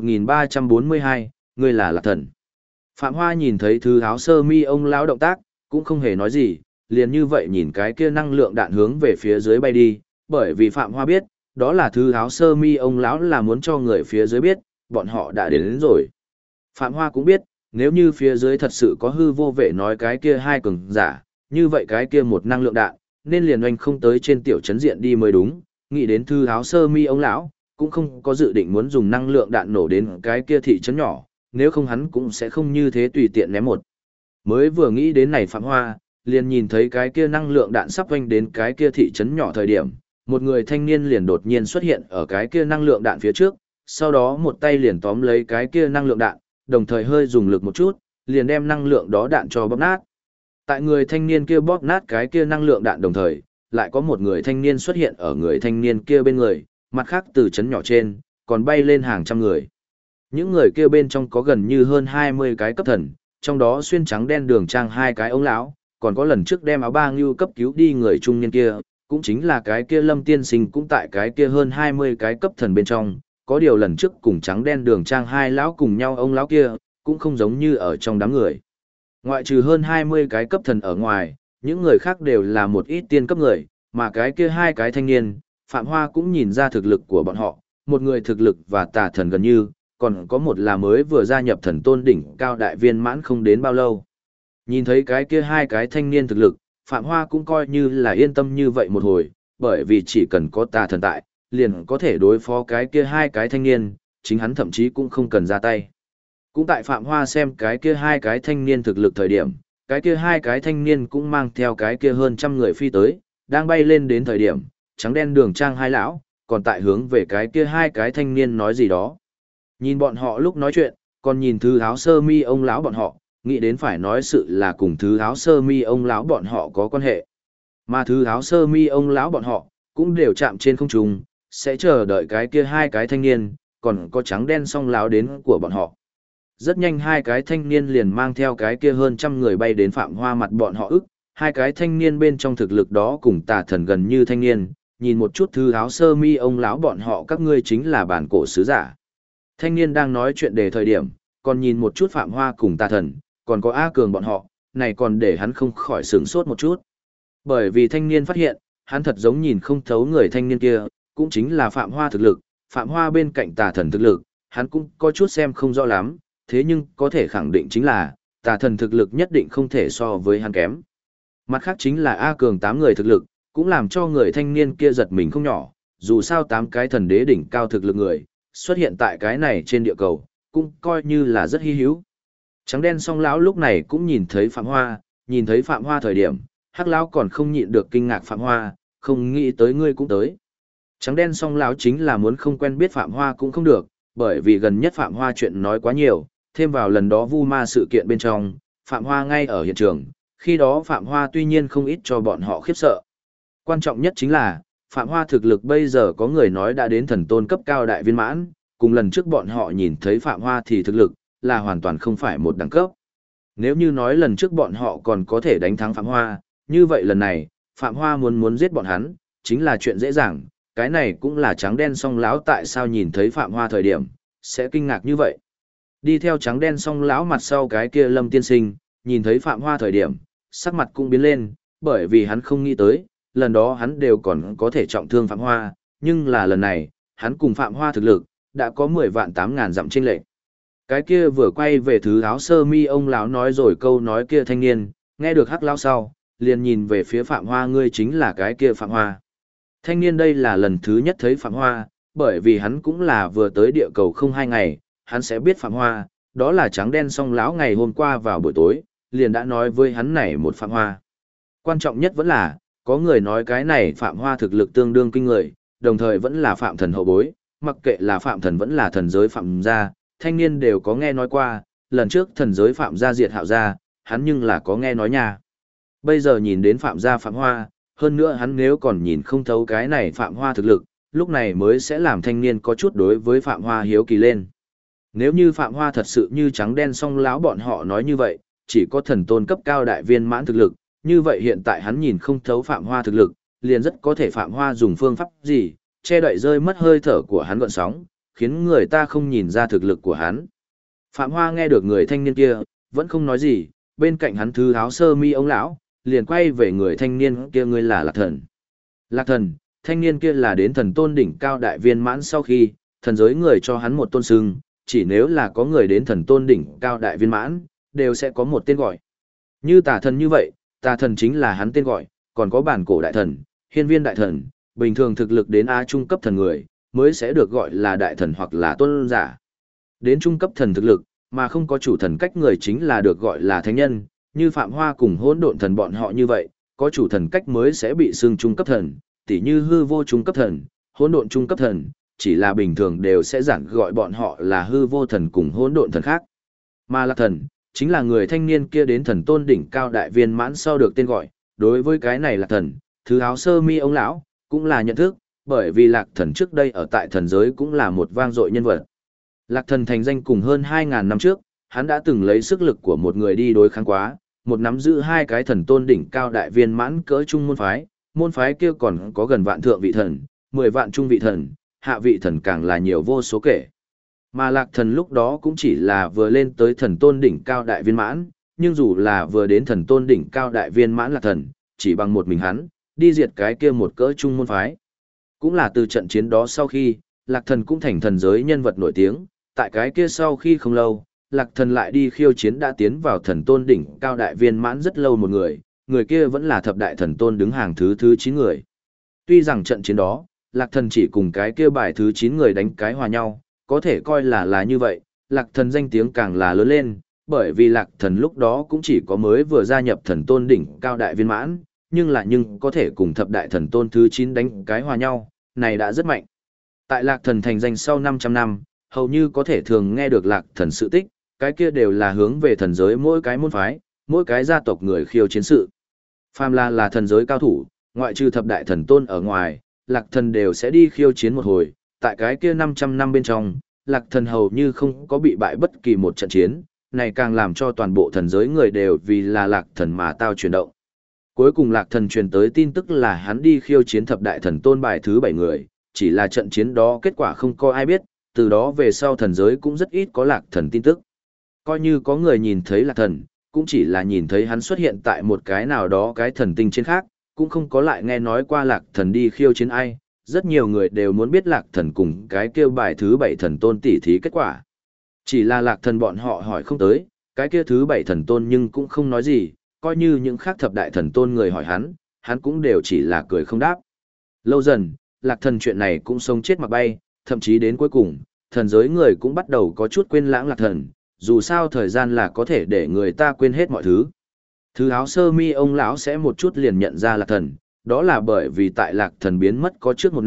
1342, ngươi là Lạc Thần. Phạm Hoa nhìn thấy thứ áo sơ mi ông lão động tác, cũng không hề nói gì, liền như vậy nhìn cái kia năng lượng đạn hướng về phía dưới bay đi, bởi vì Phạm Hoa biết, đó là thứ áo sơ mi ông lão là muốn cho người phía dưới biết, bọn họ đã đến rồi. Phạm Hoa cũng biết, nếu như phía dưới thật sự có hư vô vệ nói cái kia hai cường giả, như vậy cái kia một năng lượng đạn, nên liền oanh không tới trên tiểu trấn diện đi mới đúng, nghĩ đến thư áo sơ mi ông lão, cũng không có dự định muốn dùng năng lượng đạn nổ đến cái kia thị trấn nhỏ, nếu không hắn cũng sẽ không như thế tùy tiện ném một. Mới vừa nghĩ đến này Phạm Hoa, liền nhìn thấy cái kia năng lượng đạn sắp oanh đến cái kia thị trấn nhỏ thời điểm, một người thanh niên liền đột nhiên xuất hiện ở cái kia năng lượng đạn phía trước, sau đó một tay liền tóm lấy cái kia năng lượng đạn, đồng thời hơi dùng lực một chút, liền đem năng lượng đó đạn cho bóp nát. Tại người thanh niên kia bóp nát cái kia năng lượng đạn đồng thời, lại có một người thanh niên xuất hiện ở người thanh niên kia bên người, mặt khác từ trấn nhỏ trên, còn bay lên hàng trăm người. Những người kia bên trong có gần như hơn 20 cái cấp thần, trong đó xuyên trắng đen đường trang hai cái ông lão, còn có lần trước đem áo ba ngưu cấp cứu đi người trung niên kia, cũng chính là cái kia Lâm tiên sinh cũng tại cái kia hơn 20 cái cấp thần bên trong, có điều lần trước cùng trắng đen đường trang hai lão cùng nhau ông lão kia, cũng không giống như ở trong đám người. Ngoại trừ hơn 20 cái cấp thần ở ngoài, những người khác đều là một ít tiên cấp người, mà cái kia hai cái thanh niên, Phạm Hoa cũng nhìn ra thực lực của bọn họ, một người thực lực và tà thần gần như, còn có một là mới vừa gia nhập thần tôn đỉnh cao đại viên mãn không đến bao lâu. Nhìn thấy cái kia hai cái thanh niên thực lực, Phạm Hoa cũng coi như là yên tâm như vậy một hồi, bởi vì chỉ cần có tà thần tại, liền có thể đối phó cái kia hai cái thanh niên, chính hắn thậm chí cũng không cần ra tay. Cũng tại Phạm Hoa xem cái kia hai cái thanh niên thực lực thời điểm, cái kia hai cái thanh niên cũng mang theo cái kia hơn trăm người phi tới, đang bay lên đến thời điểm, trắng đen đường trang hai lão, còn tại hướng về cái kia hai cái thanh niên nói gì đó. Nhìn bọn họ lúc nói chuyện, còn nhìn thứ áo sơ mi ông lão bọn họ, nghĩ đến phải nói sự là cùng thứ áo sơ mi ông lão bọn họ có quan hệ. Mà thứ áo sơ mi ông lão bọn họ, cũng đều chạm trên không trung, sẽ chờ đợi cái kia hai cái thanh niên, còn có trắng đen song lão đến của bọn họ. Rất nhanh hai cái thanh niên liền mang theo cái kia hơn trăm người bay đến Phạm Hoa mặt bọn họ ức, hai cái thanh niên bên trong thực lực đó cùng tà thần gần như thanh niên, nhìn một chút thứ áo sơ mi ông lão bọn họ các ngươi chính là bản cổ sứ giả. Thanh niên đang nói chuyện để thời điểm, còn nhìn một chút Phạm Hoa cùng tà thần, còn có A Cường bọn họ, này còn để hắn không khỏi sửng sốt một chút. Bởi vì thanh niên phát hiện, hắn thật giống nhìn không thấu người thanh niên kia, cũng chính là Phạm Hoa thực lực, Phạm Hoa bên cạnh tà thần thực lực, hắn cũng có chút xem không rõ lắm, thế nhưng có thể khẳng định chính là, tà thần thực lực nhất định không thể so với hắn kém. Mặt khác chính là A Cường 8 người thực lực, cũng làm cho người thanh niên kia giật mình không nhỏ, dù sao 8 cái thần đế đỉnh cao thực lực người, xuất hiện tại cái này trên địa cầu, cũng coi như là rất hi hữu. Trắng đen song lão lúc này cũng nhìn thấy Phạm Hoa, nhìn thấy Phạm Hoa thời điểm, hắc lão còn không nhịn được kinh ngạc Phạm Hoa, không nghĩ tới ngươi cũng tới. Trắng đen song lão chính là muốn không quen biết Phạm Hoa cũng không được, bởi vì gần nhất Phạm Hoa chuyện nói quá nhiều, thêm vào lần đó vu ma sự kiện bên trong, Phạm Hoa ngay ở hiện trường, khi đó Phạm Hoa tuy nhiên không ít cho bọn họ khiếp sợ. Quan trọng nhất chính là, Phạm Hoa thực lực bây giờ có người nói đã đến thần tôn cấp cao đại viên mãn, cùng lần trước bọn họ nhìn thấy Phạm Hoa thì thực lực là hoàn toàn không phải một đẳng cấp. Nếu như nói lần trước bọn họ còn có thể đánh thắng Phạm Hoa, như vậy lần này, Phạm Hoa muốn giết bọn hắn, chính là chuyện dễ dàng, cái này cũng là trắng đen song lão tại sao nhìn thấy Phạm Hoa thời điểm, sẽ kinh ngạc như vậy. Đi theo trắng đen song lão mặt sau cái kia Lâm tiên sinh, nhìn thấy Phạm Hoa thời điểm, sắc mặt cũng biến lên, bởi vì hắn không nghĩ tới, lần đó hắn đều còn có thể trọng thương Phạm Hoa, nhưng là lần này, hắn cùng Phạm Hoa thực lực, đã có 10 vạn 8 ngàn dặm chênh lệch. Cái kia vừa quay về thứ áo sơ mi ông lão nói rồi câu nói kia thanh niên, nghe được hắc lão sau, liền nhìn về phía Phạm Hoa, ngươi chính là cái kia Phạm Hoa. Thanh niên đây là lần thứ nhất thấy Phạm Hoa, bởi vì hắn cũng là vừa tới địa cầu không 2 ngày, hắn sẽ biết Phạm Hoa, đó là trắng đen song lão ngày hôm qua vào buổi tối, liền đã nói với hắn này một Phạm Hoa. Quan trọng nhất vẫn là, có người nói cái này Phạm Hoa thực lực tương đương kinh người, đồng thời vẫn là Phạm thần hậu bối, mặc kệ là Phạm thần vẫn là thần giới Phạm gia, thanh niên đều có nghe nói qua, lần trước thần giới Phạm gia diệt Hạo gia, hắn nhưng là có nghe nói nha. Bây giờ nhìn đến Phạm gia Phạm Hoa, hơn nữa hắn nếu còn nhìn không thấu cái này Phạm Hoa thực lực, lúc này mới sẽ làm thanh niên có chút đối với Phạm Hoa hiếu kỳ lên. Nếu như Phạm Hoa thật sự như trắng đen song lão bọn họ nói như vậy, chỉ có thần tôn cấp cao đại viên mãn thực lực, như vậy hiện tại hắn nhìn không thấu Phạm Hoa thực lực, liền rất có thể Phạm Hoa dùng phương pháp gì, che đậy rơi mất hơi thở của hắn gợn sóng, khiến người ta không nhìn ra thực lực của hắn. Phạm Hoa nghe được người thanh niên kia, vẫn không nói gì, bên cạnh hắn thứ áo sơ mi ông lão, liền quay về người thanh niên kia, ngươi là Lạc Thần. Lạc Thần, thanh niên kia là đến thần tôn đỉnh cao đại viên mãn sau khi, thần giới người cho hắn một tôn xưng, chỉ nếu là có người đến thần tôn đỉnh cao đại viên mãn, đều sẽ có một tên gọi. Như tà thần như vậy, tà thần chính là hắn tên gọi, còn có bản cổ đại thần, hiên viên đại thần, bình thường thực lực đến A trung cấp thần người, mới sẽ được gọi là đại thần hoặc là tôn giả. Đến trung cấp thần thực lực, mà không có chủ thần cách người chính là được gọi là thánh nhân, như Phạm Hoa cùng hỗn độn thần bọn họ như vậy, có chủ thần cách mới sẽ bị xưng trung cấp thần, tỉ như hư vô trung cấp thần, hỗn độn trung cấp thần, chỉ là bình thường đều sẽ giản gọi bọn họ là hư vô thần cùng hỗn độn thần khác. Mà Lạc Thần, chính là người thanh niên kia đến thần tôn đỉnh cao đại viên mãn sau được tên gọi, đối với cái này Lạc Thần, thứ áo sơ mi ông lão cũng là nhận thức, bởi vì Lạc Thần trước đây ở tại thần giới cũng là một vang dội nhân vật. Lạc Thần thành danh cùng hơn 2.000 năm trước, hắn đã từng lấy sức lực của một người đi đối kháng quá, một nắm giữ 2 cái thần tôn đỉnh cao đại viên mãn cỡ trung môn phái kia còn có gần vạn thượng vị thần, 10 vạn trung vị thần, hạ vị thần càng là nhiều vô số kể. Mà Lạc Thần lúc đó cũng chỉ là vừa lên tới thần tôn đỉnh cao đại viên mãn, nhưng dù là vừa đến thần tôn đỉnh cao đại viên mãn Lạc Thần, chỉ bằng một mình hắn, đi diệt cái kia một cỡ trung môn phái. Cũng là từ trận chiến đó sau khi, Lạc Thần cũng thành thần giới nhân vật nổi tiếng, tại cái kia sau khi không lâu, Lạc Thần lại đi khiêu chiến đã tiến vào thần tôn đỉnh cao đại viên mãn rất lâu một người kia vẫn là thập đại thần tôn đứng hàng thứ 9 người. Tuy rằng trận chiến đó, Lạc Thần chỉ cùng cái kia bài thứ 9 người đánh cái hòa nhau, có thể coi là như vậy, Lạc Thần danh tiếng càng là lớn lên, bởi vì Lạc Thần lúc đó cũng chỉ có mới vừa gia nhập thần tôn đỉnh cao đại viên mãn, nhưng có thể cùng thập đại thần tôn thứ 9 đánh cái hòa nhau, này đã rất mạnh. Tại Lạc Thần thành danh sau 500 năm, hầu như có thể thường nghe được Lạc Thần sự tích, cái kia đều là hướng về thần giới mỗi cái môn phái, mỗi cái gia tộc người khiêu chiến sự. Phàm là thần giới cao thủ, ngoại trừ thập đại thần tôn ở ngoài, Lạc Thần đều sẽ đi khiêu chiến một hồi, tại cái kia 500 năm bên trong, Lạc Thần hầu như không có bị bại bất kỳ một trận chiến, này càng làm cho toàn bộ thần giới người đều vì là Lạc Thần mà tao chuyển động. Cuối cùng Lạc Thần truyền tới tin tức là hắn đi khiêu chiến thập đại thần tôn bài thứ 7 người, chỉ là trận chiến đó kết quả không có ai biết, từ đó về sau thần giới cũng rất ít có Lạc Thần tin tức. Coi như có người nhìn thấy Lạc Thần, cũng chỉ là nhìn thấy hắn xuất hiện tại một cái nào đó cái thần tinh trên khác, cũng không có lại nghe nói qua Lạc Thần đi khiêu chiến ai, rất nhiều người đều muốn biết Lạc Thần cùng cái kêu bài thứ 7 thần tôn tỉ thí kết quả. Chỉ là Lạc Thần bọn họ hỏi không tới, cái kia thứ 7 thần tôn nhưng cũng không nói gì, coi như những khác thập đại thần tôn người hỏi hắn cũng đều chỉ là cười không đáp. Lâu dần, Lạc Thần chuyện này cũng sống chết mặc bay, thậm chí đến cuối cùng, thần giới người cũng bắt đầu có chút quên lãng Lạc Thần, dù sao thời gian là có thể để người ta quên hết mọi thứ. Thứ áo sơ mi ông lão sẽ một chút liền nhận ra Lạc Thần, đó là bởi vì tại Lạc Thần biến mất có trước 1 năm,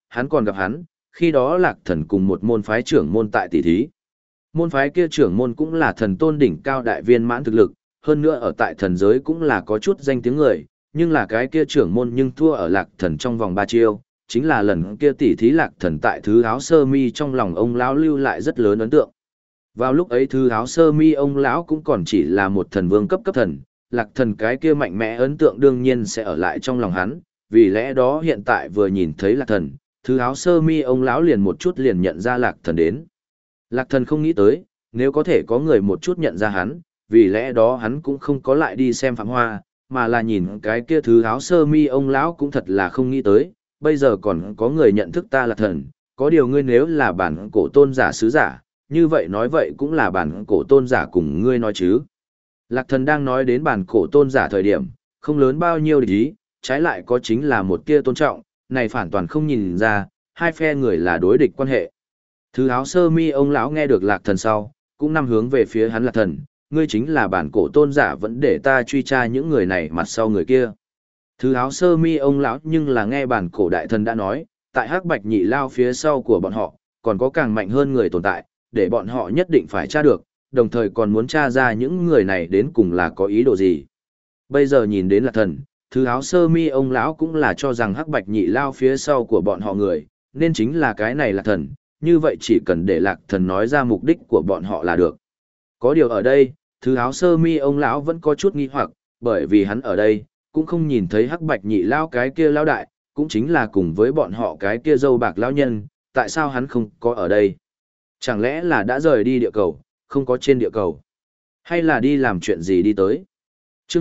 hắn còn gặp hắn, khi đó Lạc Thần cùng một môn phái trưởng môn tại tỷ thí. Môn phái kia trưởng môn cũng là thần tôn đỉnh cao đại viên mãn thực lực, hơn nữa ở tại thần giới cũng là có chút danh tiếng người, nhưng là cái kia trưởng môn nhưng thua ở Lạc Thần trong vòng 3 chiêu, chính là lần kia tỷ thí Lạc Thần tại thứ áo sơ mi trong lòng ông lão lưu lại rất lớn ấn tượng. Vào lúc ấy thứ áo sơ mi ông lão cũng còn chỉ là một thần vương cấp thần, Lạc Thần cái kia mạnh mẽ ấn tượng đương nhiên sẽ ở lại trong lòng hắn, vì lẽ đó hiện tại vừa nhìn thấy Lạc Thần, thứ áo sơ mi ông lão liền một chút liền nhận ra Lạc Thần đến. Lạc Thần không nghĩ tới, nếu có thể có người một chút nhận ra hắn, vì lẽ đó hắn cũng không có lại đi xem Phạm Hoa, mà là nhìn cái kia thứ áo sơ mi ông lão cũng thật là không nghĩ tới, bây giờ còn có người nhận thức ta Lạc Thần, có điều ngươi nếu là bản cổ tôn giả sứ giả, như vậy nói vậy cũng là bản cổ tôn giả cùng ngươi nói chứ. Lạc Thần đang nói đến bản cổ tôn giả thời điểm, không lớn bao nhiêu địch ý, trái lại có chính là một kia tôn trọng, này phản toàn không nhìn ra, hai phe người là đối địch quan hệ. Thứ áo sơ mi ông lão nghe được Lạc Thần sau, cũng nằm hướng về phía hắn Lạc Thần, ngươi chính là bản cổ tôn giả vẫn để ta truy tra những người này mặt sau người kia. Thứ áo sơ mi ông lão nhưng là nghe bản cổ đại thần đã nói, tại hắc bạch nhị lao phía sau của bọn họ, còn có càng mạnh hơn người tồn tại, để bọn họ nhất định phải tra được, đồng thời còn muốn tra ra những người này đến cùng là có ý đồ gì. Bây giờ nhìn đến Lạc Thần, thứ áo sơ mi ông lão cũng là cho rằng hắc bạch nhị lao phía sau của bọn họ người, nên chính là cái này Lạc Thần, như vậy chỉ cần để Lạc Thần nói ra mục đích của bọn họ là được. Có điều ở đây, thứ áo sơ mi ông lão vẫn có chút nghi hoặc, bởi vì hắn ở đây, cũng không nhìn thấy hắc bạch nhị lao cái kia lao đại, cũng chính là cùng với bọn họ cái kia dâu bạc lao nhân, tại sao hắn không có ở đây? Chẳng lẽ là đã rời đi địa cầu, không có trên địa cầu? Hay là đi làm chuyện gì đi tới? Chương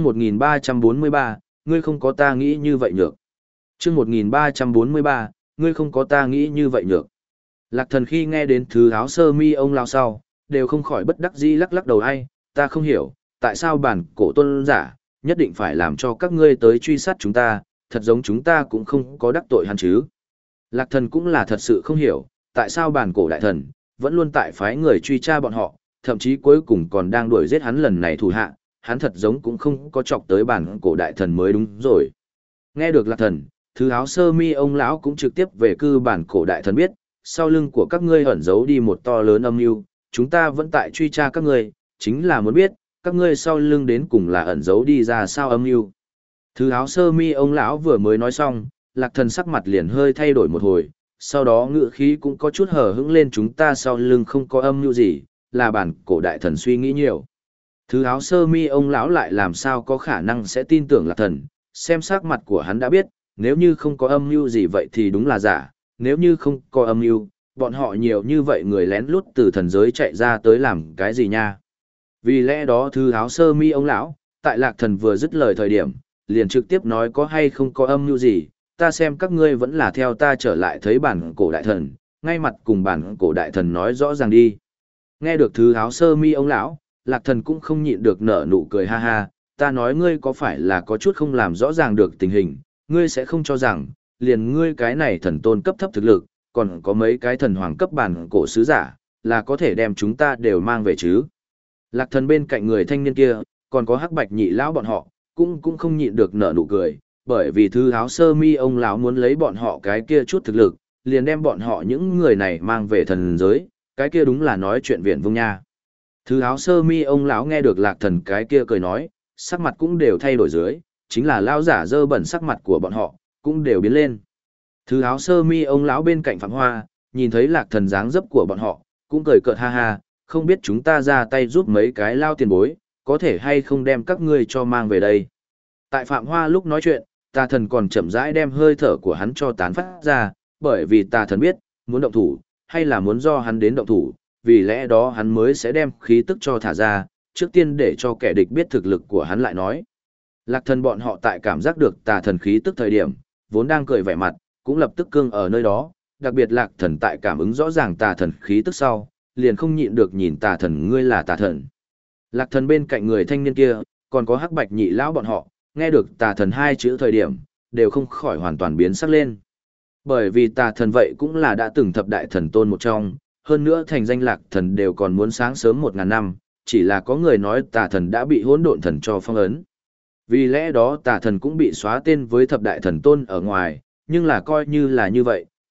1343, ngươi không có ta nghĩ như vậy nhược. Chương 1343, ngươi không có ta nghĩ như vậy nhược. Lạc Thần khi nghe đến thứ áo sơ mi ông lao sau, đều không khỏi bất đắc dĩ lắc lắc đầu ai, ta không hiểu, tại sao bản cổ tôn giả, nhất định phải làm cho các ngươi tới truy sát chúng ta, thật giống chúng ta cũng không có đắc tội hắn chứ. Lạc Thần cũng là thật sự không hiểu, tại sao bản cổ đại thần, vẫn luôn tại phái người truy tra bọn họ, thậm chí cuối cùng còn đang đuổi giết hắn lần này thủ hạ, hắn thật giống cũng không có chọc tới bản cổ đại thần mới đúng rồi. Nghe được Lạc Thần, thứ áo sơ mi ông lão cũng trực tiếp về cư bản cổ đại thần biết, sau lưng của các ngươi ẩn giấu đi một to lớn âm mưu, chúng ta vẫn tại truy tra các ngươi, chính là muốn biết, các ngươi sau lưng đến cùng là ẩn giấu đi ra sao âm mưu. Thứ áo sơ mi ông lão vừa mới nói xong, Lạc Thần sắc mặt liền hơi thay đổi một hồi, sau đó ngữ khí cũng có chút hờ hững lên, chúng ta sau lưng không có âm mưu gì, là bản cổ đại thần suy nghĩ nhiều. Thứ áo sơ mi ông lão lại làm sao có khả năng sẽ tin tưởng Lạc Thần, xem sắc mặt của hắn đã biết, nếu như không có âm mưu gì vậy thì đúng là giả, nếu như không có âm mưu, bọn họ nhiều như vậy người lén lút từ thần giới chạy ra tới làm cái gì nha. Vì lẽ đó thứ áo sơ mi ông lão, tại Lạc Thần vừa dứt lời thời điểm, liền trực tiếp nói có hay không có âm mưu gì, ta xem các ngươi vẫn là theo ta trở lại thấy bản cổ đại thần, ngay mặt cùng bản cổ đại thần nói rõ ràng đi. Nghe được thứ áo sơ mi ông lão, Lạc Thần cũng không nhịn được nở nụ cười ha ha, ta nói ngươi có phải là có chút không làm rõ ràng được tình hình, ngươi sẽ không cho rằng, liền ngươi cái này thần tôn cấp thấp thực lực, còn có mấy cái thần hoàng cấp bản cổ sứ giả, là có thể đem chúng ta đều mang về chứ. Lạc Thần bên cạnh người thanh niên kia, còn có hắc bạch nhị lão bọn họ, cũng không nhịn được nở nụ cười, bởi vì thứ áo sơ mi ông lão muốn lấy bọn họ cái kia chút thực lực, liền đem bọn họ những người này mang về thần giới, cái kia đúng là nói chuyện viển vông nha. Thứ áo sơ mi ông lão nghe được Lạc Thần cái kia cười nói, sắc mặt cũng đều thay đổi dưới, chính là lão giả dơ bẩn sắc mặt của bọn họ, cũng đều biến lên. Thứ áo sơ mi ông lão bên cạnh Phạm Hoa, nhìn thấy Lạc Thần dáng dấp của bọn họ, cũng cười cợt ha ha, không biết chúng ta ra tay giúp mấy cái lao tiền bối, có thể hay không đem các ngươi cho mang về đây. Tại Phạm Hoa lúc nói chuyện, tà thần còn chậm rãi đem hơi thở của hắn cho tán phát ra, bởi vì tà thần biết, muốn động thủ, hay là muốn do hắn đến động thủ, vì lẽ đó hắn mới sẽ đem khí tức cho thả ra, trước tiên để cho kẻ địch biết thực lực của hắn lại nói. Lạc Thần bọn họ tại cảm giác được tà thần khí tức thời điểm, vốn đang cười vẻ mặt, cũng lập tức cương ở nơi đó, đặc biệt Lạc Thần tại cảm ứng rõ ràng tà thần khí tức sau, liền không nhịn được nhìn tà thần, ngươi là tà thần. Lạc Thần bên cạnh người thanh niên kia, còn có hắc bạch nhị lão bọn họ, nghe được tà thần hai chữ thời điểm, đều không khỏi hoàn toàn biến sắc lên. Bởi vì tà thần vậy cũng là đã từng thập đại thần tôn một trong, hơn nữa thành danh Lạc Thần đều còn muốn sáng sớm 1000 năm, chỉ là có người nói tà thần đã bị hỗn độn thần cho phong ấn. Vì lẽ đó tà thần cũng bị xóa tên với thập đại thần tôn ở ngoài, nhưng là coi như là như vậy,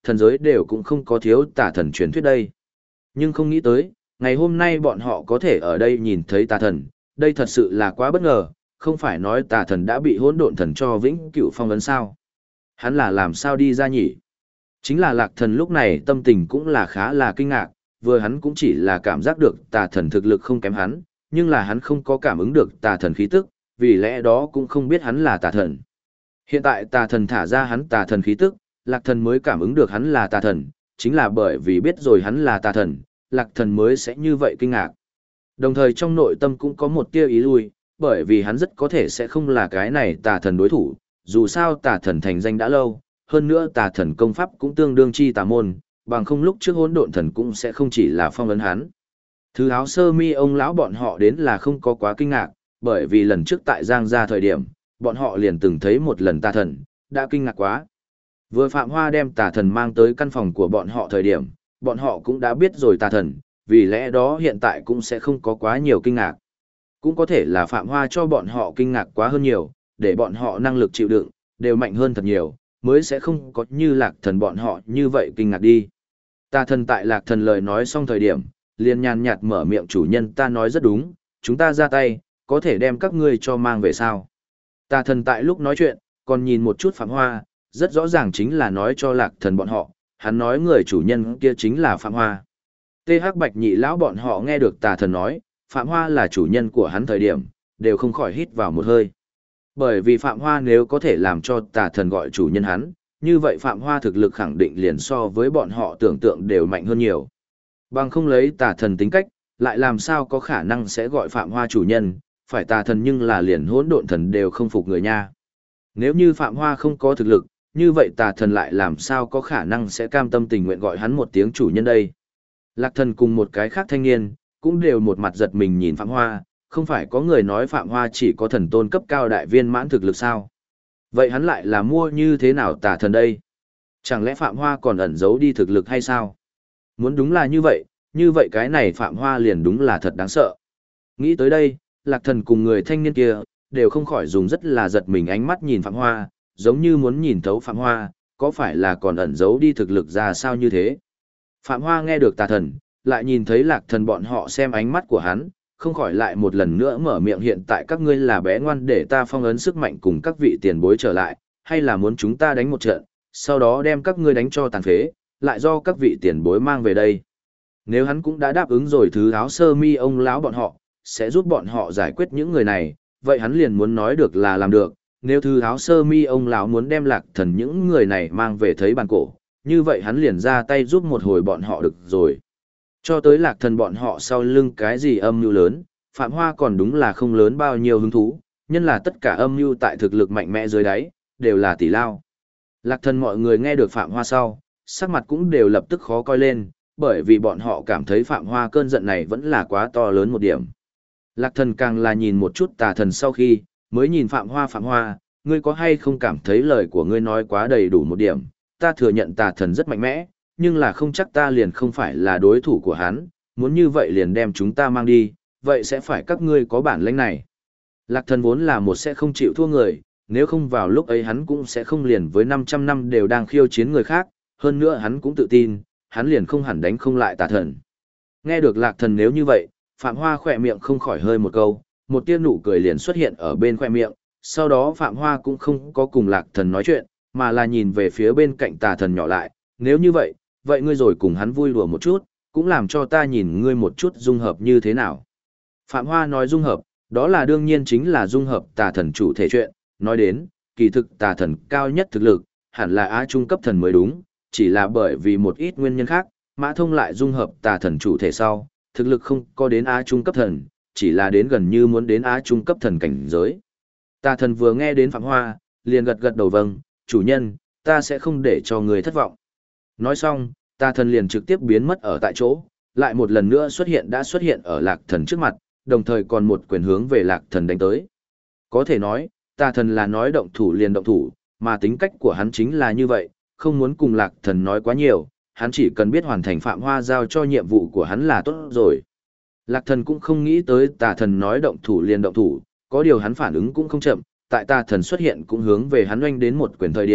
thần giới đều cũng không có thiếu tà thần truyền thuyết đây. Nhưng không nghĩ tới, ngày hôm nay bọn họ có thể ở đây nhìn thấy tà thần, đây thật sự là quá bất ngờ, không phải nói tà thần đã bị hỗn độn thần cho vĩnh cửu phong ấn sao. Hắn là làm sao đi ra nhỉ? Chính là Lạc Thần lúc này tâm tình cũng là khá là kinh ngạc, vừa hắn cũng chỉ là cảm giác được tà thần thực lực không kém hắn, nhưng là hắn không có cảm ứng được tà thần khí tức, vì lẽ đó cũng không biết hắn là tà thần. Hiện tại tà thần thả ra hắn tà thần khí tức, Lạc Thần mới cảm ứng được hắn là tà thần, chính là bởi vì biết rồi hắn là tà thần, Lạc Thần mới sẽ như vậy kinh ngạc. Đồng thời trong nội tâm cũng có một tia ý lui, bởi vì hắn rất có thể sẽ không là cái này tà thần đối thủ, dù sao tà thần thành danh đã lâu, hơn nữa tà thần công pháp cũng tương đương chi tà môn, bằng không lúc trước hỗn độn thần cũng sẽ không chỉ là phong ấn hắn. Thứ áo sơ mi ông lão bọn họ đến là không có quá kinh ngạc, bởi vì lần trước tại Giang gia thời điểm, bọn họ liền từng thấy một lần tà thần, đã kinh ngạc quá. Vừa Phạm Hoa đem tà thần mang tới căn phòng của bọn họ thời điểm, bọn họ cũng đã biết rồi tà thần, vì lẽ đó hiện tại cũng sẽ không có quá nhiều kinh ngạc. Cũng có thể là Phạm Hoa cho bọn họ kinh ngạc quá hơn nhiều, để bọn họ năng lực chịu đựng, đều mạnh hơn thật nhiều, mới sẽ không có như Lạc Thần bọn họ như vậy kinh ngạc đi. Tà thần tại Lạc Thần lời nói xong thời điểm, liền nhàn nhạt mở miệng, chủ nhân ta nói rất đúng, chúng ta ra tay, có thể đem các ngươi cho mang về sao. Tà thần tại lúc nói chuyện, còn nhìn một chút Phạm Hoa, rất rõ ràng chính là nói cho Lạc Thần bọn họ, hắn nói người chủ nhân kia chính là Phạm Hoa. TH Bạch Nhị lão bọn họ nghe được tà thần nói, Phạm Hoa là chủ nhân của hắn thời điểm, đều không khỏi hít vào một hơi. Bởi vì Phạm Hoa nếu có thể làm cho tà thần gọi chủ nhân hắn, như vậy Phạm Hoa thực lực khẳng định liền so với bọn họ tưởng tượng đều mạnh hơn nhiều. Bằng không lấy tà thần tính cách, lại làm sao có khả năng sẽ gọi Phạm Hoa chủ nhân, phải tà thần nhưng là liền hỗn độn thần đều không phục người nha. Nếu như Phạm Hoa không có thực lực, như vậy tà thần lại làm sao có khả năng sẽ cam tâm tình nguyện gọi hắn một tiếng chủ nhân đây. Lạc Thần cùng một cái khác thanh niên, cũng đều một mặt giật mình nhìn Phạm Hoa, không phải có người nói Phạm Hoa chỉ có thần tôn cấp cao đại viên mãn thực lực sao? Vậy hắn lại là mua như thế nào tà thần đây? Chẳng lẽ Phạm Hoa còn ẩn giấu đi thực lực hay sao? Muốn đúng là như vậy cái này Phạm Hoa liền đúng là thật đáng sợ. Nghĩ tới đây, Lạc Thần cùng người thanh niên kia, đều không khỏi dùng rất là giật mình ánh mắt nhìn Phạm Hoa, giống như muốn nhìn thấu Phạm Hoa, có phải là còn ẩn giấu đi thực lực ra sao như thế? Phạm Hoa nghe được tà thần, lại nhìn thấy Lạc Thần bọn họ xem ánh mắt của hắn, không khỏi lại một lần nữa mở miệng, hiện tại các ngươi là bé ngoan để ta phong ấn sức mạnh cùng các vị tiền bối trở lại, hay là muốn chúng ta đánh một trận, sau đó đem các ngươi đánh cho tàn phế, lại do các vị tiền bối mang về đây. Nếu hắn cũng đã đáp ứng rồi thứ áo sơ mi ông lão bọn họ, sẽ giúp bọn họ giải quyết những người này, vậy hắn liền muốn nói được là làm được, nếu thứ áo sơ mi ông lão muốn đem Lạc Thần những người này mang về thấy bàn cổ, như vậy hắn liền ra tay giúp một hồi bọn họ được rồi. Cho tới Lạc Thần bọn họ sau lưng cái gì âm mưu lớn, Phạm Hoa còn đúng là không lớn bao nhiêu hứng thú, nhân là tất cả âm mưu tại thực lực mạnh mẽ dưới đáy, đều là tỷ lao. Lạc Thần mọi người nghe được Phạm Hoa sau, sắc mặt cũng đều lập tức khó coi lên, bởi vì bọn họ cảm thấy Phạm Hoa cơn giận này vẫn là quá to lớn một điểm. Lạc Thần càng là nhìn một chút tà thần sau khi, mới nhìn Phạm Hoa, ngươi có hay không cảm thấy lời của ngươi nói quá đầy đủ một điểm, ta thừa nhận tà thần rất mạnh mẽ, nhưng là không chắc ta liền không phải là đối thủ của hắn, muốn như vậy liền đem chúng ta mang đi, vậy sẽ phải các ngươi có bản lĩnh này. Lạc Thần vốn là một sẽ không chịu thua người, nếu không vào lúc ấy hắn cũng sẽ không liền với 500 năm đều đang khiêu chiến người khác, hơn nữa hắn cũng tự tin, hắn liền không hẳn đánh không lại tà thần. Nghe được Lạc Thần nếu như vậy, Phạm Hoa khỏe miệng không khỏi hơi một câu, một tia nụ cười liền xuất hiện ở bên khỏe miệng, sau đó Phạm Hoa cũng không có cùng Lạc Thần nói chuyện, mà là nhìn về phía bên cạnh tà thần nhỏ lại, nếu như vậy, vậy ngươi rồi cùng hắn vui đùa một chút, cũng làm cho ta nhìn ngươi một chút dung hợp như thế nào. Phạm Hoa nói dung hợp, đó là đương nhiên chính là dung hợp tà thần chủ thể chuyện, nói đến, kỳ thực tà thần cao nhất thực lực, hẳn là Á trung cấp thần mới đúng, chỉ là bởi vì một ít nguyên nhân khác, Mã Thông lại dung hợp tà thần chủ thể sau, thực lực không có đến Á trung cấp thần, chỉ là đến gần như muốn đến Á trung cấp thần cảnh giới. Tà thần vừa nghe đến Phạm Hoa, liền gật gật đầu vâng, chủ nhân, ta sẽ không để cho người thất vọng. Nói xong, tà thần liền trực tiếp biến mất ở tại chỗ, lại một lần nữa xuất hiện ở Lạc Thần trước mặt, đồng thời còn một quyền hướng về Lạc Thần đánh tới. Có thể nói, tà thần là nói động thủ liền động thủ, mà tính cách của hắn chính là như vậy, không muốn cùng Lạc Thần nói quá nhiều, hắn chỉ cần biết hoàn thành Phạm Hoa giao cho nhiệm vụ của hắn là tốt rồi. Lạc Thần cũng không nghĩ tới tà thần nói động thủ liền động thủ, có điều hắn phản ứng cũng không chậm, tại tà thần xuất hiện cũng hướng về hắn oanh đến một quyền thời điểm,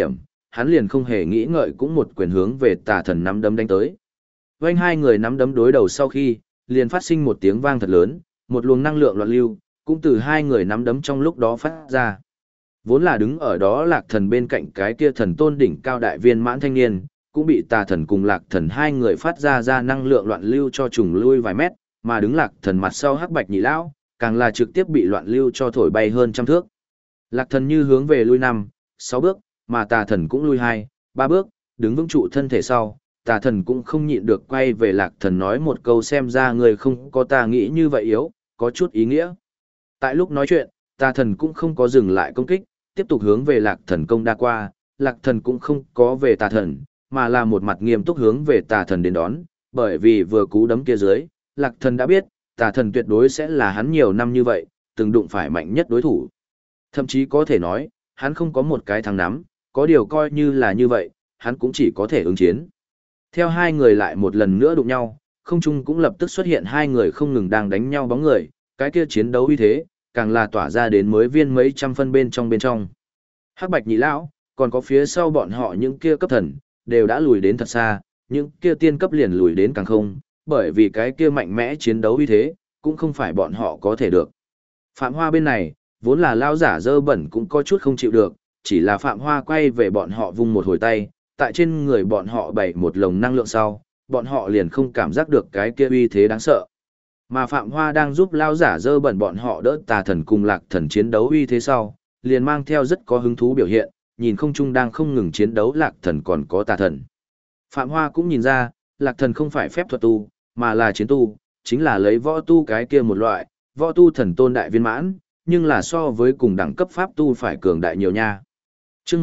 hắn liền không hề nghĩ ngợi cũng một quyền hướng về tà thần nắm đấm đánh tới. Vành hai người nắm đấm đối đầu sau khi, liền phát sinh một tiếng vang thật lớn, một luồng năng lượng loạn lưu, cũng từ hai người nắm đấm trong lúc đó phát ra. Vốn là đứng ở đó Lạc Thần bên cạnh cái kia thần tôn đỉnh cao đại viên mãn thanh niên, cũng bị tà thần cùng Lạc Thần hai người phát ra năng lượng loạn lưu cho trùng lui vài mét, mà đứng Lạc Thần mặt sau hắc bạch nhị lão, càng là trực tiếp bị loạn lưu cho thổi bay hơn trăm thước. Lạc Thần như hướng về lui 5, 6 bước, mà tà thần cũng lui 2, 3 bước, đứng vững trụ thân thể sau, tà thần cũng không nhịn được quay về Lạc Thần nói một câu xem ra người không có ta nghĩ như vậy yếu, có chút ý nghĩa. Tại lúc nói chuyện, tà thần cũng không có dừng lại công kích, tiếp tục hướng về Lạc Thần công đa qua, Lạc Thần cũng không có về tà thần, mà là một mặt nghiêm túc hướng về tà thần đến đón, bởi vì vừa cú đấm kia dưới, Lạc Thần đã biết, tà thần tuyệt đối sẽ là hắn nhiều năm như vậy, từng đụng phải mạnh nhất đối thủ. Thậm chí có thể nói, hắn không có một cái thắng nắm, có điều coi như là như vậy, hắn cũng chỉ có thể ứng chiến. Theo hai người lại một lần nữa đụng nhau, không trung cũng lập tức xuất hiện hai người không ngừng đang đánh nhau bóng người, cái kia chiến đấu uy thế, càng là tỏa ra đến mới viên mấy trăm phân bên trong. Hắc bạch nhị lão, còn có phía sau bọn họ những kia cấp thần, đều đã lùi đến thật xa, những kia tiên cấp liền lùi đến càng không, bởi vì cái kia mạnh mẽ chiến đấu uy thế, cũng không phải bọn họ có thể được. Phạm Hoa bên này, vốn là lao giả dơ bẩn cũng có chút không chịu được, chỉ là Phạm Hoa quay về bọn họ vung một hồi tay, tại trên người bọn họ bày một lồng năng lượng sau, bọn họ liền không cảm giác được cái kia uy thế đáng sợ. Mà Phạm Hoa đang giúp lao giả dơ bẩn bọn họ đỡ tà thần cùng Lạc Thần chiến đấu uy thế sau, liền mang theo rất có hứng thú biểu hiện, nhìn không trung đang không ngừng chiến đấu Lạc Thần còn có tà thần. Phạm Hoa cũng nhìn ra, Lạc Thần không phải phép thuật tu, mà là chiến tu, chính là lấy võ tu cái kia một loại, võ tu thần tôn đại viên mãn, nhưng là so với cùng đẳng cấp pháp tu phải cường đại nhiều nha. Chương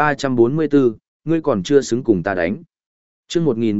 1344, ngươi còn chưa xứng cùng ta đánh. Chương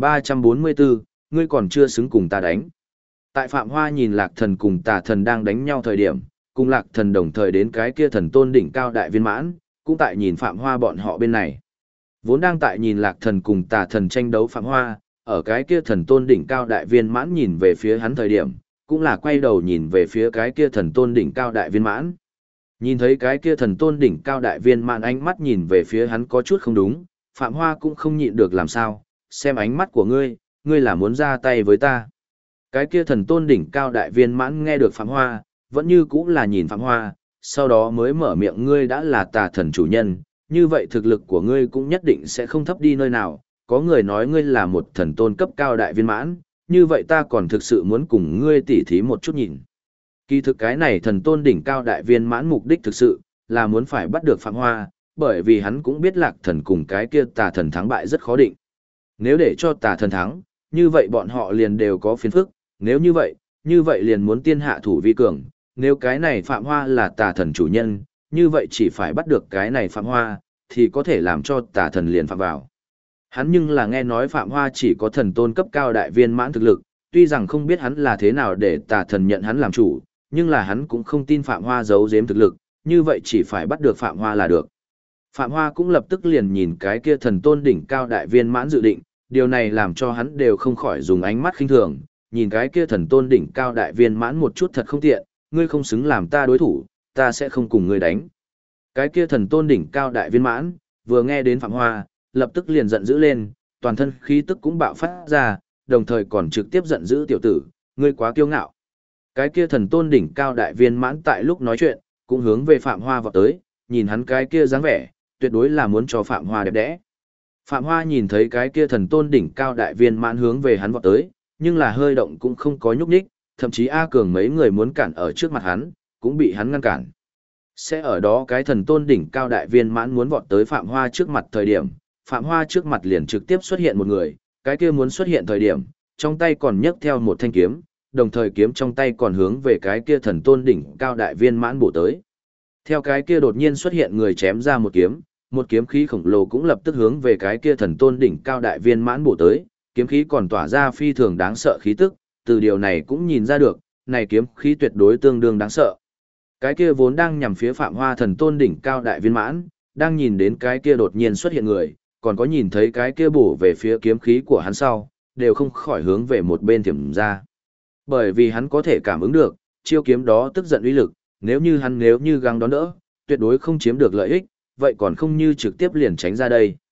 1344, ngươi còn chưa xứng cùng ta đánh. Tại Phạm Hoa nhìn Lạc Thần cùng tà thần đang đánh nhau thời điểm, cùng Lạc Thần đồng thời đến cái kia thần tôn đỉnh cao đại viên mãn, cũng tại nhìn Phạm Hoa bọn họ bên này. Vốn đang tại nhìn Lạc Thần cùng tà thần tranh đấu Phạm Hoa, ở cái kia thần tôn đỉnh cao đại viên mãn nhìn về phía hắn thời điểm, cũng là quay đầu nhìn về phía cái kia thần tôn đỉnh cao đại viên mãn. Nhìn thấy cái kia thần tôn đỉnh cao đại viên mãn ánh mắt nhìn về phía hắn có chút không đúng, Phạm Hoa cũng không nhịn được làm sao, xem ánh mắt của ngươi, ngươi là muốn ra tay với ta. Cái kia thần tôn đỉnh cao đại viên mãn nghe được Phạm Hoa, vẫn như cũng là nhìn Phạm Hoa, sau đó mới mở miệng ngươi đã là tà thần chủ nhân, như vậy thực lực của ngươi cũng nhất định sẽ không thấp đi nơi nào, có người nói ngươi là một thần tôn cấp cao đại viên mãn, như vậy ta còn thực sự muốn cùng ngươi tỉ thí một chút nhìn. Kỳ thực cái này thần tôn đỉnh cao đại viên mãn mục đích thực sự là muốn phải bắt được Phạm Hoa, bởi vì hắn cũng biết Lạc Thần cùng cái kia tà thần thắng bại rất khó định. Nếu để cho tà thần thắng, như vậy bọn họ liền đều có phiền phức, nếu như vậy liền muốn tiên hạ thủ vi cường, nếu cái này Phạm Hoa là tà thần chủ nhân, như vậy chỉ phải bắt được cái này Phạm Hoa, thì có thể làm cho tà thần liền phạm vào. Hắn nhưng là nghe nói Phạm Hoa chỉ có thần tôn cấp cao đại viên mãn thực lực, tuy rằng không biết hắn là thế nào để tà thần nhận hắn làm chủ, nhưng là hắn cũng không tin Phạm Hoa giấu giếm thực lực, như vậy chỉ phải bắt được Phạm Hoa là được. Phạm Hoa cũng lập tức liền nhìn cái kia thần tôn đỉnh cao đại viên mãn dự định, điều này làm cho hắn đều không khỏi dùng ánh mắt khinh thường, nhìn cái kia thần tôn đỉnh cao đại viên mãn một chút thật không tiện, ngươi không xứng làm ta đối thủ, ta sẽ không cùng ngươi đánh. Cái kia thần tôn đỉnh cao đại viên mãn, vừa nghe đến Phạm Hoa, lập tức liền giận dữ lên, toàn thân khí tức cũng bạo phát ra, đồng thời còn trực tiếp giận dữ tiểu tử, ngươi quá kiêu ngạo. Cái kia thần tôn đỉnh cao đại viên mãn tại lúc nói chuyện, cũng hướng về Phạm Hoa vọt tới, nhìn hắn cái kia dáng vẻ, tuyệt đối là muốn cho Phạm Hoa đẹp đẽ. Phạm Hoa nhìn thấy cái kia thần tôn đỉnh cao đại viên mãn hướng về hắn vọt tới, nhưng là hơi động cũng không có nhúc nhích, thậm chí A Cường mấy người muốn cản ở trước mặt hắn, cũng bị hắn ngăn cản. Sẽ ở đó cái thần tôn đỉnh cao đại viên mãn muốn vọt tới Phạm Hoa trước mặt thời điểm, Phạm Hoa trước mặt liền trực tiếp xuất hiện một người, cái kia muốn xuất hiện thời điểm, trong tay còn nhấc theo một thanh kiếm, đồng thời kiếm trong tay còn hướng về cái kia thần tôn đỉnh cao đại viên mãn bổ tới. Theo cái kia đột nhiên xuất hiện người chém ra một kiếm khí khổng lồ cũng lập tức hướng về cái kia thần tôn đỉnh cao đại viên mãn bổ tới, kiếm khí còn tỏa ra phi thường đáng sợ khí tức, từ điều này cũng nhìn ra được, này kiếm khí tuyệt đối tương đương đáng sợ. Cái kia vốn đang nhằm phía Phạm Hoa thần tôn đỉnh cao đại viên mãn, đang nhìn đến cái kia đột nhiên xuất hiện người, còn có nhìn thấy cái kia bổ về phía kiếm khí của hắn sau, đều không khỏi hướng về một bên thiểm ra. Bởi vì hắn có thể cảm ứng được, chiêu kiếm đó tức giận uy lực, nếu như gắng đón đỡ, tuyệt đối không chiếm được lợi ích, vậy còn không như trực tiếp liền tránh ra đây.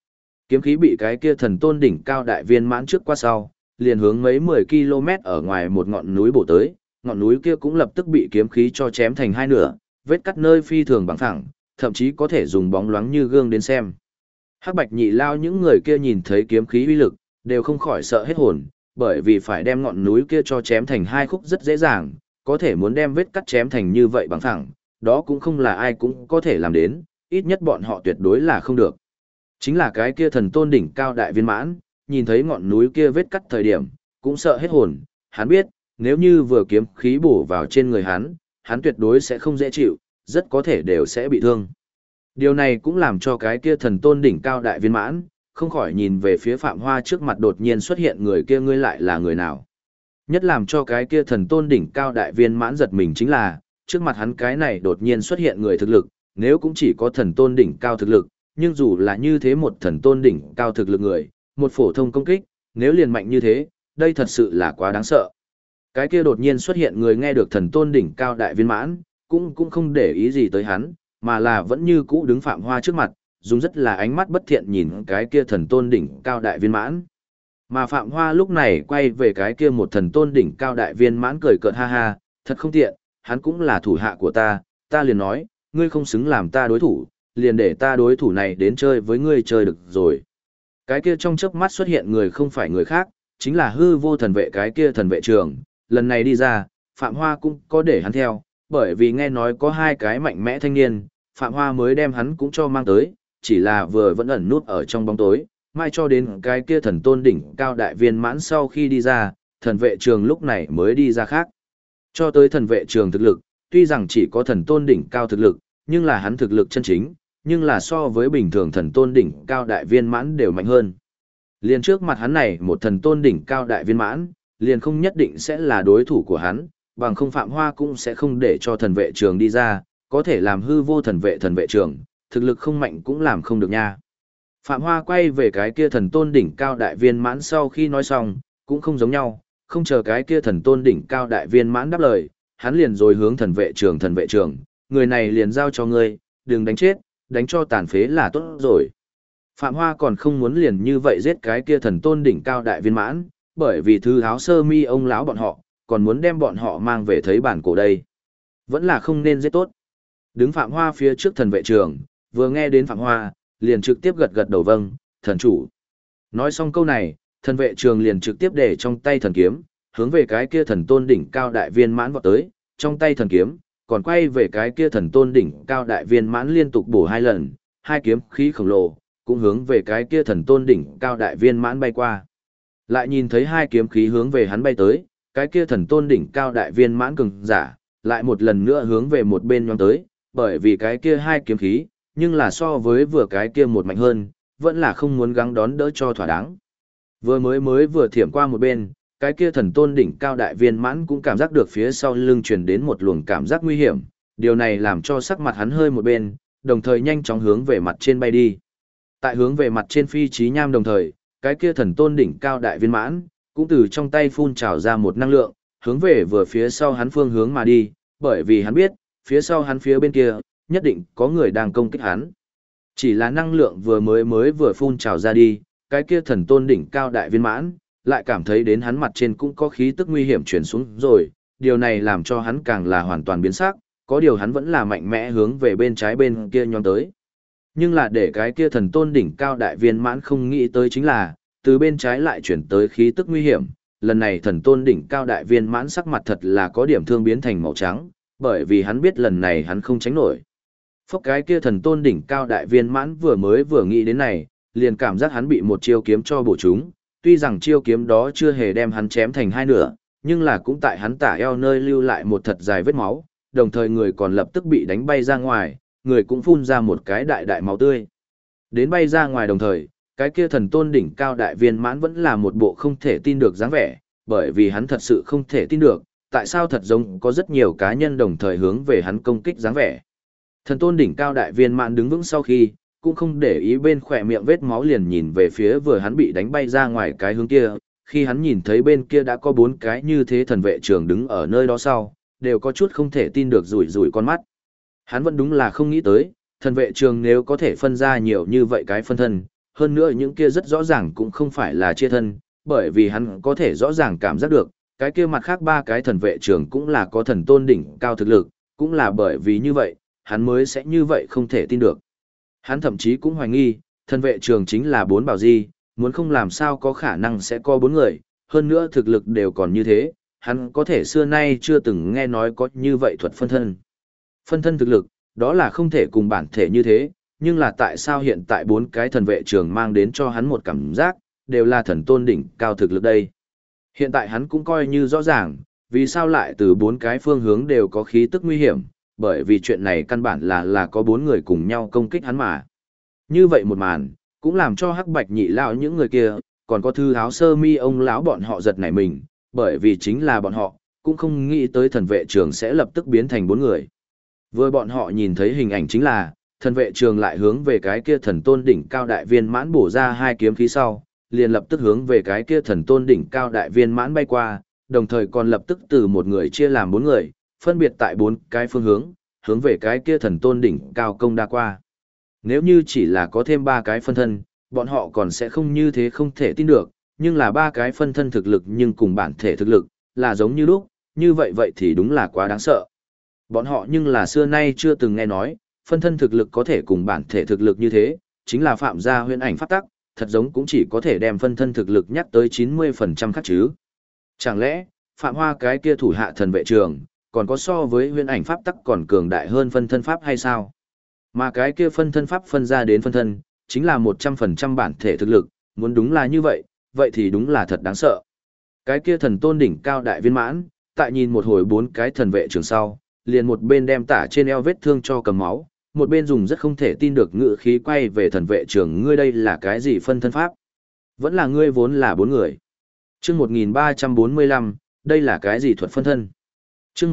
Kiếm khí bị cái kia thần tôn đỉnh cao đại viên mãn trước qua sau, liền hướng mấy 10 km ở ngoài một ngọn núi bổ tới, ngọn núi kia cũng lập tức bị kiếm khí cho chém thành hai nửa, vết cắt nơi phi thường bằng phẳng, thậm chí có thể dùng bóng loáng như gương đến xem. Hắc Bạch Nhị Lao những người kia nhìn thấy kiếm khí uy lực, đều không khỏi sợ hết hồn, bởi vì phải đem ngọn núi kia cho chém thành hai khúc rất dễ dàng, có thể muốn đem vết cắt chém thành như vậy bằng phẳng, đó cũng không là ai cũng có thể làm đến, ít nhất bọn họ tuyệt đối là không được. Chính là cái kia thần tôn đỉnh cao đại viên mãn, nhìn thấy ngọn núi kia vết cắt thời điểm, cũng sợ hết hồn, hắn biết, nếu như vừa kiếm khí bổ vào trên người hắn tuyệt đối sẽ không dễ chịu, rất có thể đều sẽ bị thương. Điều này cũng làm cho cái kia thần tôn đỉnh cao đại viên mãn, không khỏi nhìn về phía Phạm Hoa trước mặt đột nhiên xuất hiện người kia, ngươi lại là người nào. Nhất làm cho cái kia thần tôn đỉnh cao đại viên mãn giật mình chính là, trước mặt hắn cái này đột nhiên xuất hiện người thực lực, nếu cũng chỉ có thần tôn đỉnh cao thực lực, nhưng dù là như thế một thần tôn đỉnh cao thực lực người, một phổ thông công kích, nếu liền mạnh như thế, đây thật sự là quá đáng sợ. Cái kia đột nhiên xuất hiện người nghe được thần tôn đỉnh cao đại viên mãn, cũng không để ý gì tới hắn, mà là vẫn như cũ đứng Phạm Hoa trước mặt, dùng rất là ánh mắt bất thiện nhìn cái kia thần tôn đỉnh cao đại viên mãn. Mà Phạm Hoa lúc này quay về cái kia một thần tôn đỉnh cao đại viên mãn cười cợt ha ha, thật không tiện, hắn cũng là thủ hạ của ta liền nói, ngươi không xứng làm ta đối thủ, liền để ta đối thủ này đến chơi với ngươi chơi được rồi. Cái kia trong chớp mắt xuất hiện người không phải người khác, chính là hư vô thần vệ cái kia thần vệ trường, lần này đi ra, Phạm Hoa cũng có để hắn theo, bởi vì nghe nói có hai cái mạnh mẽ thanh niên, Phạm Hoa mới đem hắn cũng cho mang tới, chỉ là vừa vẫn ẩn nút ở trong bóng tối, mai cho đến cái kia thần tôn đỉnh cao đại viên mãn sau khi đi ra, thần vệ trường lúc này mới đi ra khác. Cho tới thần vệ trường thực lực, tuy rằng chỉ có thần tôn đỉnh cao thực lực, nhưng là hắn thực lực chân chính, nhưng là so với bình thường thần tôn đỉnh cao đại viên mãn đều mạnh hơn. Liền trước mặt hắn này một thần tôn đỉnh cao đại viên mãn, liền không nhất định sẽ là đối thủ của hắn, bằng không Phạm Hoa cũng sẽ không để cho thần vệ trường đi ra, có thể làm hư vô thần vệ trường, thực lực không mạnh cũng làm không được nha. Phạm Hoa quay về cái kia thần tôn đỉnh cao đại viên mãn sau khi nói xong, cũng không giống nhau, không chờ cái kia thần tôn đỉnh cao đại viên mãn đáp lời, hắn liền rồi hướng thần vệ trường, người này liền giao cho ngươi, đừng đánh chết, đánh cho tàn phế là tốt rồi. Phạm Hoa còn không muốn liền như vậy giết cái kia thần tôn đỉnh cao đại viên mãn, bởi vì thư áo sơ mi ông lão bọn họ, còn muốn đem bọn họ mang về thấy bản cổ đây. Vẫn là không nên giết tốt. Đứng Phạm Hoa phía trước thần vệ trường, vừa nghe đến Phạm Hoa, liền trực tiếp gật gật đầu vâng, thần chủ. Nói xong câu này, thần vệ trường liền trực tiếp để trong tay thần kiếm, hướng về cái kia thần tôn đỉnh cao đại viên mãn vọt tới, trong tay thần kiếm, còn quay về cái kia thần tôn đỉnh cao đại viên mãn liên tục bổ hai lần, hai kiếm khí khổng lồ, cũng hướng về cái kia thần tôn đỉnh cao đại viên mãn bay qua. Lại nhìn thấy hai kiếm khí hướng về hắn bay tới, cái kia thần tôn đỉnh cao đại viên mãn cường giả, lại một lần nữa hướng về một bên nhóm tới, bởi vì cái kia hai kiếm khí, nhưng là so với vừa cái kia một mạnh hơn, vẫn là không muốn gắng đón đỡ cho thỏa đáng. Vừa vừa thiểm qua một bên, cái kia thần tôn đỉnh cao đại viên mãn cũng cảm giác được phía sau lưng truyền đến một luồng cảm giác nguy hiểm, điều này làm cho sắc mặt hắn hơi một bên, đồng thời nhanh chóng hướng về mặt trên bay đi. Tại hướng về mặt trên phi chí nham đồng thời, cái kia thần tôn đỉnh cao đại viên mãn, cũng từ trong tay phun trào ra một năng lượng, hướng về vừa phía sau hắn phương hướng mà đi, bởi vì hắn biết, phía sau hắn phía bên kia, nhất định có người đang công kích hắn. Chỉ là năng lượng vừa phun trào ra đi, cái kia thần tôn đỉnh cao đại viên mãn, lại cảm thấy đến hắn mặt trên cũng có khí tức nguy hiểm chuyển xuống rồi, điều này làm cho hắn càng là hoàn toàn biến sắc, có điều hắn vẫn là mạnh mẽ hướng về bên trái bên kia nhón tới. Nhưng là để cái kia thần tôn đỉnh cao đại viên mãn không nghĩ tới chính là, từ bên trái lại chuyển tới khí tức nguy hiểm, lần này thần tôn đỉnh cao đại viên mãn sắc mặt thật là có điểm thương biến thành màu trắng, bởi vì hắn biết lần này hắn không tránh nổi. Phốc cái kia thần tôn đỉnh cao đại viên mãn vừa nghĩ đến này, liền cảm giác hắn bị một chiêu kiếm cho bổ trúng, tuy rằng chiêu kiếm đó chưa hề đem hắn chém thành hai nửa, nhưng là cũng tại hắn tả eo nơi lưu lại một thật dài vết máu, đồng thời người còn lập tức bị đánh bay ra ngoài, người cũng phun ra một cái đại đại máu tươi. Đến bay ra ngoài đồng thời, cái kia thần tôn đỉnh cao đại viên mãn vẫn là một bộ không thể tin được dáng vẻ, bởi vì hắn thật sự không thể tin được, tại sao thật giống có rất nhiều cá nhân đồng thời hướng về hắn công kích dáng vẻ. Thần tôn đỉnh cao đại viên mãn đứng vững sau khi, cũng không để ý bên khỏe miệng vết máu liền nhìn về phía vừa hắn bị đánh bay ra ngoài cái hướng kia, khi hắn nhìn thấy bên kia đã có 4 cái như thế thần vệ trường đứng ở nơi đó sau, đều có chút không thể tin được rủi rủi con mắt. Hắn vẫn đúng là không nghĩ tới, thần vệ trường nếu có thể phân ra nhiều như vậy cái phân thân, hơn nữa những kia rất rõ ràng cũng không phải là chia thân, bởi vì hắn có thể rõ ràng cảm giác được, cái kia mặt khác ba cái thần vệ trường cũng là có thần tôn đỉnh cao thực lực, cũng là bởi vì như vậy, hắn mới sẽ như vậy không thể tin được. Hắn thậm chí cũng hoài nghi, thần vệ trường chính là bốn bảo di, muốn không làm sao có khả năng sẽ có bốn người, hơn nữa thực lực đều còn như thế, hắn có thể xưa nay chưa từng nghe nói có như vậy thuật phân thân. Phân thân thực lực, đó là không thể cùng bản thể như thế, nhưng là tại sao hiện tại bốn cái thần vệ trường mang đến cho hắn một cảm giác, đều là thần tôn đỉnh cao thực lực đây. Hiện tại hắn cũng coi như rõ ràng, vì sao lại từ bốn cái phương hướng đều có khí tức nguy hiểm, bởi vì chuyện này căn bản là có bốn người cùng nhau công kích hắn mà. Như vậy một màn, cũng làm cho Hắc Bạch Nhị lão những người kia, còn có Thư Áo Sơ Mi ông lão bọn họ giật nảy mình, bởi vì chính là bọn họ, cũng không nghĩ tới thần vệ trường sẽ lập tức biến thành bốn người. Vừa bọn họ nhìn thấy hình ảnh chính là, thần vệ trường lại hướng về cái kia thần tôn đỉnh cao đại viên mãn bổ ra hai kiếm khí sau, liền lập tức hướng về cái kia thần tôn đỉnh cao đại viên mãn bay qua, đồng thời còn lập tức từ một người chia làm bốn người, phân biệt tại bốn cái phương hướng, hướng về cái kia thần tôn đỉnh cao công đa qua. Nếu như chỉ là có thêm ba cái phân thân, bọn họ còn sẽ không như thế không thể tin được, nhưng là ba cái phân thân thực lực nhưng cùng bản thể thực lực, là giống như lúc, như vậy vậy thì đúng là quá đáng sợ. Bọn họ nhưng là xưa nay chưa từng nghe nói, phân thân thực lực có thể cùng bản thể thực lực như thế, chính là phạm gia huyễn ảnh pháp tắc, thật giống cũng chỉ có thể đem phân thân thực lực nhắc tới 90% khác chứ. Chẳng lẽ, Phạm Hoa cái kia thủ hạ thần vệ trường, còn có so với huyễn ảnh pháp tắc còn cường đại hơn phân thân pháp hay sao? Mà cái kia phân thân pháp phân ra đến phân thân, chính là 100% bản thể thực lực, muốn đúng là như vậy, vậy thì đúng là thật đáng sợ. Cái kia thần tôn đỉnh cao đại viên mãn, tại nhìn một hồi bốn cái thần vệ trường sau, liền một bên đem tả trên eo vết thương cho cầm máu, một bên dùng rất không thể tin được ngữ khí quay về thần vệ trường, ngươi đây là cái gì phân thân pháp? Vẫn là ngươi vốn là bốn người. Chương 1345, đây là cái gì thuật phân thân? Chương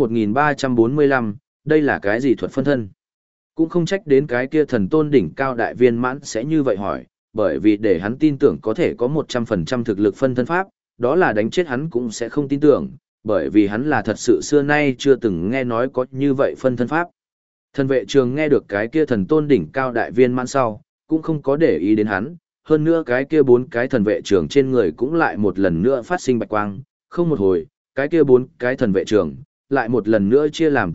1345, đây là cái gì thuật phân thân? Cũng không trách đến cái kia thần tôn đỉnh cao đại viên mãn sẽ như vậy hỏi, bởi vì để hắn tin tưởng có thể có 100% thực lực phân thân pháp, đó là đánh chết hắn cũng sẽ không tin tưởng, bởi vì hắn là thật sự xưa nay chưa từng nghe nói có như vậy phân thân pháp. Thần vệ trường nghe được cái kia thần tôn đỉnh cao đại viên mãn sau, cũng không có để ý đến hắn, hơn nữa cái kia bốn cái thần vệ trường trên người cũng lại một lần nữa phát sinh bạch quang, không một hồi, cái kia bốn cái thần vệ trường, lại một lần nữa chia làm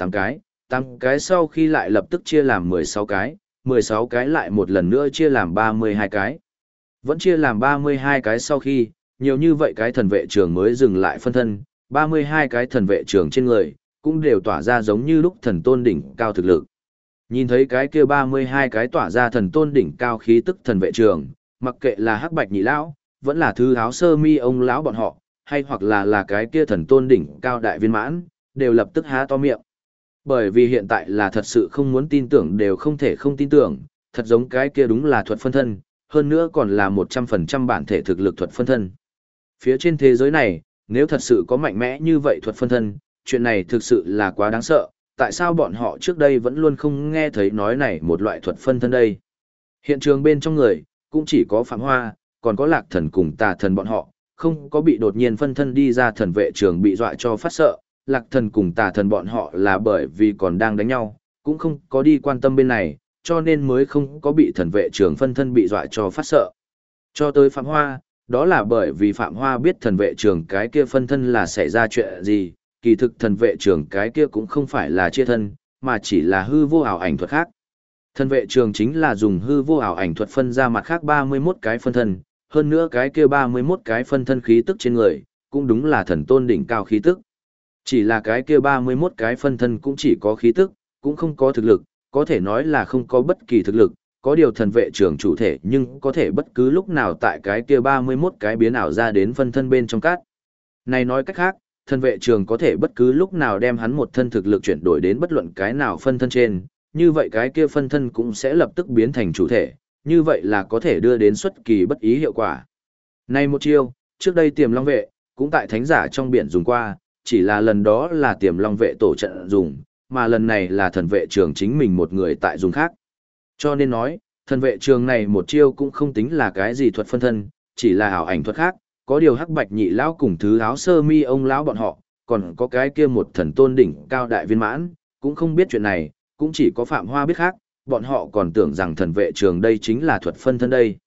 8 cái sau khi lại lập tức chia làm 16 cái, 16 cái lại một lần nữa chia làm 32 cái. Vẫn chia làm 32 cái sau khi, nhiều như vậy cái thần vệ trường mới dừng lại phân thân, 32 cái thần vệ trường trên người, cũng đều tỏa ra giống như lúc thần tôn đỉnh cao thực lực. Nhìn thấy cái kia 32 cái tỏa ra thần tôn đỉnh cao khí tức thần vệ trường, mặc kệ là Hắc Bạch Nhị lão, vẫn là Thư Áo Sơ Mi ông lão bọn họ, hay hoặc là cái kia thần tôn đỉnh cao đại viên mãn, đều lập tức há to miệng. Bởi vì hiện tại là thật sự không muốn tin tưởng đều không thể không tin tưởng, thật giống cái kia đúng là thuật phân thân, hơn nữa còn là 100% bản thể thực lực thuật phân thân. Phía trên thế giới này, nếu thật sự có mạnh mẽ như vậy thuật phân thân, chuyện này thực sự là quá đáng sợ, tại sao bọn họ trước đây vẫn luôn không nghe thấy nói này một loại thuật phân thân đây. Hiện trường bên trong người, cũng chỉ có Phạm Hoa, còn có Lạc Thần cùng Tà Thần bọn họ, không có bị đột nhiên phân thân đi ra thần vệ trường bị dọa cho phát sợ. Lạc Thần cùng Tà Thần bọn họ là bởi vì còn đang đánh nhau, cũng không có đi quan tâm bên này, cho nên mới không có bị thần vệ trường phân thân bị dọa cho phát sợ. Cho tới Phạm Hoa, đó là bởi vì Phạm Hoa biết thần vệ trường cái kia phân thân là xảy ra chuyện gì, kỳ thực thần vệ trường cái kia cũng không phải là chia thân, mà chỉ là hư vô ảo ảnh thuật khác. Thần vệ trường chính là dùng hư vô ảo ảnh thuật phân ra mặt khác 31 cái phân thân, hơn nữa cái kia 31 cái phân thân khí tức trên người, cũng đúng là thần tôn đỉnh cao khí tức. Chỉ là cái kia 31 cái phân thân cũng chỉ có khí tức, cũng không có thực lực, có thể nói là không có bất kỳ thực lực, có điều thần vệ trường chủ thể nhưng có thể bất cứ lúc nào tại cái kia 31 cái biến ảo ra đến phân thân bên trong cát. Này nói cách khác, thần vệ trường có thể bất cứ lúc nào đem hắn một thân thực lực chuyển đổi đến bất luận cái nào phân thân trên, như vậy cái kia phân thân cũng sẽ lập tức biến thành chủ thể, như vậy là có thể đưa đến xuất kỳ bất ý hiệu quả. Này một chiêu, trước đây Tiềm Long vệ, cũng tại thánh giả trong biển dùng qua, chỉ là lần đó là Tiềm Long vệ tổ trận dùng, mà lần này là thần vệ trường chính mình một người tại dùng khác. Cho nên nói, thần vệ trường này một chiêu cũng không tính là cái gì thuật phân thân, chỉ là ảo ảnh thuật khác, có điều Hắc Bạch Nhị lão cùng Thứ Áo Sơ Mi ông lão bọn họ, còn có cái kia một thần tôn đỉnh cao đại viên mãn, cũng không biết chuyện này, cũng chỉ có Phạm Hoa biết khác, bọn họ còn tưởng rằng thần vệ trường đây chính là thuật phân thân đây.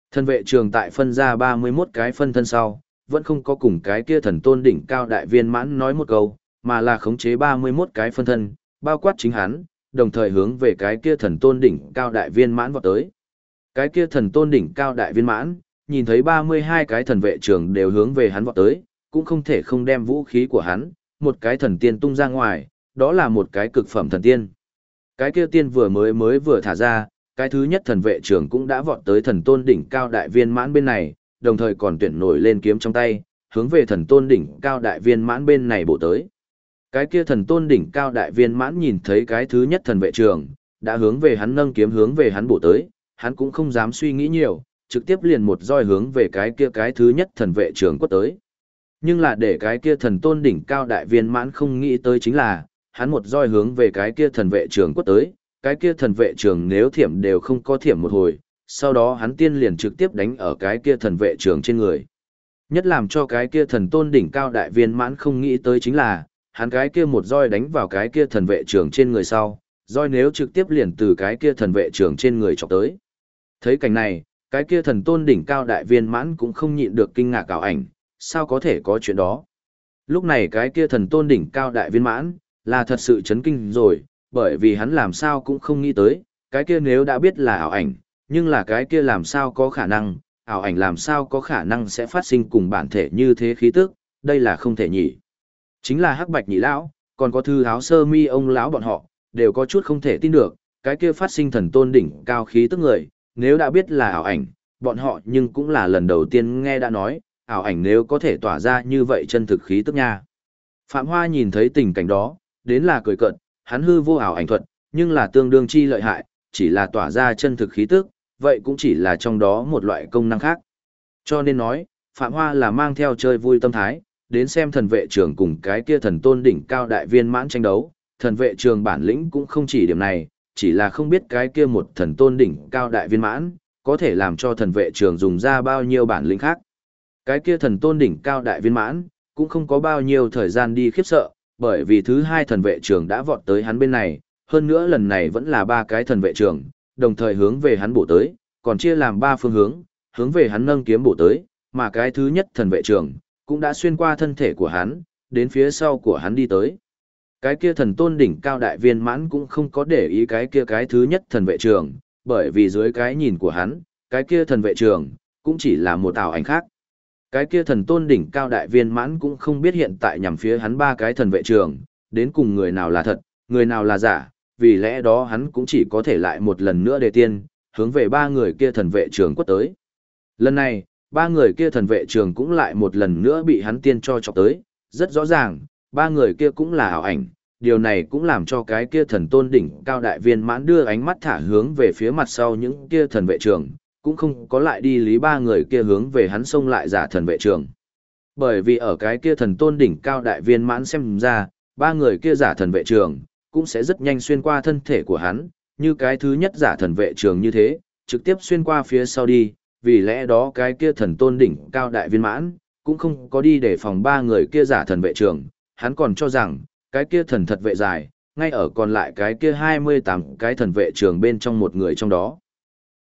Thần vệ trường tại phân ra 31 cái phân thân sau, vẫn không có cùng cái kia thần tôn đỉnh cao đại viên mãn nói một câu, mà là khống chế 31 cái phân thân, bao quát chính hắn, đồng thời hướng về cái kia thần tôn đỉnh cao đại viên mãn vọt tới. Cái kia thần tôn đỉnh cao đại viên mãn, nhìn thấy 32 cái thần vệ trường đều hướng về hắn vọt tới, cũng không thể không đem vũ khí của hắn, một cái thần tiên tung ra ngoài, đó là một cái cực phẩm thần tiên. Cái kia tiên mới vừa thả ra, cái thứ nhất thần vệ trưởng cũng đã vọt tới thần tôn đỉnh cao đại viên mãn bên này, đồng thời còn tuyển nổi lên kiếm trong tay, hướng về thần tôn đỉnh cao đại viên mãn bên này bổ tới. Cái kia thần tôn đỉnh cao đại viên mãn nhìn thấy cái thứ nhất thần vệ trưởng, đã hướng về hắn nâng kiếm hướng về hắn bổ tới, hắn cũng không dám suy nghĩ nhiều, trực tiếp liền một roi hướng về cái kia cái thứ nhất thần vệ trưởng quất tới. Nhưng là để cái kia thần tôn đỉnh cao đại viên mãn không nghĩ tới chính là, hắn một roi hướng về cái kia thần vệ trưởng quất tới, cái kia thần vệ trưởng nếu thiểm đều không có thiểm một hồi, sau đó hắn tiên liền trực tiếp đánh ở cái kia thần vệ trưởng trên người. Nhất làm cho cái kia thần tôn đỉnh cao đại viên mãn không nghĩ tới chính là, hắn cái kia một roi đánh vào cái kia thần vệ trưởng trên người sau, roi nếu trực tiếp liền từ cái kia thần vệ trưởng trên người chọc tới. Thấy cảnh này, cái kia thần tôn đỉnh cao đại viên mãn cũng không nhịn được kinh ngạc ảo ảnh, sao có thể có chuyện đó. Lúc này cái kia thần tôn đỉnh cao đại viên mãn, là thật sự chấn kinh rồi, bởi vì hắn làm sao cũng không nghĩ tới, cái kia nếu đã biết là ảo ảnh, nhưng là cái kia làm sao có khả năng, ảo ảnh làm sao có khả năng sẽ phát sinh cùng bản thể như thế khí tức, đây là không thể nhỉ. Chính là Hắc Bạch Nhị lão, còn có Thư Áo Sơ Mi ông lão bọn họ, đều có chút không thể tin được, cái kia phát sinh thần tôn đỉnh cao khí tức người, nếu đã biết là ảo ảnh, bọn họ nhưng cũng là lần đầu tiên nghe đã nói, ảo ảnh nếu có thể tỏa ra như vậy chân thực khí tức nha. Phạm Hoa nhìn thấy tình cảnh đó, đến là cười cợt, hắn hư vô ảo ảnh thuật, nhưng là tương đương chi lợi hại, chỉ là tỏa ra chân thực khí tức, vậy cũng chỉ là trong đó một loại công năng khác. Cho nên nói, Phạm Hoa là mang theo chơi vui tâm thái, đến xem thần vệ trường cùng cái kia thần tôn đỉnh cao đại viên mãn tranh đấu, thần vệ trường bản lĩnh cũng không chỉ điểm này, chỉ là không biết cái kia một thần tôn đỉnh cao đại viên mãn, có thể làm cho thần vệ trường dùng ra bao nhiêu bản lĩnh khác. Cái kia thần tôn đỉnh cao đại viên mãn, cũng không có bao nhiêu thời gian đi khiếp sợ, bởi vì thứ hai thần vệ trường đã vọt tới hắn bên này, hơn nữa lần này vẫn là ba cái thần vệ trường, đồng thời hướng về hắn bổ tới, còn chia làm ba phương hướng, hướng về hắn nâng kiếm bổ tới, mà cái thứ nhất thần vệ trường, cũng đã xuyên qua thân thể của hắn, đến phía sau của hắn đi tới. Cái kia thần tôn đỉnh cao đại viên mãn cũng không có để ý cái kia cái thứ nhất thần vệ trường, bởi vì dưới cái nhìn của hắn, cái kia thần vệ trường, cũng chỉ là một ảo ảnh khác. Cái kia thần tôn đỉnh cao đại viên mãn cũng không biết hiện tại nhằm phía hắn ba cái thần vệ trường, đến cùng người nào là thật, người nào là giả, vì lẽ đó hắn cũng chỉ có thể lại một lần nữa đề tiên, hướng về ba người kia thần vệ trường quất tới. Lần này, ba người kia thần vệ trường cũng lại một lần nữa bị hắn tiên cho chọc tới, rất rõ ràng, ba người kia cũng là ảo ảnh, điều này cũng làm cho cái kia thần tôn đỉnh cao đại viên mãn đưa ánh mắt thả hướng về phía mặt sau những kia thần vệ trường, cũng không có lại đi lý ba người kia hướng về hắn xông lại giả thần vệ trường. Bởi vì ở cái kia thần tôn đỉnh cao đại viên mãn xem ra, ba người kia giả thần vệ trường, cũng sẽ rất nhanh xuyên qua thân thể của hắn, như cái thứ nhất giả thần vệ trường như thế, trực tiếp xuyên qua phía sau đi, vì lẽ đó cái kia thần tôn đỉnh cao đại viên mãn, cũng không có đi để phòng ba người kia giả thần vệ trường, hắn còn cho rằng, cái kia thần thật vệ dài, ngay ở còn lại cái kia 28 cái thần vệ trường bên trong một người trong đó.